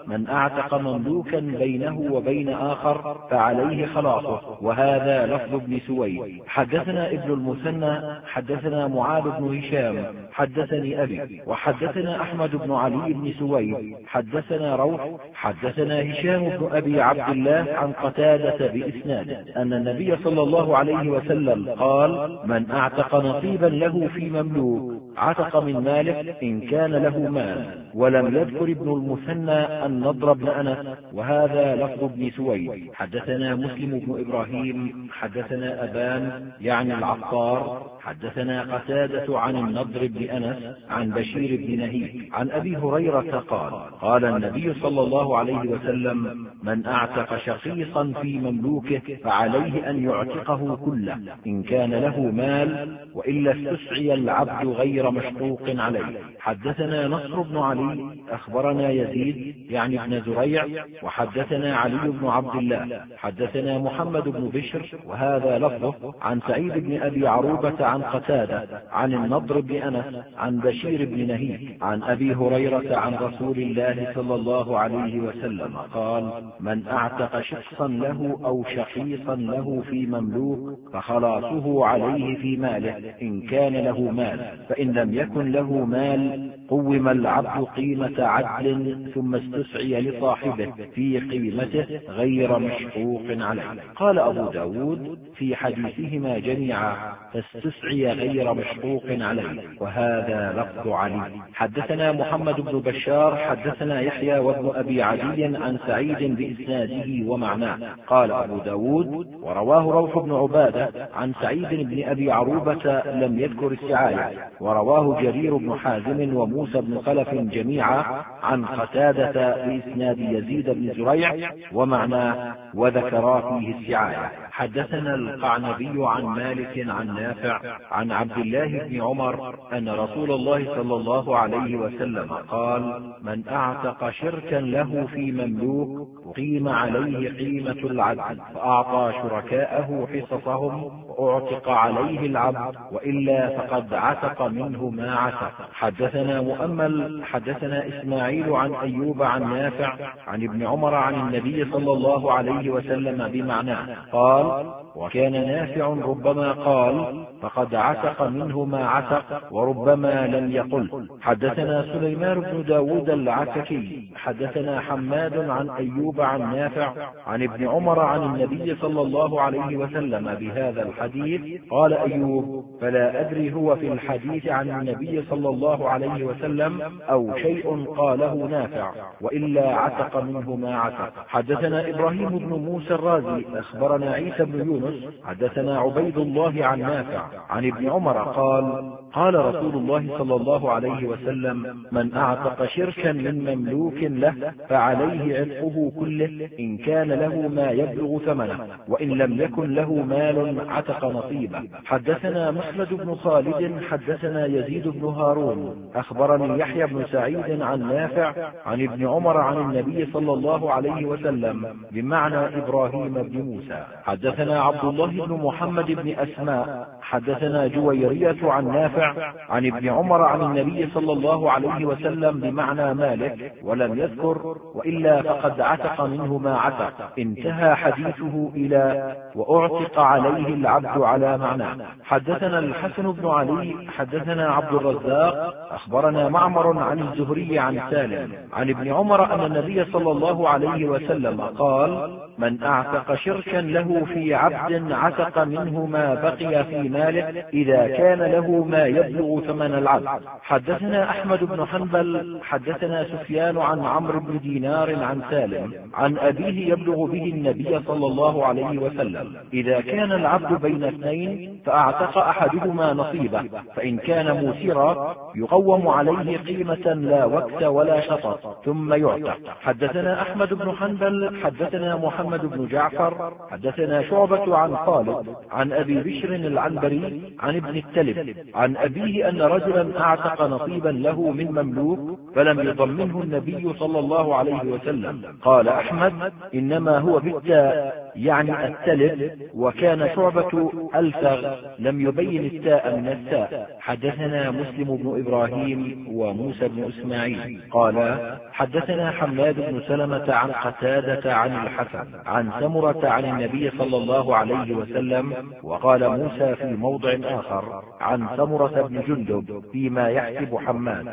من أعتق مملوكا بينه وبين آخر فعليه خلاصه. وهذا لفظ ابن سويد. حدثنا ابن المثنى حدثنا معاذ بن هشام حدثني أبي وحدثنا أحمد بن علي بن سويد حدثنا روح حدثنا هشام بن أبي عبد الله عن قتادة بإسناده أن النبي صلى الله عليه وسلم قال: من أعتق نصيبا له في مملوك عتق من ماله إن كان له مال. ولم يذكر ابن المثنى النضر بن أنس، وهذا لفظ ابن سويد. حدثنا مسلم بن إبراهيم حدثنا أبان يعني العطار حدثنا قتادة عن النضر بن أنس عن بشير بن نهيك عن أبي هريرة قال: قال النبي صلى الله عليه وسلم: من أعتق شخيصا في مملوكه فعليه أن يعتقه كله إن كان له مال، وإلا استسعي العبد غير مشقوق عليه. حدثنا نصر بن علي أخبرنا يزيد يعني ابن زريع وحدثنا علي بن عبد الله حدثنا محمد بن بشر وهذا لفظه عن سعيد بن أبي عروبة عن قتادة عن النضر بن أنس عن بشير بن نهيك عن أبي هريرة عن رسول الله صلى الله عليه وسلم قال: من أعتق شخصا له أو شخيصا له في مملوك فخلاصه عليه في ماله إن كان له مال، فإن لم يكن له مال قوم العبد قيمة عدل ثم استسعي لصاحبه في قيمته غير مشقوق عليه. قال أبو داود في حديثهما جميعا: فاستسعي غير مشقوق عليه، وهذا لفظ علي. حدثنا محمد بن بشار حدثنا يحيى وابن أبي عدي عن سعيد بإسناده ومعناه. قال أبو داود: ورواه روح بن عبادة عن سعيد بن أبي عروبة لم يذكر السعاية. ورواه جرير بن حازم وموسى بن خلف جميعا عن قتادة بإسناد يزيد بن زريع ومعناه، وذكرا فيه السعاية. حدثنا القعنبي عن مالك عن نافع عن عبد الله بن عمر أن رسول الله صلى الله عليه وسلم قال: من أعتق شركا له في مملوك قيم عليه قيمة العدل، فأعطى شركاءه حصصهم وأعتق عليه العبد، وإلا فقد عتق منه ما عتق. حدثنا مؤمل حدثنا إسماعيل عن أيوب عن نافع عن ابن عمر عن النبي صلى الله عليه وسلم بمعناه. قال: وكان نافع ربما قال: فقد عتق منه ما عتق، وربما لم يقل. حدثنا سليمان بن داود العتكي حدثنا حماد عن أيوب عن نافع عن ابن عمر عن النبي صلى الله عليه وسلم بهذا الحديث. قال أيوب: فلا أدري هو في الحديث عن النبي صلى الله عليه وسلم أو شيء قاله نافع، وإلا عتق منه ما عتق. حدثنا إبراهيم بن موسى الرازي أخبرنا عيسى بن يونس حدثنا عبيد الله عن نافع عن ابن عمر قال: قال رسول الله صلى الله عليه وسلم: من أعتق شركا من مملوك له فعليه عتقه كله إن كان له ما يبلغ ثمنه، وإن لم يكن له مال عتق نصيبه. حدثنا مسند بن خالد حدثنا يزيد بن هارون أخبرني يحيى بن سعيد عن نافع عن ابن عمر عن النبي صلى الله عليه وسلم بمعنى إبراهيم بن موسى. حدثنا عبد الله بن محمد بن أسماء حدثنا جويرية عن نافع عن ابن عمر عن النبي صلى الله عليه وسلم بمعنى مالك، ولم يذكر: وإلا فقد عتق منه ما عتق. انتهى حديثه إلى: وأعتق عليه العبد على معناه. حدثنا الحسن بن علي حدثنا عبد الرزاق أخبرنا معمر عن الزهري عن سالم عن ابن عمر أن النبي صلى الله عليه وسلم قال: من أعتق شركا له في عبد عتق منه ما بقي في ماله إذا كان له ما يبلغ ثمن العبد. حدثنا أحمد بن حنبل حدثنا سفيان عن عمرو بن دينار عن سالم عن أبيه يبلغ به النبي صلى الله عليه وسلم: إذا كان العبد بين اثنين فأعتق أحدهما نصيبه، فإن كان موسرا يقوم عليه قيمة لا وقت ولا شطط ثم يعتق. حدثنا أحمد بن حنبل حدثنا محمد بن جعفر حدثنا شعبة عن خالد عن أبي بشر العنبري عن ابن التلب عن عن أبيه أن رجلا أعتق نصيبا له من مملوك فلم يضمنه النبي صلى الله عليه وسلم. قال أحمد: إنما هو بالتاء يعني التلف، وكان شعبة ألفغ لم يبين التاء من التاء. حدثنا مسلم بن إبراهيم وموسى بن إسماعيل قال حدثنا حماد بن سلمة عن قتادة عن الحسن عن سمرة عن النبي صلى الله عليه وسلم. وقال موسى في موضع آخر عن سمرة بن جندب فيما يحسب حماد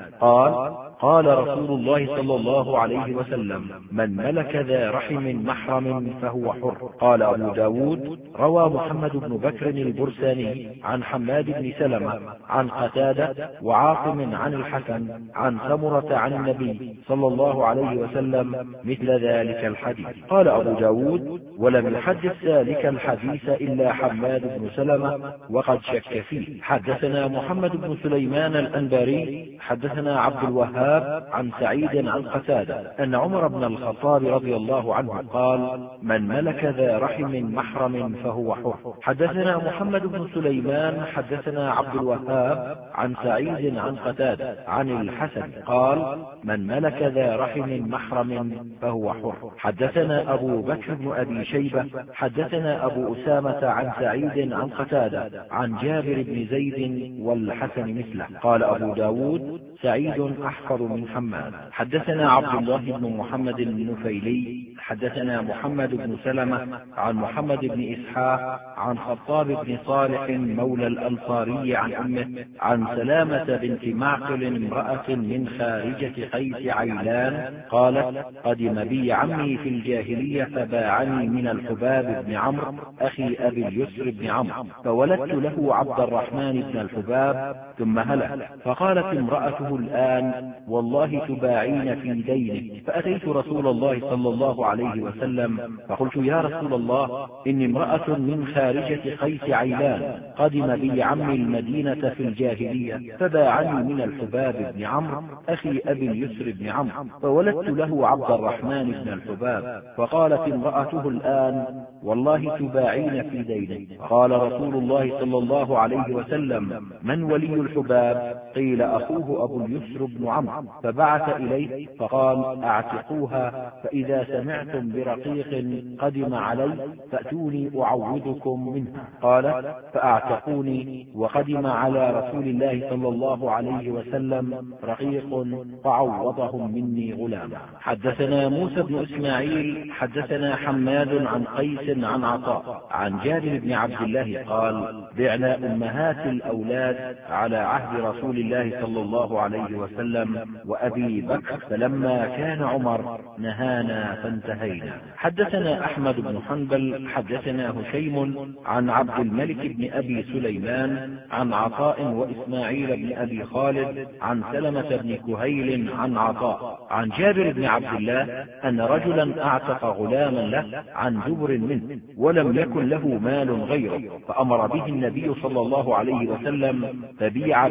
قال رسول الله صلى الله عليه وسلم: من ملك ذا رحم محرم فهو حر. قال أبو داود: روى محمد بن بكر البرساني عن حماد بن سلمة عن قتادة وعاصم عن الحسن عن سمرة عن النبي صلى الله عليه وسلم مثل ذلك الحديث. قال أبو داود: ولم يحدث ذلك الحديث إلا حماد بن سلمة وقد شك فيه. حدثنا محمد بن سليمان الأنباري حدثنا عبد الوهاب عن سعيد عن قتادة أن عمر بن الخطاب رضي الله عنه قال: من ملك ذا رحم محرم فهو حر. حدثنا محمد بن سليمان حدثنا عبد الوهاب عن سعيد عن قتادة عن الحسن قال: من ملك ذا رحم محرم فهو حر. حدثنا أبو بكر بن أبي شيبة حدثنا أبو أسامة عن سعيد عن قتادة عن جابر بن زيد والحسن مثله. قال أبو داود: سعيد أحفظ من حماد. حدثنا عبد الله بن محمد النفيلي حدثنا محمد بن سلمة عن محمد بن إسحاق عن خطاب بن صالح مولى الأنصاري عن أمه عن سلامة بنت معقل امرأة من خارجة قيس عيلان قالت: قدم بي عمي في الجاهلية فباعني من الحباب بن عمرو أخي أبي اليسر بن عمرو، فولدت له عبد الرحمن بن الحباب ثم هلك. فقالت امرأته: الآن والله تباعين في دينه. فأتيت رسول الله صلى الله عليه وسلم فقلت: يا رسول الله، إني امرأة من خارجة قيس عيلان، قدم بي عمي المدينة في الجاهلية فباعني من الحباب بن عمرو أخي أبي اليسر بن عمرو، فولدت له عبد الرحمن بن الحباب. فقالت امرأته: الآن والله تباعين في دينه. قال رسول الله صلى الله عليه وسلم: من ولي الحباب؟ قيل: أخوه أبو اليسر بن عمرو. فبعث إليه فقال: أعتقوها، فإذا سمعتم برقيق قدم علي فأتوني أعوذكم منها. قال: فأعتقوني، وقدم على رسول الله صلى الله عليه وسلم رقيق فعوضهم مني غلاما. حدثنا موسى بن إسماعيل حدثنا حماد عن قيس عن عطاء عن جابر بن عبد الله قال: بعنا أمهات الأولاد على عهد رسول الله صلى الله عليه وسلم وأبي بكر، فلما كان عمر نهانا فانتهينا. حدثنا أحمد بن حنبل حدثنا هشيم عن عبد الملك بن أبي سليمان عن عطاء وإسماعيل بن أبي خالد عن سلمة بن كهيل عن عطاء عن جابر بن عبد الله أن رجلا أعتق غلاما له عن دبر منه ولم يكن له مال غيره، فأمر به النبي صلى الله عليه وسلم فبيع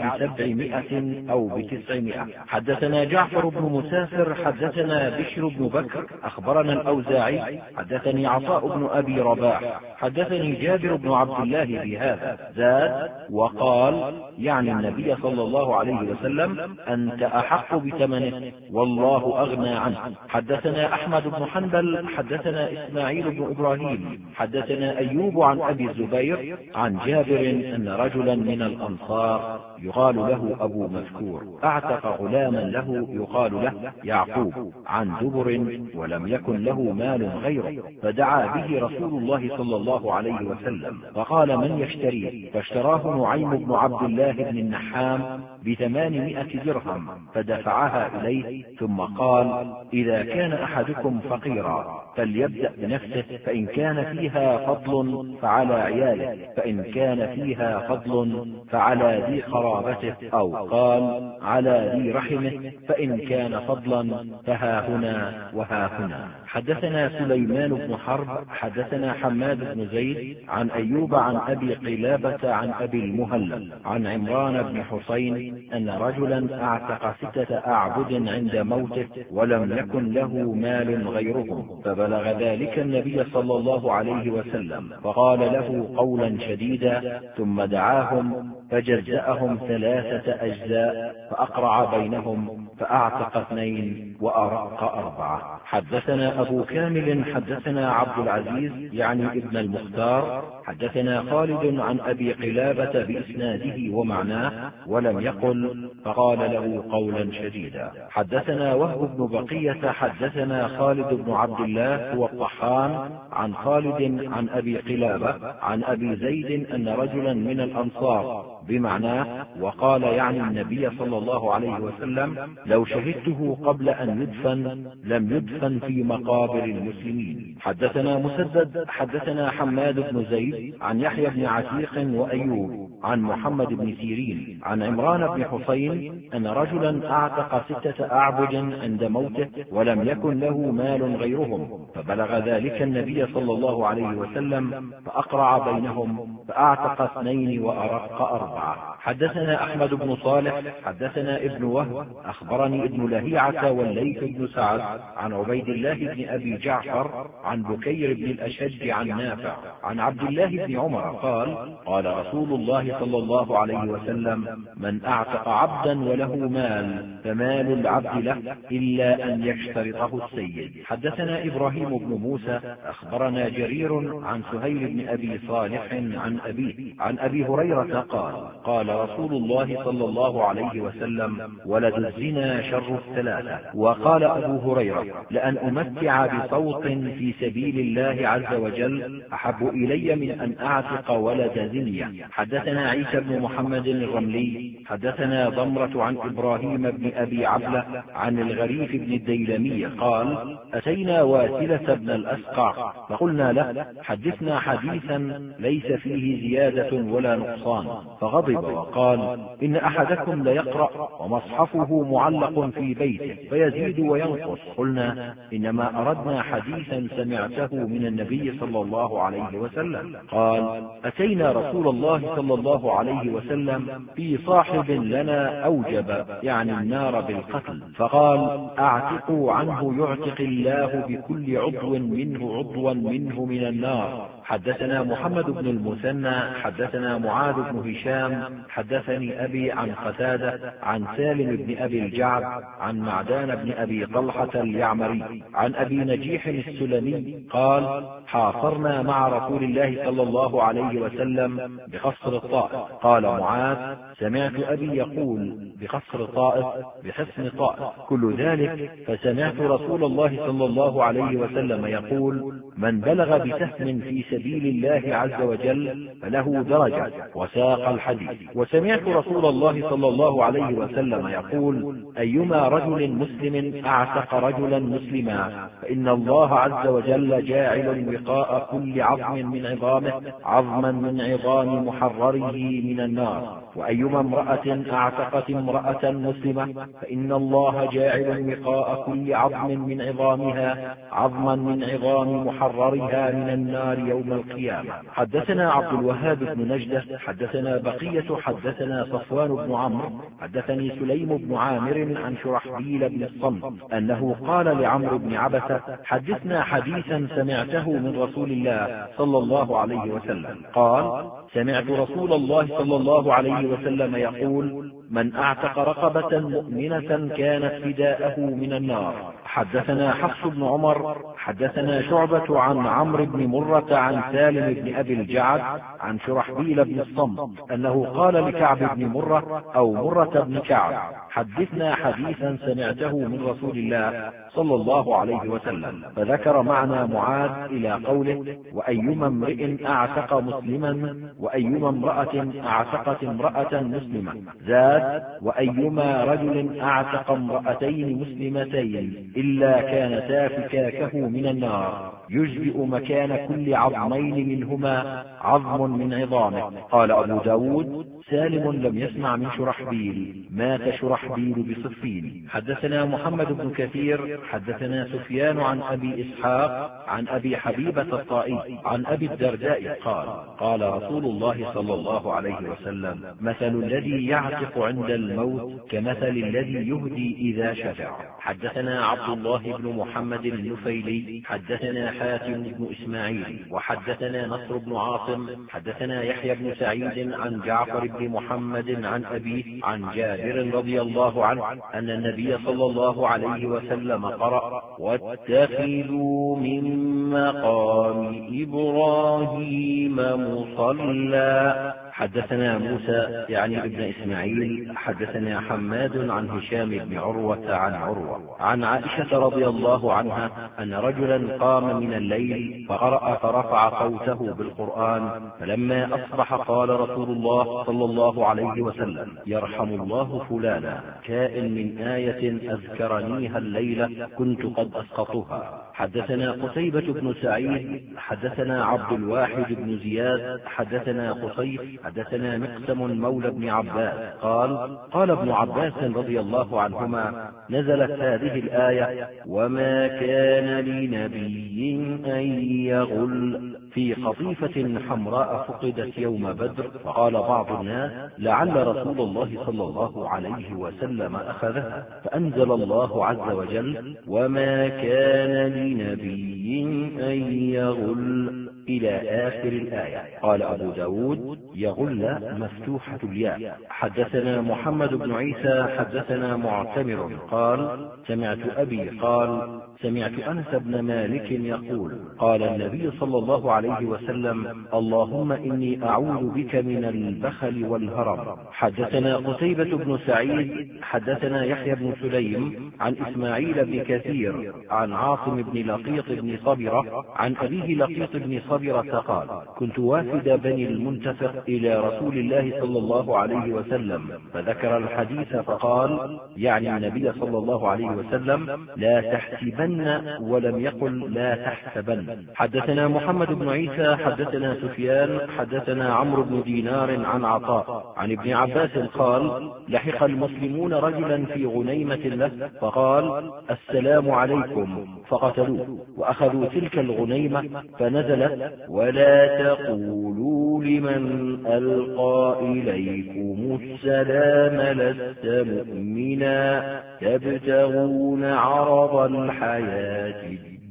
ب700 أو ب900. حدثنا جعفر بن مسافر حدثنا بشر بن بكر أخبرنا الأوزاعي حدثني عطاء بن أبي رباح حدثني جابر بن عبد الله بهذا زاد وقال: يعني النبي صلى الله عليه وسلم: أنت أحق بثمنه والله أغنى عنه. حدثنا أحمد بن حنبل حدثنا إسماعيل بن إبراهيم حدثنا أيوب عن أبي الزبير عن جابر أن رجلا من الأنصار يقال له أبو مذكور أعتق غلاما له يقال له يعقوب عن دبر ولم يكن له مال غيره، فدعا به رسول الله صلى الله عليه وسلم فقال: من يشتريه؟ فاشتراه نعيم بن عبد الله بن النحام ب800 درهم فدفعها إليه، ثم قال: إذا كان أحدكم فقيرا فليبدأ بنفسه، فإن كان فيها فضل فعلى عياله، فإن كان فيها فضل فعلى ذي قرابته، أو قال: على ذي رحمه، فإن كان فضلا فها هنا وها هنا. حدثنا سليمان بن حرب حدثنا حماد بن زيد عن أيوب عن أبي قلابة عن أبي المهلب عن عمران بن حسين أن رجلا أعتق 6 أعبد عند موته ولم يكن له مال غيرهم، فبلغ ذلك النبي صلى الله عليه وسلم فقال له قولا شديدا، ثم دعاهم فجزأهم 3 أجزاء فأقرع بينهم فأعتق 2 وأرق 4. حدثنا أبو كامل حدثنا عبد العزيز يعني ابن المختار حدثنا خالد عن أبي قلابة بإسناده ومعناه ولم يقل فقال له قولا شديدا. حدثنا وهب بن بقية حدثنا خالد بن عبد الله هو الطحان عن خالد عن أبي قلابة عن أبي زيد أن رجلا من الأنصار بمعناه، وقال يعني النبي صلى الله عليه وسلم لو شهدته قبل أن يدفن لم يدفن في مقابر المسلمين. حدثنا مسدد حدثنا حماد بن زيد عن يحيى بن عتيق وأيوب عن محمد بن سيرين عن عمران بن حسين أن رجلا أعتق 6 أعبد عند موته ولم يكن له مال غيرهم، فبلغ ذلك النبي صلى الله عليه وسلم فأقرع بينهم فأعتق 2 وأرق 4. حدثنا أحمد بن صالح حدثنا ابن وهب أخبرني ابن لهيعة والليث بن سعد عن عبيد الله بن أبي جعفر عن بكير بن الأشج عن نافع عن عبد الله بن عمر قال قال رسول الله صلى الله عليه وسلم من أعتق عبدا وله مال فمال العبد له إلا أن يشترطه السيد. حدثنا إبراهيم بن موسى أخبرنا جرير عن سهيل بن أبي صالح عن أبيه عن أبي هريرة قال قال رسول الله صلى الله عليه وسلم ولد الزنا شر الثلاثة. وقال أبو هريرة لأن أمتع بصوت في سبيل الله عز وجل أحب إلي من أن أعتق ولد زنية. حدثنا عيسى بن محمد الرملي حدثنا ضمرة عن إبراهيم بن أبي عبلة عن الغريف بن الديلمي قال أتينا واسلة بن الأسقع فقلنا له حدثنا حديثا ليس فيه زيادة ولا نقصان، فغضب وقال إن أحدكم ليقرأ ومصحفه معلق في بيته فيزيد وينقص. قلنا إنما أردنا حديثا سمعته من النبي صلى الله عليه وسلم. قال أتينا رسول الله صلى الله عليه وسلم في صاحب لنا أوجب يعني النار بالقتل، فقال أعتقوا عنه يعتق الله بكل عضو منه من النار. حدثنا محمد بن المثنى حدثنا معاذ بن هشام حدثني أبي عن قتادة عن سالم بن أبي الجعد عن معدان بن أبي طلحة اليعمري عن أبي نجيح السلمي قال حاصرنا مع رسول الله صلى الله عليه وسلم بقصر الطائف. قال معاذ سمعت أبي يقول بقصر طائف بحصن طائف كل ذلك، فسمعت رسول الله صلى الله عليه وسلم يقول من بلغ بسهم في سبيل الله عز وجل فله درجة، وساق الحديث. وسمعت رسول الله صلى الله عليه وسلم يقول أيما رجل مسلم أعتق رجلا مسلما فإن الله عز وجل جاعل وقاء كل عظم من عظامه عظما من عظام محرره من النار. وأيما امرأة أعتقت امرأة مسلمة فإن الله جاعل وقاء كل عظم من عظامها عظما من عظام محررها من النار يوم القيامة. حدثنا عبد الوهاب بن نجدة حدثنا بقية حدثنا صفوان بن عمرو حدثني سليم بن عامر عن شرحبيل بن الصمت أنه قال لعمرو بن عبسة حدثنا حديثا سمعته من رسول الله صلى الله عليه وسلم. قال سمعت رسول الله صلى الله عليه وسلم يقول من أعتق رقبة مؤمنة كانت فداءه من النار. حدثنا حفص بن عمر حدثنا شعبة عن عمرو بن مرة عن سالم بن أبي الجعد عن شرحبيل بن الصمت أنه قال لكعب بن مرة أو مرة بن كعب حدثنا حديثا سمعته من رسول الله صلى الله عليه وسلم، فذكر معنى معاذ إلى قوله وأيما امرئ أعتق مسلما وأيما امرأة أعتقت امرأة مسلمة، زاد وأيما رجل أعتق امرأتين مسلمتين إلا كانتا فكاكه من النار يجزئ مكان كل عظمين منهما عظم من عظامه. قال أبو داود سالم لم يسمع من شرحبيل مات شرحبيل بصفين. حدثنا محمد بن كثير حدثنا سفيان عن أبي إسحاق عن أبي حبيبة الطائي عن أبي الدرداء قال قال رسول الله صلى الله عليه وسلم مثل الذي يعتق عند الموت كمثل الذي يهدي إذا شفع. حدثنا عبد الله بن محمد النفيلي حدثنا حاتم بن إسماعيل وحدثنا نصر بن عاصم حدثنا يحيى بن سعيد عن جعفر بن محمد عن أبيه عن جابر رضي الله عنه أن النبي صلى الله عليه وسلم قرأ: واتخذوا من مقام إبراهيم مصلى. حدثنا موسى يعني ابن إسماعيل حدثنا حماد عن هشام بن عروة عن عروة عن عائشة رضي الله عنها أن رجلا قام من الليل فقرأ فرفع صوته بالقرآن، فلما أصبح قال رسول الله صلى الله عليه وسلم: يرحم الله فلانا، كائن من آية أذكرنيها الليلة كنت قد أسقطها. حدثنا قتيبة بن سعيد حدثنا عبد الواحد بن زياد حدثنا قصيف حدثنا مقسم مولى بن عباس قال ابن عباس رضي الله عنهما: نزلت هذه الآية: وما كان لنبي أن يغل في قطيفة حمراء فقدت يوم بدر، فقال بعض الناس: لعل رسول الله صلى الله عليه وسلم أخذها، فأنزل الله عز وجل: وما كان لنبي أن يغل إلى آخر الآية. قال أبو داود: يغل مفتوحة الياء. حدثنا محمد بن عيسى حدثنا معتمر قال: سمعت أبي قال: سمعت أنس بن مالك يقول: قال النبي صلى الله عليه وسلم: اللهم إني أعوذ بك من البخل والهرم. حدثنا قتيبة بن سعيد حدثنا يحيى بن سليم عن إسماعيل بن كثير عن عاصم بن لقيط بن صبرة عن أبيه لقيط بن صبرة قال: كنت وافد بني المنتفق إلى رسول الله صلى الله عليه وسلم، فذكر الحديث فقال، يعني النبي صلى الله عليه وسلم: لا تحسبن، ولم يقل لا تحسبن. حدثنا محمد بن عيسى حدثنا سفيان حدثنا عمرو بن دينار عن عطاء عن ابن عباس قال: لحق المسلمون رجلا في غنيمة له فقال: السلام عليكم، فقتلوه وأخذوا تلك الغنيمة، فنزلت: ولا تقولوا لمن ألقى إليكم السلام لست مؤمنا تبتغون عرض الحياة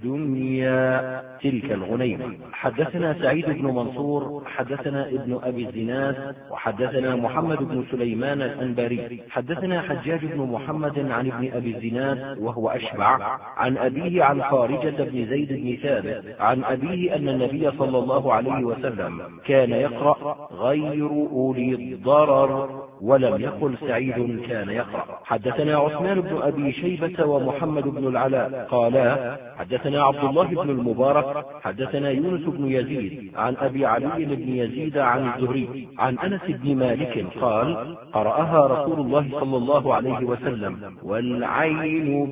الدنيا. تلك الغنيمة. حدثنا سعيد بن منصور حدثنا ابن أبي الزناد وحدثنا محمد بن سليمان الأنباري حدثنا حجاج بن محمد عن ابن أبي الزناد وهو أشبع عن أبيه عن خارجة بن زيد بن ثابت عن أبيه أن النبي صلى الله عليه وسلم كان يقرأ: غير أولي الضرر، ولم يقل سعيد كان يقرأ. حدثنا عثمان بن أبي شيبة ومحمد بن العلاء قالا: حدثنا عبد الله بن المبارك حدثنا يونس بن يزيد عن أبي علي بن يزيد عن الزهري عن أنس بن مالك قال: قرأها رسول الله صلى الله عليه وسلم: والعين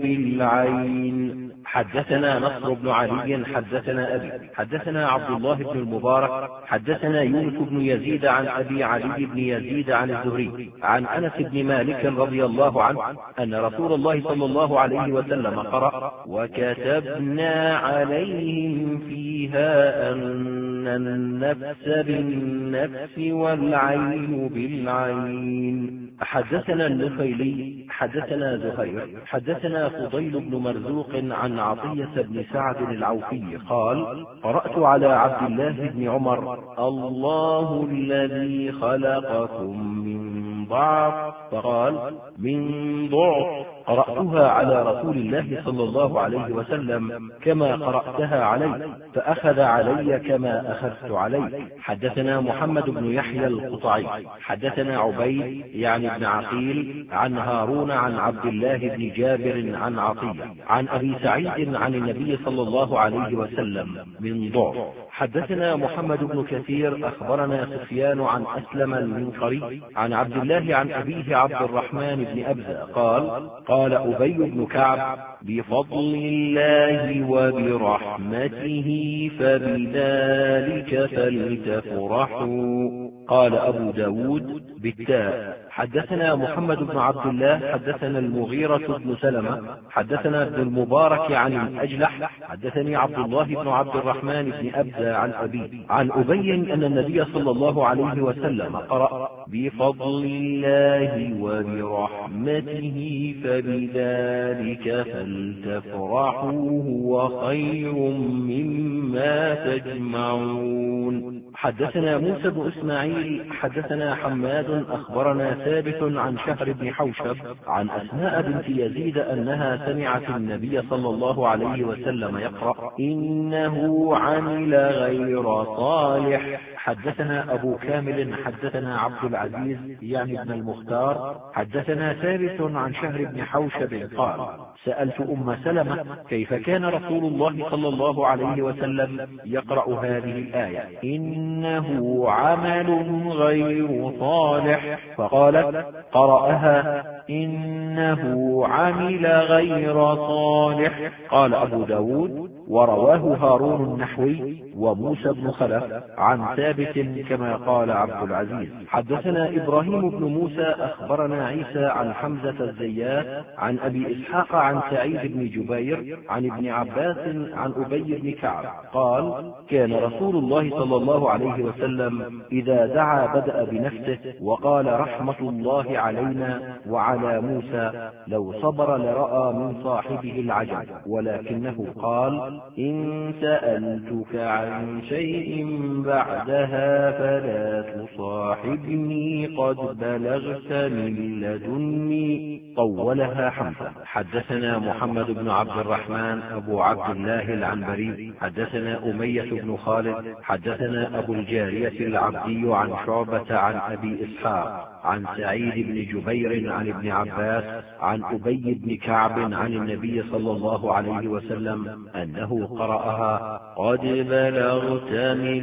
بالعين. حدثنا نصر بن علي حدثنا أبي حدثنا عبد الله بن المبارك حدثنا يونس بن يزيد عن أبي علي بن يزيد عن الزهري عن أنس بن مالك رضي الله عنه أن رسول الله صلى الله عليه وسلم قرأ: وكتبنا عليهم فيها أن النفس بالنفس والعين بالعين. حدثنا النفيلي حدثنا زهير حدثنا فضيل بن مرزوق عن عطية بن سعد العوفي قال: قرأت على عبد الله بن عمر: الله الذي خلقكم من ضعف، فقال: من ضعف. قرأتها على رسول الله صلى الله عليه وسلم كما قرأتها علي، فأخذ علي كما أخذت عليه. حدثنا محمد بن يحيى القطعي حدثنا عبيد يعني بن عقيل عن هارون عن عبد الله بن جابر عن عطية عن أبي سعيد عن النبي صلى الله عليه وسلم: من ضعف. حدثنا محمد بن كثير أخبرنا سفيان عن أسلم المنقري عن عبد الله عن أبيه عبد الرحمن بن أبزة قال أبي بن كعب: بفضل الله وبرحمته فبذلك فلتفرحوا. قال أبو داود بالتاء. حدثنا محمد بن عبد الله حدثنا المغيرة بن سلمة حدثنا ابن المبارك عن الأجلح حدثني عبد الله بن عبد الرحمن بن أبزة عن أبيه عن أبي أن النبي صلى الله عليه وسلم قرأ بفضل الله وبرحمته فبذلك فلتفرحوا هو خير مما تجمعون. حدثنا موسى بن إسماعيل حدثنا حماد أخبرنا ثابت عن شهر بن حوشب عن أسماء بنت يزيد أنها سمعت النبي صلى الله عليه وسلم يقرأ إنه عمل غير صالح. حدثنا أبو كامل حدثنا عبد العزيز يعني ابن المختار حدثنا ثابت عن شهر بن حوشب قال سألت أم سلمة كيف كان رسول الله صلى الله عليه وسلم يقرأ هذه الآية إنه عمل غير صالح فقالت قرأها إنه عمل غير صالح. قال أبو داود ورواه هارون النحوي وموسى بن خلف عن ثابت كما قال عبد العزيز. حدثنا إبراهيم بن موسى أخبرنا عيسى عن حمزة الزيات عن أبي إسحاق عن سعيد بن جبير عن ابن عباس عن أبي بن كعب قال كان رسول الله صلى الله عليه وسلم إذا دعا بدأ بنفسه وقال رحمة الله علينا وعلى موسى لو صبر لرأى من صاحبه العجب ولكنه قال إن سألتك عن شيء بعدها فلا تصاحبني قد بلغت من لدني طولها حمزة. حدثنا محمد بن عبد الرحمن أبو عبد الله العنبري حدثنا أمية بن خالد حدثنا أبو الجارية العبدي عن شعبة عن أبي إسحاق عن سعيد بن جبير عن ابن عباس عن أبي بن كعب عن النبي صلى الله عليه وسلم أنه قرأها قد بلغت من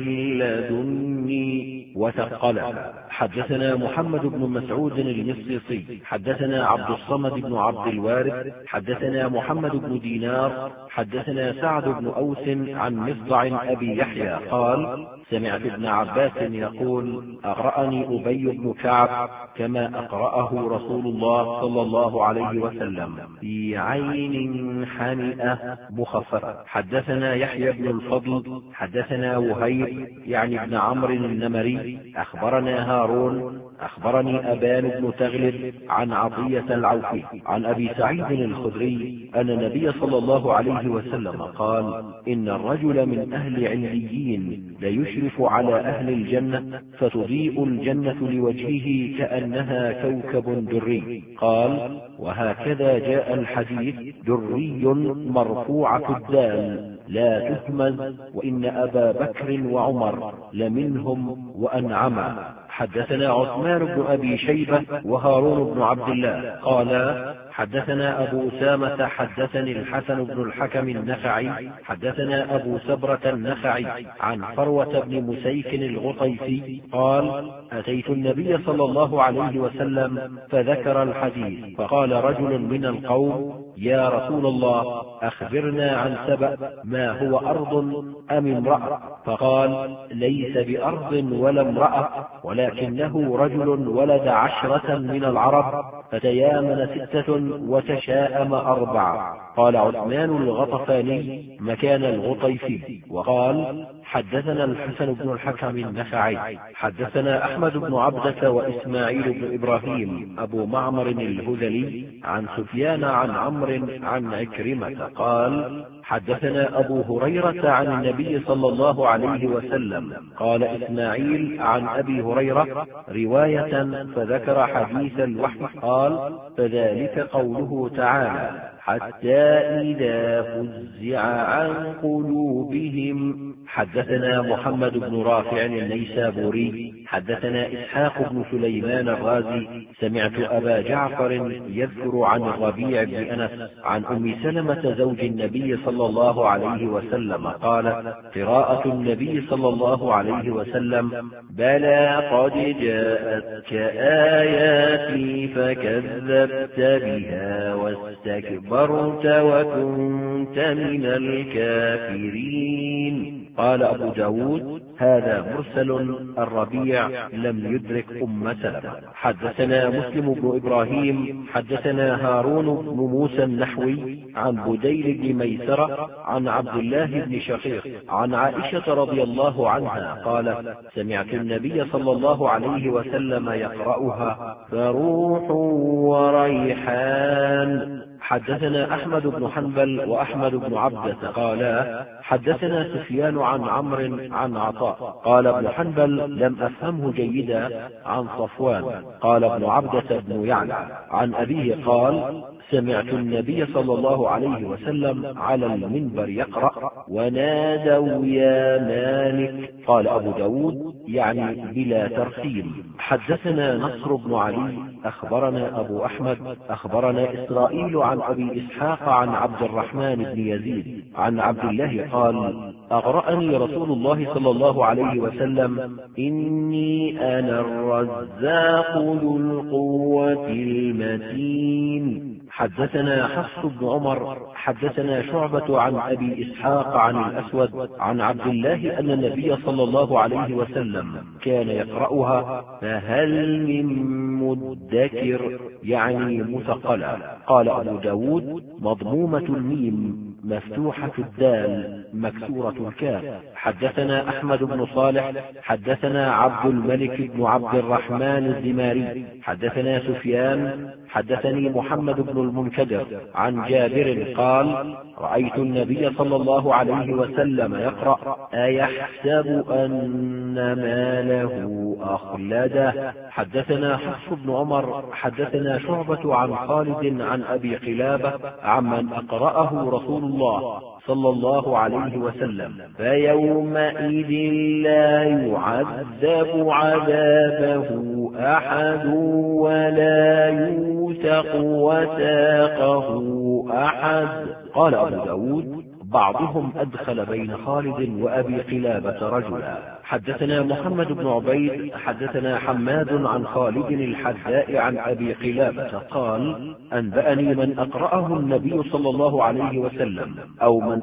لدني وثقلها. حدثنا محمد بن مسعود المصيصي حدثنا عبد الصمد بن عبد الوارث حدثنا محمد بن دينار حدثنا سعد بن أوس عن مصدع أبي يحيى قال سمعت ابن عباس يقول أقرأني أبي بن كعب كما أقرأه رسول الله صلى الله عليه وسلم في عين حمئة مخففة. حدثنا يحيى بن الفضل حدثنا وهيب يعني ابن عمرو النمري أخبرنا هارون أخبرني أبان بن تغلب عن عطية العوفي عن أبي سعيد الخدري أن النبي صلى الله عليه وسلم قال إن الرجل من أهل عليين ليشرف على أهل الجنة فتضيء الجنة لوجهه كأنها كوكب دري. قال وهكذا جاء الحديث دري مرفوعة الدال لا تهمز وإن أبا بكر وعمر لمنهم وأنعما. حدثنا عثمان بن أبي شيبة وهارون بن عبد الله قالا حدثنا أبو أسامة حدثني الحسن بن الحكم النخعي حدثنا أبو سبرة النخعي عن فروة بن مسيك الغطيفي قال أتيت النبي صلى الله عليه وسلم فذكر الحديث فقال رجل من القوم يا رسول الله أخبرنا عن سبأ ما هو أرض أم امرأة؟ فقال ليس بأرض ولا امرأة ولكنه رجل ولد 10 من العرب فتيامن 6 وتشاءم 4. قال عثمان الغطفاني مكان الغطيفي وقال حدثنا الحسن بن الحكم النخعي حدثنا أحمد بن عبدة وإسماعيل بن إبراهيم أبو معمر الهذلي عن سفيان عن عمرو عن عكرمة قال حدثنا أبو هريرة عن النبي صلى الله عليه وسلم قال إسماعيل عن أبي هريرة رواية فذكر حديث الوحي قال فذلك قوله تعالى حتى إذا فزع عن قلوبهم. حدثنا محمد بن رافع النيسابوري حدثنا إسحاق بن سليمان الرازي سمعت أبا جعفر يذكر عن الربيع بن أنس عن أم سلمة زوج النبي صلى الله عليه وسلم قال قراءة النبي صلى الله عليه وسلم بلى قد جاءتك آياتي فكذبت بها واستكبرت وكنت من الكافرين. قال أبو داود هذا مرسل، الربيع لم يدرك سلمة. حدثنا مسلم بن إبراهيم حدثنا هارون بن موسى النحوي عن بديل بن ميسرة عن عبد الله بن شقيق عن عائشة رضي الله عنها قالت سمعت النبي صلى الله عليه وسلم يقرأها فروح وريحان. حدثنا أحمد بن حنبل وأحمد بن عبدة قالا حدثنا سفيان عن عمرو عن عطاء قال ابن حنبل لم أفهمه جيدا عن صفوان قال ابن عبدة بن يعلى عن أبيه قال سمعت النبي صلى الله عليه وسلم على المنبر يقرأ ونادوا يا مالك. قال أبو داود يعني بلا ترسيل. حدثنا نصر بن علي أخبرنا أبو أحمد أخبرنا إسرائيل عن أبي إسحاق عن عبد الرحمن بن يزيد عن عبد الله قال أقرأني رسول الله صلى الله عليه وسلم إني أنا الرزاق ذو القوة المتين. حدثنا حفص بن عمر حدثنا شعبة عن أبي إسحاق عن الأسود عن عبد الله أن النبي صلى الله عليه وسلم كان يقرأها فهل من مدكر يعني مثقلة. قال أبو داود مضمومة الميم مفتوحة الدال مكسورة الكاف. حدثنا أحمد بن صالح حدثنا عبد الملك بن عبد الرحمن الزماري حدثنا سفيان حدثني محمد بن المنكدر عن جابر قال رأيت النبي صلى الله عليه وسلم يقرأ أيحسب أن ماله أخلده. حدثنا حفص بن عمر حدثنا شعبة عن خالد عن أبي قلابة عمن أقرأه رسول الله صلى الله عليه وسلم فيومئذ لا يعذب عذابه أحد ولا يوثق وثاقه أحد. قال أبو داود بعضهم أدخل بين خالد وأبي قلابة رجلا. حدثنا محمد بن عبيد حدثنا حماد عن خالد الحذاء عن أبي قلابة قال أنبأني من أقرأه النبي صلى الله عليه وسلم أو من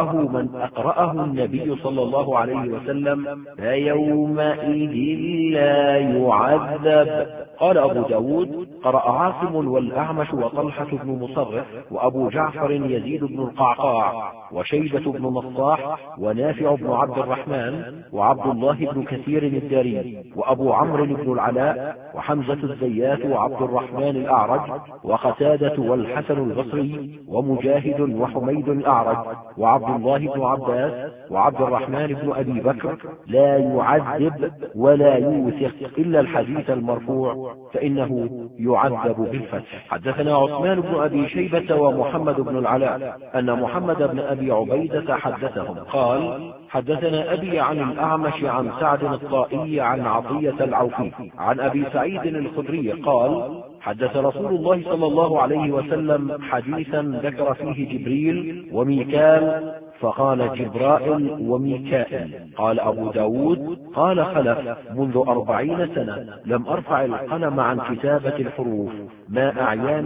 أقرأه النبي صلى الله عليه وسلم فيومئذ لا يعذب. قال أبو داود قرأ عاصم والأعمش وطلحة بن مصرف وأبو جعفر يزيد بن القعقاع وشيبة بن نصاح ونافع بن عبد الرحمن وعبد الله بن كثير الداري وأبو عمرو بن العلاء وحمزة الزيات وعبد الرحمن الأعرج وقتادة والحسن البصري ومجاهد وحميد الأعرج وعبد الله بن عباس وعبد الرحمن بن أبي بكر لا يعذب ولا يوثق إلا الحديث المرفوع فإنه يعذب بالفتح. حدثنا عثمان بن أبي شيبة ومحمد بن العلاء أن محمد بن أبي عبيدة حدثهم قال حدثنا أبي عن الأعمش عن سعد الطائي عن عطية العوفي عن أبي سعيد الخدري قال حدث رسول الله صلى الله عليه وسلم حديثا ذكر فيه جبريل وميكال فقال جبرائيل وميكائيل. قال أبو داود قال خلف منذ 40 سنة لم أرفع القلم عن كتابة الحروف ما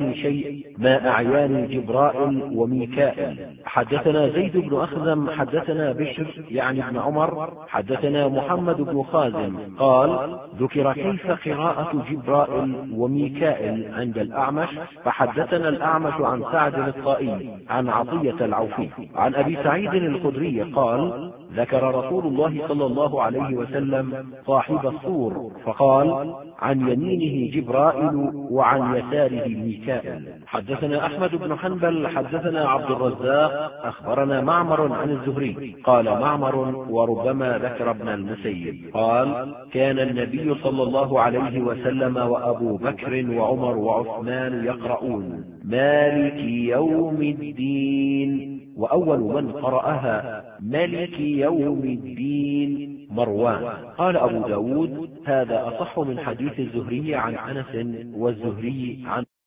أعياني جبرائيل وميكائيل. حدثنا زيد بن أخزم حدثنا بشر يعني ابن عمر حدثنا محمد بن خازم قال ذكر كيف قراءة جبرائيل وميكائيل عند الأعمش فحدثنا الأعمش عن سعد الطائي عن عطية العوفي عن أبي سعيد الخدري قال ذكر رسول الله صلى الله عليه وسلم صاحب الصور فقال عن يمينه جبرائيل وعن يساره ميكائيل. حدثنا أحمد بن حنبل حدثنا عبد الرزاق أخبرنا معمر عن الزهري قال معمر وربما ذكر ابن المسيب قال كان النبي صلى الله عليه وسلم وأبو بكر وعمر وعثمان يقرؤون مالك يوم الدين وأول من قرأها مالك يوم الدين مروان. قال أبو داود هذا أصح من حديث الزهري عن أنس والزهري عن